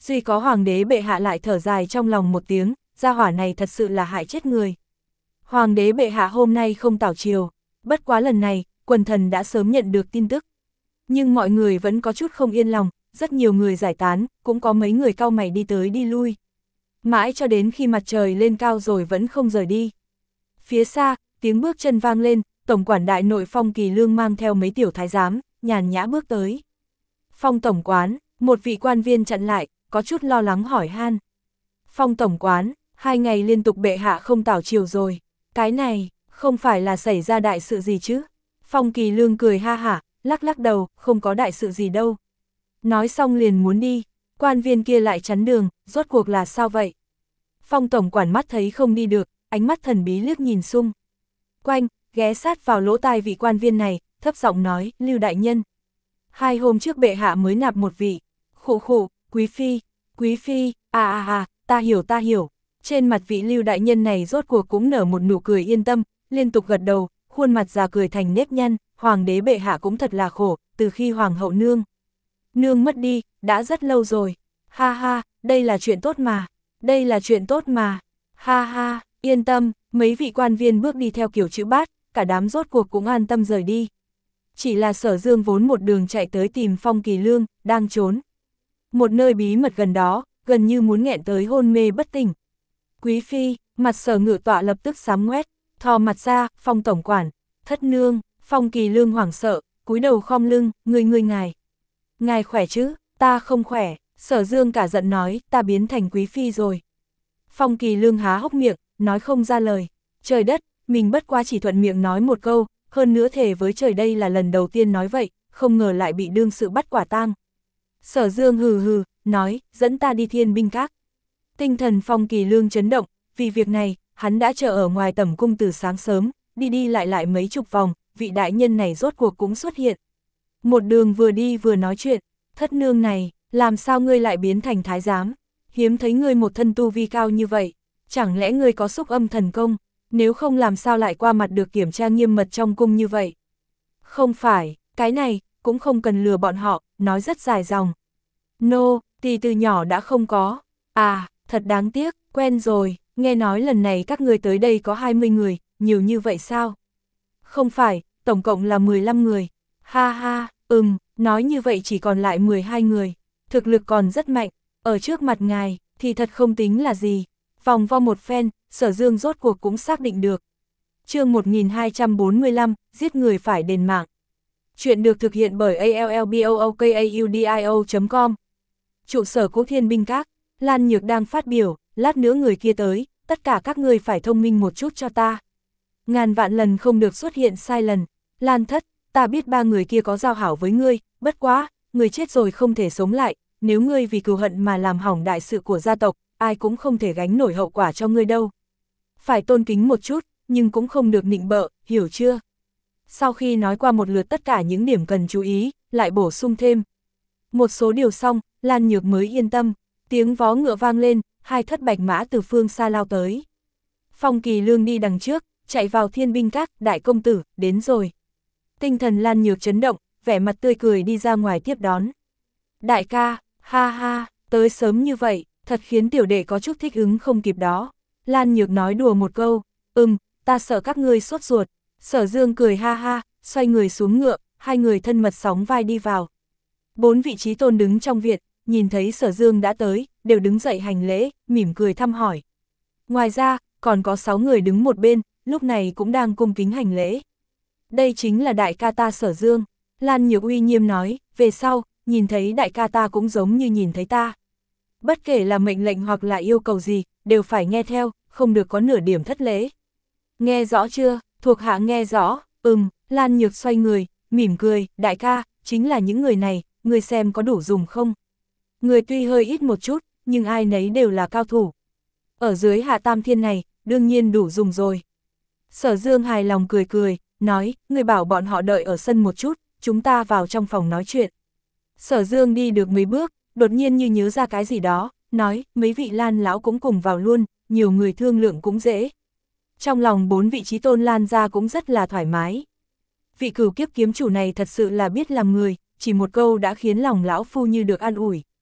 Duy có hoàng đế bệ hạ lại thở dài trong lòng một tiếng, gia hỏa này thật sự là hại chết người. Hoàng đế bệ hạ hôm nay không tảo triều, bất quá lần này, quần thần đã sớm nhận được tin tức. Nhưng mọi người vẫn có chút không yên lòng, rất nhiều người giải tán, cũng có mấy người cau mày đi tới đi lui. Mãi cho đến khi mặt trời lên cao rồi vẫn không rời đi. Phía xa, tiếng bước chân vang lên, tổng quản đại nội Phong Kỳ Lương mang theo mấy tiểu thái giám, nhàn nhã bước tới. Phong tổng quán, một vị quan viên chặn lại, có chút lo lắng hỏi han. Phong tổng quán, hai ngày liên tục bệ hạ không tảo triều rồi, cái này, không phải là xảy ra đại sự gì chứ? Phong Kỳ Lương cười ha hả, lắc lắc đầu, không có đại sự gì đâu. Nói xong liền muốn đi, quan viên kia lại chắn đường, rốt cuộc là sao vậy? Phong tổng quản mắt thấy không đi được, ánh mắt thần bí liếc nhìn xung quanh, ghé sát vào lỗ tai vị quan viên này, thấp giọng nói, Lưu đại nhân. Hai hôm trước bệ hạ mới nạp một vị, khụ khụ, quý phi, quý phi, à à à, ta hiểu ta hiểu. Trên mặt vị Lưu đại nhân này rốt cuộc cũng nở một nụ cười yên tâm, liên tục gật đầu, khuôn mặt già cười thành nếp nhăn, hoàng đế bệ hạ cũng thật là khổ, từ khi hoàng hậu nương. Nương mất đi, đã rất lâu rồi, ha ha, đây là chuyện tốt mà, đây là chuyện tốt mà, ha ha, yên tâm, mấy vị quan viên bước đi theo kiểu chữ bát, cả đám rốt cuộc cũng an tâm rời đi. Chỉ là Sở Dương vốn một đường chạy tới tìm Phong Kỳ Lương, đang trốn. Một nơi bí mật gần đó, gần như muốn nghẹn tới hôn mê bất tỉnh. Quý phi, mặt Sở Ngự Tọa lập tức xám ngoét, thò mặt ra, Phong tổng quản, thất nương, Phong Kỳ Lương hoảng sợ, cúi đầu khom lưng, người người ngài. Ngài khỏe chứ, ta không khỏe, Sở Dương cả giận nói, ta biến thành quý phi rồi. Phong Kỳ Lương há hốc miệng, nói không ra lời, trời đất, mình bất quá chỉ thuận miệng nói một câu, hơn nữa thề với trời đây là lần đầu tiên nói vậy, không ngờ lại bị đương sự bắt quả tang. Sở Dương hừ hừ, nói, dẫn ta đi Thiên Binh Các. Tinh thần Phong Kỳ Lương chấn động, vì việc này, hắn đã chờ ở ngoài tẩm cung từ sáng sớm, đi đi lại lại mấy chục vòng, vị đại nhân này rốt cuộc cũng xuất hiện. Một đường vừa đi vừa nói chuyện, thất nương này, làm sao ngươi lại biến thành thái giám, hiếm thấy ngươi một thân tu vi cao như vậy, chẳng lẽ ngươi có xúc âm thần công, nếu không làm sao lại qua mặt được kiểm tra nghiêm mật trong cung như vậy. Không phải, cái này, cũng không cần lừa bọn họ, nói rất dài dòng. Nô, no, thì từ nhỏ đã không có, à, thật đáng tiếc, quen rồi, nghe nói lần này các người tới đây có hai mươi người, nhiều như vậy sao? Không phải, tổng cộng là mười lăm người, ha ha, ừm, nói như vậy chỉ còn lại mười hai người, thực lực còn rất mạnh, ở trước mặt ngài, thì thật không tính là gì. Vòng vo một phen, Sở Dương rốt cuộc cũng xác định được. Chương một nghìn hai trăm bốn mươi lăm, giết người phải đền mạng. Chuyện được thực hiện bởi a l l b o o k a u d i o chấm com. Trụ sở Cố Thiên Binh Các, Lan Nhược đang phát biểu, lát nữa người kia tới, tất cả các người phải thông minh một chút cho ta. Ngàn vạn lần không được xuất hiện sai lần. Lan thất, ta biết ba người kia có giao hảo với ngươi, bất quá, người chết rồi không thể sống lại, nếu ngươi vì cừu hận mà làm hỏng đại sự của gia tộc, ai cũng không thể gánh nổi hậu quả cho ngươi đâu. Phải tôn kính một chút, nhưng cũng không được nịnh bợ, hiểu chưa? Sau khi nói qua một lượt tất cả những điểm cần chú ý, lại bổ sung thêm. Một số điều xong, Lan Nhược mới yên tâm, tiếng vó ngựa vang lên, hai thất bạch mã từ phương xa lao tới. Phong Kỳ Lương đi đằng trước, chạy vào Thiên Binh Các, đại công tử, đến rồi. Tinh thần Lan Nhược chấn động, vẻ mặt tươi cười đi ra ngoài tiếp đón. Đại ca, ha ha, tới sớm như vậy, thật khiến tiểu đệ có chút thích ứng không kịp đó. Lan Nhược nói đùa một câu, ừm, ta sợ các ngươi sốt ruột. Sở Dương cười ha ha, xoay người xuống ngựa, hai người thân mật sóng vai đi vào. Bốn vị trí tôn đứng trong viện, nhìn thấy Sở Dương đã tới, đều đứng dậy hành lễ, mỉm cười thăm hỏi. Ngoài ra, còn có sáu người đứng một bên, lúc này cũng đang cung kính hành lễ. Đây chính là đại ca ta Sở Dương. Lan Nhược uy nghiêm nói, về sau, nhìn thấy đại ca ta cũng giống như nhìn thấy ta. Bất kể là mệnh lệnh hoặc là yêu cầu gì, đều phải nghe theo, không được có nửa điểm thất lễ. Nghe rõ chưa, thuộc hạ nghe rõ, ừm, Lan Nhược xoay người, mỉm cười, đại ca, chính là những người này, người xem có đủ dùng không? Người tuy hơi ít một chút, nhưng ai nấy đều là cao thủ. Ở dưới Hạ Tam Thiên này, đương nhiên đủ dùng rồi. Sở Dương hài lòng cười cười, nói, người bảo bọn họ đợi ở sân một chút, chúng ta vào trong phòng nói chuyện. Sở Dương đi được mấy bước, đột nhiên như nhớ ra cái gì đó, nói, mấy vị Lan lão cũng cùng vào luôn, nhiều người thương lượng cũng dễ. Trong lòng bốn vị trí tôn Lan ra cũng rất là thoải mái. Vị Cửu Kiếp kiếm chủ này thật sự là biết làm người, chỉ một câu đã khiến lòng lão phu như được an ủi.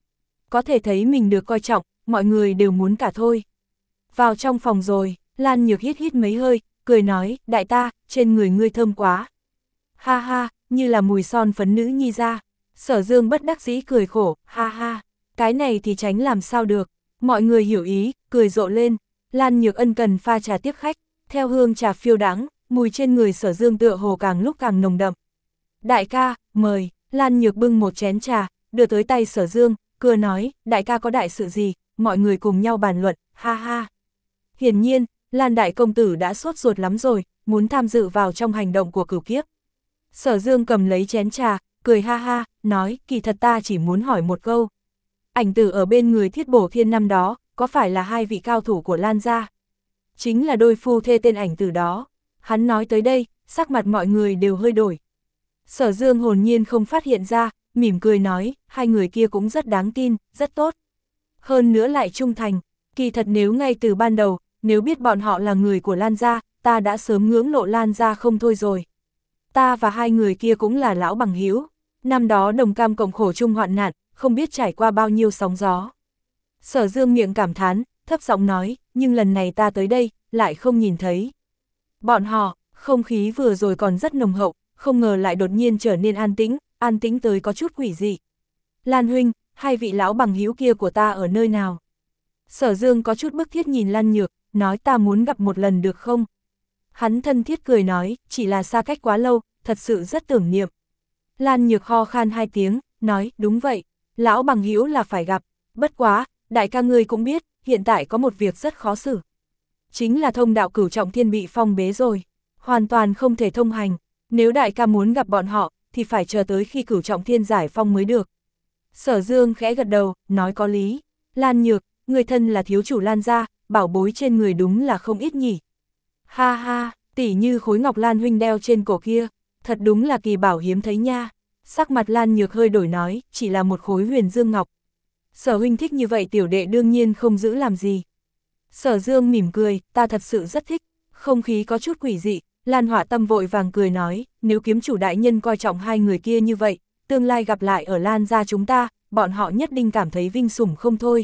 có thể thấy mình được coi trọng, mọi người đều muốn cả thôi. Vào trong phòng rồi, Lan Nhược hít hít mấy hơi, cười nói, đại ta, trên người ngươi thơm quá. Ha ha, như là mùi son phấn nữ nhi ra. Sở Dương bất đắc dĩ cười khổ, ha ha, cái này thì tránh làm sao được. Mọi người hiểu ý, cười rộ lên. Lan Nhược ân cần pha trà tiếp khách, theo hương trà phiêu đãng, mùi trên người Sở Dương tựa hồ càng lúc càng nồng đậm. Đại ca, mời. Lan Nhược bưng một chén trà, đưa tới tay Sở Dương, cười nói, đại ca có đại sự gì, mọi người cùng nhau bàn luận, ha ha. Hiển nhiên, Lan đại công tử đã sốt ruột lắm rồi, muốn tham dự vào trong hành động của cửu kiếp. Sở Dương cầm lấy chén trà, cười ha ha, nói, kỳ thật ta chỉ muốn hỏi một câu. Ảnh tử ở bên người Thiết Bổ Thiên năm đó, có phải là hai vị cao thủ của Lan gia? Chính là đôi phu thê tên ảnh tử đó. Hắn nói tới đây, sắc mặt mọi người đều hơi đổi. Sở Dương hồn nhiên không phát hiện ra, mỉm cười nói, hai người kia cũng rất đáng tin, rất tốt. Hơn nữa lại trung thành, kỳ thật nếu ngay từ ban đầu, nếu biết bọn họ là người của Lan gia, ta đã sớm ngưỡng lộ Lan gia không thôi rồi. Ta và hai người kia cũng là lão bằng hữu, năm đó đồng cam cộng khổ chung hoạn nạn, không biết trải qua bao nhiêu sóng gió. Sở Dương miệng cảm thán, thấp giọng nói, nhưng lần này ta tới đây, lại không nhìn thấy. Bọn họ, không khí vừa rồi còn rất nồng hậu, không ngờ lại đột nhiên trở nên an tĩnh, an tĩnh tới có chút quỷ dị. Lan huynh, hai vị lão bằng hữu kia của ta ở nơi nào? Sở Dương có chút bức thiết nhìn Lan Nhược, nói ta muốn gặp một lần được không? Hắn thân thiết cười nói, chỉ là xa cách quá lâu, thật sự rất tưởng niệm. Lan Nhược ho khan hai tiếng, nói, đúng vậy, lão bằng hữu là phải gặp, bất quá, đại ca ngươi cũng biết, hiện tại có một việc rất khó xử. Chính là thông đạo cửu trọng thiên bị phong bế rồi, hoàn toàn không thể thông hành, nếu đại ca muốn gặp bọn họ, thì phải chờ tới khi cửu trọng thiên giải phong mới được. Sở Dương khẽ gật đầu, nói có lý, Lan Nhược, người thân là thiếu chủ Lan gia, bảo bối trên người đúng là không ít nhỉ. Ha ha, tỉ như khối ngọc Lan huynh đeo trên cổ kia, thật đúng là kỳ bảo hiếm thấy nha. Sắc mặt Lan Nhược hơi đổi nói, chỉ là một khối huyền dương ngọc. Sở huynh thích như vậy tiểu đệ đương nhiên không giữ làm gì. Sở Dương mỉm cười, ta thật sự rất thích, không khí có chút quỷ dị. Lan Họa Tâm vội vàng cười nói, nếu kiếm chủ đại nhân coi trọng hai người kia như vậy, tương lai gặp lại ở Lan gia chúng ta, bọn họ nhất định cảm thấy vinh sủng không thôi.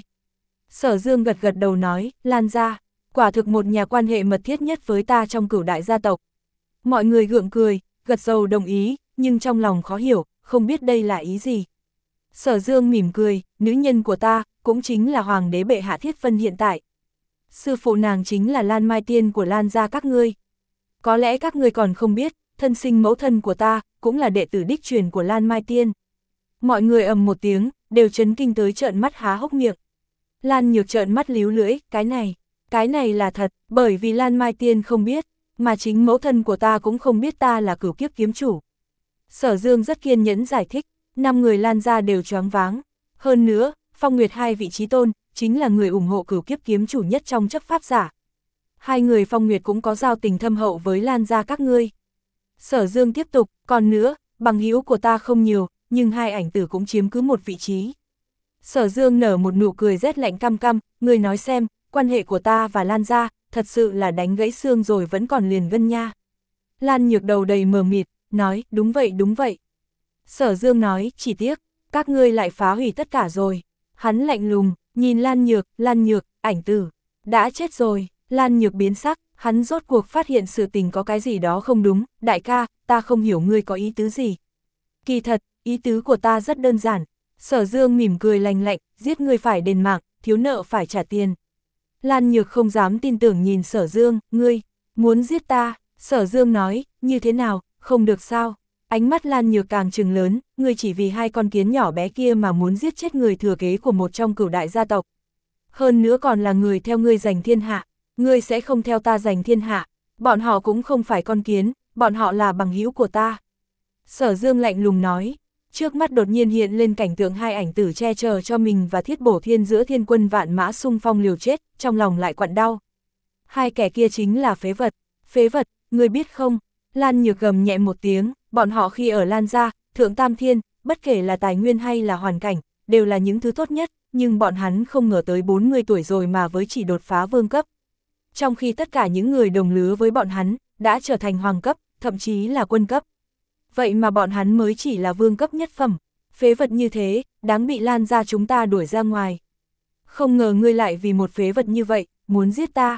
Sở Dương gật gật đầu nói, Lan gia, quả thực một nhà quan hệ mật thiết nhất với ta trong cửu đại gia tộc. Mọi người gượng cười, gật đầu đồng ý, nhưng trong lòng khó hiểu, không biết đây là ý gì. Sở Dương mỉm cười, nữ nhân của ta, cũng chính là hoàng đế bệ hạ Thiết Vân hiện tại. Sư phụ nàng chính là Lan Mai Tiên của Lan gia các ngươi. Có lẽ các ngươi còn không biết, thân sinh mẫu thân của ta, cũng là đệ tử đích truyền của Lan Mai Tiên. Mọi người ầm một tiếng, đều chấn kinh tới trợn mắt há hốc miệng. Lan Nhược trợn mắt líu lưỡi, cái này, cái này là thật, bởi vì Lan Mai Tiên không biết, mà chính mẫu thân của ta cũng không biết ta là cửu kiếp kiếm chủ. Sở Dương rất kiên nhẫn giải thích, năm người Lan gia đều choáng váng. Hơn nữa, Phong Nguyệt hai vị chí tôn, chính là người ủng hộ cửu kiếp kiếm chủ nhất trong chấp pháp giả. Hai người Phong Nguyệt cũng có giao tình thâm hậu với Lan gia các ngươi. Sở Dương tiếp tục, còn nữa, bằng hữu của ta không nhiều, nhưng hai ảnh tử cũng chiếm cứ một vị trí. Sở Dương nở một nụ cười rét lạnh căm căm, ngươi nói xem, quan hệ của ta và Lan gia, thật sự là đánh gãy xương rồi vẫn còn liền gân nha. Lan Nhược đầu đầy mờ mịt, nói, đúng vậy đúng vậy. Sở Dương nói, chỉ tiếc, các ngươi lại phá hủy tất cả rồi. Hắn lạnh lùng, nhìn Lan Nhược, Lan Nhược, ảnh tử, đã chết rồi. Lan Nhược biến sắc, hắn rốt cuộc phát hiện sự tình có cái gì đó không đúng, đại ca, ta không hiểu ngươi có ý tứ gì. Kỳ thật, ý tứ của ta rất đơn giản. Sở Dương mỉm cười lành lạnh, giết ngươi phải đền mạng, thiếu nợ phải trả tiền. Lan Nhược không dám tin tưởng nhìn Sở Dương, ngươi, muốn giết ta, Sở Dương nói, như thế nào, không được sao. Ánh mắt Lan Nhược càng trừng lớn, ngươi chỉ vì hai con kiến nhỏ bé kia mà muốn giết chết người thừa kế của một trong cửu đại gia tộc. Hơn nữa còn là người theo ngươi giành thiên hạ, ngươi sẽ không theo ta giành thiên hạ, bọn họ cũng không phải con kiến, bọn họ là bằng hữu của ta. Sở Dương lạnh lùng nói, trước mắt đột nhiên hiện lên cảnh tượng hai ảnh tử che chở cho mình và Thiết Bổ Thiên giữa thiên quân vạn mã xung phong liều chết, trong lòng lại quặn đau. Hai kẻ kia chính là phế vật, phế vật, ngươi biết không? Lan Nhược gầm nhẹ một tiếng, bọn họ khi ở Lan gia, Thượng Tam Thiên, bất kể là tài nguyên hay là hoàn cảnh, đều là những thứ tốt nhất, nhưng bọn hắn không ngờ tới bốn mươi tuổi rồi mà với chỉ đột phá vương cấp. Trong khi tất cả những người đồng lứa với bọn hắn, đã trở thành hoàng cấp, thậm chí là quân cấp. Vậy mà bọn hắn mới chỉ là vương cấp nhất phẩm. phế vật như thế, đáng bị Lan gia chúng ta đuổi ra ngoài. Không ngờ ngươi lại vì một phế vật như vậy, muốn giết ta.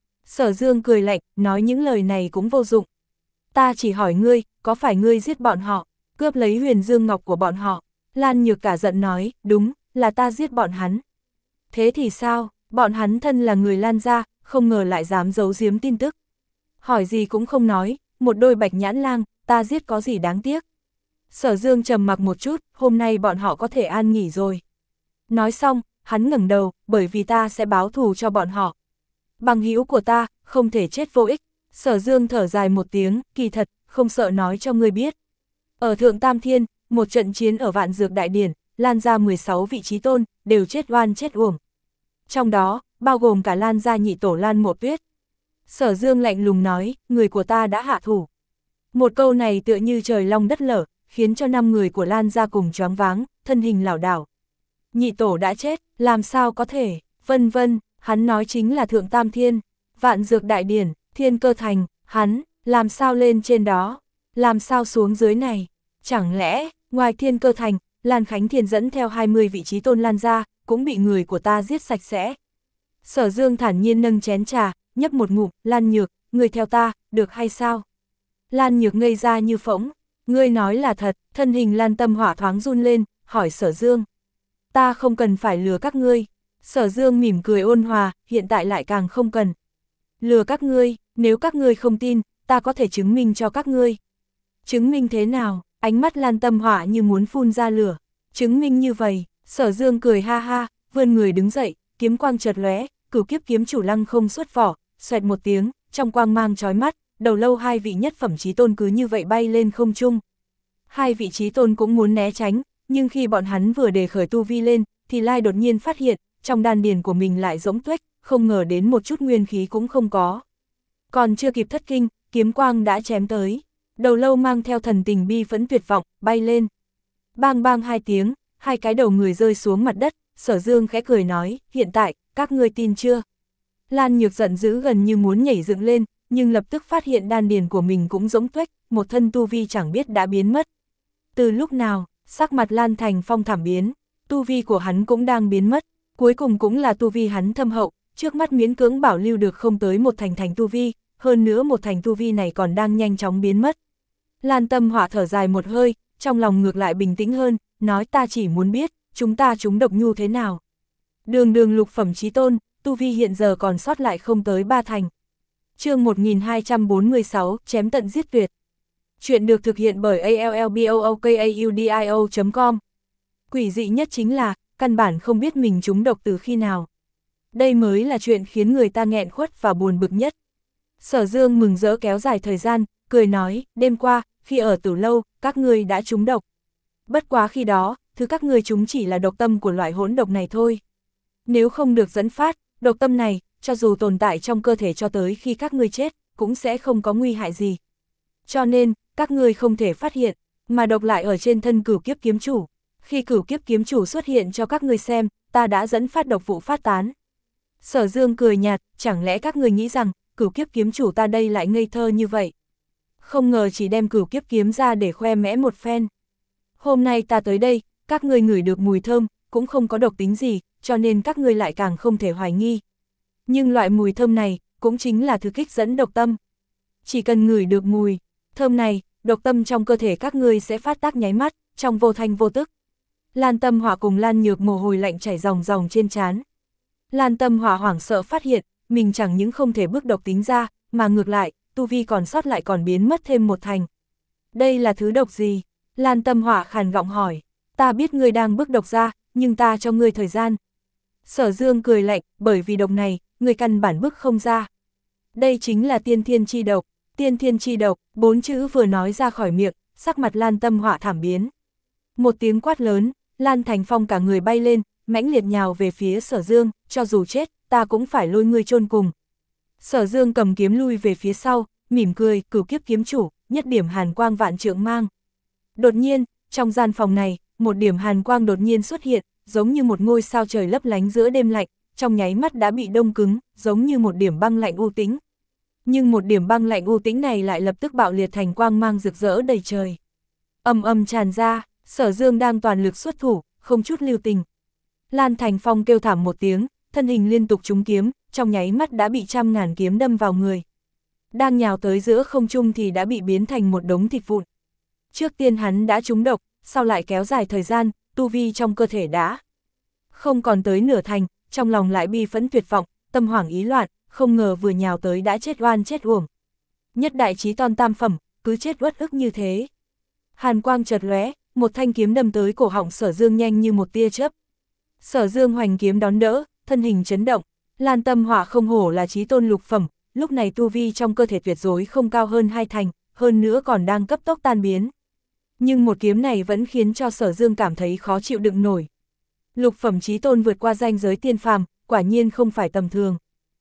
Sở Dương cười lạnh, nói những lời này cũng vô dụng. Ta chỉ hỏi ngươi, có phải ngươi giết bọn họ, cướp lấy huyền dương ngọc của bọn họ? Lan Nhược cả giận nói, đúng, là ta giết bọn hắn. Thế thì sao, bọn hắn thân là người Lan gia, không ngờ lại dám giấu giếm tin tức. Hỏi gì cũng không nói, một đôi bạch nhãn lang, ta giết có gì đáng tiếc. Sở Dương trầm mặc một chút, hôm nay bọn họ có thể an nghỉ rồi. Nói xong, hắn ngẩng đầu, bởi vì ta sẽ báo thù cho bọn họ. Bằng hữu của ta, không thể chết vô ích. Sở Dương thở dài một tiếng, kỳ thật, không sợ nói cho ngươi biết. Ở Thượng Tam Thiên, một trận chiến ở Vạn Dược Đại Điển, Lan gia mười sáu vị trí tôn, đều chết oan chết uổng. Trong đó, bao gồm cả Lan gia nhị tổ Lan Mộ Tuyết. Sở Dương lạnh lùng nói, người của ta đã hạ thủ. Một câu này tựa như trời long đất lở, khiến cho năm người của Lan gia cùng choáng váng, thân hình lảo đảo. Nhị tổ đã chết, làm sao có thể, vân vân, hắn nói chính là Thượng Tam Thiên, Vạn Dược Đại Điển, Thiên Cơ Thành, hắn, làm sao lên trên đó, làm sao xuống dưới này, chẳng lẽ, ngoài Thiên Cơ Thành, Lan Khánh Thiên dẫn theo hai mươi vị trí tôn Lan gia, cũng bị người của ta giết sạch sẽ. Sở Dương thản nhiên nâng chén trà, nhấp một ngụm, Lan Nhược, người theo ta, được hay sao? Lan Nhược ngây ra như phỗng, ngươi nói là thật, thân hình Lan Tâm Hỏa thoáng run lên, hỏi Sở Dương. Ta không cần phải lừa các ngươi. Sở Dương mỉm cười ôn hòa, hiện tại lại càng không cần. Lừa các ngươi, nếu các ngươi không tin, ta có thể chứng minh cho các ngươi. Chứng minh thế nào? Ánh mắt Lan Tâm Hỏa như muốn phun ra lửa. Chứng minh như vậy, Sở Dương cười ha ha, vươn người đứng dậy, kiếm quang chợt lóe, cửu kiếp kiếm chủ lăng không xuất vỏ, xoẹt một tiếng, trong quang mang chói mắt, đầu lâu hai vị nhất phẩm chí tôn cứ như vậy bay lên không trung. Hai vị chí tôn cũng muốn né tránh, nhưng khi bọn hắn vừa đề khởi tu vi lên, thì Lai đột nhiên phát hiện, trong đan điền của mình lại rỗng tuếch, không ngờ đến một chút nguyên khí cũng không có. Còn chưa kịp thất kinh, kiếm quang đã chém tới. Đầu lâu mang theo thần tình bi phẫn tuyệt vọng, bay lên. Bang bang hai tiếng, hai cái đầu người rơi xuống mặt đất, Sở Dương khẽ cười nói, hiện tại, các ngươi tin chưa? Lan Nhược giận dữ gần như muốn nhảy dựng lên, nhưng lập tức phát hiện đan điền của mình cũng rỗng tuếch, một thân tu vi chẳng biết đã biến mất. Từ lúc nào, sắc mặt Lan Thành Phong thảm biến, tu vi của hắn cũng đang biến mất, cuối cùng cũng là tu vi hắn thâm hậu, trước mắt miễn cưỡng bảo lưu được không tới một thành thành tu vi, hơn nữa một thành tu vi này còn đang nhanh chóng biến mất. Lan Tâm Hỏa thở dài một hơi, trong lòng ngược lại bình tĩnh hơn, nói ta chỉ muốn biết, chúng ta trúng độc nhu thế nào. Đường đường lục phẩm chí tôn, tu vi hiện giờ còn sót lại không tới ba thành. Chương một nghìn hai trăm bốn mươi sáu, chém tận giết tuyệt. Chuyện được thực hiện bởi a l l b o o k a u d i o chấm com. Quỷ dị nhất chính là, căn bản không biết mình trúng độc từ khi nào. Đây mới là chuyện khiến người ta nghẹn khuất và buồn bực nhất. Sở Dương mừng rỡ kéo dài thời gian, cười nói, đêm qua, khi ở Tử Lâu, các ngươi đã trúng độc. Bất quá khi đó, thứ các ngươi trúng chỉ là độc tâm của loại hỗn độc này thôi. Nếu không được dẫn phát, độc tâm này, cho dù tồn tại trong cơ thể cho tới khi các ngươi chết, cũng sẽ không có nguy hại gì. Cho nên, các ngươi không thể phát hiện, mà độc lại ở trên thân cửu kiếp kiếm chủ. Khi cửu kiếp kiếm chủ xuất hiện cho các ngươi xem, ta đã dẫn phát độc vụ phát tán. Sở Dương cười nhạt, chẳng lẽ các ngươi nghĩ rằng, cửu kiếp kiếm chủ ta đây lại ngây thơ như vậy? Không ngờ chỉ đem cửu kiếp kiếm ra để khoe mẽ một phen. Hôm nay ta tới đây, các ngươi ngửi được mùi thơm, cũng không có độc tính gì, cho nên các ngươi lại càng không thể hoài nghi. Nhưng loại mùi thơm này, cũng chính là thứ kích dẫn độc tâm. Chỉ cần ngửi được mùi thơm này, độc tâm trong cơ thể các ngươi sẽ phát tác nháy mắt, trong vô thanh vô tức. Lan Tâm Hỏa cùng Lan Nhược mồ hôi lạnh chảy ròng ròng trên trán. Lan Tâm Hỏa hoảng sợ phát hiện, mình chẳng những không thể bước độc tính ra, mà ngược lại, tu vi còn sót lại còn biến mất thêm một thành. Đây là thứ độc gì? Lan Tâm Hỏa khàn giọng hỏi. Ta biết ngươi đang bước độc ra, nhưng ta cho ngươi thời gian. Sở Dương cười lạnh, bởi vì độc này, ngươi căn bản bước không ra. Đây chính là tiên thiên chi độc. Tiên thiên chi độc, bốn chữ vừa nói ra khỏi miệng, sắc mặt Lan Tâm Hỏa thảm biến. Một tiếng quát lớn, Lan Thành Phong cả người bay lên, mãnh liệt nhào về phía Sở Dương, cho dù chết, ta cũng phải lôi ngươi chôn cùng. Sở Dương cầm kiếm lui về phía sau, mỉm cười, cửu kiếp kiếm chủ, nhất điểm hàn quang vạn trượng mang. Đột nhiên, trong gian phòng này, một điểm hàn quang đột nhiên xuất hiện, giống như một ngôi sao trời lấp lánh giữa đêm lạnh, trong nháy mắt đã bị đông cứng, giống như một điểm băng lạnh u tĩnh. Nhưng một điểm băng lạnh u tĩnh này lại lập tức bạo liệt thành quang mang rực rỡ đầy trời. Ầm ầm tràn ra, Sở Dương đang toàn lực xuất thủ, không chút lưu tình. Lan Thành Phong kêu thảm một tiếng, thân hình liên tục trúng kiếm, trong nháy mắt đã bị trăm ngàn kiếm đâm vào người. Đang nhào tới giữa không trung thì đã bị biến thành một đống thịt vụn. Trước tiên hắn đã trúng độc, sau lại kéo dài thời gian, tu vi trong cơ thể đã không còn tới nửa thành, trong lòng lại bi phẫn tuyệt vọng, tâm hoảng ý loạn, không ngờ vừa nhào tới đã chết oan chết uổng. Nhất đại chí tôn tam phẩm, cứ chết uất ức như thế. Hàn quang chợt lóe, một thanh kiếm đâm tới cổ họng Sở Dương nhanh như một tia chớp. Sở Dương hoành kiếm đón đỡ, thân hình chấn động. Lan Tâm Hỏa không hổ là chí tôn lục phẩm, lúc này tu vi trong cơ thể tuyệt đối không cao hơn hai thành, hơn nữa còn đang cấp tốc tan biến. Nhưng một kiếm này vẫn khiến cho Sở Dương cảm thấy khó chịu đựng nổi. Lục phẩm chí tôn vượt qua ranh giới tiên phàm, quả nhiên không phải tầm thường.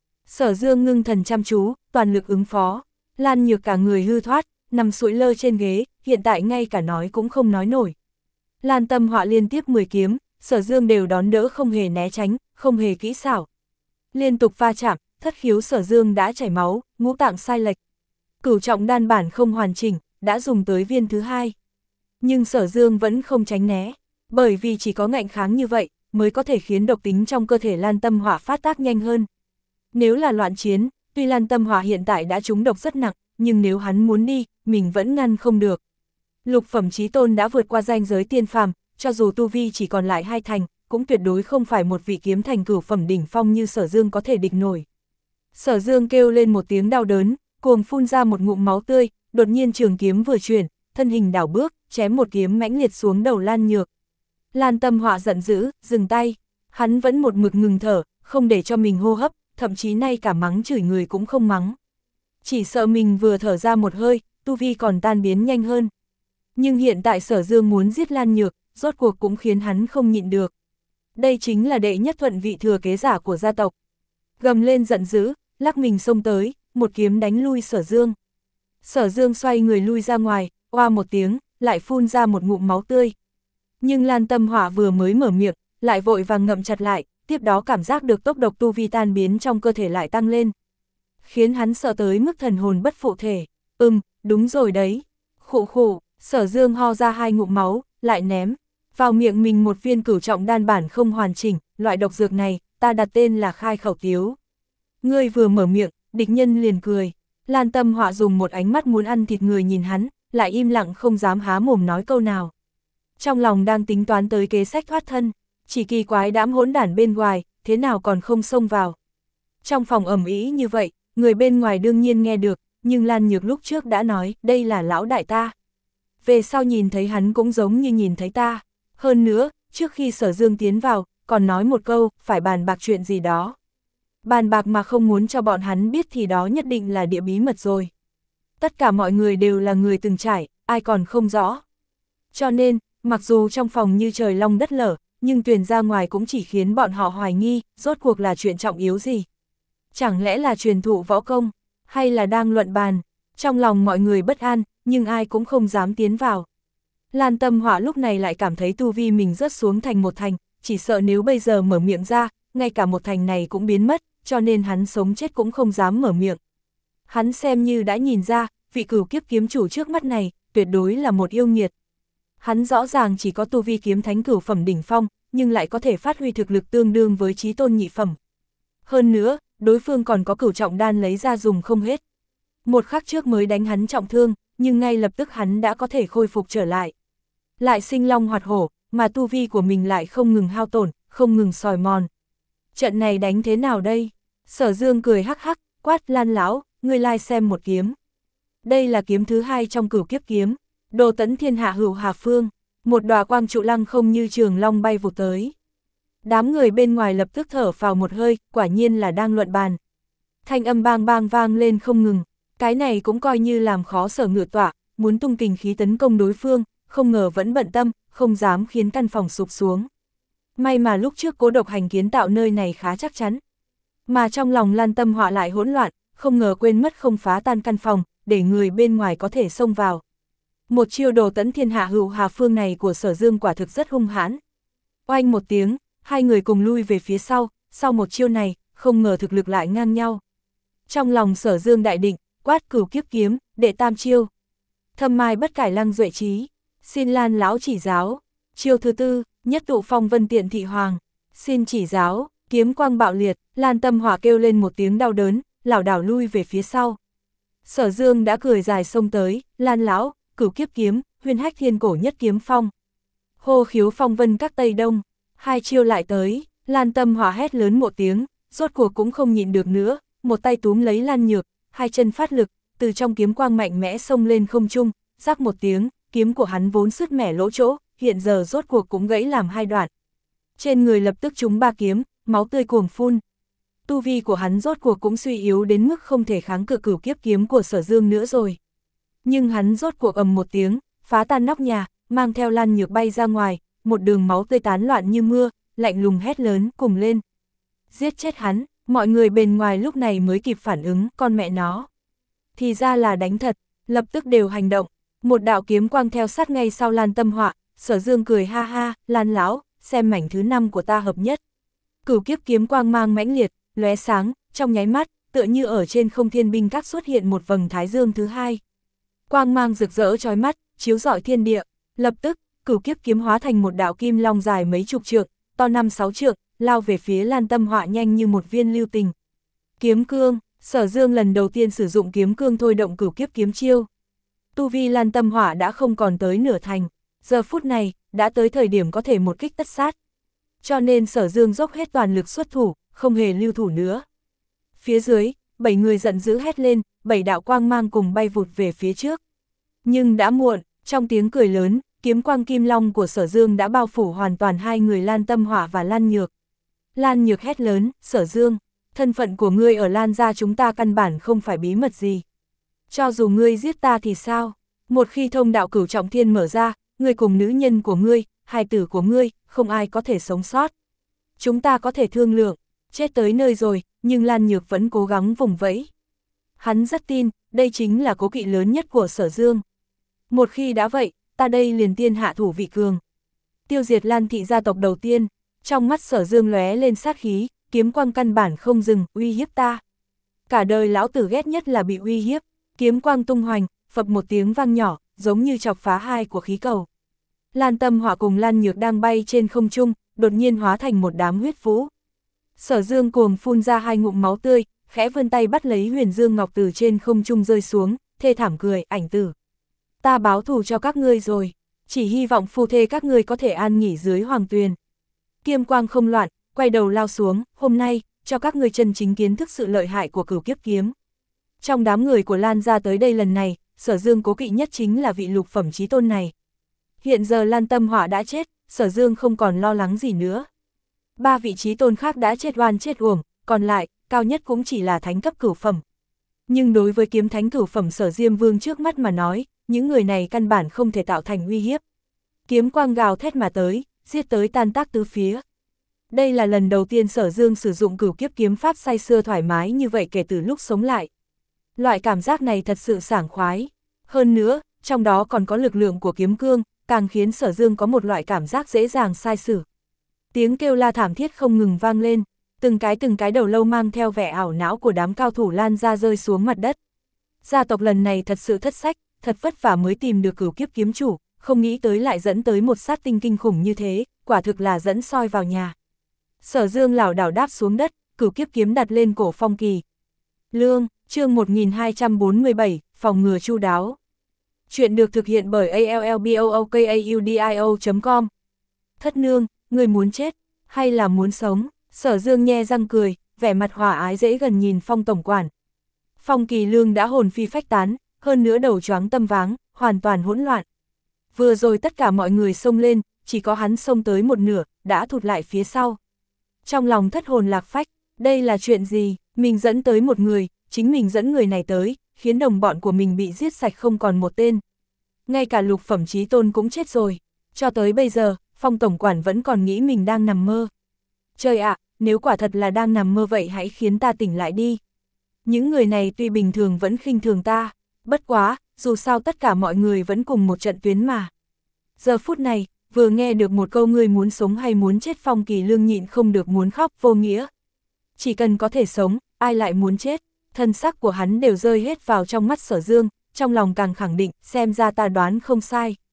Sở Dương ngưng thần chăm chú, toàn lực ứng phó. Lan Nhược cả người hư thoát, nằm sụi lơ trên ghế, hiện tại ngay cả nói cũng không nói nổi. Lan Tâm Họa liên tiếp mười kiếm, Sở Dương đều đón đỡ không hề né tránh, không hề kỹ xảo. Liên tục va chạm, thất khiếu Sở Dương đã chảy máu, ngũ tạng sai lệch. Cửu trọng đan bản không hoàn chỉnh, đã dùng tới viên thứ hai. Nhưng Sở Dương vẫn không tránh né, bởi vì chỉ có ngạnh kháng như vậy, mới có thể khiến độc tính trong cơ thể Lan Tâm Họa phát tác nhanh hơn. Nếu là loạn chiến, tuy Lan Tâm Họa hiện tại đã trúng độc rất nặng, nhưng nếu hắn muốn đi, mình vẫn ngăn không được. Lục phẩm chí tôn đã vượt qua ranh giới tiên phàm, cho dù tu vi chỉ còn lại hai thành, cũng tuyệt đối không phải một vị kiếm thành cửu phẩm đỉnh phong như Sở Dương có thể địch nổi. Sở Dương kêu lên một tiếng đau đớn, cuồng phun ra một ngụm máu tươi, đột nhiên trường kiếm vừa chuyển, thân hình đảo bước, chém một kiếm mãnh liệt xuống đầu Lan Nhược. Lan Tâm Họa giận dữ, dừng tay, hắn vẫn một mực ngừng thở, không để cho mình hô hấp, thậm chí nay cả mắng chửi người cũng không mắng. Chỉ sợ mình vừa thở ra một hơi, tu vi còn tan biến nhanh hơn. Nhưng hiện tại Sở Dương muốn giết Lan Nhược, rốt cuộc cũng khiến hắn không nhịn được. Đây chính là đệ nhất thuận vị thừa kế giả của gia tộc. Gầm lên giận dữ, lắc mình xông tới, một kiếm đánh lui Sở Dương. Sở Dương xoay người lui ra ngoài, oa một tiếng, lại phun ra một ngụm máu tươi. Nhưng Lan Tâm Họa vừa mới mở miệng, lại vội vàng ngậm chặt lại, tiếp đó cảm giác được tốc độ tu vi tan biến trong cơ thể lại tăng lên. Khiến hắn sợ tới mức thần hồn bất phụ thể. Ừm, đúng rồi đấy. Khụ khụ, Sở Dương ho ra hai ngụm máu, lại ném vào miệng mình một viên cửu trọng đan bản không hoàn chỉnh, loại độc dược này, ta đặt tên là Khai Khẩu Tiếu. Ngươi vừa mở miệng, địch nhân liền cười. Lan Tâm Họa dùng một ánh mắt muốn ăn thịt người nhìn hắn, lại im lặng không dám há mồm nói câu nào. Trong lòng đang tính toán tới kế sách thoát thân, chỉ kỳ quái đám hỗn đản bên ngoài, thế nào còn không xông vào. Trong phòng ầm ĩ như vậy, người bên ngoài đương nhiên nghe được, nhưng Lan Nhược lúc trước đã nói, đây là lão đại ta. Về sau nhìn thấy hắn cũng giống như nhìn thấy ta. Hơn nữa, trước khi Sở Dương tiến vào, còn nói một câu, phải bàn bạc chuyện gì đó. Bàn bạc mà không muốn cho bọn hắn biết thì đó nhất định là địa bí mật rồi. Tất cả mọi người đều là người từng trải, ai còn không rõ. Cho nên, mặc dù trong phòng như trời long đất lở, nhưng truyền ra ngoài cũng chỉ khiến bọn họ hoài nghi, rốt cuộc là chuyện trọng yếu gì. Chẳng lẽ là truyền thụ võ công, hay là đang luận bàn. Trong lòng mọi người bất an, nhưng ai cũng không dám tiến vào. Lan Tâm Họa lúc này lại cảm thấy tu vi mình rớt xuống thành một thành, chỉ sợ nếu bây giờ mở miệng ra, ngay cả một thành này cũng biến mất, cho nên hắn sống chết cũng không dám mở miệng. Hắn xem như đã nhìn ra, vị cửu kiếp kiếm chủ trước mắt này, tuyệt đối là một yêu nghiệt. Hắn rõ ràng chỉ có tu vi kiếm thánh cửu phẩm đỉnh phong, nhưng lại có thể phát huy thực lực tương đương với chí tôn nhị phẩm. Hơn nữa, đối phương còn có cửu trọng đan lấy ra dùng không hết. Một khắc trước mới đánh hắn trọng thương, nhưng ngay lập tức hắn đã có thể khôi phục trở lại. Lại sinh long hoạt hổ, mà tu vi của mình lại không ngừng hao tổn, không ngừng sòi mòn. Trận này đánh thế nào đây? Sở Dương cười hắc hắc, quát Lan lão, ngươi lai xem một kiếm. Đây là kiếm thứ hai trong cửu kiếp kiếm, Đồ Tấn Thiên Hạ Hữu Hà Phương, một đóa quang trụ lăng không như trường long bay vụt tới. Đám người bên ngoài lập tức thở phào một hơi, quả nhiên là đang luận bàn. Thanh âm bang bang vang lên không ngừng, cái này cũng coi như làm khó Sở Ngự Tọa, muốn tung kình khí tấn công đối phương, không ngờ vẫn bận tâm, không dám khiến căn phòng sụp xuống. May mà lúc trước Cố Độc Hành kiến tạo nơi này khá chắc chắn. Mà trong lòng Lan Tâm Họa lại hỗn loạn, không ngờ quên mất không phá tan căn phòng, để người bên ngoài có thể xông vào. Một chiêu Đồ Tấn Thiên Hạ Hữu Hà Phương này của Sở Dương quả thực rất hung hãn. Oanh một tiếng, hai người cùng lui về phía sau, sau một chiêu này, không ngờ thực lực lại ngang nhau. Trong lòng Sở Dương đại định, quát cửu kiếp kiếm, đệ tam chiêu. Thâm mai bất cải lăng duệ trí. Xin Lan lão chỉ giáo. Chiêu thứ tư, nhất tụ phong vân tiện thị hoàng. Xin chỉ giáo, kiếm quang bạo liệt, Lan Tâm Hỏa kêu lên một tiếng đau đớn, lảo đảo lui về phía sau. Sở Dương đã cười dài xông tới, Lan lão, Cửu Kiếp kiếm, Huyền Hách Thiên cổ nhất kiếm phong. Hô khiếu phong vân các Tây Đông, hai chiêu lại tới, Lan Tâm Hỏa hét lớn một tiếng, rốt cuộc cũng không nhịn được nữa, một tay túm lấy Lan Nhược, hai chân phát lực, từ trong kiếm quang mạnh mẽ xông lên không trung, rắc một tiếng, kiếm của hắn vốn sứt mẻ lỗ chỗ, hiện giờ rốt cuộc cũng gãy làm hai đoạn. Trên người lập tức trúng ba kiếm, máu tươi cuồng phun. Tu vi của hắn rốt cuộc cũng suy yếu đến mức không thể kháng cự Cửu Kiếp kiếm của Sở Dương nữa rồi. Nhưng hắn rốt cuộc ầm một tiếng, phá tan nóc nhà, mang theo Lan Nhược bay ra ngoài, một đường máu tươi tán loạn như mưa, lạnh lùng hét lớn cùng lên. Giết chết hắn, mọi người bên ngoài lúc này mới kịp phản ứng, con mẹ nó. Thì ra là đánh thật, lập tức đều hành động, một đạo kiếm quang theo sát ngay sau Lan Tâm Họa, Sở Dương cười ha ha, Lan lão, xem mảnh thứ năm của ta hợp nhất. Cửu Kiếp kiếm quang mang mãnh liệt, lóe sáng, trong nháy mắt, tựa như ở trên không thiên binh các xuất hiện một vầng thái dương thứ hai. Quang mang rực rỡ chói mắt, chiếu rọi thiên địa, lập tức, Cửu Kiếp kiếm hóa thành một đạo kim long dài mấy chục trượng, to năm sáu trượng, lao về phía Lan Tâm Họa nhanh như một viên lưu tình. Kiếm cương, Sở Dương lần đầu tiên sử dụng kiếm cương thôi động Cửu Kiếp kiếm chiêu. Tu vi Lan Tâm Họa đã không còn tới nửa thành, giờ phút này, đã tới thời điểm có thể một kích tất sát. Cho nên Sở Dương dốc hết toàn lực xuất thủ, không hề lưu thủ nữa. Phía dưới, bảy người giận dữ hét lên, bảy đạo quang mang cùng bay vụt về phía trước. Nhưng đã muộn, trong tiếng cười lớn, kiếm quang kim long của Sở Dương đã bao phủ hoàn toàn hai người Lan Tâm Họa và Lan Nhược. Lan Nhược hét lớn, Sở Dương, thân phận của ngươi ở Lan gia chúng ta căn bản không phải bí mật gì. Cho dù ngươi giết ta thì sao? Một khi thông đạo cửu trọng thiên mở ra, ngươi cùng nữ nhân của ngươi, hài tử của ngươi, không ai có thể sống sót. Chúng ta có thể thương lượng, chết tới nơi rồi, nhưng Lan Nhược vẫn cố gắng vùng vẫy. Hắn rất tin, đây chính là cố kỵ lớn nhất của Sở Dương. Một khi đã vậy, ta đây liền tiên hạ thủ vị cường. Tiêu diệt Lan thị gia tộc đầu tiên, trong mắt Sở Dương lóe lên sát khí, kiếm quang căn bản không dừng, uy hiếp ta. Cả đời lão tử ghét nhất là bị uy hiếp, kiếm quang tung hoành, phập một tiếng vang nhỏ, giống như chọc phá hai của khí cầu. Lan Tâm Họa cùng Lan Nhược đang bay trên không trung, đột nhiên hóa thành một đám huyết vũ. Sở Dương cuồng phun ra hai ngụm máu tươi, khẽ vươn tay bắt lấy Huyền Dương Ngọc từ trên không trung rơi xuống, thê thảm cười, ảnh tử. Ta báo thù cho các ngươi rồi, chỉ hy vọng phu thê các ngươi có thể an nghỉ dưới hoàng tuyền. Kiêm quang không loạn, quay đầu lao xuống, hôm nay, cho các ngươi chân chính kiến thức sự lợi hại của Cửu Kiếp kiếm. Trong đám người của Lan gia tới đây lần này, Sở Dương cố kỵ nhất chính là vị lục phẩm chí tôn này. Hiện giờ Lan Tâm Họa đã chết, Sở Dương không còn lo lắng gì nữa. Ba vị chí tôn khác đã chết oan chết uổng, còn lại, cao nhất cũng chỉ là thánh cấp cửu phẩm. Nhưng đối với kiếm thánh cửu phẩm Sở Diêm Vương trước mắt mà nói, những người này căn bản không thể tạo thành uy hiếp. Kiếm quang gào thét mà tới, giết tới tan tác tứ phía. Đây là lần đầu tiên Sở Dương sử dụng Cửu Kiếp kiếm pháp say sưa thoải mái như vậy kể từ lúc sống lại. Loại cảm giác này thật sự sảng khoái. Hơn nữa, trong đó còn có lực lượng của kiếm cương, càng khiến Sở Dương có một loại cảm giác dễ dàng sai sử. Tiếng kêu la thảm thiết không ngừng vang lên, từng cái từng cái đầu lâu mang theo vẻ ảo não của đám cao thủ Lan gia rơi xuống mặt đất. Gia tộc lần này thật sự thất sách, thật vất vả mới tìm được Cửu Kiếp kiếm chủ, không nghĩ tới lại dẫn tới một sát tinh kinh khủng như thế, quả thực là dẫn soi vào nhà. Sở Dương lảo đảo đáp xuống đất, Cửu Kiếp kiếm đặt lên cổ Phong Kỳ. Lương, chương một nghìn hai trăm bốn mươi bảy, phòng ngừa chu đáo. Chuyện được thực hiện bởi a l l b o o k a u d i o chấm com. Thất nương, người muốn chết, hay là muốn sống? Sở Dương nhe răng cười, vẻ mặt hòa ái dễ gần nhìn Phong tổng quản. Phong Kỳ Lương đã hồn phi phách tán, hơn nữa đầu choáng tâm váng, hoàn toàn hỗn loạn. Vừa rồi tất cả mọi người xông lên, chỉ có hắn xông tới một nửa, đã thụt lại phía sau. Trong lòng thất hồn lạc phách, đây là chuyện gì? Mình dẫn tới một người, chính mình dẫn người này tới, khiến đồng bọn của mình bị giết sạch không còn một tên. Ngay cả lục phẩm chí tôn cũng chết rồi. Cho tới bây giờ, Phong tổng quản vẫn còn nghĩ mình đang nằm mơ. Trời ạ, nếu quả thật là đang nằm mơ vậy hãy khiến ta tỉnh lại đi. Những người này tuy bình thường vẫn khinh thường ta, bất quá, dù sao tất cả mọi người vẫn cùng một trận tuyến mà. Giờ phút này, vừa nghe được một câu người muốn sống hay muốn chết, Phong Kỳ Lương nhịn không được muốn khóc vô nghĩa. Chỉ cần có thể sống, ai lại muốn chết, thân sắc của hắn đều rơi hết vào trong mắt Sở Dương, trong lòng càng khẳng định, xem ra ta đoán không sai.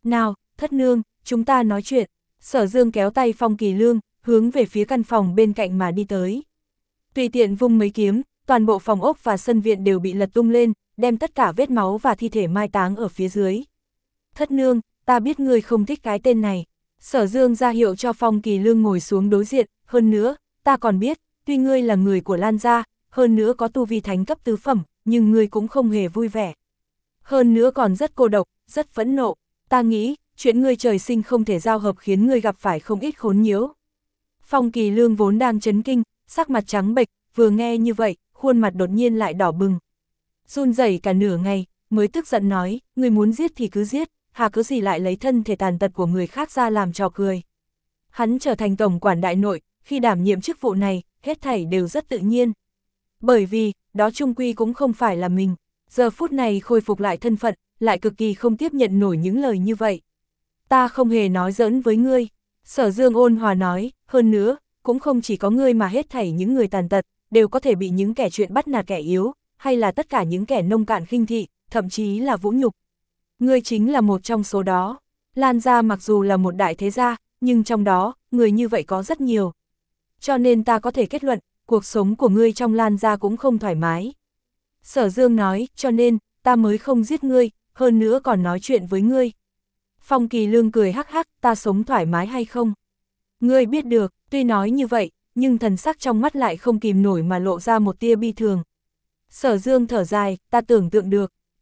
Nào, thất nương, chúng ta nói chuyện. Sở Dương kéo tay Phong Kỳ Lương, hướng về phía căn phòng bên cạnh mà đi tới. Tùy tiện vung mấy kiếm, toàn bộ phòng ốc và sân viện đều bị lật tung lên, đem tất cả vết máu và thi thể mai táng ở phía dưới. Thất nương, ta biết ngươi không thích cái tên này. Sở Dương ra hiệu cho Phong Kỳ Lương ngồi xuống đối diện, hơn nữa, ta còn biết, tuy ngươi là người của Lan gia, hơn nữa có tu vi thánh cấp tứ phẩm, nhưng ngươi cũng không hề vui vẻ. Hơn nữa còn rất cô độc, rất phẫn nộ, ta nghĩ, chuyện ngươi trời sinh không thể giao hợp khiến ngươi gặp phải không ít khốn nhiễu. Phong Kỳ Lương vốn đang chấn kinh, sắc mặt trắng bệch, vừa nghe như vậy, khuôn mặt đột nhiên lại đỏ bừng. Run rẩy cả nửa ngày, mới tức giận nói, ngươi muốn giết thì cứ giết, hà cứ gì lại lấy thân thể tàn tật của người khác ra làm trò cười. Hắn trở thành tổng quản đại nội, khi đảm nhiệm chức vụ này, hết thảy đều rất tự nhiên. Bởi vì, đó chung quy cũng không phải là mình, giờ phút này khôi phục lại thân phận, lại cực kỳ không tiếp nhận nổi những lời như vậy. Ta không hề nói giỡn với ngươi, Sở Dương ôn hòa nói, hơn nữa, cũng không chỉ có ngươi mà hết thảy những người tàn tật, đều có thể bị những kẻ chuyện bắt nạt kẻ yếu, hay là tất cả những kẻ nông cạn khinh thị, thậm chí là vũ nhục. Ngươi chính là một trong số đó. Lan gia mặc dù là một đại thế gia, nhưng trong đó, người như vậy có rất nhiều. Cho nên ta có thể kết luận, cuộc sống của ngươi trong Lan gia cũng không thoải mái. Sở Dương nói, cho nên, ta mới không giết ngươi, hơn nữa còn nói chuyện với ngươi. Phong Kỳ Lương cười hắc hắc, ta sống thoải mái hay không? Ngươi biết được, tuy nói như vậy, nhưng thần sắc trong mắt lại không kìm nổi mà lộ ra một tia bi thường. Sở Dương thở dài, ta tưởng tượng được,